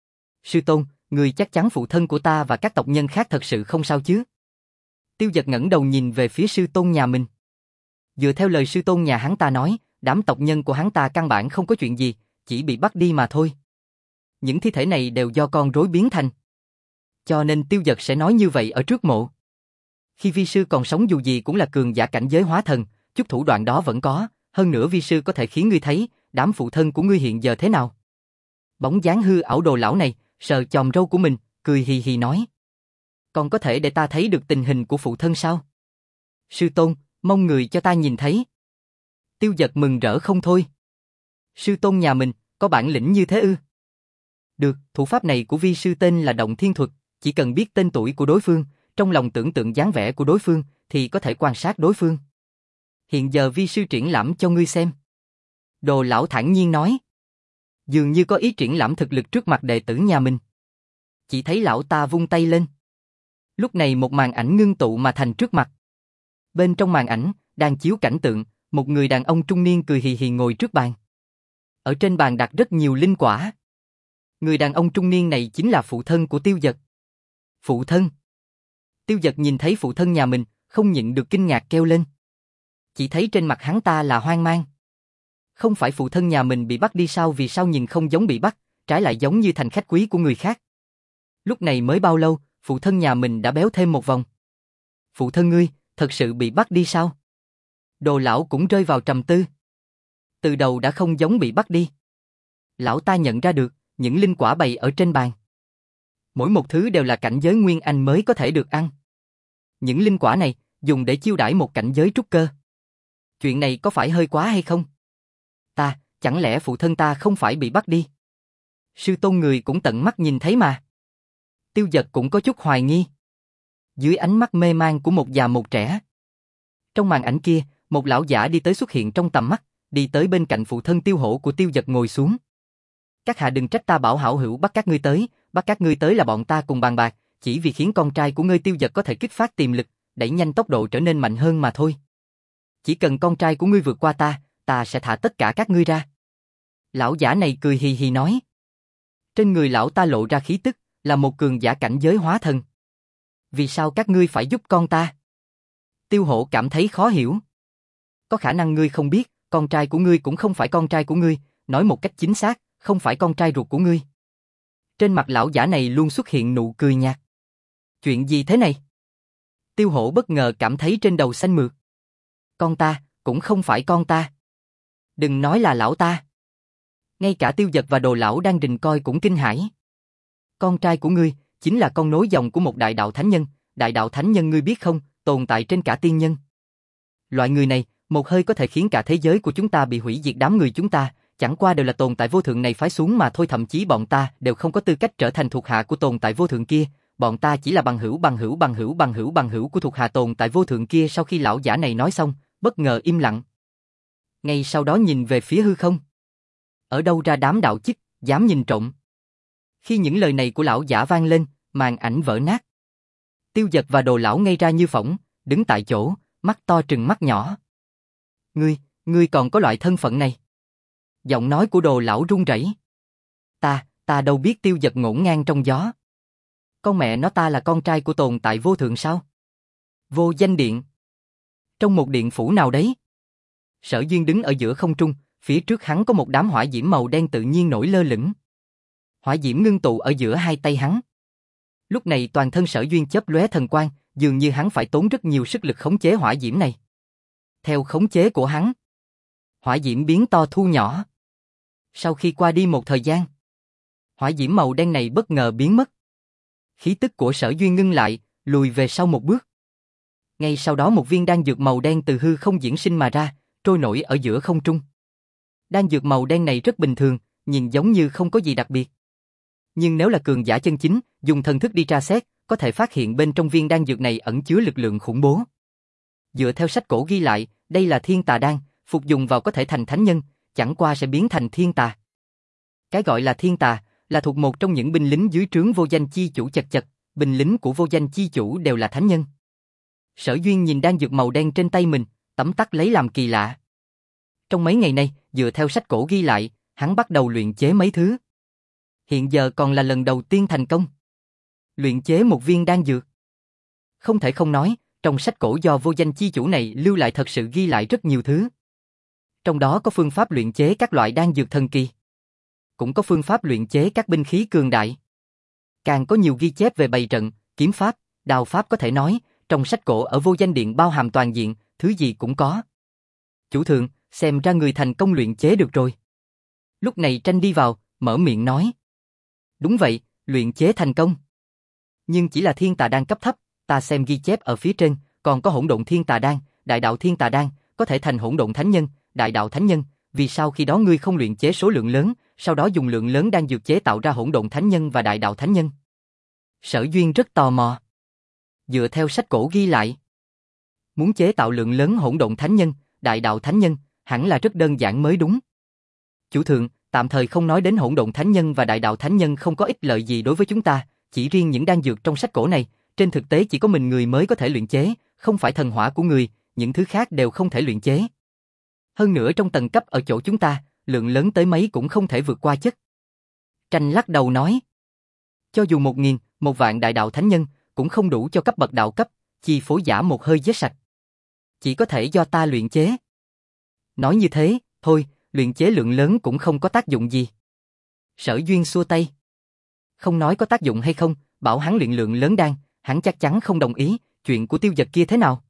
Sư tôn, người chắc chắn phụ thân của ta và các tộc nhân khác thật sự không sao chứ? Tiêu Dật ngẩng đầu nhìn về phía sư tôn nhà mình. Dựa theo lời sư tôn nhà hắn ta nói, đám tộc nhân của hắn ta căn bản không có chuyện gì, chỉ bị bắt đi mà thôi. Những thi thể này đều do con rối biến thành. Cho nên Tiêu Dật sẽ nói như vậy ở trước mộ. Khi vi sư còn sống dù gì cũng là cường giả cảnh giới hóa thần, chút thủ đoạn đó vẫn có, hơn nữa vi sư có thể khiến ngươi thấy, đám phụ thân của ngươi hiện giờ thế nào. Bóng dáng hư ảo Đồ lão này, sờ chòm râu của mình, cười hì hì nói. Còn có thể để ta thấy được tình hình của phụ thân sao? Sư tôn, mong người cho ta nhìn thấy. Tiêu Dật mừng rỡ không thôi. Sư tôn nhà mình, có bản lĩnh như thế ư? Được, thủ pháp này của vi sư tên là Động Thiên Thuật, chỉ cần biết tên tuổi của đối phương, trong lòng tưởng tượng dáng vẻ của đối phương, thì có thể quan sát đối phương. Hiện giờ vi sư triển lãm cho ngươi xem. Đồ lão thản nhiên nói. Dường như có ý triển lãm thực lực trước mặt đệ tử nhà mình. Chỉ thấy lão ta vung tay lên. Lúc này một màn ảnh ngưng tụ mà thành trước mặt. Bên trong màn ảnh, đang chiếu cảnh tượng, một người đàn ông trung niên cười hì hì ngồi trước bàn. Ở trên bàn đặt rất nhiều linh quả. Người đàn ông trung niên này chính là phụ thân của Tiêu Dật. Phụ thân. Tiêu Dật nhìn thấy phụ thân nhà mình, không nhịn được kinh ngạc kêu lên. Chỉ thấy trên mặt hắn ta là hoang mang. Không phải phụ thân nhà mình bị bắt đi sao, vì sao nhìn không giống bị bắt, trái lại giống như thành khách quý của người khác. Lúc này mới bao lâu, phụ thân nhà mình đã béo thêm một vòng. Phụ thân ngươi, thật sự bị bắt đi sao? Đồ lão cũng rơi vào trầm tư. Từ đầu đã không giống bị bắt đi. Lão ta nhận ra được, những linh quả bày ở trên bàn. Mỗi một thứ đều là cảnh giới Nguyên Anh mới có thể được ăn. Những linh quả này, dùng để chiêu đãi một cảnh giới trúc cơ. Chuyện này có phải hơi quá hay không? Chẳng lẽ phụ thân ta không phải bị bắt đi? Sư tôn người cũng tận mắt nhìn thấy mà. Tiêu Dật cũng có chút hoài nghi. Dưới ánh mắt mê man của một già một trẻ. Trong màn ảnh kia, một lão giả đi tới xuất hiện trong tầm mắt, đi tới bên cạnh phụ thân Tiêu Hổ của Tiêu Dật ngồi xuống. Các hạ đừng trách ta bảo hảo hữu bắt các ngươi tới là bọn ta cùng bàn bạc, chỉ vì khiến con trai của ngươi Tiêu Dật có thể kích phát tiềm lực, đẩy nhanh tốc độ trở nên mạnh hơn mà thôi. Chỉ cần con trai của ngươi vượt qua ta sẽ thả tất cả các ngươi ra. Lão giả này cười hì hì nói. Trên người lão ta lộ ra khí tức, là một cường giả cảnh giới hóa thần. Vì sao các ngươi phải giúp con ta? Tiêu Hổ cảm thấy khó hiểu. Có khả năng ngươi không biết, con trai của ngươi cũng không phải con trai của ngươi, nói một cách chính xác, không phải con trai ruột của ngươi. Trên mặt lão giả này luôn xuất hiện nụ cười nhạt. Chuyện gì thế này? Tiêu Hổ bất ngờ cảm thấy trên đầu xanh mượt. Con ta, cũng không phải con ta. Đừng nói là lão ta. Ngay cả Tiêu Dật và Đồ lão đang rình coi cũng kinh hãi. Con trai của ngươi chính là con nối dòng của một đại đạo thánh nhân, đại đạo thánh nhân ngươi biết không, tồn tại trên cả tiên nhân. Loại người này, một hơi có thể khiến cả thế giới của chúng ta bị hủy diệt, đám người chúng ta, chẳng qua đều là tồn tại vô thượng này phái xuống mà thôi, thậm chí bọn ta đều không có tư cách trở thành thuộc hạ của tồn tại vô thượng kia, bọn ta chỉ là bằng hữu của thuộc hạ tồn tại vô thượng kia. Sau khi lão giả này nói xong, bất ngờ im lặng. Ngay sau đó nhìn về phía hư không. Ở đâu ra đám đạo chức, dám nhìn trộm. Khi những lời này của lão giả vang lên, màn ảnh vỡ nát. Tiêu Dật và Đồ lão ngây ra như phỗng, đứng tại chỗ, mắt to trừng mắt nhỏ. Ngươi còn có loại thân phận này? Giọng nói của Đồ lão run rẩy. Ta đâu biết. Tiêu Dật ngổn ngang trong gió. Con mẹ nó, ta là con trai của tồn tại vô thượng sao? Vô Danh Điện. Trong một điện phủ nào đấy. Sở Duyên đứng ở giữa không trung, phía trước hắn có một đám hỏa diễm màu đen tự nhiên nổi lơ lửng. Hỏa diễm ngưng tụ ở giữa hai tay hắn. Lúc này toàn thân Sở Duyên chớp lóe thần quang, dường như hắn phải tốn rất nhiều sức lực khống chế hỏa diễm này. Theo khống chế của hắn, hỏa diễm biến to thu nhỏ. Sau khi qua đi một thời gian, hỏa diễm màu đen này bất ngờ biến mất. Khí tức của Sở Duyên ngưng lại, lùi về sau một bước. Ngay sau đó một viên đan dược màu đen từ hư không diễn sinh mà ra, trôi nổi ở giữa không trung. Đan dược màu đen này rất bình thường, nhìn giống như không có gì đặc biệt. Nhưng nếu là cường giả chân chính, dùng thần thức đi tra xét, có thể phát hiện bên trong viên đan dược này ẩn chứa lực lượng khủng bố. Dựa theo sách cổ ghi lại, đây là Thiên Tà Đan, phục dùng vào có thể thành thánh nhân, chẳng qua sẽ biến thành thiên tà. Cái gọi là thiên tà, là thuộc một trong những binh lính dưới trướng Vô Danh chi chủ. Chật, binh lính của Vô Danh chi chủ đều là thánh nhân. Sở Duyên nhìn đan dược màu đen trên tay mình, tấm tắc lấy làm kỳ lạ. Trong mấy ngày nay, dựa theo sách cổ ghi lại, hắn bắt đầu luyện chế mấy thứ. Hiện giờ còn là lần đầu tiên thành công. Luyện chế một viên đan dược. Không thể không nói, trong sách cổ do Vô Danh chi chủ này lưu lại thật sự ghi lại rất nhiều thứ. Trong đó có phương pháp luyện chế các loại đan dược thần kỳ. Cũng có phương pháp luyện chế các binh khí cường đại. Càng có nhiều ghi chép về bày trận, kiếm pháp, đao pháp, có thể nói, trong sách cổ ở Vô Danh Điện bao hàm toàn diện, thứ gì cũng có. Chủ thượng, xem ra người thành công luyện chế được rồi. Lúc này Tranh đi vào, mở miệng nói. Đúng vậy, luyện chế thành công. Nhưng chỉ là Thiên Tà Đan cấp thấp, ta xem ghi chép ở phía trên, còn có Hỗn Độn Thiên Tà Đan, Đại Đạo Thiên Tà Đan, có thể thành Hỗn Độn Thánh Nhân, Đại Đạo Thánh Nhân. Vì sao khi đó ngươi không luyện chế số lượng lớn, sau đó dùng lượng lớn đan dược chế tạo ra Hỗn Độn Thánh Nhân và Đại Đạo Thánh Nhân? Sở Duyên rất tò mò. Dựa theo sách cổ ghi lại, muốn chế tạo lượng lớn Hỗn Độn Thánh Nhân, Đại Đạo Thánh Nhân, hẳn là rất đơn giản mới đúng. Chủ thượng, tạm thời không nói đến Hỗn Độn Thánh Nhân và Đại Đạo Thánh Nhân không có ích lợi gì đối với chúng ta, chỉ riêng những đan dược trong sách cổ này, trên thực tế chỉ có mình người mới có thể luyện chế, không phải thần hỏa của người, những thứ khác đều không thể luyện chế. Hơn nữa trong tầng cấp ở chỗ chúng ta, lượng lớn tới mấy cũng không thể vượt qua chất. Tranh lắc đầu nói. Cho dù 1.000, 1.000 Đại Đạo Thánh Nhân, cũng không đủ cho cấp bậc đạo cấp, chi phối giả một hơi giết sạch. Chỉ có thể do ta luyện chế. Nói như thế, thôi, luyện chế lượng lớn cũng không có tác dụng gì. Sở Duyên xua tay. Không nói có tác dụng hay không, bảo hắn luyện lượng lớn đan, hắn chắc chắn không đồng ý, chuyện của Tiêu Dật kia thế nào?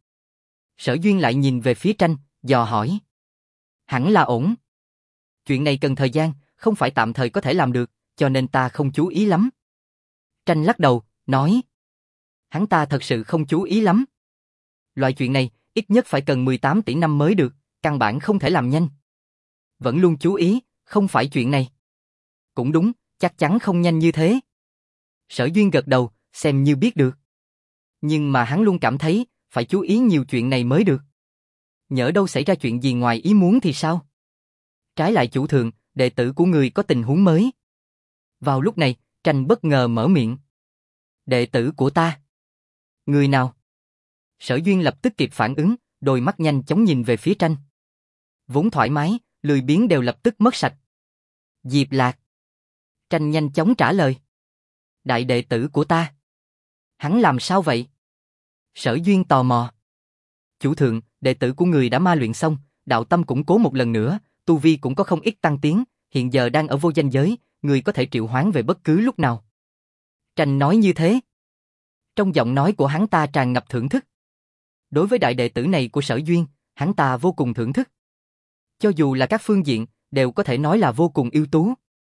Sở Duyên lại nhìn về phía Tranh, dò hỏi. Hẳn là ổn. Chuyện này cần thời gian, không phải tạm thời có thể làm được, cho nên ta không chú ý lắm. Tranh lắc đầu, nói. Hắn ta thật sự không chú ý lắm. Loại chuyện này, ít nhất phải cần 18 tỷ năm mới được, căn bản không thể làm nhanh. Vẫn luôn chú ý, không phải chuyện này. Cũng đúng, chắc chắn không nhanh như thế. Sở Duyên gật đầu, xem như biết được. Nhưng mà hắn luôn cảm thấy, phải chú ý nhiều chuyện này mới được. Nhỡ đâu xảy ra chuyện gì ngoài ý muốn thì sao? Trái lại chủ thượng, đệ tử của người có tình huống mới. Vào lúc này, Tranh bất ngờ mở miệng. Đệ tử của ta? Người nào? Sở Duyên lập tức kịp phản ứng, đôi mắt nhanh chóng nhìn về phía Tranh. Vốn thoải mái, lười biếng đều lập tức mất sạch. Diệp Lạc. Tranh nhanh chóng trả lời. Đại đệ tử của ta. Hắn làm sao vậy? Sở Duyên tò mò. Chủ thượng, đệ tử của người đã ma luyện xong, đạo tâm củng cố một lần nữa, tu vi cũng có không ít tăng tiến, hiện giờ đang ở vô danh giới, người có thể triệu hoán về bất cứ lúc nào. Tranh nói như thế. Trong giọng nói của hắn ta tràn ngập thưởng thức. Đối với đại đệ tử này của Sở Duyên, hắn ta vô cùng thưởng thức. Cho dù là các phương diện, đều có thể nói là vô cùng ưu tú.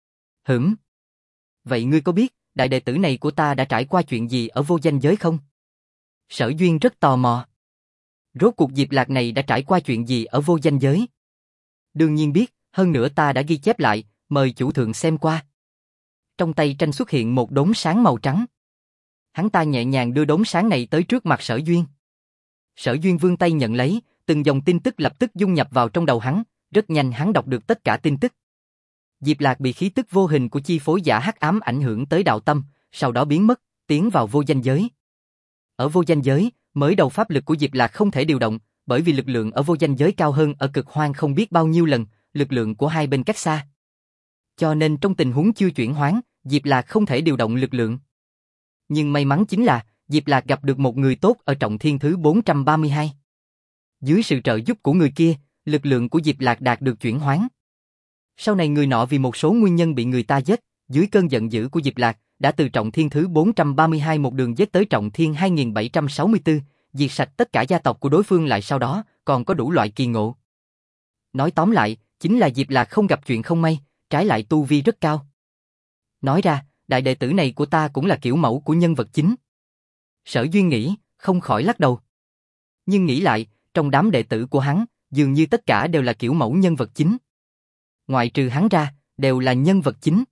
Vậy ngươi có biết, đại đệ tử này của ta đã trải qua chuyện gì ở vô danh giới không? Sở Duyên rất tò mò. Rốt cuộc Diệp Lạc này đã trải qua chuyện gì ở vô danh giới? Đương nhiên biết, hơn nữa ta đã ghi chép lại, mời chủ thượng xem qua. Trong tay Tranh xuất hiện một đốm sáng màu trắng. Hắn ta nhẹ nhàng đưa đốm sáng này tới trước mặt Sở Duyên. Sở Duyên vươn tay nhận lấy, từng dòng tin tức lập tức dung nhập vào trong đầu hắn, rất nhanh hắn đọc được tất cả tin tức. Diệp Lạc bị khí tức vô hình của chi phối giả hắc ám ảnh hưởng tới đạo tâm, sau đó biến mất, tiến vào vô danh giới. Ở vô danh giới, mới đầu pháp lực của Diệp Lạc không thể điều động, bởi vì lực lượng ở vô danh giới cao hơn ở cực hoang không biết bao nhiêu lần, lực lượng của hai bên cách xa. Cho nên trong tình huống chưa chuyển hoán, Diệp Lạc không thể điều động lực lượng. Nhưng may mắn chính là, Diệp Lạc gặp được một người tốt ở trọng thiên thứ 432. Dưới sự trợ giúp của người kia, lực lượng của Diệp Lạc đạt được chuyển hoán. Sau này người nọ vì một số nguyên nhân bị người ta giết, dưới cơn giận dữ của Diệp Lạc, đã từ trọng thiên thứ 432 một đường giết tới trọng thiên 2764, diệt sạch tất cả gia tộc của đối phương lại sau đó, còn có đủ loại kỳ ngộ. Nói tóm lại, chính là Diệp Lạc không gặp chuyện không may, trái lại tu vi rất cao. Nói ra, đại đệ tử này của ta cũng là kiểu mẫu của nhân vật chính. Sở Duyên nghĩ, không khỏi lắc đầu. Nhưng nghĩ lại, trong đám đệ tử của hắn, dường như tất cả đều là kiểu mẫu nhân vật chính. Ngoại trừ hắn ra, đều là nhân vật chính.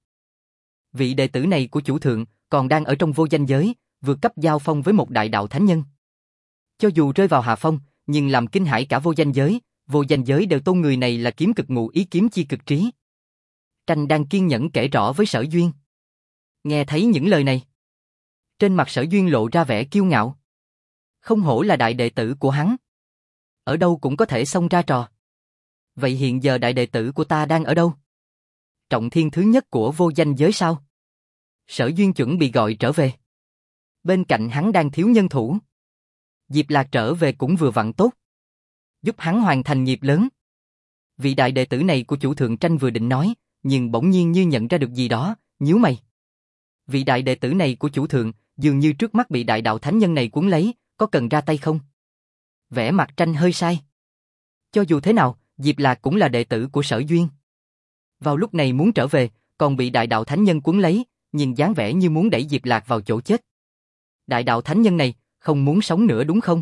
Vị đệ tử này của chủ thượng, còn đang ở trong vô danh giới, vượt cấp giao phong với một đại đạo thánh nhân. Cho dù rơi vào hạ phong, nhưng làm kinh hãi cả vô danh giới đều tôn người này là kiếm cực ngụ ý kiếm chi cực trí. Tranh đang kiên nhẫn kể rõ với Sở Duyên. Nghe thấy những lời này, trên mặt Sở Duyên lộ ra vẻ kiêu ngạo. Không hổ là đại đệ tử của hắn. Ở đâu cũng có thể xông ra trò. Vậy hiện giờ đại đệ tử của ta đang ở đâu? Trọng thiên thứ nhất của vô danh giới sao? Sở Duyên chuẩn bị gọi trở về. Bên cạnh hắn đang thiếu nhân thủ. Diệp Lạc trở về cũng vừa vặn tốt. Giúp hắn hoàn thành nghiệp lớn. Vị đại đệ tử này của chủ thượng Tranh vừa định nói, nhưng bỗng nhiên như nhận ra được gì đó, nhíu mày. Vị đại đệ tử này của chủ thượng, dường như trước mắt bị đại đạo thánh nhân này cuốn lấy, có cần ra tay không? Vẻ mặt Tranh hơi sai. Cho dù thế nào, Diệp Lạc cũng là đệ tử của Sở Duyên. Vào lúc này muốn trở về, còn bị đại đạo thánh nhân cuốn lấy, nhìn dáng vẻ như muốn đẩy Diệp Lạc vào chỗ chết. Đại đạo thánh nhân này, không muốn sống nữa đúng không?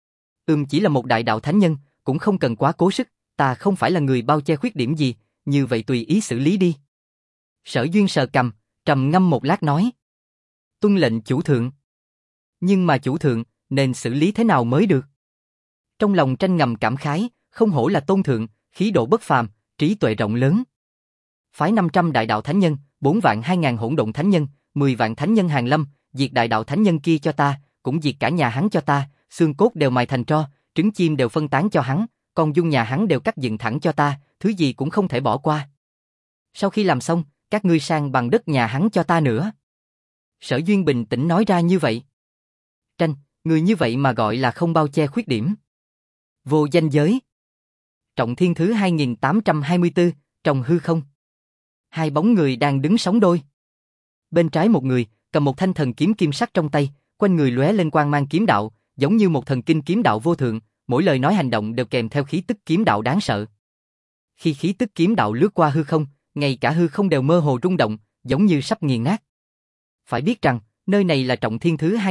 Chỉ là một đại đạo thánh nhân, cũng không cần quá cố sức, ta không phải là người bao che khuyết điểm gì, như vậy tùy ý xử lý đi. Sở Duyên sờ cằm, trầm ngâm một lát nói. Tuân lệnh chủ thượng. Nhưng mà chủ thượng, nên xử lý thế nào mới được? Trong lòng Tranh ngầm cảm khái, không hổ là tôn thượng, khí độ bất phàm, trí tuệ rộng lớn. Phái 500 đại đạo thánh nhân, 4 vạn 2.000 hỗn độn thánh nhân, 10 vạn thánh nhân hàng lâm, diệt đại đạo thánh nhân kia cho ta, cũng diệt cả nhà hắn cho ta, xương cốt đều mài thành tro, trứng chim đều phân tán cho hắn, con dung nhà hắn đều cắt dựng thẳng cho ta, thứ gì cũng không thể bỏ qua. Sau khi làm xong, các ngươi sang bằng đất nhà hắn cho ta nữa. Sở Duyên bình tĩnh nói ra như vậy. Tranh, người như vậy mà gọi là không bao che khuyết điểm. Vô danh giới. Trọng thiên thứ 2824, trong hư không. Hai bóng người đang đứng sóng đôi. Bên trái một người, cầm một thanh thần kiếm kim sắc trong tay, quanh người lóe lên quang mang kiếm đạo, giống như một thần kinh kiếm đạo vô thượng, mỗi lời nói hành động đều kèm theo khí tức kiếm đạo đáng sợ. Khi khí tức kiếm đạo lướt qua hư không, ngay cả hư không đều mơ hồ rung động, giống như sắp nghiền nát. Phải biết rằng, nơi này là trọng thiên thứ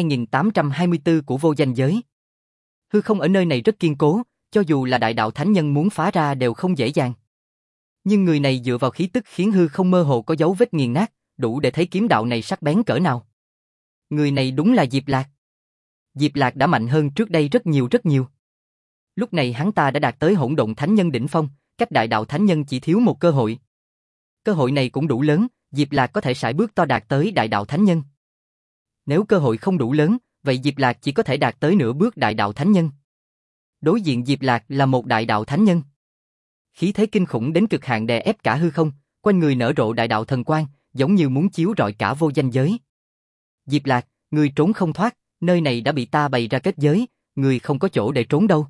2824 của vô danh giới. Hư không ở nơi này rất kiên cố, cho dù là đại đạo thánh nhân muốn phá ra đều không dễ dàng. Nhưng người này dựa vào khí tức khiến hư không mơ hồ có dấu vết nghiền nát, đủ để thấy kiếm đạo này sắc bén cỡ nào. Người này đúng là Diệp Lạc. Diệp Lạc đã mạnh hơn trước đây rất nhiều rất nhiều. Lúc này hắn ta đã đạt tới hỗn độn thánh nhân đỉnh phong, cách đại đạo thánh nhân chỉ thiếu một cơ hội. Cơ hội này cũng đủ lớn, Diệp Lạc có thể sải bước to đạt tới đại đạo thánh nhân. Nếu cơ hội không đủ lớn, vậy Diệp Lạc chỉ có thể đạt tới nửa bước đại đạo thánh nhân. Đối diện Diệp Lạc là một đại đạo thánh nhân. Khí thế kinh khủng đến cực hạn đè ép cả hư không, quanh người nở rộ đại đạo thần quang, giống như muốn chiếu rọi cả vô danh giới. Diệp Lạc, người trốn không thoát, nơi này đã bị ta bày ra kết giới, người không có chỗ để trốn đâu.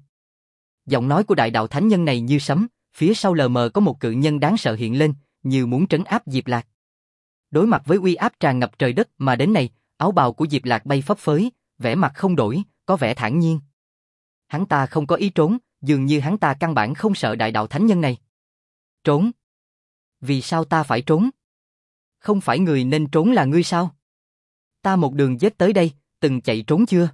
Giọng nói của đại đạo thánh nhân này như sấm, phía sau lờ mờ có một cự nhân đáng sợ hiện lên, như muốn trấn áp Diệp Lạc. Đối mặt với uy áp tràn ngập trời đất mà đến này, áo bào của Diệp Lạc bay phấp phới, vẻ mặt không đổi, có vẻ thản nhiên. Hắn ta không có ý trốn, dường như hắn ta căn bản không sợ đại đạo thánh nhân này. Trốn? Vì sao ta phải trốn? Không phải người nên trốn là ngươi sao? Ta một đường giết tới đây, từng chạy trốn chưa?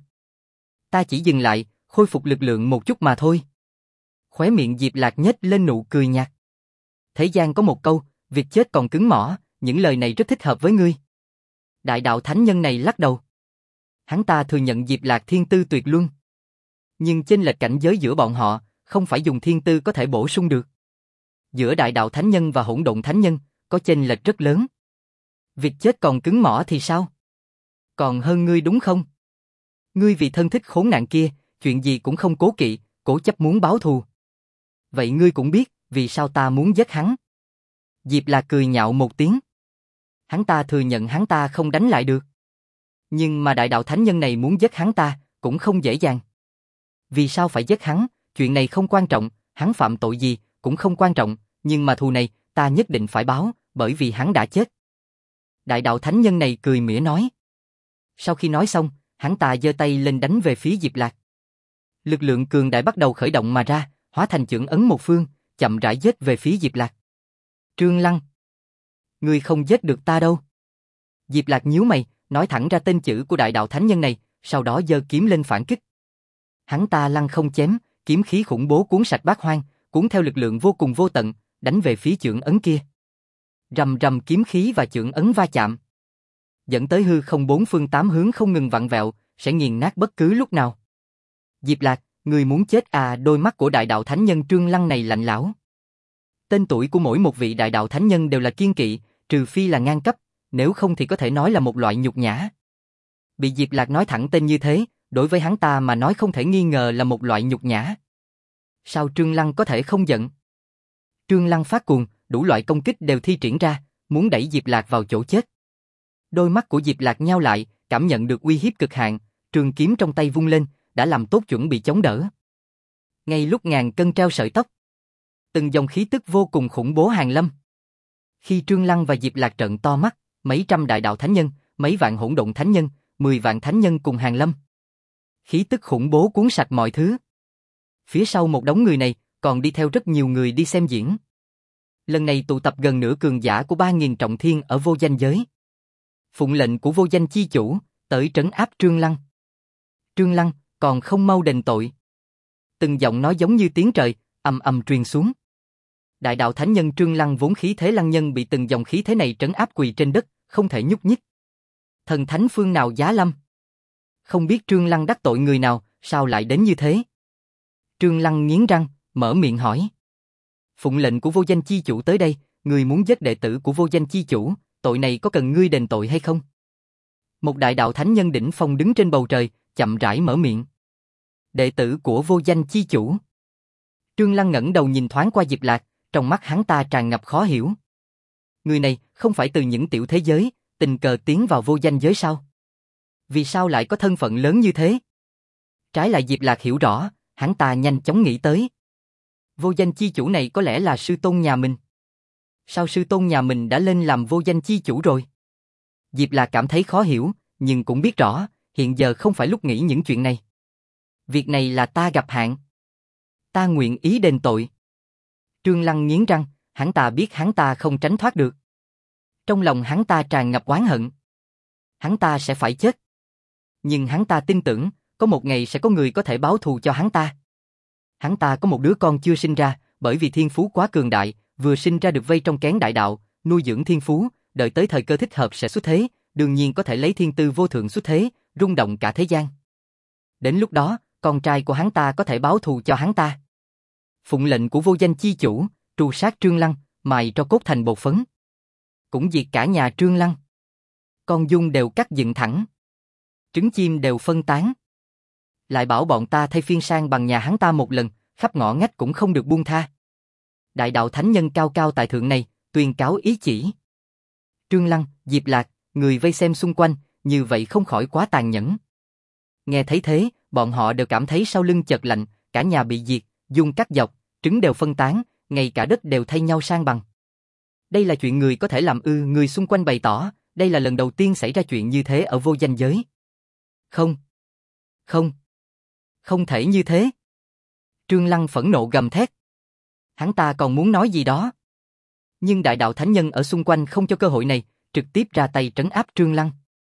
Ta chỉ dừng lại, khôi phục lực lượng một chút mà thôi. Khóe miệng Diệp Lạc nhếch lên nụ cười nhạt. Thế gian có một câu, việc chết còn cứng mỏ, những lời này rất thích hợp với ngươi. Đại đạo thánh nhân này lắc đầu. Hắn ta thừa nhận Diệp Lạc thiên tư tuyệt luân. Nhưng chênh lệch cảnh giới giữa bọn họ, không phải dùng thiên tư có thể bổ sung được. Giữa đại đạo thánh nhân và hỗn độn thánh nhân, có chênh lệch rất lớn. Việc chết còn cứng mỏ thì sao? Còn hơn ngươi đúng không? Ngươi vì thân thích khốn nạn kia, chuyện gì cũng không cố kỵ, cố chấp muốn báo thù. Vậy ngươi cũng biết, vì sao ta muốn giết hắn? Diệp Lạc cười nhạo một tiếng. Hắn ta thừa nhận hắn ta không đánh lại được. Nhưng mà đại đạo thánh nhân này muốn giết hắn ta, cũng không dễ dàng. Vì sao phải giết hắn? Chuyện này không quan trọng, hắn phạm tội gì, cũng không quan trọng, nhưng mà thù này, ta nhất định phải báo, bởi vì hắn đã chết. Đại đạo thánh nhân này cười mỉa nói. Sau khi nói xong, hắn ta giơ tay lên đánh về phía Diệp Lạc. Lực lượng cường đại bắt đầu khởi động mà ra, hóa thành chưởng ấn một phương, chậm rãi giết về phía Diệp Lạc. Trương Lăng, ngươi không giết được ta đâu. Diệp Lạc nhíu mày, nói thẳng ra tên chữ của đại đạo thánh nhân này, sau đó giơ kiếm lên phản kích. Hắn ta lăng không chém, kiếm khí khủng bố cuốn sạch bát hoang, cuốn theo lực lượng vô cùng vô tận, đánh về phía chưởng ấn kia. Rầm rầm kiếm khí và chưởng ấn va chạm, dẫn tới hư không bốn phương tám hướng không ngừng vặn vẹo, sẽ nghiền nát bất cứ lúc nào. Diệp Lạc, người muốn chết à? Đôi mắt của đại đạo thánh nhân Trương Lăng này lạnh lẽo. Tên tuổi của mỗi một vị đại đạo thánh nhân đều là kiêng kỵ, trừ phi là ngang cấp, nếu không thì có thể nói là một loại nhục nhã. Bị Diệp Lạc nói thẳng tên như thế, đối với hắn ta mà nói không thể nghi ngờ là một loại nhục nhã. Sao Trương Lăng có thể không giận? Trương Lăng phát cuồng, đủ loại công kích đều thi triển ra, muốn đẩy Diệp Lạc vào chỗ chết. Đôi mắt của Diệp Lạc nheo lại, cảm nhận được uy hiếp cực hạn, trường kiếm trong tay vung lên, đã làm tốt chuẩn bị chống đỡ. Ngay lúc ngàn cân treo sợi tóc, từng dòng khí tức vô cùng khủng bố hàng lâm. Khi Trương Lăng và Diệp Lạc trợn to mắt, mấy trăm đại đạo thánh nhân, mấy vạn hỗn độn thánh nhân, 10 vạn thánh nhân cùng hàng lâm. Khí tức khủng bố cuốn sạch mọi thứ. Phía sau một đống người này, còn đi theo rất nhiều người đi xem diễn. Lần này tụ tập gần nửa cường giả của 3.000 trọng thiên ở vô danh giới. Phụng lệnh của vô danh chi chủ, tới trấn áp Trương Lăng. Trương Lăng, còn không mau đền tội. Từng giọng nói giống như tiếng trời, ầm ầm truyền xuống. Đại đạo thánh nhân Trương Lăng vốn khí thế lăng nhân bị từng dòng khí thế này trấn áp quỳ trên đất, không thể nhúc nhích. Thần thánh phương nào giá lâm? Không biết Trương Lăng đắc tội người nào, sao lại đến như thế? Trương Lăng nghiến răng, mở miệng hỏi. Phụng lệnh của vô danh chi chủ tới đây, người muốn giết đệ tử của vô danh chi chủ, tội này có cần ngươi đền tội hay không? Một đại đạo thánh nhân đỉnh phong đứng trên bầu trời, chậm rãi mở miệng. Đệ tử của vô danh chi chủ. Trương Lăng ngẩng đầu nhìn thoáng qua Diệp Lạc, trong mắt hắn ta tràn ngập khó hiểu. Người này không phải từ những tiểu thế giới, tình cờ tiến vào vô danh giới sao? Vì sao lại có thân phận lớn như thế? Trái lại Diệp Lạc hiểu rõ, hắn ta nhanh chóng nghĩ tới. Vô danh chi chủ này có lẽ là sư tôn nhà mình. Sao sư tôn nhà mình đã lên làm vô danh chi chủ rồi? Diệp Lạc cảm thấy khó hiểu, nhưng cũng biết rõ, hiện giờ không phải lúc nghĩ những chuyện này. Việc này là ta gặp hạn. Ta nguyện ý đền tội. Trương Lăng nghiến răng, hắn ta biết hắn ta không tránh thoát được. Trong lòng hắn ta tràn ngập oán hận. Hắn ta sẽ phải chết. Nhưng hắn ta tin tưởng, có một ngày sẽ có người có thể báo thù cho hắn ta. Hắn ta có một đứa con chưa sinh ra, bởi vì thiên phú quá cường đại, vừa sinh ra được vây trong kén đại đạo, nuôi dưỡng thiên phú, đợi tới thời cơ thích hợp sẽ xuất thế, đương nhiên có thể lấy thiên tư vô thượng xuất thế, rung động cả thế gian. Đến lúc đó, con trai của hắn ta có thể báo thù cho hắn ta. Phụng lệnh của vô danh chi chủ, tru sát Trương Lăng, mài cho cốt thành bột phấn. Cũng diệt cả nhà Trương Lăng. Con dung đều cắt dựng thẳng. Trứng chim đều phân tán. Lại bảo bọn ta thay phiên sang bằng nhà hắn ta một lần, khắp ngõ ngách cũng không được buông tha. Đại đạo thánh nhân cao cao tại thượng này, tuyên cáo ý chỉ. Trương Lăng, Diệp Lạc, người vây xem xung quanh, như vậy không khỏi quá tàn nhẫn. Nghe thấy thế, bọn họ đều cảm thấy sau lưng chợt lạnh, cả nhà bị diệt, dung cắt dọc, trứng đều phân tán, ngay cả đất đều thay nhau sang bằng. Đây là chuyện người có thể làm ư? Người xung quanh bày tỏ, đây là lần đầu tiên xảy ra chuyện như thế ở vô danh giới. Không. Không. Không thể như thế. Trương Lăng phẫn nộ gầm thét. Hắn ta còn muốn nói gì đó. Nhưng đại đạo thánh nhân ở xung quanh không cho cơ hội này, trực tiếp ra tay trấn áp Trương Lăng.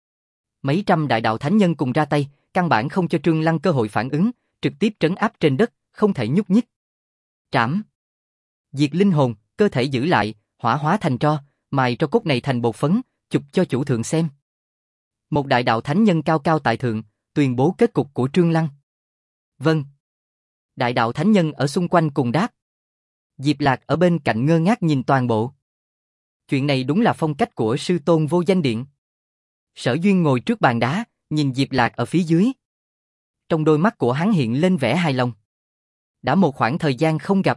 Mấy trăm đại đạo thánh nhân cùng ra tay, căn bản không cho Trương Lăng cơ hội phản ứng, trực tiếp trấn áp trên đất, không thể nhúc nhích. Trảm. Diệt linh hồn, cơ thể giữ lại, hỏa hóa thành tro, mài tro cốt này thành bột phấn, chụp cho chủ thượng xem. Một đại đạo thánh nhân cao cao tại thượng, tuyên bố kết cục của Trương Lăng. Vâng. Đại đạo thánh nhân ở xung quanh cùng đáp. Diệp Lạc ở bên cạnh ngơ ngác nhìn toàn bộ. Chuyện này đúng là phong cách của sư tôn vô danh điện. Sở Duyên ngồi trước bàn đá, nhìn Diệp Lạc ở phía dưới. Trong đôi mắt của hắn hiện lên vẻ hài lòng. Đã một khoảng thời gian không gặp.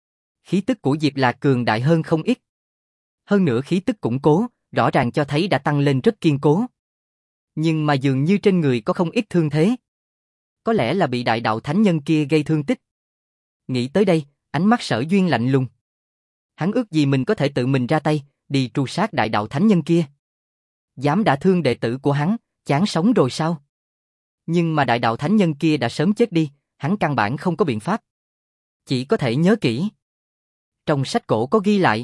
Khí tức của Diệp Lạc cường đại hơn không ít. Hơn nữa khí tức củng cố, rõ ràng cho thấy đã tăng lên rất kiên cố. Nhưng mà dường như trên người có không ít thương thế. Có lẽ là bị đại đạo thánh nhân kia gây thương tích. Nghĩ tới đây, ánh mắt Sở Duyên lạnh lùng. Hắn ước gì mình có thể tự mình ra tay, đi tru sát đại đạo thánh nhân kia. Dám đả thương đệ tử của hắn, chán sống rồi sao? Nhưng mà đại đạo thánh nhân kia đã sớm chết đi, hắn căn bản không có biện pháp. Chỉ có thể nhớ kỹ. Trong sách cổ có ghi lại.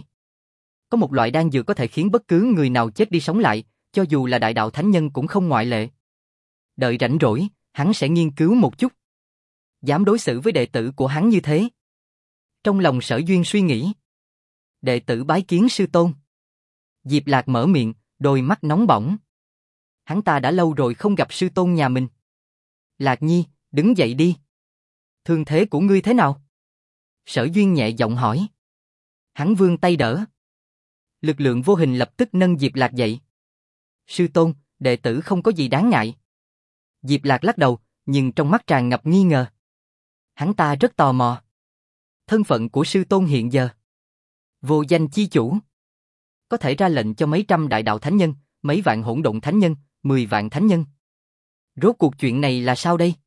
Có một loại đan dược có thể khiến bất cứ người nào chết đi sống lại, cho dù là đại đạo thánh nhân cũng không ngoại lệ. Đợi rảnh rỗi, hắn sẽ nghiên cứu một chút. Dám đối xử với đệ tử của hắn như thế. Trong lòng Sở Duyên suy nghĩ. Đệ tử bái kiến sư tôn. Diệp Lạc mở miệng, đôi mắt nóng bỏng. Hắn ta đã lâu rồi không gặp sư tôn nhà mình. Lạc Nhi, đứng dậy đi. Thương thế của ngươi thế nào? Sở Duyên nhẹ giọng hỏi. Hắn vươn tay đỡ. Lực lượng vô hình lập tức nâng Diệp Lạc dậy. Sư tôn, đệ tử không có gì đáng ngại. Diệp Lạc lắc đầu, nhưng trong mắt tràn ngập nghi ngờ. Hắn ta rất tò mò. Thân phận của sư tôn hiện giờ. Vô danh chi chủ. Có thể ra lệnh cho mấy trăm đại đạo thánh nhân, mấy vạn hỗn độn thánh nhân, 10 vạn thánh nhân. Rốt cuộc chuyện này là sao đây?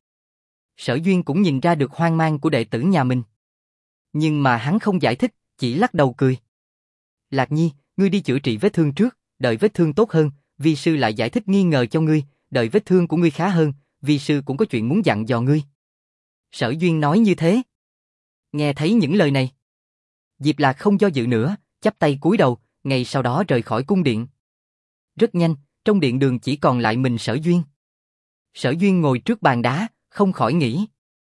Sở Duyên cũng nhìn ra được hoang mang của đệ tử nhà mình. Nhưng mà hắn không giải thích, chỉ lắc đầu cười. Lạc Nhi, ngươi đi chữa trị vết thương trước, đợi vết thương tốt hơn, vi sư lại giải thích nghi ngờ cho ngươi, đợi vết thương của ngươi khá hơn, vi sư cũng có chuyện muốn dặn dò ngươi. Sở Duyên nói như thế. Nghe thấy những lời này, Diệp Lạc không do dự nữa, chắp tay cúi đầu, ngay sau đó rời khỏi cung điện. Rất nhanh, trong điện đường chỉ còn lại mình Sở Duyên. Sở Duyên ngồi trước bàn đá, không khỏi nghĩ.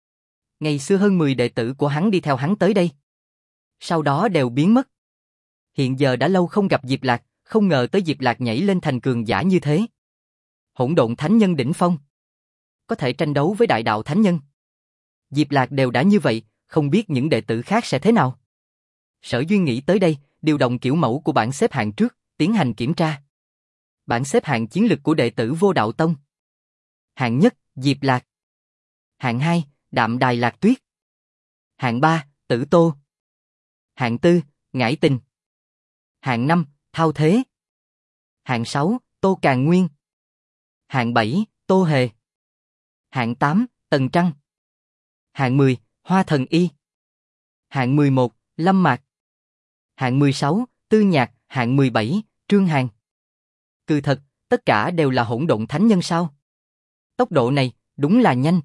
Ngày xưa hơn 10 đệ tử của hắn đi theo hắn tới đây. Sau đó đều biến mất. Hiện giờ đã lâu không gặp Diệp Lạc, không ngờ tới Diệp Lạc nhảy lên thành cường giả như thế. Hỗn độn thánh nhân đỉnh phong. Có thể tranh đấu với đại đạo thánh nhân. Diệp Lạc đều đã như vậy, không biết những đệ tử khác sẽ thế nào. Sở Duyên nghĩ tới đây, điều động kiểu mẫu của bảng xếp hạng trước, tiến hành kiểm tra. Bảng xếp hạng chiến lực của đệ tử Vô Đạo Tông. Hạng nhất, Diệp Lạc. Hạng 2, Đạm Đài Lạc Tuyết. Hạng 3, Tử Tô. Hạng 4, Ngải Tình. Hạng 5, Thao Thế. Hạng 6, Tô Càn Nguyên. Hạng 7, Tô Hề. Hạng 8, Tần Trăng. Hạng 10, Hoa Thần Y. Hạng 11, Lâm Mạc. Hạng 16, Tư Nhạc. Hạng 17, Trương Hàn. Cứ thật, tất cả đều là hỗn độn thánh nhân sao? Tốc độ này, đúng là nhanh.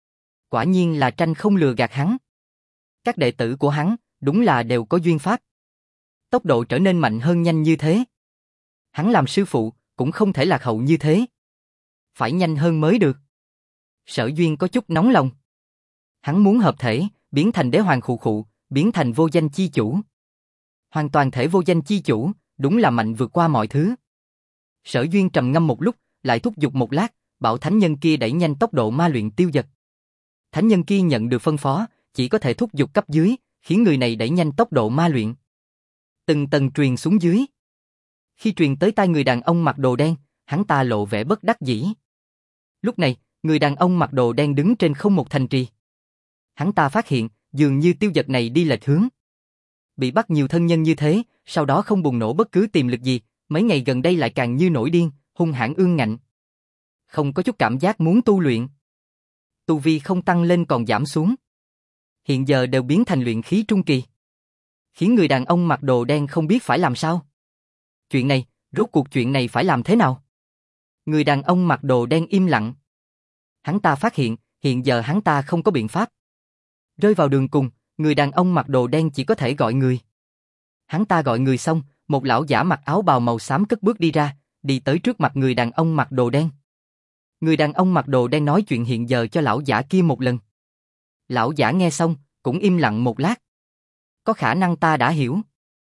Quả nhiên là tranh không lừa gạt hắn. Các đệ tử của hắn, đúng là đều có duyên pháp. Tốc độ trở nên mạnh hơn nhanh như thế. Hắn làm sư phụ, cũng không thể lạc hậu như thế. Phải nhanh hơn mới được. Sở Duyên có chút nóng lòng. Hắn muốn hợp thể, biến thành đế hoàng khụ khụ, biến thành vô danh chi chủ. Hoàn toàn thể vô danh chi chủ, đúng là mạnh vượt qua mọi thứ. Sở Duyên trầm ngâm một lúc, lại thúc giục một lát, bảo thánh nhân kia đẩy nhanh tốc độ ma luyện Tiêu Dật. Thánh nhân kia nhận được phân phó, chỉ có thể thúc giục cấp dưới, khiến người này đẩy nhanh tốc độ ma luyện. Từng tầng truyền xuống dưới. Khi truyền tới tai người đàn ông mặc đồ đen, hắn ta lộ vẻ bất đắc dĩ. Lúc này, người đàn ông mặc đồ đen đứng trên không một thành trì. Hắn ta phát hiện, dường như Tiêu Dật này đi lệch hướng. Bị bắt nhiều thân nhân như thế, sau đó không bùng nổ bất cứ tiềm lực gì, mấy ngày gần đây lại càng như nổi điên, hung hãn ương ngạnh. Không có chút cảm giác muốn tu luyện. Tu vi không tăng lên còn giảm xuống. Hiện giờ đều biến thành luyện khí trung kỳ. Khiến người đàn ông mặc đồ đen không biết phải làm sao. Chuyện này, rốt cuộc chuyện này phải làm thế nào? Người đàn ông mặc đồ đen im lặng. Hắn ta phát hiện, hiện giờ hắn ta không có biện pháp. Rơi vào đường cùng, người đàn ông mặc đồ đen chỉ có thể gọi người. Hắn ta gọi người xong, một lão giả mặc áo bào màu xám cất bước đi ra, đi tới trước mặt người đàn ông mặc đồ đen. Người đàn ông mặc đồ đen nói chuyện hiện giờ cho lão giả kia một lần. Lão giả nghe xong, cũng im lặng một lát. Có khả năng ta đã hiểu.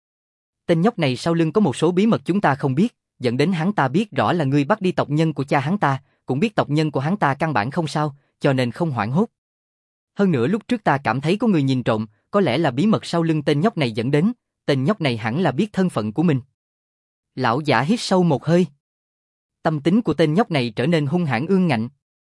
Tên nhóc này sau lưng có một số bí mật chúng ta không biết, dẫn đến hắn ta biết rõ là ngươi bắt đi tộc nhân của cha hắn ta, cũng biết tộc nhân của hắn ta căn bản không sao, cho nên không hoảng hốt. Hơn nữa lúc trước ta cảm thấy có người nhìn trộm, có lẽ là bí mật sau lưng tên nhóc này dẫn đến, tên nhóc này hẳn là biết thân phận của mình. Lão giả hít sâu một hơi. Tâm tính của tên nhóc này trở nên hung hãn ương ngạnh.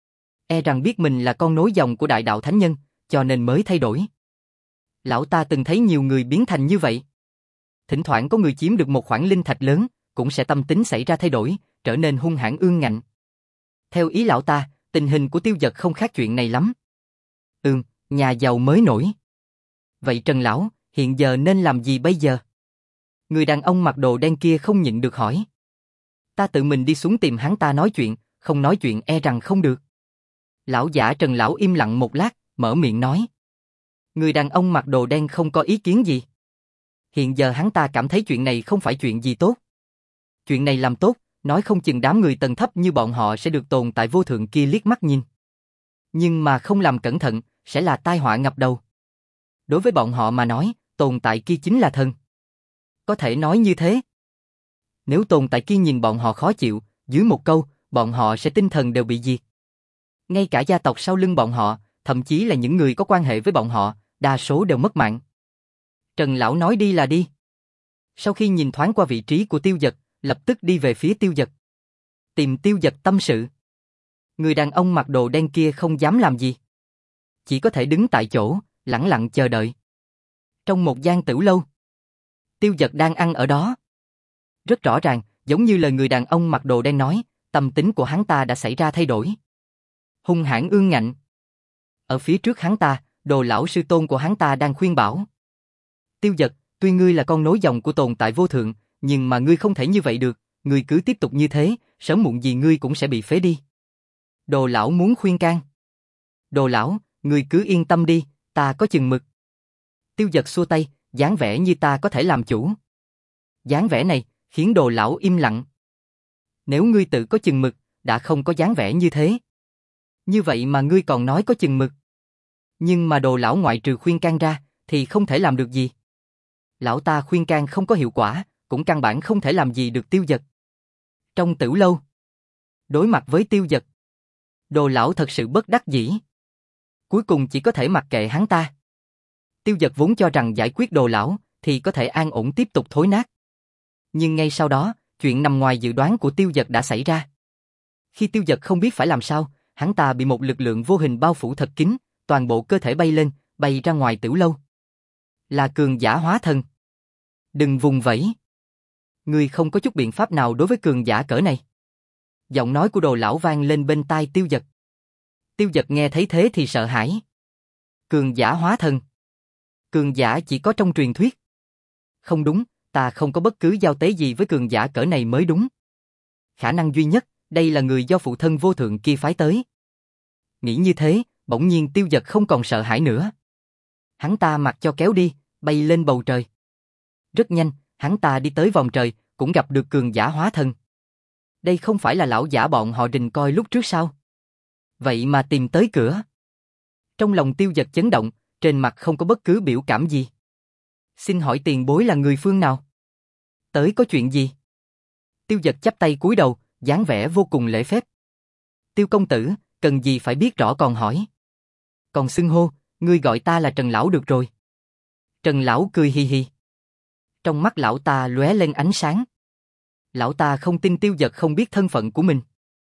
E rằng biết mình là con nối dòng của đại đạo thánh nhân, cho nên mới thay đổi. Lão ta từng thấy nhiều người biến thành như vậy. Thỉnh thoảng có người chiếm được một khoản linh thạch lớn, cũng sẽ tâm tính xảy ra thay đổi, trở nên hung hãn ương ngạnh. Theo ý lão ta, tình hình của Tiêu Dật không khác chuyện này lắm. Nhà giàu mới nổi. Vậy Trần Lão, hiện giờ nên làm gì bây giờ? Người đàn ông mặc đồ đen kia không nhịn được hỏi. Ta tự mình đi xuống tìm hắn ta nói chuyện, không nói chuyện e rằng không được. Lão giả Trần Lão im lặng một lát, mở miệng nói. Người đàn ông mặc đồ đen không có ý kiến gì. Hiện giờ hắn ta cảm thấy chuyện này không phải chuyện gì tốt. Chuyện này làm tốt, nói không chừng đám người tầng thấp như bọn họ sẽ được tồn tại vô thượng kia liếc mắt nhìn. Nhưng mà không làm cẩn thận, sẽ là tai họa ngập đầu. Đối với bọn họ mà nói, tồn tại kia chính là thần. Có thể nói như thế. Nếu tồn tại kia nhìn bọn họ khó chịu, dưới một câu, bọn họ sẽ tinh thần đều bị diệt. Ngay cả gia tộc sau lưng bọn họ, thậm chí là những người có quan hệ với bọn họ, đa số đều mất mạng. Trần Lão nói đi là đi. Sau khi nhìn thoáng qua vị trí của Tiêu Dật, lập tức đi về phía Tiêu Dật. Tìm Tiêu Dật tâm sự. Người đàn ông mặc đồ đen kia không dám làm gì. Chỉ có thể đứng tại chỗ, lẳng lặng chờ đợi. Trong một gian tửu lâu, Tiêu Dật đang ăn ở đó. Rất rõ ràng, giống như lời người đàn ông mặc đồ đen nói, tâm tính của hắn ta đã xảy ra thay đổi. Hung hãn ương ngạnh. Ở phía trước hắn ta, Đồ lão sư tôn của hắn ta đang khuyên bảo. Tiêu Dật, tuy ngươi là con nối dòng của tồn tại vô thượng, nhưng mà ngươi không thể như vậy được, ngươi cứ tiếp tục như thế, sớm muộn gì ngươi cũng sẽ bị phế đi. Đồ lão muốn khuyên can. Đồ lão, ngươi cứ yên tâm đi, ta có chừng mực. Tiêu Dật xua tay, dáng vẻ như ta có thể làm chủ. Dáng vẻ này, khiến Đồ lão im lặng. Nếu ngươi tự có chừng mực, đã không có dáng vẻ như thế. Như vậy mà ngươi còn nói có chừng mực. Nhưng mà Đồ lão ngoại trừ khuyên can ra, thì không thể làm được gì. Lão ta khuyên can không có hiệu quả, cũng căn bản không thể làm gì được Tiêu Dật. Trong tửu lâu, đối mặt với Tiêu Dật, Đồ lão thật sự bất đắc dĩ. Cuối cùng chỉ có thể mặc kệ hắn ta. Tiêu Dật vốn cho rằng giải quyết Đồ lão, thì có thể an ổn tiếp tục thối nát. Nhưng ngay sau đó, chuyện nằm ngoài dự đoán của Tiêu Dật đã xảy ra. Khi Tiêu Dật không biết phải làm sao, hắn ta bị một lực lượng vô hình bao phủ thật kín, toàn bộ cơ thể bay lên, bay ra ngoài tửu lâu. Là cường giả hóa thần. Đừng vùng vẫy. Ngươi không có chút biện pháp nào đối với cường giả cỡ này. Giọng nói của Đồ lão vang lên bên tai Tiêu Dật. Tiêu Dật nghe thấy thế thì sợ hãi. Cường giả hóa thần. Cường giả chỉ có trong truyền thuyết. Không đúng, ta không có bất cứ giao tế gì với cường giả cỡ này mới đúng. Khả năng duy nhất, đây là người do phụ thân vô thượng kia phái tới. Nghĩ như thế, bỗng nhiên Tiêu Dật không còn sợ hãi nữa. Hắn ta mặc cho kéo đi, bay lên bầu trời. Rất nhanh, hắn ta đi tới vòng trời, cũng gặp được cường giả hóa thần. Đây không phải là lão giả bọn họ rình coi lúc trước sao? Vậy mà tìm tới cửa. Trong lòng Tiêu Dật chấn động, trên mặt không có bất cứ biểu cảm gì. Xin hỏi tiền bối là người phương nào? Tới có chuyện gì? Tiêu Dật chắp tay cúi đầu, dáng vẻ vô cùng lễ phép. Tiêu công tử, cần gì phải biết rõ còn hỏi. Còn xưng hô, ngươi gọi ta là Trần Lão được rồi. Trần Lão cười hì hì. Trong mắt lão ta lóe lên ánh sáng. Lão ta không tin Tiêu Dật không biết thân phận của mình.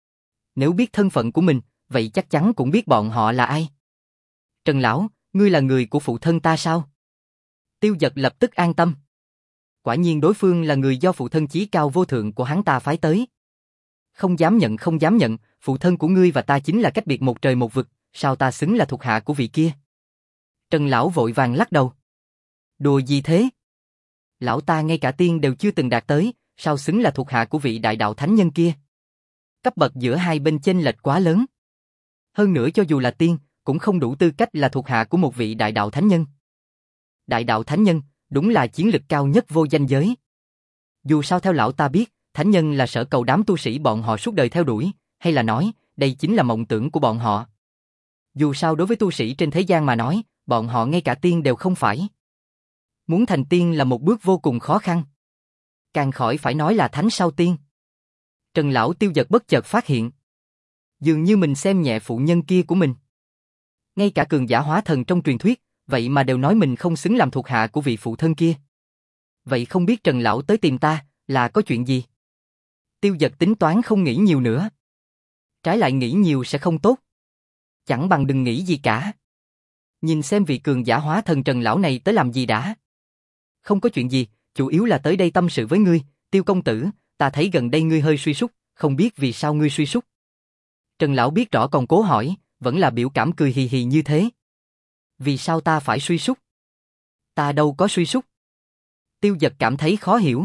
Nếu biết thân phận của mình, vậy chắc chắn cũng biết bọn họ là ai. Trần Lão, ngươi là người của phụ thân ta sao? Tiêu Dật lập tức an tâm. Quả nhiên đối phương là người do phụ thân chí cao vô thượng của hắn ta phái tới. Không dám nhận, phụ thân của ngươi và ta chính là cách biệt một trời một vực, sao ta xứng là thuộc hạ của vị kia? Trần Lão vội vàng lắc đầu. Đùa gì thế? Lão ta ngay cả tiên đều chưa từng đạt tới, sao xứng là thuộc hạ của vị đại đạo thánh nhân kia? Cấp bậc giữa hai bên chênh lệch quá lớn. Hơn nữa cho dù là tiên, cũng không đủ tư cách là thuộc hạ của một vị đại đạo thánh nhân. Đại đạo thánh nhân, đúng là chiến lực cao nhất vô danh giới. Dù sao theo lão ta biết, thánh nhân là sở cầu đám tu sĩ bọn họ suốt đời theo đuổi, hay là nói, đây chính là mộng tưởng của bọn họ. Dù sao đối với tu sĩ trên thế gian mà nói, bọn họ ngay cả tiên đều không phải. Muốn thành tiên là một bước vô cùng khó khăn. Càng khỏi phải nói là thánh sau tiên. Trần Lão Tiêu Dật bất chợt phát hiện. Dường như mình xem nhẹ phụ nhân kia của mình. Ngay cả cường giả hóa thần trong truyền thuyết, vậy mà đều nói mình không xứng làm thuộc hạ của vị phụ thân kia. Vậy không biết Trần Lão tới tìm ta, là có chuyện gì? Tiêu Dật tính toán không nghĩ nhiều nữa. Trái lại nghĩ nhiều sẽ không tốt. Chẳng bằng đừng nghĩ gì cả. Nhìn xem vị cường giả hóa thần Trần Lão này tới làm gì đã. Không có chuyện gì, chủ yếu là tới đây tâm sự với ngươi, Tiêu công tử, ta thấy gần đây ngươi hơi suy sút, không biết vì sao ngươi suy sút. Trần Lão biết rõ còn cố hỏi, vẫn là biểu cảm cười hì hì như thế. Vì sao ta phải suy sút? Ta đâu có suy sút. Tiêu Dật cảm thấy khó hiểu.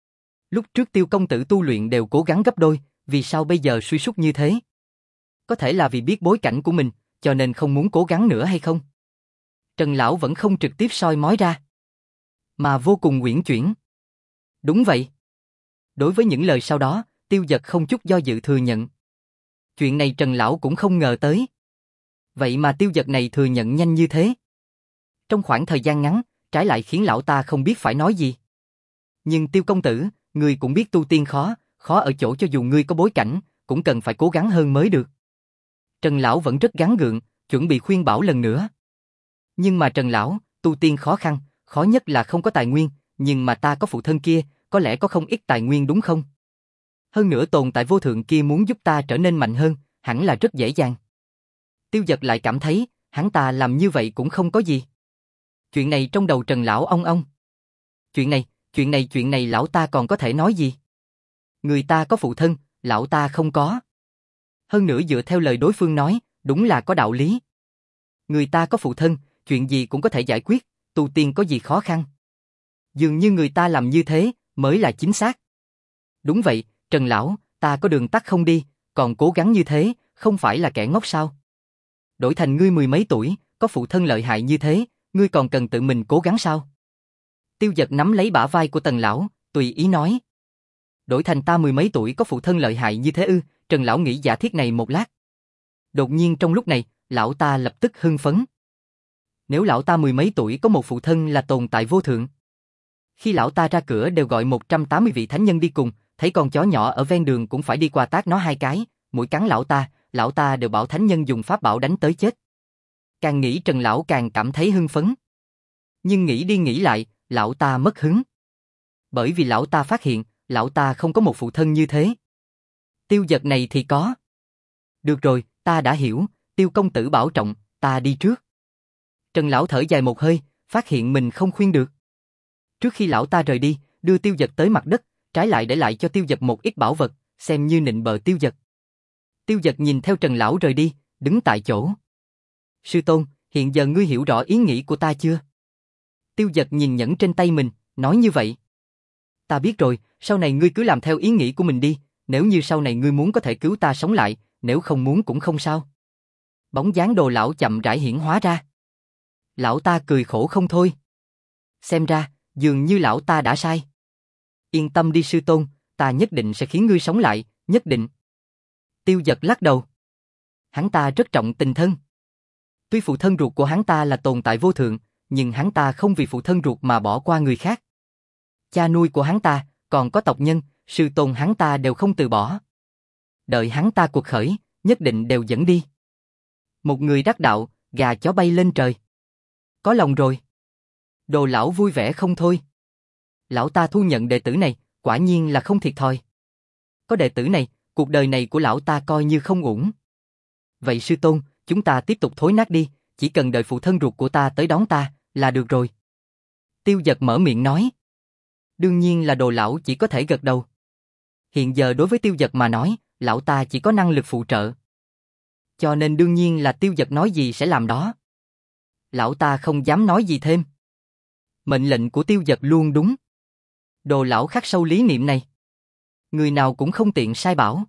Lúc trước Tiêu công tử tu luyện đều cố gắng gấp đôi, vì sao bây giờ suy sút như thế? Có thể là vì biết bối cảnh của mình, cho nên không muốn cố gắng nữa hay không? Trần Lão vẫn không trực tiếp soi mói ra, mà vô cùng uyển chuyển. Đúng vậy. Đối với những lời sau đó, Tiêu Dật không chút do dự thừa nhận. Chuyện này Trần Lão cũng không ngờ tới. Vậy mà Tiêu Dật này thừa nhận nhanh như thế. Trong khoảng thời gian ngắn, trái lại khiến lão ta không biết phải nói gì. Nhưng Tiêu công tử, ngươi cũng biết tu tiên khó, khó ở chỗ cho dù ngươi có bối cảnh, cũng cần phải cố gắng hơn mới được. Trần Lão vẫn rất gắng gượng, chuẩn bị khuyên bảo lần nữa. Nhưng mà Trần Lão, tu tiên khó khăn, khó nhất là không có tài nguyên, nhưng mà ta có phụ thân kia, có lẽ có không ít tài nguyên đúng không? Hơn nữa tồn tại vô thượng kia muốn giúp ta trở nên mạnh hơn, hẳn là rất dễ dàng. Tiêu Dật lại cảm thấy, hắn ta làm như vậy cũng không có gì. Chuyện này trong đầu Trần Lão ong ong. Chuyện này lão ta còn có thể nói gì? Người ta có phụ thân, lão ta không có. Hơn nữa dựa theo lời đối phương nói, đúng là có đạo lý. Người ta có phụ thân, chuyện gì cũng có thể giải quyết, tu tiên có gì khó khăn. Dường như người ta làm như thế, mới là chính xác. Đúng vậy, Trần Lão, ta có đường tắt không đi, còn cố gắng như thế, không phải là kẻ ngốc sao? Đổi thành ngươi mười mấy tuổi, có phụ thân lợi hại như thế, ngươi còn cần tự mình cố gắng sao? Tiêu Dật nắm lấy bả vai của Tần Lão, tùy ý nói. Đổi thành ta mười mấy tuổi có phụ thân lợi hại như thế ư? Trần Lão nghĩ giả thiết này một lát. Đột nhiên trong lúc này, lão ta lập tức hưng phấn. Nếu lão ta mười mấy tuổi có một phụ thân là tồn tại vô thượng. Khi lão ta ra cửa đều gọi 180 vị thánh nhân đi cùng, thấy con chó nhỏ ở ven đường cũng phải đi qua tát nó hai cái, mũi cắn lão ta đều bảo thánh nhân dùng pháp bảo đánh tới chết. Càng nghĩ Trần Lão càng cảm thấy hưng phấn. Nhưng nghĩ đi nghĩ lại, lão ta mất hứng. Bởi vì lão ta phát hiện, lão ta không có một phụ thân như thế. Tiêu Dật này thì có. Được rồi, ta đã hiểu, Tiêu công tử bảo trọng, ta đi trước. Trần Lão thở dài một hơi, phát hiện mình không khuyên được. Trước khi lão ta rời đi, đưa Tiêu Dật tới mặt đất, trái lại để lại cho Tiêu Dật một ít bảo vật, xem như nịnh bợ Tiêu Dật. Tiêu Dật nhìn theo Trần Lão rời đi, đứng tại chỗ. Sư tôn, hiện giờ ngươi hiểu rõ ý nghĩ của ta chưa? Tiêu Dật nhìn nhẫn trên tay mình, nói như vậy. Ta biết rồi, sau này ngươi cứ làm theo ý nghĩ của mình đi, nếu như sau này ngươi muốn có thể cứu ta sống lại, nếu không muốn cũng không sao. Bóng dáng Đồ lão chậm rãi hiển hóa ra. Lão ta cười khổ không thôi. Xem ra, dường như lão ta đã sai. Yên tâm đi sư tôn, ta nhất định sẽ khiến ngươi sống lại, nhất định. Tiêu Dật lắc đầu. Hắn ta rất trọng tình thân. Tuy phụ thân ruột của hắn ta là tồn tại vô thượng, nhưng hắn ta không vì phụ thân ruột mà bỏ qua người khác. Cha nuôi của hắn ta, còn có tộc nhân, sư tôn hắn ta đều không từ bỏ. Đợi hắn ta cuộc khởi, nhất định đều dẫn đi. Một người đắc đạo, gà chó bay lên trời. Có lòng rồi. Đồ lão vui vẻ không thôi. Lão ta thu nhận đệ tử này, quả nhiên là không thiệt thòi. Có đệ tử này, cuộc đời này của lão ta coi như không uổng. Vậy sư tôn, chúng ta tiếp tục thối nát đi, chỉ cần đợi phụ thân ruột của ta tới đón ta, là được rồi. Tiêu Dật mở miệng nói. Đương nhiên là Đồ lão chỉ có thể gật đầu. Hiện giờ đối với Tiêu Dật mà nói, lão ta chỉ có năng lực phụ trợ. Cho nên đương nhiên là Tiêu Dật nói gì sẽ làm đó. Lão ta không dám nói gì thêm. Mệnh lệnh của Tiêu Dật luôn đúng. Đồ lão khắc sâu lý niệm này. Người nào cũng không tiện sai bảo.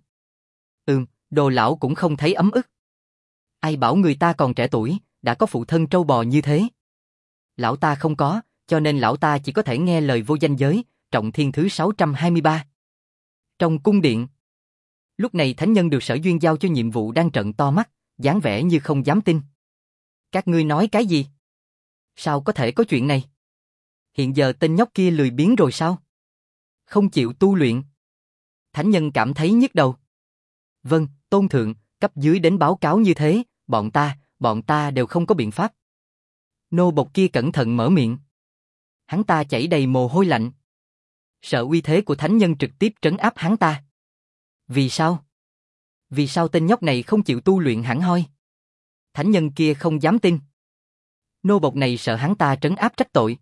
Đồ lão cũng không thấy ấm ức. Ai bảo người ta còn trẻ tuổi, đã có phụ thân trâu bò như thế. Lão ta không có, cho nên lão ta chỉ có thể nghe lời vô danh giới, trọng thiên thứ 623. Trong cung điện. Lúc này thánh nhân được Sở Duyên giao cho nhiệm vụ đang trợn to mắt, dáng vẻ như không dám tin. Các ngươi nói cái gì? Sao có thể có chuyện này? Hiện giờ tên nhóc kia lười biếng rồi sao? Không chịu tu luyện. Thánh nhân cảm thấy nhức đầu. Vâng, tôn thượng, cấp dưới đến báo cáo như thế, bọn ta đều không có biện pháp. Nô bộc kia cẩn thận mở miệng. Hắn ta chảy đầy mồ hôi lạnh. Sợ uy thế của thánh nhân trực tiếp trấn áp hắn ta. Vì sao? Vì sao tên nhóc này không chịu tu luyện hẳn hoi? Thánh nhân kia không dám tin. Nô bộc này sợ hắn ta trấn áp trách tội.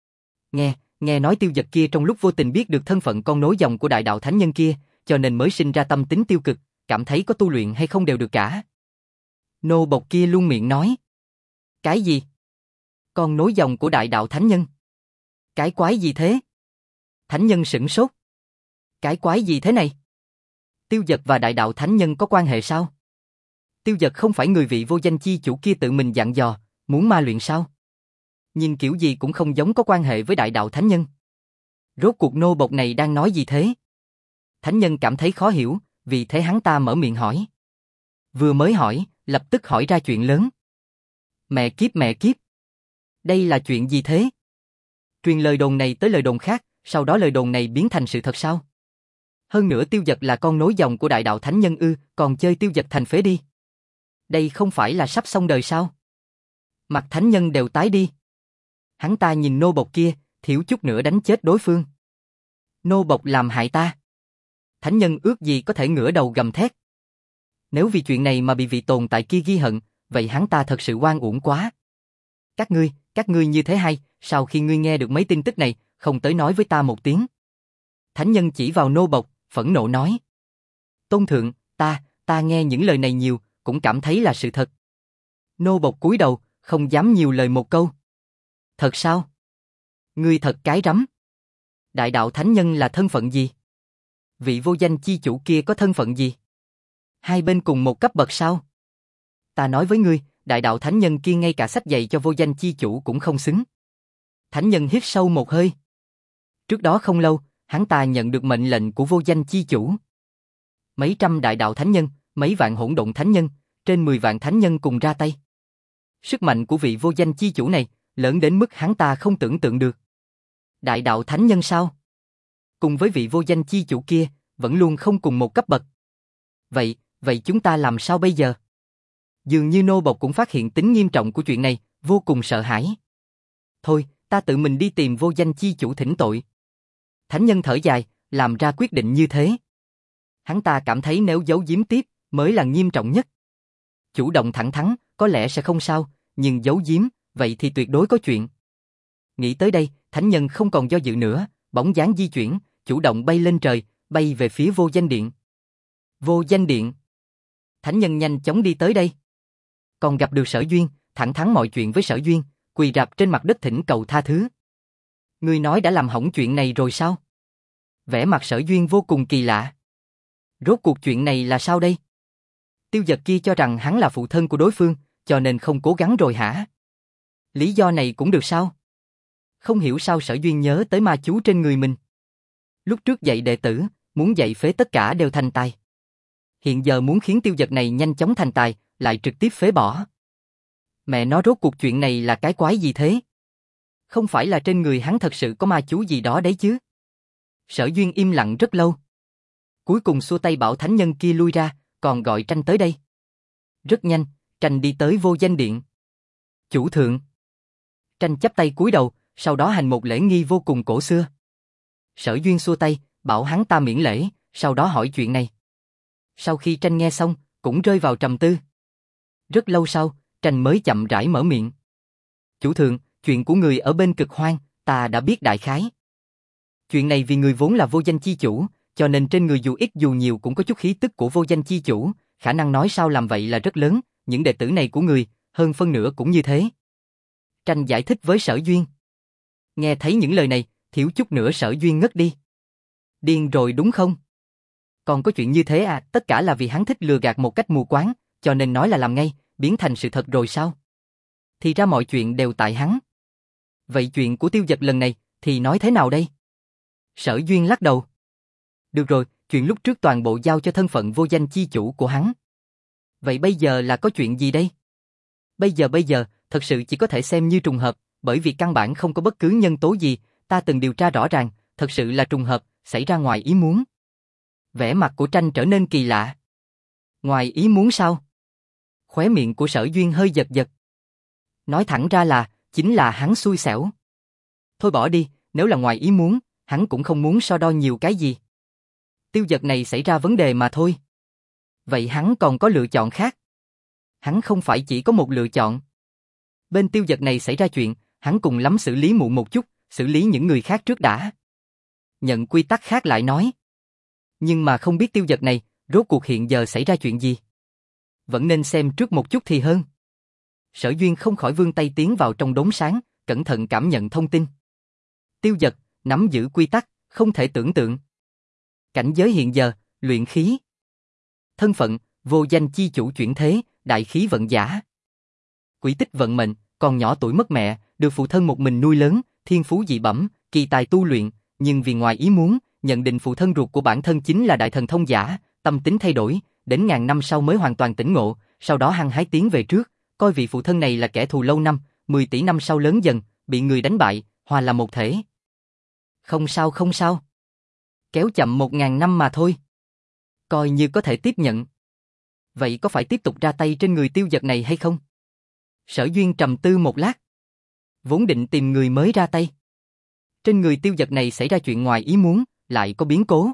Nghe nói Tiêu Dật kia trong lúc vô tình biết được thân phận con nối dòng của đại đạo thánh nhân kia, cho nên mới sinh ra tâm tính tiêu cực, cảm thấy có tu luyện hay không đều được cả. Nô bộc kia luôn miệng nói. Cái gì? Con nối dòng của đại đạo thánh nhân? Cái quái gì thế? Thánh nhân sửng sốt. Cái quái gì thế này? Tiêu Dật và đại đạo thánh nhân có quan hệ sao? Tiêu Dật không phải người vị vô danh chi chủ kia tự mình dặn dò, muốn ma luyện sao? Nhưng kiểu gì cũng không giống có quan hệ với đại đạo thánh nhân. Rốt cuộc nô bộc này đang nói gì thế? Thánh nhân cảm thấy khó hiểu, vì thế hắn ta mở miệng hỏi. Vừa mới hỏi, lập tức hỏi ra chuyện lớn. Mẹ kiếp. Đây là chuyện gì thế? Truyền lời đồn này tới lời đồn khác, sau đó lời đồn này biến thành sự thật sao? Hơn nữa Tiêu Dật là con nối dòng của đại đạo thánh nhân ư, còn chơi Tiêu Dật thành phế đi. Đây không phải là sắp xong đời sao? Mặt thánh nhân đều tái đi. Hắn ta nhìn nô bộc kia, thiếu chút nữa đánh chết đối phương. Nô bộc làm hại ta. Thánh nhân ước gì có thể ngửa đầu gầm thét. Nếu vì chuyện này mà bị vị tồn tại kia ghi hận, vậy hắn ta thật sự oan uổng quá. Các ngươi như thế hay, sau khi ngươi nghe được mấy tin tức này, không tới nói với ta một tiếng. Thánh nhân chỉ vào nô bộc, phẫn nộ nói. Tôn thượng, ta nghe những lời này nhiều, cũng cảm thấy là sự thật. Nô bộc cúi đầu, không dám nhiều lời một câu. Thật sao? Ngươi thật cái rắm. Đại đạo thánh nhân là thân phận gì? Vị vô danh chi chủ kia có thân phận gì? Hai bên cùng một cấp bậc sao? Ta nói với ngươi, đại đạo thánh nhân kia ngay cả sách dạy cho vô danh chi chủ cũng không xứng. Thánh nhân hít sâu một hơi. Trước đó không lâu, hắn ta nhận được mệnh lệnh của vô danh chi chủ. Mấy trăm đại đạo thánh nhân, mấy vạn hỗn độn thánh nhân, trên 10 vạn thánh nhân cùng ra tay. Sức mạnh của vị vô danh chi chủ này, lớn đến mức hắn ta không tưởng tượng được. Đại đạo thánh nhân sao? Cùng với vị vô danh chi chủ kia, vẫn luôn không cùng một cấp bậc. Vậy chúng ta làm sao bây giờ? Dường như nô bộc cũng phát hiện tính nghiêm trọng của chuyện này, vô cùng sợ hãi. Thôi, ta tự mình đi tìm vô danh chi chủ thỉnh tội. Thánh nhân thở dài, làm ra quyết định như thế. Hắn ta cảm thấy nếu giấu giếm tiếp, mới là nghiêm trọng nhất. Chủ động thẳng thắn, có lẽ sẽ không sao, nhưng giấu giếm, vậy thì tuyệt đối có chuyện. Nghĩ tới đây, thánh nhân không còn do dự nữa, bóng dáng di chuyển, chủ động bay lên trời, bay về phía vô danh điện. Vô danh điện. Thánh nhân nhanh chóng đi tới đây. Còn gặp được Sở Duyên, thẳng thắn mọi chuyện với Sở Duyên, quỳ rạp trên mặt đất thỉnh cầu tha thứ. Ngươi nói đã làm hỏng chuyện này rồi sao? Vẻ mặt Sở Duyên vô cùng kỳ lạ. Rốt cuộc chuyện này là sao đây? Tiêu Dật kia cho rằng hắn là phụ thân của đối phương, cho nên không cố gắng rồi hả? Lý do này cũng được sao? Không hiểu sao Sở Duyên nhớ tới ma chú trên người mình. Lúc trước dạy đệ tử, muốn dạy phế tất cả đều thành tài. Hiện giờ muốn khiến Tiêu Dật này nhanh chóng thành tài, lại trực tiếp phế bỏ. Mẹ nó rốt cuộc chuyện này là cái quái gì thế? Không phải là trên người hắn thật sự có ma chú gì đó đấy chứ? Sở Duyên im lặng rất lâu. Cuối cùng xua tay bảo thánh nhân kia lui ra, còn gọi Tranh tới đây. Rất nhanh, Tranh đi tới Vô Danh Điện. Chủ thượng. Tranh chắp tay cúi đầu, sau đó hành một lễ nghi vô cùng cổ xưa. Sở Duyên xua tay, bảo hắn ta miễn lễ, sau đó hỏi chuyện này. Sau khi Tranh nghe xong, cũng rơi vào trầm tư. Rất lâu sau, Tranh mới chậm rãi mở miệng. Chủ thượng, chuyện của người ở bên Cực Hoang, ta đã biết đại khái. Chuyện này vì người vốn là vô danh chi chủ, cho nên trên người dù ít dù nhiều cũng có chút khí tức của vô danh chi chủ, khả năng nói sao làm vậy là rất lớn, những đệ tử này của người, hơn phân nửa cũng như thế. Tranh giải thích với Sở Duyên. Nghe thấy những lời này, thiếu chút nữa Sở Duyên ngất đi. Điên rồi đúng không? Còn có chuyện như thế à, tất cả là vì hắn thích lừa gạt một cách mù quáng, cho nên nói là làm ngay, biến thành sự thật rồi sao? Thì ra mọi chuyện đều tại hắn. Vậy chuyện của Tiêu Dật lần này, thì nói thế nào đây? Sở Duyên lắc đầu. Được rồi, chuyện lúc trước toàn bộ giao cho thân phận vô danh chi chủ của hắn. Vậy bây giờ là có chuyện gì đây? Bây giờ, thật sự chỉ có thể xem như trùng hợp, bởi vì căn bản không có bất cứ nhân tố gì, ta từng điều tra rõ ràng, thật sự là trùng hợp, xảy ra ngoài ý muốn. Vẻ mặt của Tranh trở nên kỳ lạ. Ngoài ý muốn sao? Khóe miệng của Sở Duyên hơi giật giật. Nói thẳng ra là, chính là hắn xui xẻo. Thôi bỏ đi, nếu là ngoài ý muốn, hắn cũng không muốn so đo nhiều cái gì. Tiêu Dật này xảy ra vấn đề mà thôi. Vậy hắn còn có lựa chọn khác. Hắn không phải chỉ có một lựa chọn. Bên Tiêu Dật này xảy ra chuyện, hắn cùng lắm xử lý muộn một chút, xử lý những người khác trước đã. Nhận quy tắc khác lại nói. Nhưng mà không biết Tiêu Dật này, rốt cuộc hiện giờ xảy ra chuyện gì. Vẫn nên xem trước một chút thì hơn. Sở Duyên không khỏi vươn tay tiến vào trong đốm sáng, cẩn thận cảm nhận thông tin. Tiêu Dật, nắm giữ quy tắc, không thể tưởng tượng. Cảnh giới hiện giờ, luyện khí. Thân phận, vô danh chi chủ chuyển thế, đại khí vận giả. Quỹ tích vận mệnh, còn nhỏ tuổi mất mẹ, được phụ thân một mình nuôi lớn, thiên phú dị bẩm, kỳ tài tu luyện, nhưng vì ngoài ý muốn, nhận định phụ thân ruột của bản thân chính là đại thần thông giả, tâm tính thay đổi, đến ngàn năm sau mới hoàn toàn tỉnh ngộ, sau đó hăng hái tiến về trước, coi vị phụ thân này là kẻ thù lâu năm, 10 tỷ năm sau lớn dần, bị người đánh bại, hòa làm một thể. Không sao không sao. Kéo chậm 1000 năm mà thôi. Coi như có thể tiếp nhận. Vậy có phải tiếp tục ra tay trên người Tiêu Dật này hay không? Sở Duyên trầm tư một lát. Vốn định tìm người mới ra tay. Trên người Tiêu Dật này xảy ra chuyện ngoài ý muốn, lại có biến cố.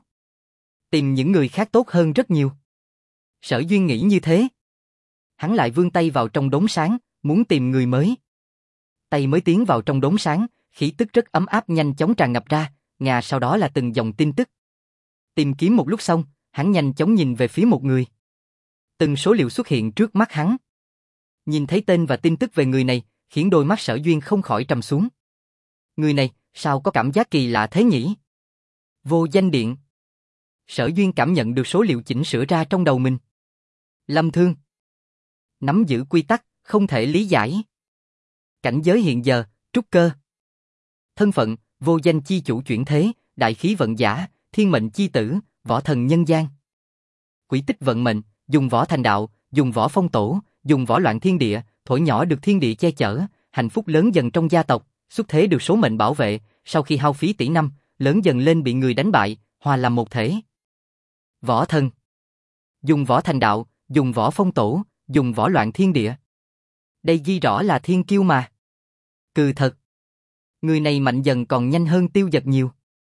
Tìm những người khác tốt hơn rất nhiều. Sở Duyên nghĩ như thế. Hắn lại vươn tay vào trong đốm sáng, muốn tìm người mới. Tay mới tiến vào trong đốm sáng, khí tức rất ấm áp nhanh chóng tràn ngập ra, sau đó là từng dòng tin tức. Tìm kiếm một lúc xong, hắn nhanh chóng nhìn về phía một người. Từng số liệu xuất hiện trước mắt hắn. Nhìn thấy tên và tin tức về người này, khiến đôi mắt Sở Duyên không khỏi trầm xuống. Người này, sao có cảm giác kỳ lạ thế nhỉ? Vô Danh Điện. Sở Duyên cảm nhận được số liệu chỉnh sửa ra trong đầu mình. Lâm Thương. Nắm giữ quy tắc, không thể lý giải. Cảnh giới hiện giờ, trúc cơ. Thân phận, vô danh chi chủ chuyển thế, đại khí vận giả, thiên mệnh chi tử, võ thần nhân gian. Quỹ tích vận mệnh, dùng võ thành đạo, dùng võ phong tổ, dùng võ loạn thiên địa, thổi nhỏ được thiên địa che chở, hạnh phúc lớn dần trong gia tộc, xuất thế được số mệnh bảo vệ, sau khi hao phí tỷ năm, lớn dần lên bị người đánh bại, hòa làm một thể. Võ thần. Dùng võ thành đạo, dùng võ phong tổ, dùng võ loạn thiên địa. Đây ghi rõ là thiên kiêu mà. Cừ thật. Người này mạnh dần còn nhanh hơn Tiêu Dật nhiều.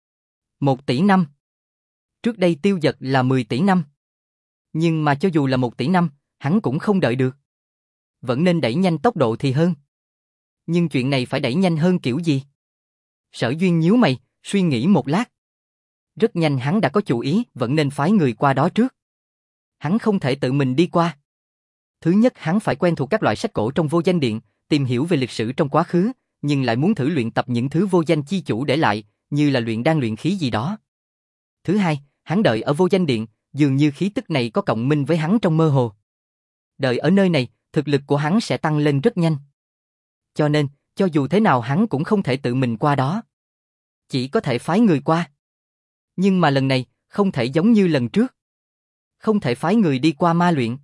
1 tỷ năm. Trước đây Tiêu Dật là 10 tỷ năm. Nhưng mà cho dù là 1 tỷ năm, hắn cũng không đợi được. Vẫn nên đẩy nhanh tốc độ thì hơn. Nhưng chuyện này phải đẩy nhanh hơn kiểu gì? Sở Duyên nhíu mày, suy nghĩ một lát. Rất nhanh hắn đã có chủ ý, vẫn nên phái người qua đó trước. Hắn không thể tự mình đi qua. Thứ nhất hắn phải quen thuộc các loại sách cổ trong Vô Danh Điện, tìm hiểu về lịch sử trong quá khứ, nhưng lại muốn thử luyện tập những thứ vô danh chi chủ để lại, như là luyện đan luyện khí gì đó. Thứ hai, hắn đợi ở Vô Danh Điện, dường như khí tức này có cộng minh với hắn trong mơ hồ. Đợi ở nơi này, thực lực của hắn sẽ tăng lên rất nhanh. Cho nên, cho dù thế nào hắn cũng không thể tự mình qua đó. Chỉ có thể phái người qua. Nhưng mà lần này, không thể giống như lần trước. Không thể phái người đi qua ma luyện.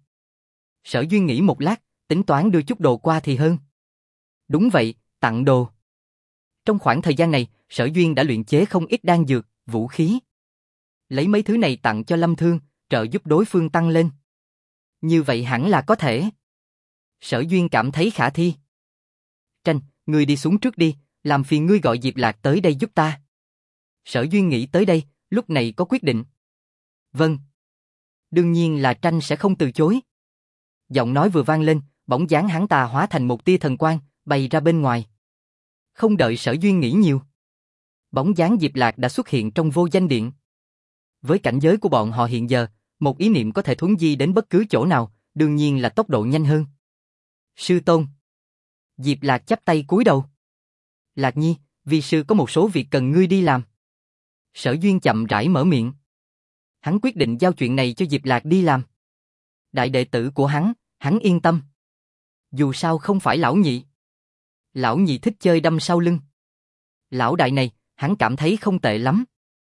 Sở Duyên nghĩ một lát, tính toán đưa chút đồ qua thì hơn. Đúng vậy, tặng đồ. Trong khoảng thời gian này, Sở Duyên đã luyện chế không ít đan dược, vũ khí. Lấy mấy thứ này tặng cho Lâm Thương, trợ giúp đối phương tăng lên. Như vậy hẳn là có thể. Sở Duyên cảm thấy khả thi. Tranh, ngươi đi xuống trước đi, làm phiền ngươi gọi Diệp Lạc tới đây giúp ta. Sở Duyên nghĩ tới đây, lúc này có quyết định. Vâng. Đương nhiên là Tranh sẽ không từ chối. Giọng nói vừa vang lên, bóng dáng hắn ta hóa thành một tia thần quang, bay ra bên ngoài. Không đợi Sở Duyên nghĩ nhiều. Bóng dáng Diệp Lạc đã xuất hiện trong vô danh điện. Với cảnh giới của bọn họ hiện giờ, một ý niệm có thể thuấn di đến bất cứ chỗ nào, đương nhiên là tốc độ nhanh hơn. Sư Tôn. Diệp Lạc chắp tay cúi đầu. Lạc Nhi, vi sư có một số việc cần ngươi đi làm. Sở Duyên chậm rãi mở miệng. Hắn quyết định giao chuyện này cho Diệp Lạc đi làm. Đại đệ tử của hắn yên tâm. Dù sao không phải lão nhị. Lão nhị thích chơi đâm sau lưng. Lão đại này, hắn cảm thấy không tệ lắm.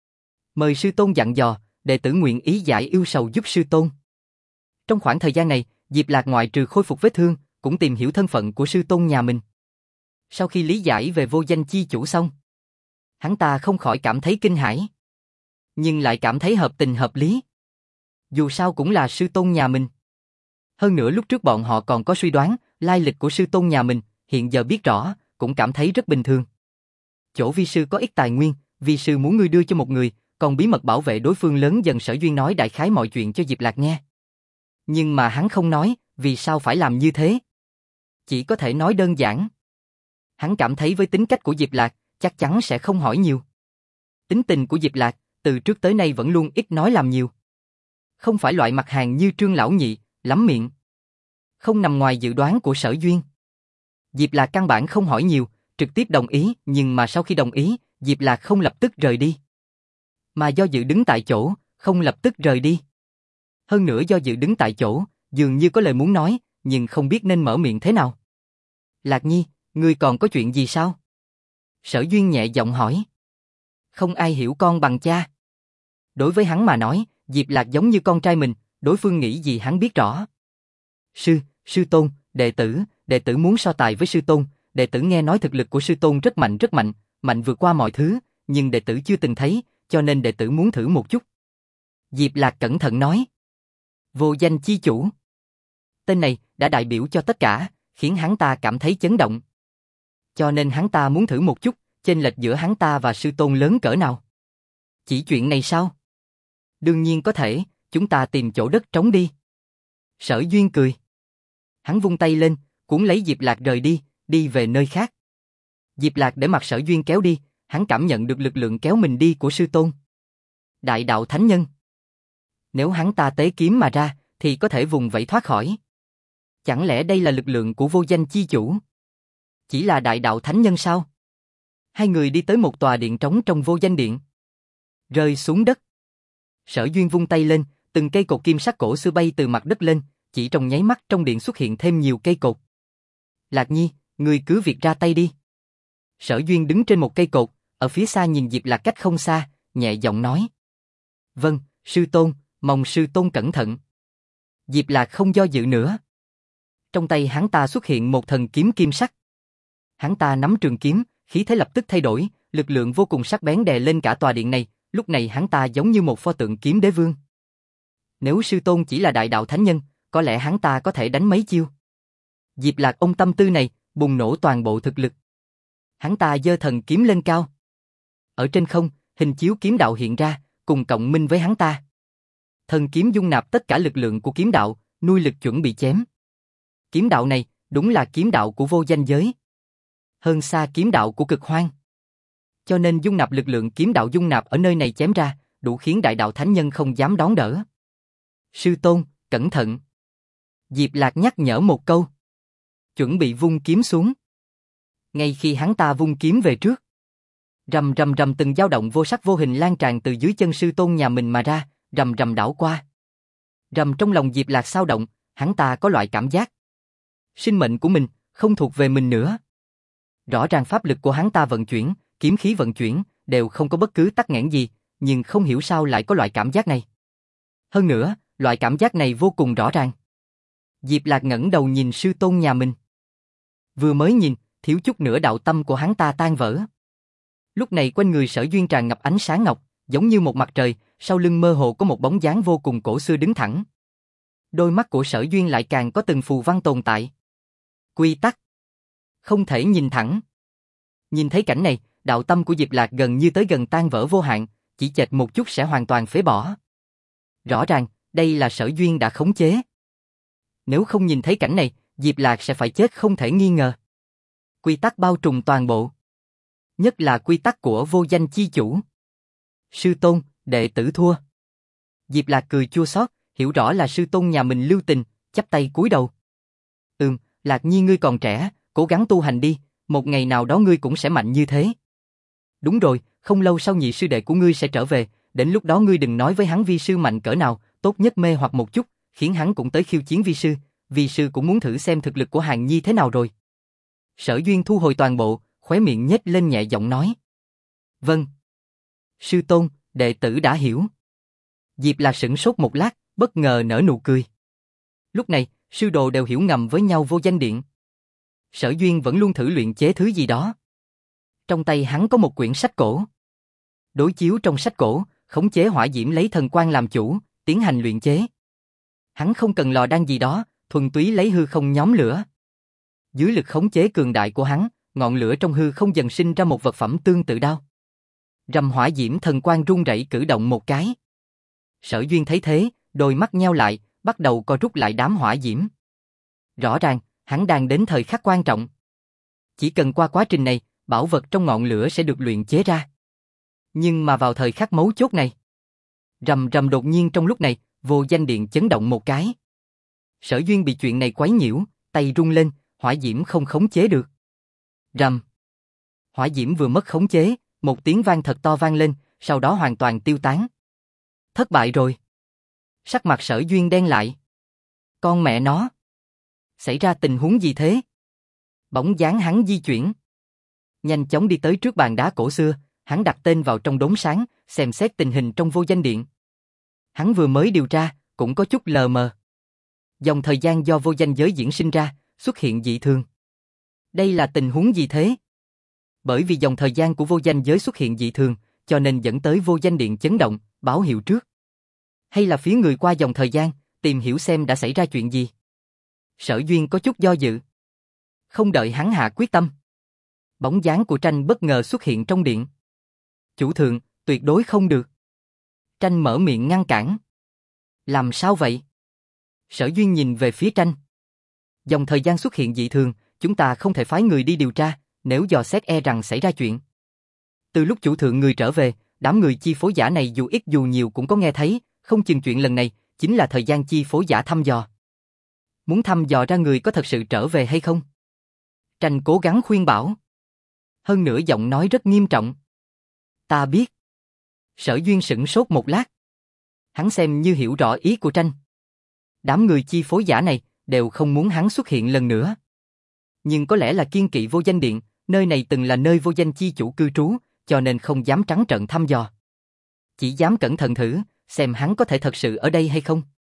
Mời sư tôn dặn dò, đệ tử nguyện ý giải yêu sầu giúp sư tôn. Trong khoảng thời gian này, Diệp Lạc ngoại trừ khôi phục vết thương, cũng tìm hiểu thân phận của sư tôn nhà mình. Sau khi lý giải về vô danh chi chủ xong, hắn ta không khỏi cảm thấy kinh hãi, nhưng lại cảm thấy hợp tình hợp lý. Dù sao cũng là sư tôn nhà mình. Hơn nữa lúc trước bọn họ còn có suy đoán lai lịch của sư tôn nhà mình, hiện giờ biết rõ, cũng cảm thấy rất bình thường. Chỗ vi sư có ít tài nguyên, vi sư muốn ngươi đưa cho một người, còn bí mật bảo vệ đối phương lớn dần. Sở Duyên nói đại khái mọi chuyện cho Diệp Lạc nghe. Nhưng mà hắn không nói, vì sao phải làm như thế? Chỉ có thể nói đơn giản. Hắn cảm thấy với tính cách của Diệp Lạc, chắc chắn sẽ không hỏi nhiều. Tính tình của Diệp Lạc, từ trước tới nay vẫn luôn ít nói làm nhiều. Không phải loại mặt hàng như Trương lão nhị, lắm miệng. Không nằm ngoài dự đoán của Sở Duyên. Diệp Lạc căn bản không hỏi nhiều, trực tiếp đồng ý, nhưng mà sau khi đồng ý, Diệp Lạc không lập tức rời đi. Mà do dự đứng tại chỗ, không lập tức rời đi. Hơn nữa do dự đứng tại chỗ, dường như có lời muốn nói, nhưng không biết nên mở miệng thế nào. Lạc Nhi, ngươi còn có chuyện gì sao? Sở Duyên nhẹ giọng hỏi. Không ai hiểu con bằng cha. Đối với hắn mà nói, Diệp Lạc giống như con trai mình, đối phương nghĩ gì hắn biết rõ. Sư tôn, đệ tử muốn so tài với sư tôn, đệ tử nghe nói thực lực của sư tôn rất mạnh, mạnh vượt qua mọi thứ, nhưng đệ tử chưa từng thấy, cho nên đệ tử muốn thử một chút. Diệp Lạc cẩn thận nói. Vô danh chi chủ. Tên này đã đại biểu cho tất cả, khiến hắn ta cảm thấy chấn động. Cho nên hắn ta muốn thử một chút, chênh lệch giữa hắn ta và sư tôn lớn cỡ nào. Chỉ chuyện này sao? Đương nhiên có thể, chúng ta tìm chỗ đất trống đi. Sở Duyên cười. Hắn vung tay lên, cuốn lấy Diệp Lạc rời đi, đi về nơi khác. Diệp Lạc để mặc Sở Duyên kéo đi, hắn cảm nhận được lực lượng kéo mình đi của sư tôn. Đại đạo thánh nhân. Nếu hắn ta tế kiếm mà ra, thì có thể vùng vẫy thoát khỏi. Chẳng lẽ đây là lực lượng của vô danh chi chủ? Chỉ là đại đạo thánh nhân sao? Hai người đi tới một tòa điện trống trong vô danh điện. Rơi xuống đất. Sở Duyên vung tay lên, từng cây cột kim sắc cổ xưa bay từ mặt đất lên, chỉ trong nháy mắt trong điện xuất hiện thêm nhiều cây cột. Lạc Nhi, ngươi cứ việc ra tay đi. Sở Duyên đứng trên một cây cột, ở phía xa nhìn Diệp Lạc cách không xa, nhẹ giọng nói. Vâng, sư tôn, mong sư tôn cẩn thận. Diệp Lạc không do dự nữa. Trong tay hắn ta xuất hiện một thần kiếm kim sắc. Hắn ta nắm trường kiếm, khí thế lập tức thay đổi, lực lượng vô cùng sắc bén đè lên cả tòa điện này, lúc này hắn ta giống như một pho tượng kiếm đế vương. Nếu sư tôn chỉ là đại đạo thánh nhân, có lẽ hắn ta có thể đánh mấy chiêu. Diệp Lạc ôm tâm tư này, bùng nổ toàn bộ thực lực. Hắn ta giơ thần kiếm lên cao. Ở trên không, hình chiếu kiếm đạo hiện ra, cùng cộng minh với hắn ta. Thần kiếm dung nạp tất cả lực lượng của kiếm đạo, nuôi lực chuẩn bị chém. Kiếm đạo này, đúng là kiếm đạo của vô danh giới. Hơn xa kiếm đạo của cực hoang. Cho nên dung nạp lực lượng kiếm đạo dung nạp ở nơi này chém ra, đủ khiến đại đạo thánh nhân không dám đón đỡ. Sư tôn, cẩn thận. Diệp Lạc nhắc nhở một câu. Chuẩn bị vung kiếm xuống. Ngay khi hắn ta vung kiếm về trước, rầm rầm rầm từng dao động vô sắc vô hình lan tràn từ dưới chân sư tôn nhà mình mà ra, rầm rầm đảo qua. Rầm trong lòng Diệp Lạc xao động, hắn ta có loại cảm giác. Sinh mệnh của mình, không thuộc về mình nữa. Rõ ràng pháp lực của hắn ta vận chuyển, kiếm khí vận chuyển, đều không có bất cứ tắc nghẽn gì, nhưng không hiểu sao lại có loại cảm giác này. Hơn nữa, loại cảm giác này vô cùng rõ ràng. Diệp Lạc ngẩng đầu nhìn sư tôn nhà mình. Vừa mới nhìn, thiếu chút nữa đạo tâm của hắn ta tan vỡ. Lúc này quanh người Sở Duyên tràn ngập ánh sáng ngọc, giống như một mặt trời, sau lưng mơ hồ có một bóng dáng vô cùng cổ xưa đứng thẳng. Đôi mắt của Sở Duyên lại càng có từng phù văn tồn tại. Quy tắc. Không thể nhìn thẳng. Nhìn thấy cảnh này, đạo tâm của Diệp Lạc gần như tới gần tan vỡ vô hạn, chỉ chệch một chút sẽ hoàn toàn phế bỏ. Rõ ràng, đây là Sở Duyên đã khống chế. Nếu không nhìn thấy cảnh này, Diệp Lạc sẽ phải chết không thể nghi ngờ. Quy tắc bao trùm toàn bộ. Nhất là quy tắc của vô danh chi chủ. Sư tôn, đệ tử thua. Diệp Lạc cười chua xót, hiểu rõ là sư tôn nhà mình lưu tình, chắp tay cúi đầu. Lạc Nhi ngươi còn trẻ, cố gắng tu hành đi, một ngày nào đó ngươi cũng sẽ mạnh như thế. Đúng rồi, không lâu sau nhị sư đệ của ngươi sẽ trở về, đến lúc đó ngươi đừng nói với hắn vi sư mạnh cỡ nào, tốt nhất mê hoặc một chút, khiến hắn cũng tới khiêu chiến vi sư cũng muốn thử xem thực lực của Hàn Nhi thế nào rồi. Sở Duyên thu hồi toàn bộ, khóe miệng nhếch lên nhẹ giọng nói. Vâng. Sư tôn, đệ tử đã hiểu. Diệp Lạc sửng sốt một lát, bất ngờ nở nụ cười. Lúc này, sư đồ đều hiểu ngầm với nhau vô danh điện. Sở Duyên vẫn luôn thử luyện chế thứ gì đó. Trong tay hắn có một quyển sách cổ. Đối chiếu trong sách cổ, khống chế hỏa diễm lấy thần quang làm chủ, tiến hành luyện chế. Hắn không cần lò đan gì đó, thuần túy lấy hư không nhóm lửa. Dưới lực khống chế cường đại của hắn, ngọn lửa trong hư không dần sinh ra một vật phẩm tương tự đao. Rầm hỏa diễm thần quang rung rẩy cử động một cái. Sở Duyên thấy thế, đôi mắt nheo lại, bắt đầu co rút lại đám hỏa diễm. Rõ ràng, hắn đang đến thời khắc quan trọng. Chỉ cần qua quá trình này, bảo vật trong ngọn lửa sẽ được luyện chế ra. Nhưng mà vào thời khắc mấu chốt này, rầm rầm đột nhiên trong lúc này, vô danh điện chấn động một cái. Sở Duyên bị chuyện này quấy nhiễu, tay rung lên, hỏa diễm không khống chế được. Rầm. Hỏa diễm vừa mất khống chế, một tiếng vang thật to vang lên, sau đó hoàn toàn tiêu tán. Thất bại rồi. Sắc mặt Sở Duyên đen lại. Con mẹ nó. Xảy ra tình huống gì thế? Bóng dáng hắn di chuyển. Nhanh chóng đi tới trước bàn đá cổ xưa, hắn đặt tên vào trong đống sáng, xem xét tình hình trong vô danh điện. Hắn vừa mới điều tra, cũng có chút lờ mờ. Dòng thời gian do vô danh giới diễn sinh ra, xuất hiện dị thường. Đây là tình huống gì thế? Bởi vì dòng thời gian của vô danh giới xuất hiện dị thường, cho nên dẫn tới vô danh điện chấn động, báo hiệu trước. Hay là phía người qua dòng thời gian, tìm hiểu xem đã xảy ra chuyện gì? Sở Duyên có chút do dự. Không đợi hắn hạ quyết tâm. Bóng dáng của Tranh bất ngờ xuất hiện trong điện. Chủ thượng, tuyệt đối không được. Tranh mở miệng ngăn cản. Làm sao vậy? Sở Duyên nhìn về phía Tranh. Dòng thời gian xuất hiện dị thường, chúng ta không thể phái người đi điều tra, nếu dò xét e rằng xảy ra chuyện. Từ lúc chủ thượng người trở về, đám người chi phối giả này dù ít dù nhiều cũng có nghe thấy, không chừng chuyện lần này chính là thời gian chi phối giả thăm dò. Muốn thăm dò ra người có thật sự trở về hay không? Tranh cố gắng khuyên bảo. Hơn nữa giọng nói rất nghiêm trọng. Ta biết. Sở Duyên sửng sốt một lát. Hắn xem như hiểu rõ ý của Tranh. Đám người chi phối giả này đều không muốn hắn xuất hiện lần nữa. Nhưng có lẽ là kiên kỵ vô danh điện, nơi này từng là nơi vô danh chi chủ cư trú, cho nên không dám trắng trợn thăm dò. Chỉ dám cẩn thận thử, xem hắn có thể thật sự ở đây hay không.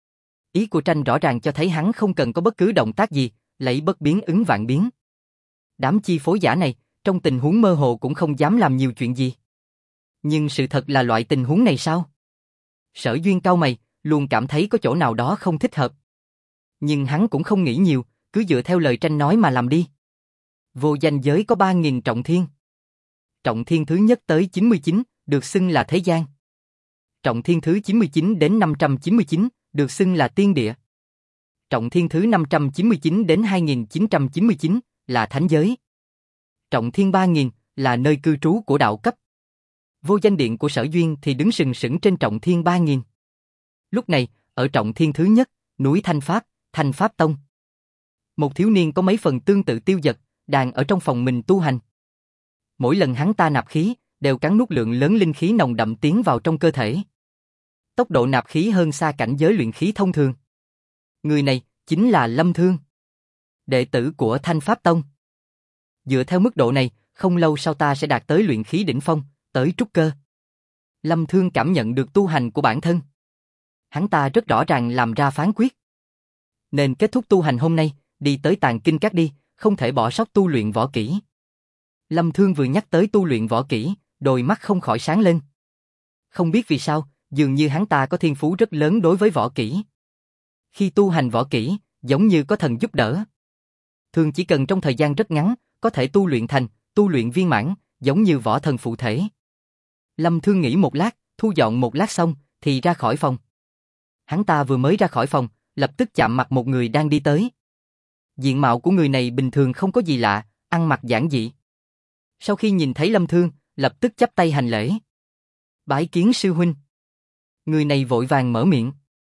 Ý của Tranh rõ ràng cho thấy hắn không cần có bất cứ động tác gì, lấy bất biến ứng vạn biến. Đám chi phối giả này, trong tình huống mơ hồ cũng không dám làm nhiều chuyện gì. Nhưng sự thật là loại tình huống này sao? Sở Duyên cau mày, luôn cảm thấy có chỗ nào đó không thích hợp. Nhưng hắn cũng không nghĩ nhiều, cứ dựa theo lời Tranh nói mà làm đi. Vô danh giới có 3.000 trọng thiên. Trọng thiên thứ nhất tới 99, được xưng là thế gian. Trọng thiên thứ 99 đến 599, được xưng là tiên địa. Trọng thiên thứ 599 đến 2999, là thánh giới. Trọng thiên 3000, là nơi cư trú của đạo cấp. Vô danh điện của Sở Duyên thì đứng sừng sững trên trọng thiên 3000. Lúc này, ở trọng thiên thứ nhất, núi Thanh Pháp Tông. Một thiếu niên có mấy phần tương tự Tiêu Dật, đang ở trong phòng mình tu hành. Mỗi lần hắn ta nạp khí, đều cắn nuốt lượng lớn linh khí nồng đậm tiến vào trong cơ thể. Tốc độ nạp khí hơn xa cảnh giới luyện khí thông thường. Người này chính là Lâm Thương, đệ tử của Thanh Pháp Tông. Dựa theo mức độ này, không lâu sau ta sẽ đạt tới luyện khí đỉnh phong, tới trúc cơ. Lâm Thương cảm nhận được tu hành của bản thân. Hắn ta rất rõ ràng làm ra phán quyết. Nên kết thúc tu hành hôm nay, đi tới Tàng Kinh Các đi, không thể bỏ sót tu luyện võ kỹ. Lâm Thương vừa nhắc tới tu luyện võ kỹ, đôi mắt không khỏi sáng lên. Không biết vì sao, dường như hắn ta có thiên phú rất lớn đối với võ kỹ. Khi tu hành võ kỹ, giống như có thần giúp đỡ. Thường chỉ cần trong thời gian rất ngắn, có thể tu luyện thành, tu luyện viên mãn, giống như võ thần phụ thể. Lâm Thương nghĩ một lát, thu dọn một lát xong, thì ra khỏi phòng. Hắn ta vừa mới ra khỏi phòng, lập tức chạm mặt một người đang đi tới. Diện mạo của người này bình thường không có gì lạ, ăn mặc giản dị. Sau khi nhìn thấy Lâm Thương, lập tức chắp tay hành lễ. Bái kiến sư huynh. Người này vội vàng mở miệng.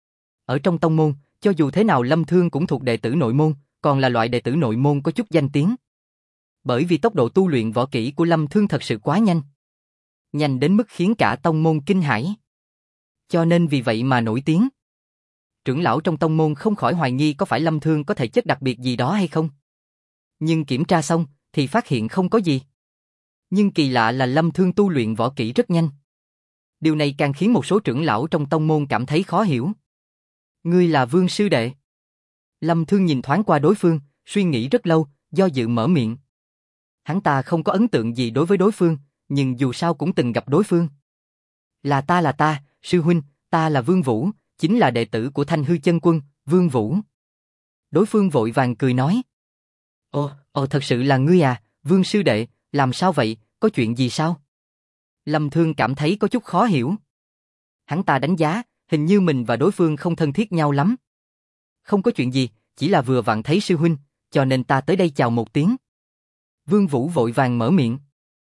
Ở trong tông môn, cho dù thế nào Lâm Thương cũng thuộc đệ tử nội môn, còn là loại đệ tử nội môn có chút danh tiếng. Bởi vì tốc độ tu luyện võ kỹ của Lâm Thương thật sự quá nhanh. Nhanh đến mức khiến cả tông môn kinh hãi. Cho nên vì vậy mà nổi tiếng. Trưởng lão trong tông môn không khỏi hoài nghi có phải Lâm Thương có thể chất đặc biệt gì đó hay không. Nhưng kiểm tra xong, thì phát hiện không có gì. Nhưng kỳ lạ là Lâm Thương tu luyện võ kỹ rất nhanh. Điều này càng khiến một số trưởng lão trong tông môn cảm thấy khó hiểu. Ngươi là Vương sư đệ. Lâm Thương nhìn thoáng qua đối phương, suy nghĩ rất lâu, do dự mở miệng. Hắn ta không có ấn tượng gì đối với đối phương, nhưng dù sao cũng từng gặp đối phương. Là ta, sư huynh, ta là Vương Vũ, chính là đệ tử của Thanh Hư Chân Quân, Vương Vũ. Đối phương vội vàng cười nói. Thật sự là ngươi à, Vương sư đệ, làm sao vậy, có chuyện gì sao? Lâm Thương cảm thấy có chút khó hiểu. Hắn ta đánh giá, hình như mình và đối phương không thân thiết nhau lắm. Không có chuyện gì, chỉ là vừa vặn thấy sư huynh, cho nên ta tới đây chào một tiếng. Vương Vũ vội vàng mở miệng.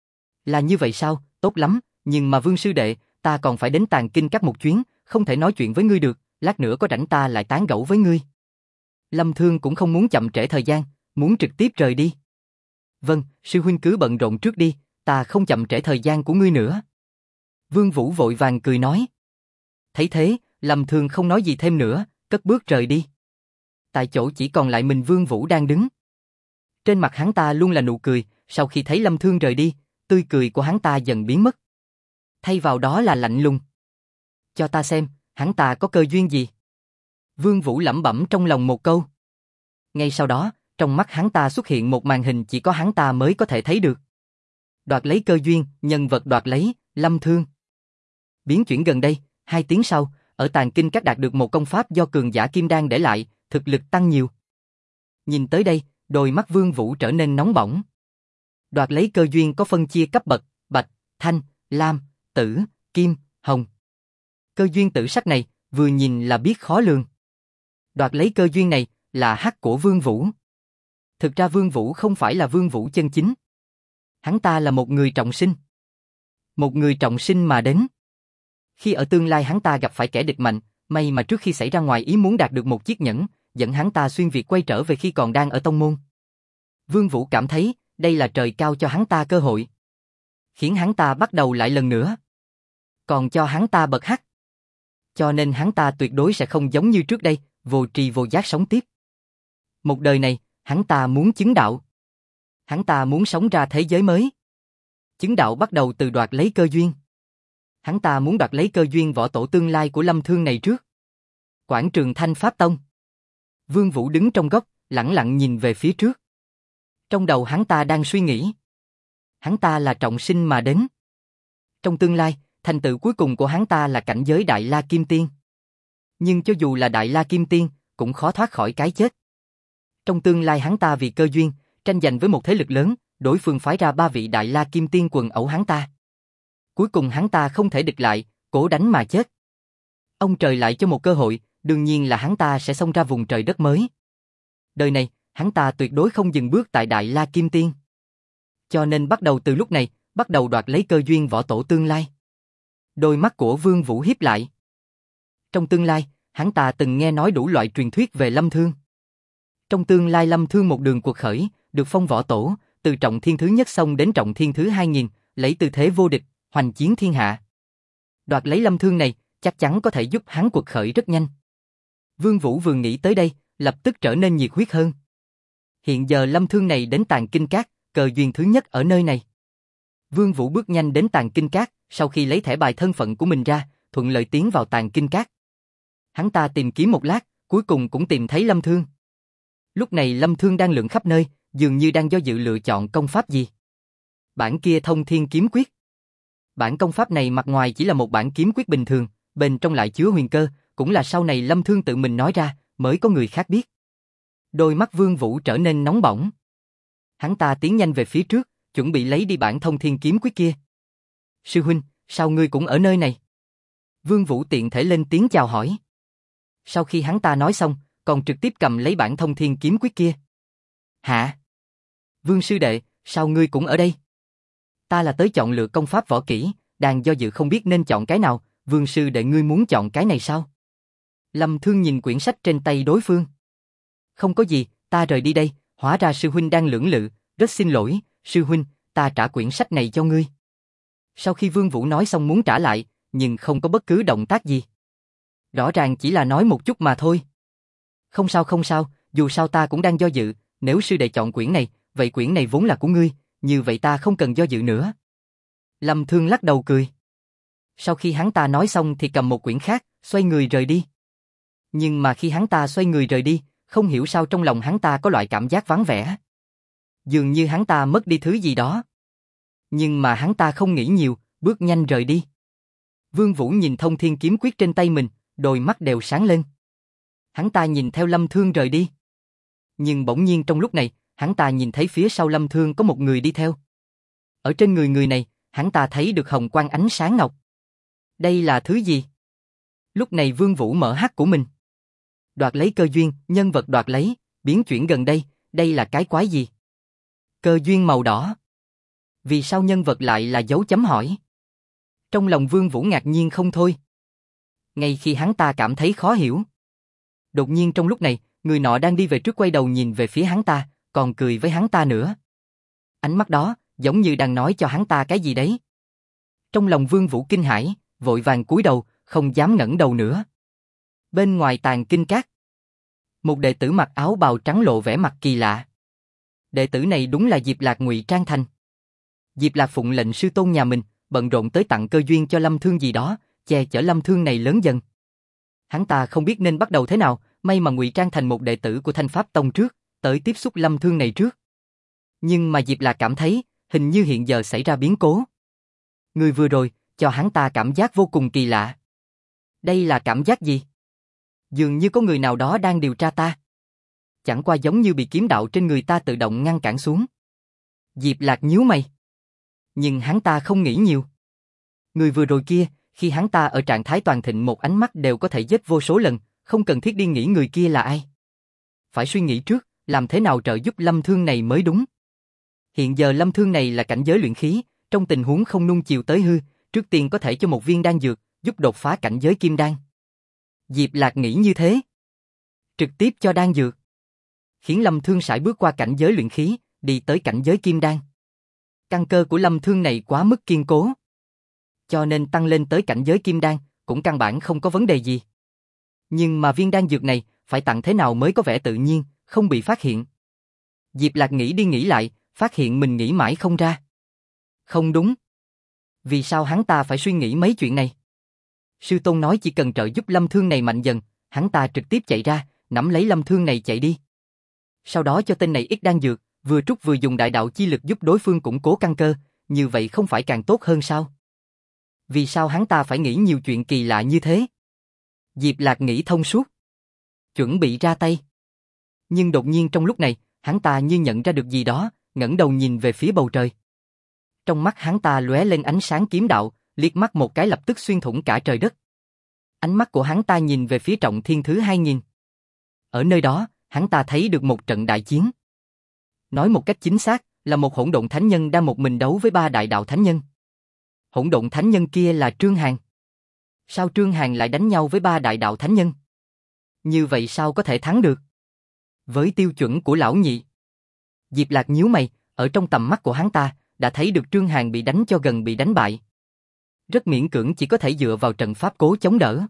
Là như vậy sao, tốt lắm, nhưng mà Vương sư đệ, ta còn phải đến Tàng Kinh Các một chuyến, không thể nói chuyện với ngươi được, lát nữa có rảnh ta lại tán gẫu với ngươi. Lâm Thương cũng không muốn chậm trễ thời gian, muốn trực tiếp rời đi. Vâng, sư huynh cứ bận rộn trước đi, ta không chậm trễ thời gian của ngươi nữa. Vương Vũ vội vàng cười nói. Thấy thế, Lâm Thương không nói gì thêm nữa, cất bước rời đi. Tại chỗ chỉ còn lại mình Vương Vũ đang đứng. Trên mặt hắn ta luôn là nụ cười, sau khi thấy Lâm Thương rời đi, tươi cười của hắn ta dần biến mất. Thay vào đó là lạnh lùng. Cho ta xem, hắn ta có cơ duyên gì? Vương Vũ lẩm bẩm trong lòng một câu. Ngay sau đó, trong mắt hắn ta xuất hiện một màn hình chỉ có hắn ta mới có thể thấy được. Đoạt lấy cơ duyên, nhân vật đoạt lấy, Lâm Thương. Biến chuyển gần đây, 2 tiếng sau, ở Tàng Kinh Các đạt được một công pháp do cường giả kim đan để lại, thực lực tăng nhiều. Nhìn tới đây, đôi mắt Vương Vũ trở nên nóng bỏng. Đoạt lấy cơ duyên có phân chia cấp bậc, bạch, thanh, lam, tử, kim, hồng. Cơ duyên tử sắc này, vừa nhìn là biết khó lường. Đoạt lấy cơ duyên này, là hắc của Vương Vũ. Thực ra Vương Vũ không phải là Vương Vũ chân chính. Hắn ta là một người trọng sinh. Một người trọng sinh mà đến. Khi ở tương lai hắn ta gặp phải kẻ địch mạnh, may mà trước khi xảy ra ngoài ý muốn đạt được một chiếc nhẫn, dẫn hắn ta xuyên việt quay trở về khi còn đang ở tông môn. Vương Vũ cảm thấy, đây là trời cao cho hắn ta cơ hội. Khiến hắn ta bắt đầu lại lần nữa. Còn cho hắn ta bậc hắc. Cho nên hắn ta tuyệt đối sẽ không giống như trước đây, vô tri vô giác sống tiếp. Một đời này, hắn ta muốn chứng đạo. Hắn ta muốn sống ra thế giới mới. Chứng đạo bắt đầu từ đoạt lấy cơ duyên. Hắn ta muốn đoạt lấy cơ duyên võ tổ tương lai của Lâm Thương này trước. Quảng trường Thanh Pháp Tông. Vương Vũ đứng trong góc, lẳng lặng nhìn về phía trước. Trong đầu hắn ta đang suy nghĩ. Hắn ta là trọng sinh mà đến. Trong tương lai, thành tựu cuối cùng của hắn ta là cảnh giới Đại La Kim Tiên. Nhưng cho dù là Đại La Kim Tiên, cũng khó thoát khỏi cái chết. Trong tương lai hắn ta vì cơ duyên, tranh giành với một thế lực lớn, đối phương phái ra 3 vị Đại La Kim Tiên quần ẩu hắn ta. Cuối cùng hắn ta không thể địch lại, cố đánh mà chết. Ông trời lại cho một cơ hội, đương nhiên là hắn ta sẽ xông ra vùng trời đất mới. Đời này, hắn ta tuyệt đối không dừng bước tại Đại La Kim Tiên. Cho nên bắt đầu từ lúc này, bắt đầu đoạt lấy cơ duyên võ tổ tương lai. Đôi mắt của Vương Vũ híp lại. Trong tương lai, hắn ta từng nghe nói đủ loại truyền thuyết về Lâm Thương. Trong tương lai Lâm Thương một đường cuộc khởi, được phong võ tổ, từ trọng thiên thứ nhất xông đến trọng thiên thứ 2000, lấy tư thế vô địch, hoành chiến thiên hạ. Đoạt lấy Lâm Thương này, chắc chắn có thể giúp hắn cuộc khởi rất nhanh. Vương Vũ vừa nghĩ tới đây, lập tức trở nên nhiệt huyết hơn. Hiện giờ Lâm Thương này đến Tàng Kinh Các, cơ duyên thứ nhất ở nơi này. Vương Vũ bước nhanh đến Tàng Kinh Các, Sau khi lấy thẻ bài thân phận của mình ra, thuận lợi tiến vào tàng kinh các. Hắn ta tìm kiếm một lát, cuối cùng cũng tìm thấy Lâm Thương. Lúc này Lâm Thương đang lượn khắp nơi, dường như đang do dự lựa chọn công pháp gì. Bản kia Thông Thiên Kiếm Quyết. Bản công pháp này mặt ngoài chỉ là một bản kiếm quyết bình thường, bên trong lại chứa huyền cơ, cũng là sau này Lâm Thương tự mình nói ra, mới có người khác biết. Đôi mắt Vương Vũ trở nên nóng bỏng. Hắn ta tiến nhanh về phía trước, chuẩn bị lấy đi bản Thông Thiên Kiếm Quyết kia. Sư huynh, sao ngươi cũng ở nơi này? Vương Vũ tiện thể lên tiếng chào hỏi. Sau khi hắn ta nói xong, còn trực tiếp cầm lấy bản Thông Thiên Kiếm Quyết kia. Hả? Vương sư đệ, sao ngươi cũng ở đây? Ta là tới chọn lựa công pháp võ kỹ, đang do dự không biết nên chọn cái nào, Vương sư đệ ngươi muốn chọn cái này sao? Lâm Thương nhìn quyển sách trên tay đối phương. Không có gì, ta rời đi đây, hóa ra sư huynh đang lưỡng lự, rất xin lỗi, sư huynh, ta trả quyển sách này cho ngươi. Sau khi Vương Vũ nói xong muốn trả lại, nhưng không có bất cứ động tác gì. Rõ ràng chỉ là nói một chút mà thôi. Không sao, dù sao ta cũng đang do dự, nếu sư đệ chọn quyển này, vậy quyển này vốn là của ngươi, như vậy ta không cần do dự nữa. Lâm Thương lắc đầu cười. Sau khi hắn ta nói xong thì cầm một quyển khác, xoay người rời đi. Nhưng mà khi hắn ta xoay người rời đi, không hiểu sao trong lòng hắn ta có loại cảm giác vắng vẻ. Dường như hắn ta mất đi thứ gì đó. Nhưng mà hắn ta không nghĩ nhiều, bước nhanh rời đi. Vương Vũ nhìn Thông Thiên Kiếm Quyết trên tay mình, đôi mắt đều sáng lên. Hắn ta nhìn theo Lâm Thương rời đi. Nhưng bỗng nhiên trong lúc này, hắn ta nhìn thấy phía sau Lâm Thương có một người đi theo. Ở trên người này, hắn ta thấy được hồng quang ánh sáng ngọc. Đây là thứ gì? Lúc này Vương Vũ mở hắc của mình. Đoạt lấy cơ duyên, nhân vật đoạt lấy, biến chuyển gần đây là cái quái gì? Cơ duyên màu đỏ. Vì sao nhân vật lại là dấu chấm hỏi? Trong lòng Vương Vũ ngạc nhiên không thôi. Ngay khi hắn ta cảm thấy khó hiểu. Đột nhiên trong lúc này, người nọ đang đi về trước quay đầu nhìn về phía hắn ta, còn cười với hắn ta nữa. Ánh mắt đó, giống như đang nói cho hắn ta cái gì đấy. Trong lòng Vương Vũ kinh hãi, vội vàng cúi đầu, không dám ngẩng đầu nữa. Bên ngoài tàng kinh các, một đệ tử mặc áo bào trắng lộ vẻ mặt kỳ lạ. Đệ tử này đúng là Diệp Lạc ngụy trang thành. Diệp Lạc phụng lệnh sư tôn nhà mình, bận rộn tới tặng cơ duyên cho Lâm Thương gì đó, che chở Lâm Thương này lớn dần. Hắn ta không biết nên bắt đầu thế nào, may mà ngụy trang thành một đệ tử của Thanh Pháp Tông trước, tới tiếp xúc Lâm Thương này trước. Nhưng mà Diệp Lạc cảm thấy, hình như hiện giờ xảy ra biến cố. Người vừa rồi, cho hắn ta cảm giác vô cùng kỳ lạ. Đây là cảm giác gì? Dường như có người nào đó đang điều tra ta. Chẳng qua giống như bị kiếm đạo trên người ta tự động ngăn cản xuống. Diệp Lạc nhíu mày. Nhưng hắn ta không nghĩ nhiều. Người vừa rồi kia, khi hắn ta ở trạng thái toàn thịnh một ánh mắt đều có thể giết vô số lần, không cần thiết đi nghĩ người kia là ai. Phải suy nghĩ trước, làm thế nào trợ giúp Lâm Thương này mới đúng. Hiện giờ Lâm Thương này là cảnh giới luyện khí, trong tình huống không nung chiều tới hư, trước tiên có thể cho một viên đan dược, giúp đột phá cảnh giới kim đan. Diệp Lạc nghĩ như thế. Trực tiếp cho đan dược. Khiến Lâm Thương sải bước qua cảnh giới luyện khí, đi tới cảnh giới kim đan. Căn cơ của Lâm Thương này quá mức kiên cố. Cho nên tăng lên tới cảnh giới kim đan, cũng căn bản không có vấn đề gì. Nhưng mà viên đan dược này, phải tặng thế nào mới có vẻ tự nhiên, không bị phát hiện. Diệp Lạc nghĩ đi nghĩ lại, phát hiện mình nghĩ mãi không ra. Không đúng. Vì sao hắn ta phải suy nghĩ mấy chuyện này? Sư tôn nói chỉ cần trợ giúp Lâm Thương này mạnh dần, hắn ta trực tiếp chạy ra, nắm lấy Lâm Thương này chạy đi. Sau đó cho tên này ít đan dược, vừa trút vừa dùng đại đạo chi lực giúp đối phương củng cố căn cơ, như vậy không phải càng tốt hơn sao? Vì sao hắn ta phải nghĩ nhiều chuyện kỳ lạ như thế? Diệp Lạc nghĩ thông suốt. Chuẩn bị ra tay. Nhưng đột nhiên trong lúc này, hắn ta như nhận ra được gì đó, ngẩng đầu nhìn về phía bầu trời. Trong mắt hắn ta lóe lên ánh sáng kiếm đạo, liếc mắt một cái lập tức xuyên thủng cả trời đất. Ánh mắt của hắn ta nhìn về phía Trọng Thiên thứ 2000. Ở nơi đó, hắn ta thấy được một trận đại chiến. Nói một cách chính xác, là một hỗn độn thánh nhân đang một mình đấu với 3 đại đạo thánh nhân. Hỗn độn thánh nhân kia là Trương Hàn. Sao Trương Hàn lại đánh nhau với 3 đại đạo thánh nhân? Như vậy sao có thể thắng được? Với tiêu chuẩn của lão nhị. Diệp Lạc nhíu mày, ở trong tầm mắt của hắn ta, đã thấy được Trương Hàn bị đánh cho gần bị đánh bại. Rất miễn cưỡng chỉ có thể dựa vào trận pháp cố chống đỡ.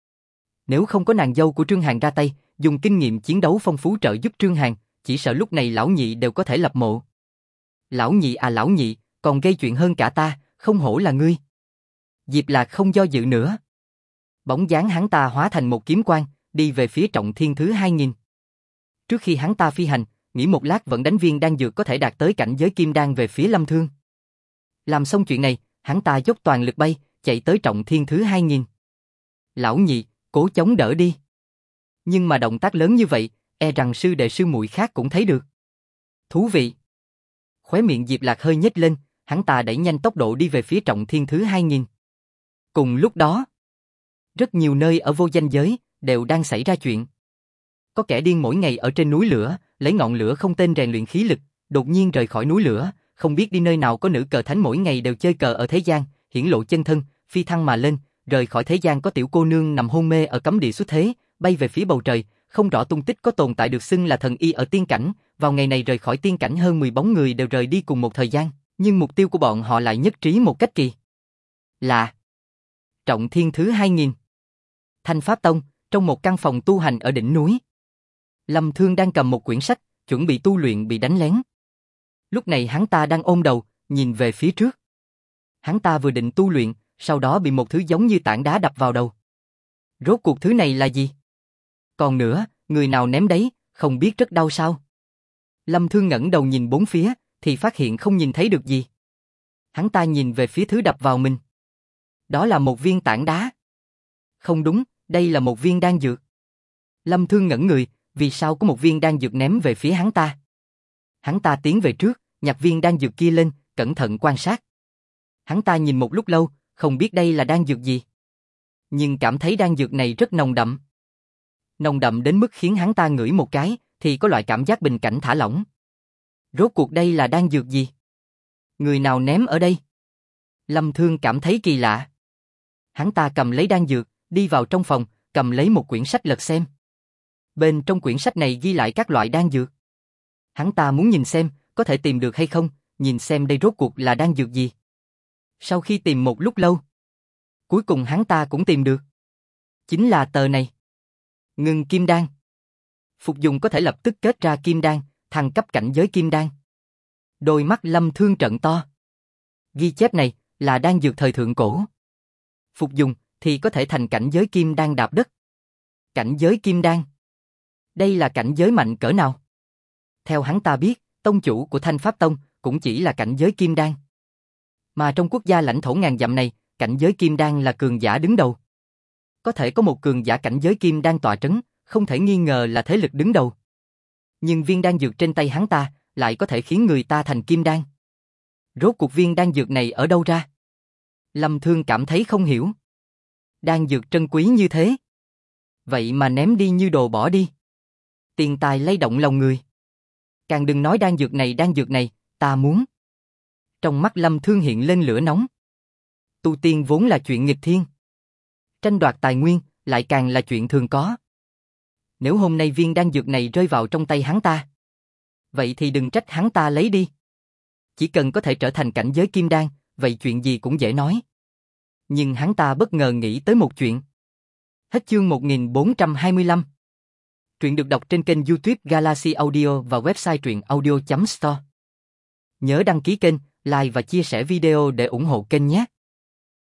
Nếu không có nàng dâu của Trương Hàn ra tay, dùng kinh nghiệm chiến đấu phong phú trợ giúp Trương Hàn, chỉ sợ lúc này lão nhị đều có thể lập mộ. Lão nhị à lão nhị, còn gây chuyện hơn cả ta, không hổ là ngươi. Diệp Lạc không do dự nữa. Bóng dáng hắn ta hóa thành một kiếm quang, đi về phía Trọng Thiên thứ 2000. Trước khi hắn ta phi hành, nghĩ một lát vẫn đánh viên đan dược có thể đạt tới cảnh giới kim đan về phía Lâm Thương. Làm xong chuyện này, hắn ta dốc toàn lực bay, chạy tới Trọng Thiên thứ 2000. Lão nhị, cố chống đỡ đi. Nhưng mà động tác lớn như vậy, e rằng sư đệ sư muội khác cũng thấy được. Thú vị. Khóe miệng Diệp Lạc hơi nhếch lên, hắn ta đẩy nhanh tốc độ đi về phía Trọng Thiên thứ 2000. Cùng lúc đó, rất nhiều nơi ở vô danh giới đều đang xảy ra chuyện. Có kẻ điên mỗi ngày ở trên núi lửa, lấy ngọn lửa không tên rèn luyện khí lực, đột nhiên rời khỏi núi lửa, không biết đi nơi nào. Có nữ cờ thánh mỗi ngày đều chơi cờ ở thế gian, hiển lộ chân thân, phi thăng mà lên, rời khỏi thế gian. Có tiểu cô nương nằm hôn mê ở cấm địa xuất thế, bay về phía bầu trời, không rõ tung tích. Có tồn tại được xưng là thần y ở tiên cảnh, vào ngày này rời khỏi tiên cảnh hơn 10 bóng người đều rời đi cùng một thời gian, nhưng mục tiêu của bọn họ lại nhất trí một cách kỳ lạ. Trọng Thiên thứ 2000. Thanh Pháp Tông, trong một căn phòng tu hành ở đỉnh núi. Lâm Thương đang cầm một quyển sách, chuẩn bị tu luyện bị đánh lén. Lúc này hắn ta đang ôm đầu, nhìn về phía trước. Hắn ta vừa định tu luyện, sau đó bị một thứ giống như tảng đá đập vào đầu. Rốt cuộc thứ này là gì? Còn nữa, người nào ném đấy, không biết rất đau sao? Lâm Thương ngẩng đầu nhìn bốn phía, thì phát hiện không nhìn thấy được gì. Hắn ta nhìn về phía thứ đập vào mình. Đó là một viên tảng đá. Không đúng, đây là một viên đan dược. Lâm Thương ngẩn người, vì sao có một viên đan dược ném về phía hắn ta? Hắn ta tiến về trước, nhặt viên đan dược kia lên, cẩn thận quan sát. Hắn ta nhìn một lúc lâu, không biết đây là đan dược gì. Nhưng cảm thấy đan dược này rất nồng đậm. Nồng đậm đến mức khiến hắn ta ngửi một cái, thì có loại cảm giác bình cảnh thả lỏng. Rốt cuộc đây là đan dược gì? Người nào ném ở đây? Lâm Thương cảm thấy kỳ lạ. Hắn ta cầm lấy đan dược, đi vào trong phòng, cầm lấy một quyển sách lật xem. Bên trong quyển sách này ghi lại các loại đan dược. Hắn ta muốn nhìn xem, có thể tìm được hay không, nhìn xem đây rốt cuộc là đan dược gì. Sau khi tìm một lúc lâu, cuối cùng hắn ta cũng tìm được. Chính là tờ này. Ngưng kim đan. Phục dùng có thể lập tức kết ra kim đan, thăng cấp cảnh giới kim đan. Đôi mắt Lâm Thương trợn to. Ghi chép này là đan dược thời thượng cổ. Phục dùng thì có thể thành cảnh giới kim đan đạp đất. Cảnh giới kim đan. Đây là cảnh giới mạnh cỡ nào? Theo hắn ta biết, tông chủ của Thanh Pháp Tông cũng chỉ là cảnh giới kim đan. Mà trong quốc gia lãnh thổ ngàn dặm này, cảnh giới kim đan là cường giả đứng đầu. Có thể có một cường giả cảnh giới kim đan tọa trấn, không thể nghi ngờ là thế lực đứng đầu. Nhưng viên đan dược trên tay hắn ta lại có thể khiến người ta thành kim đan. Rốt cuộc viên đan dược này ở đâu ra? Lâm Thương cảm thấy không hiểu. Đan dược trân quý như thế, vậy mà ném đi như đồ bỏ đi. Tiền tài lay động lòng người. Càng đừng nói đan dược này, ta muốn. Trong mắt Lâm Thương hiện lên lửa nóng. Tu tiên vốn là chuyện nghịch thiên. Tranh đoạt tài nguyên lại càng là chuyện thường có. Nếu hôm nay viên đan dược này rơi vào trong tay hắn ta, vậy thì đừng trách hắn ta lấy đi. Chỉ cần có thể trở thành cảnh giới kim đan, vậy chuyện gì cũng dễ nói. Nhưng hắn ta bất ngờ nghĩ tới một chuyện. Hết chương 1425. Truyện được đọc trên kênh YouTube Galaxy Audio và website truyệnaudio.store. Nhớ đăng ký kênh, like và chia sẻ video để ủng hộ kênh nhé.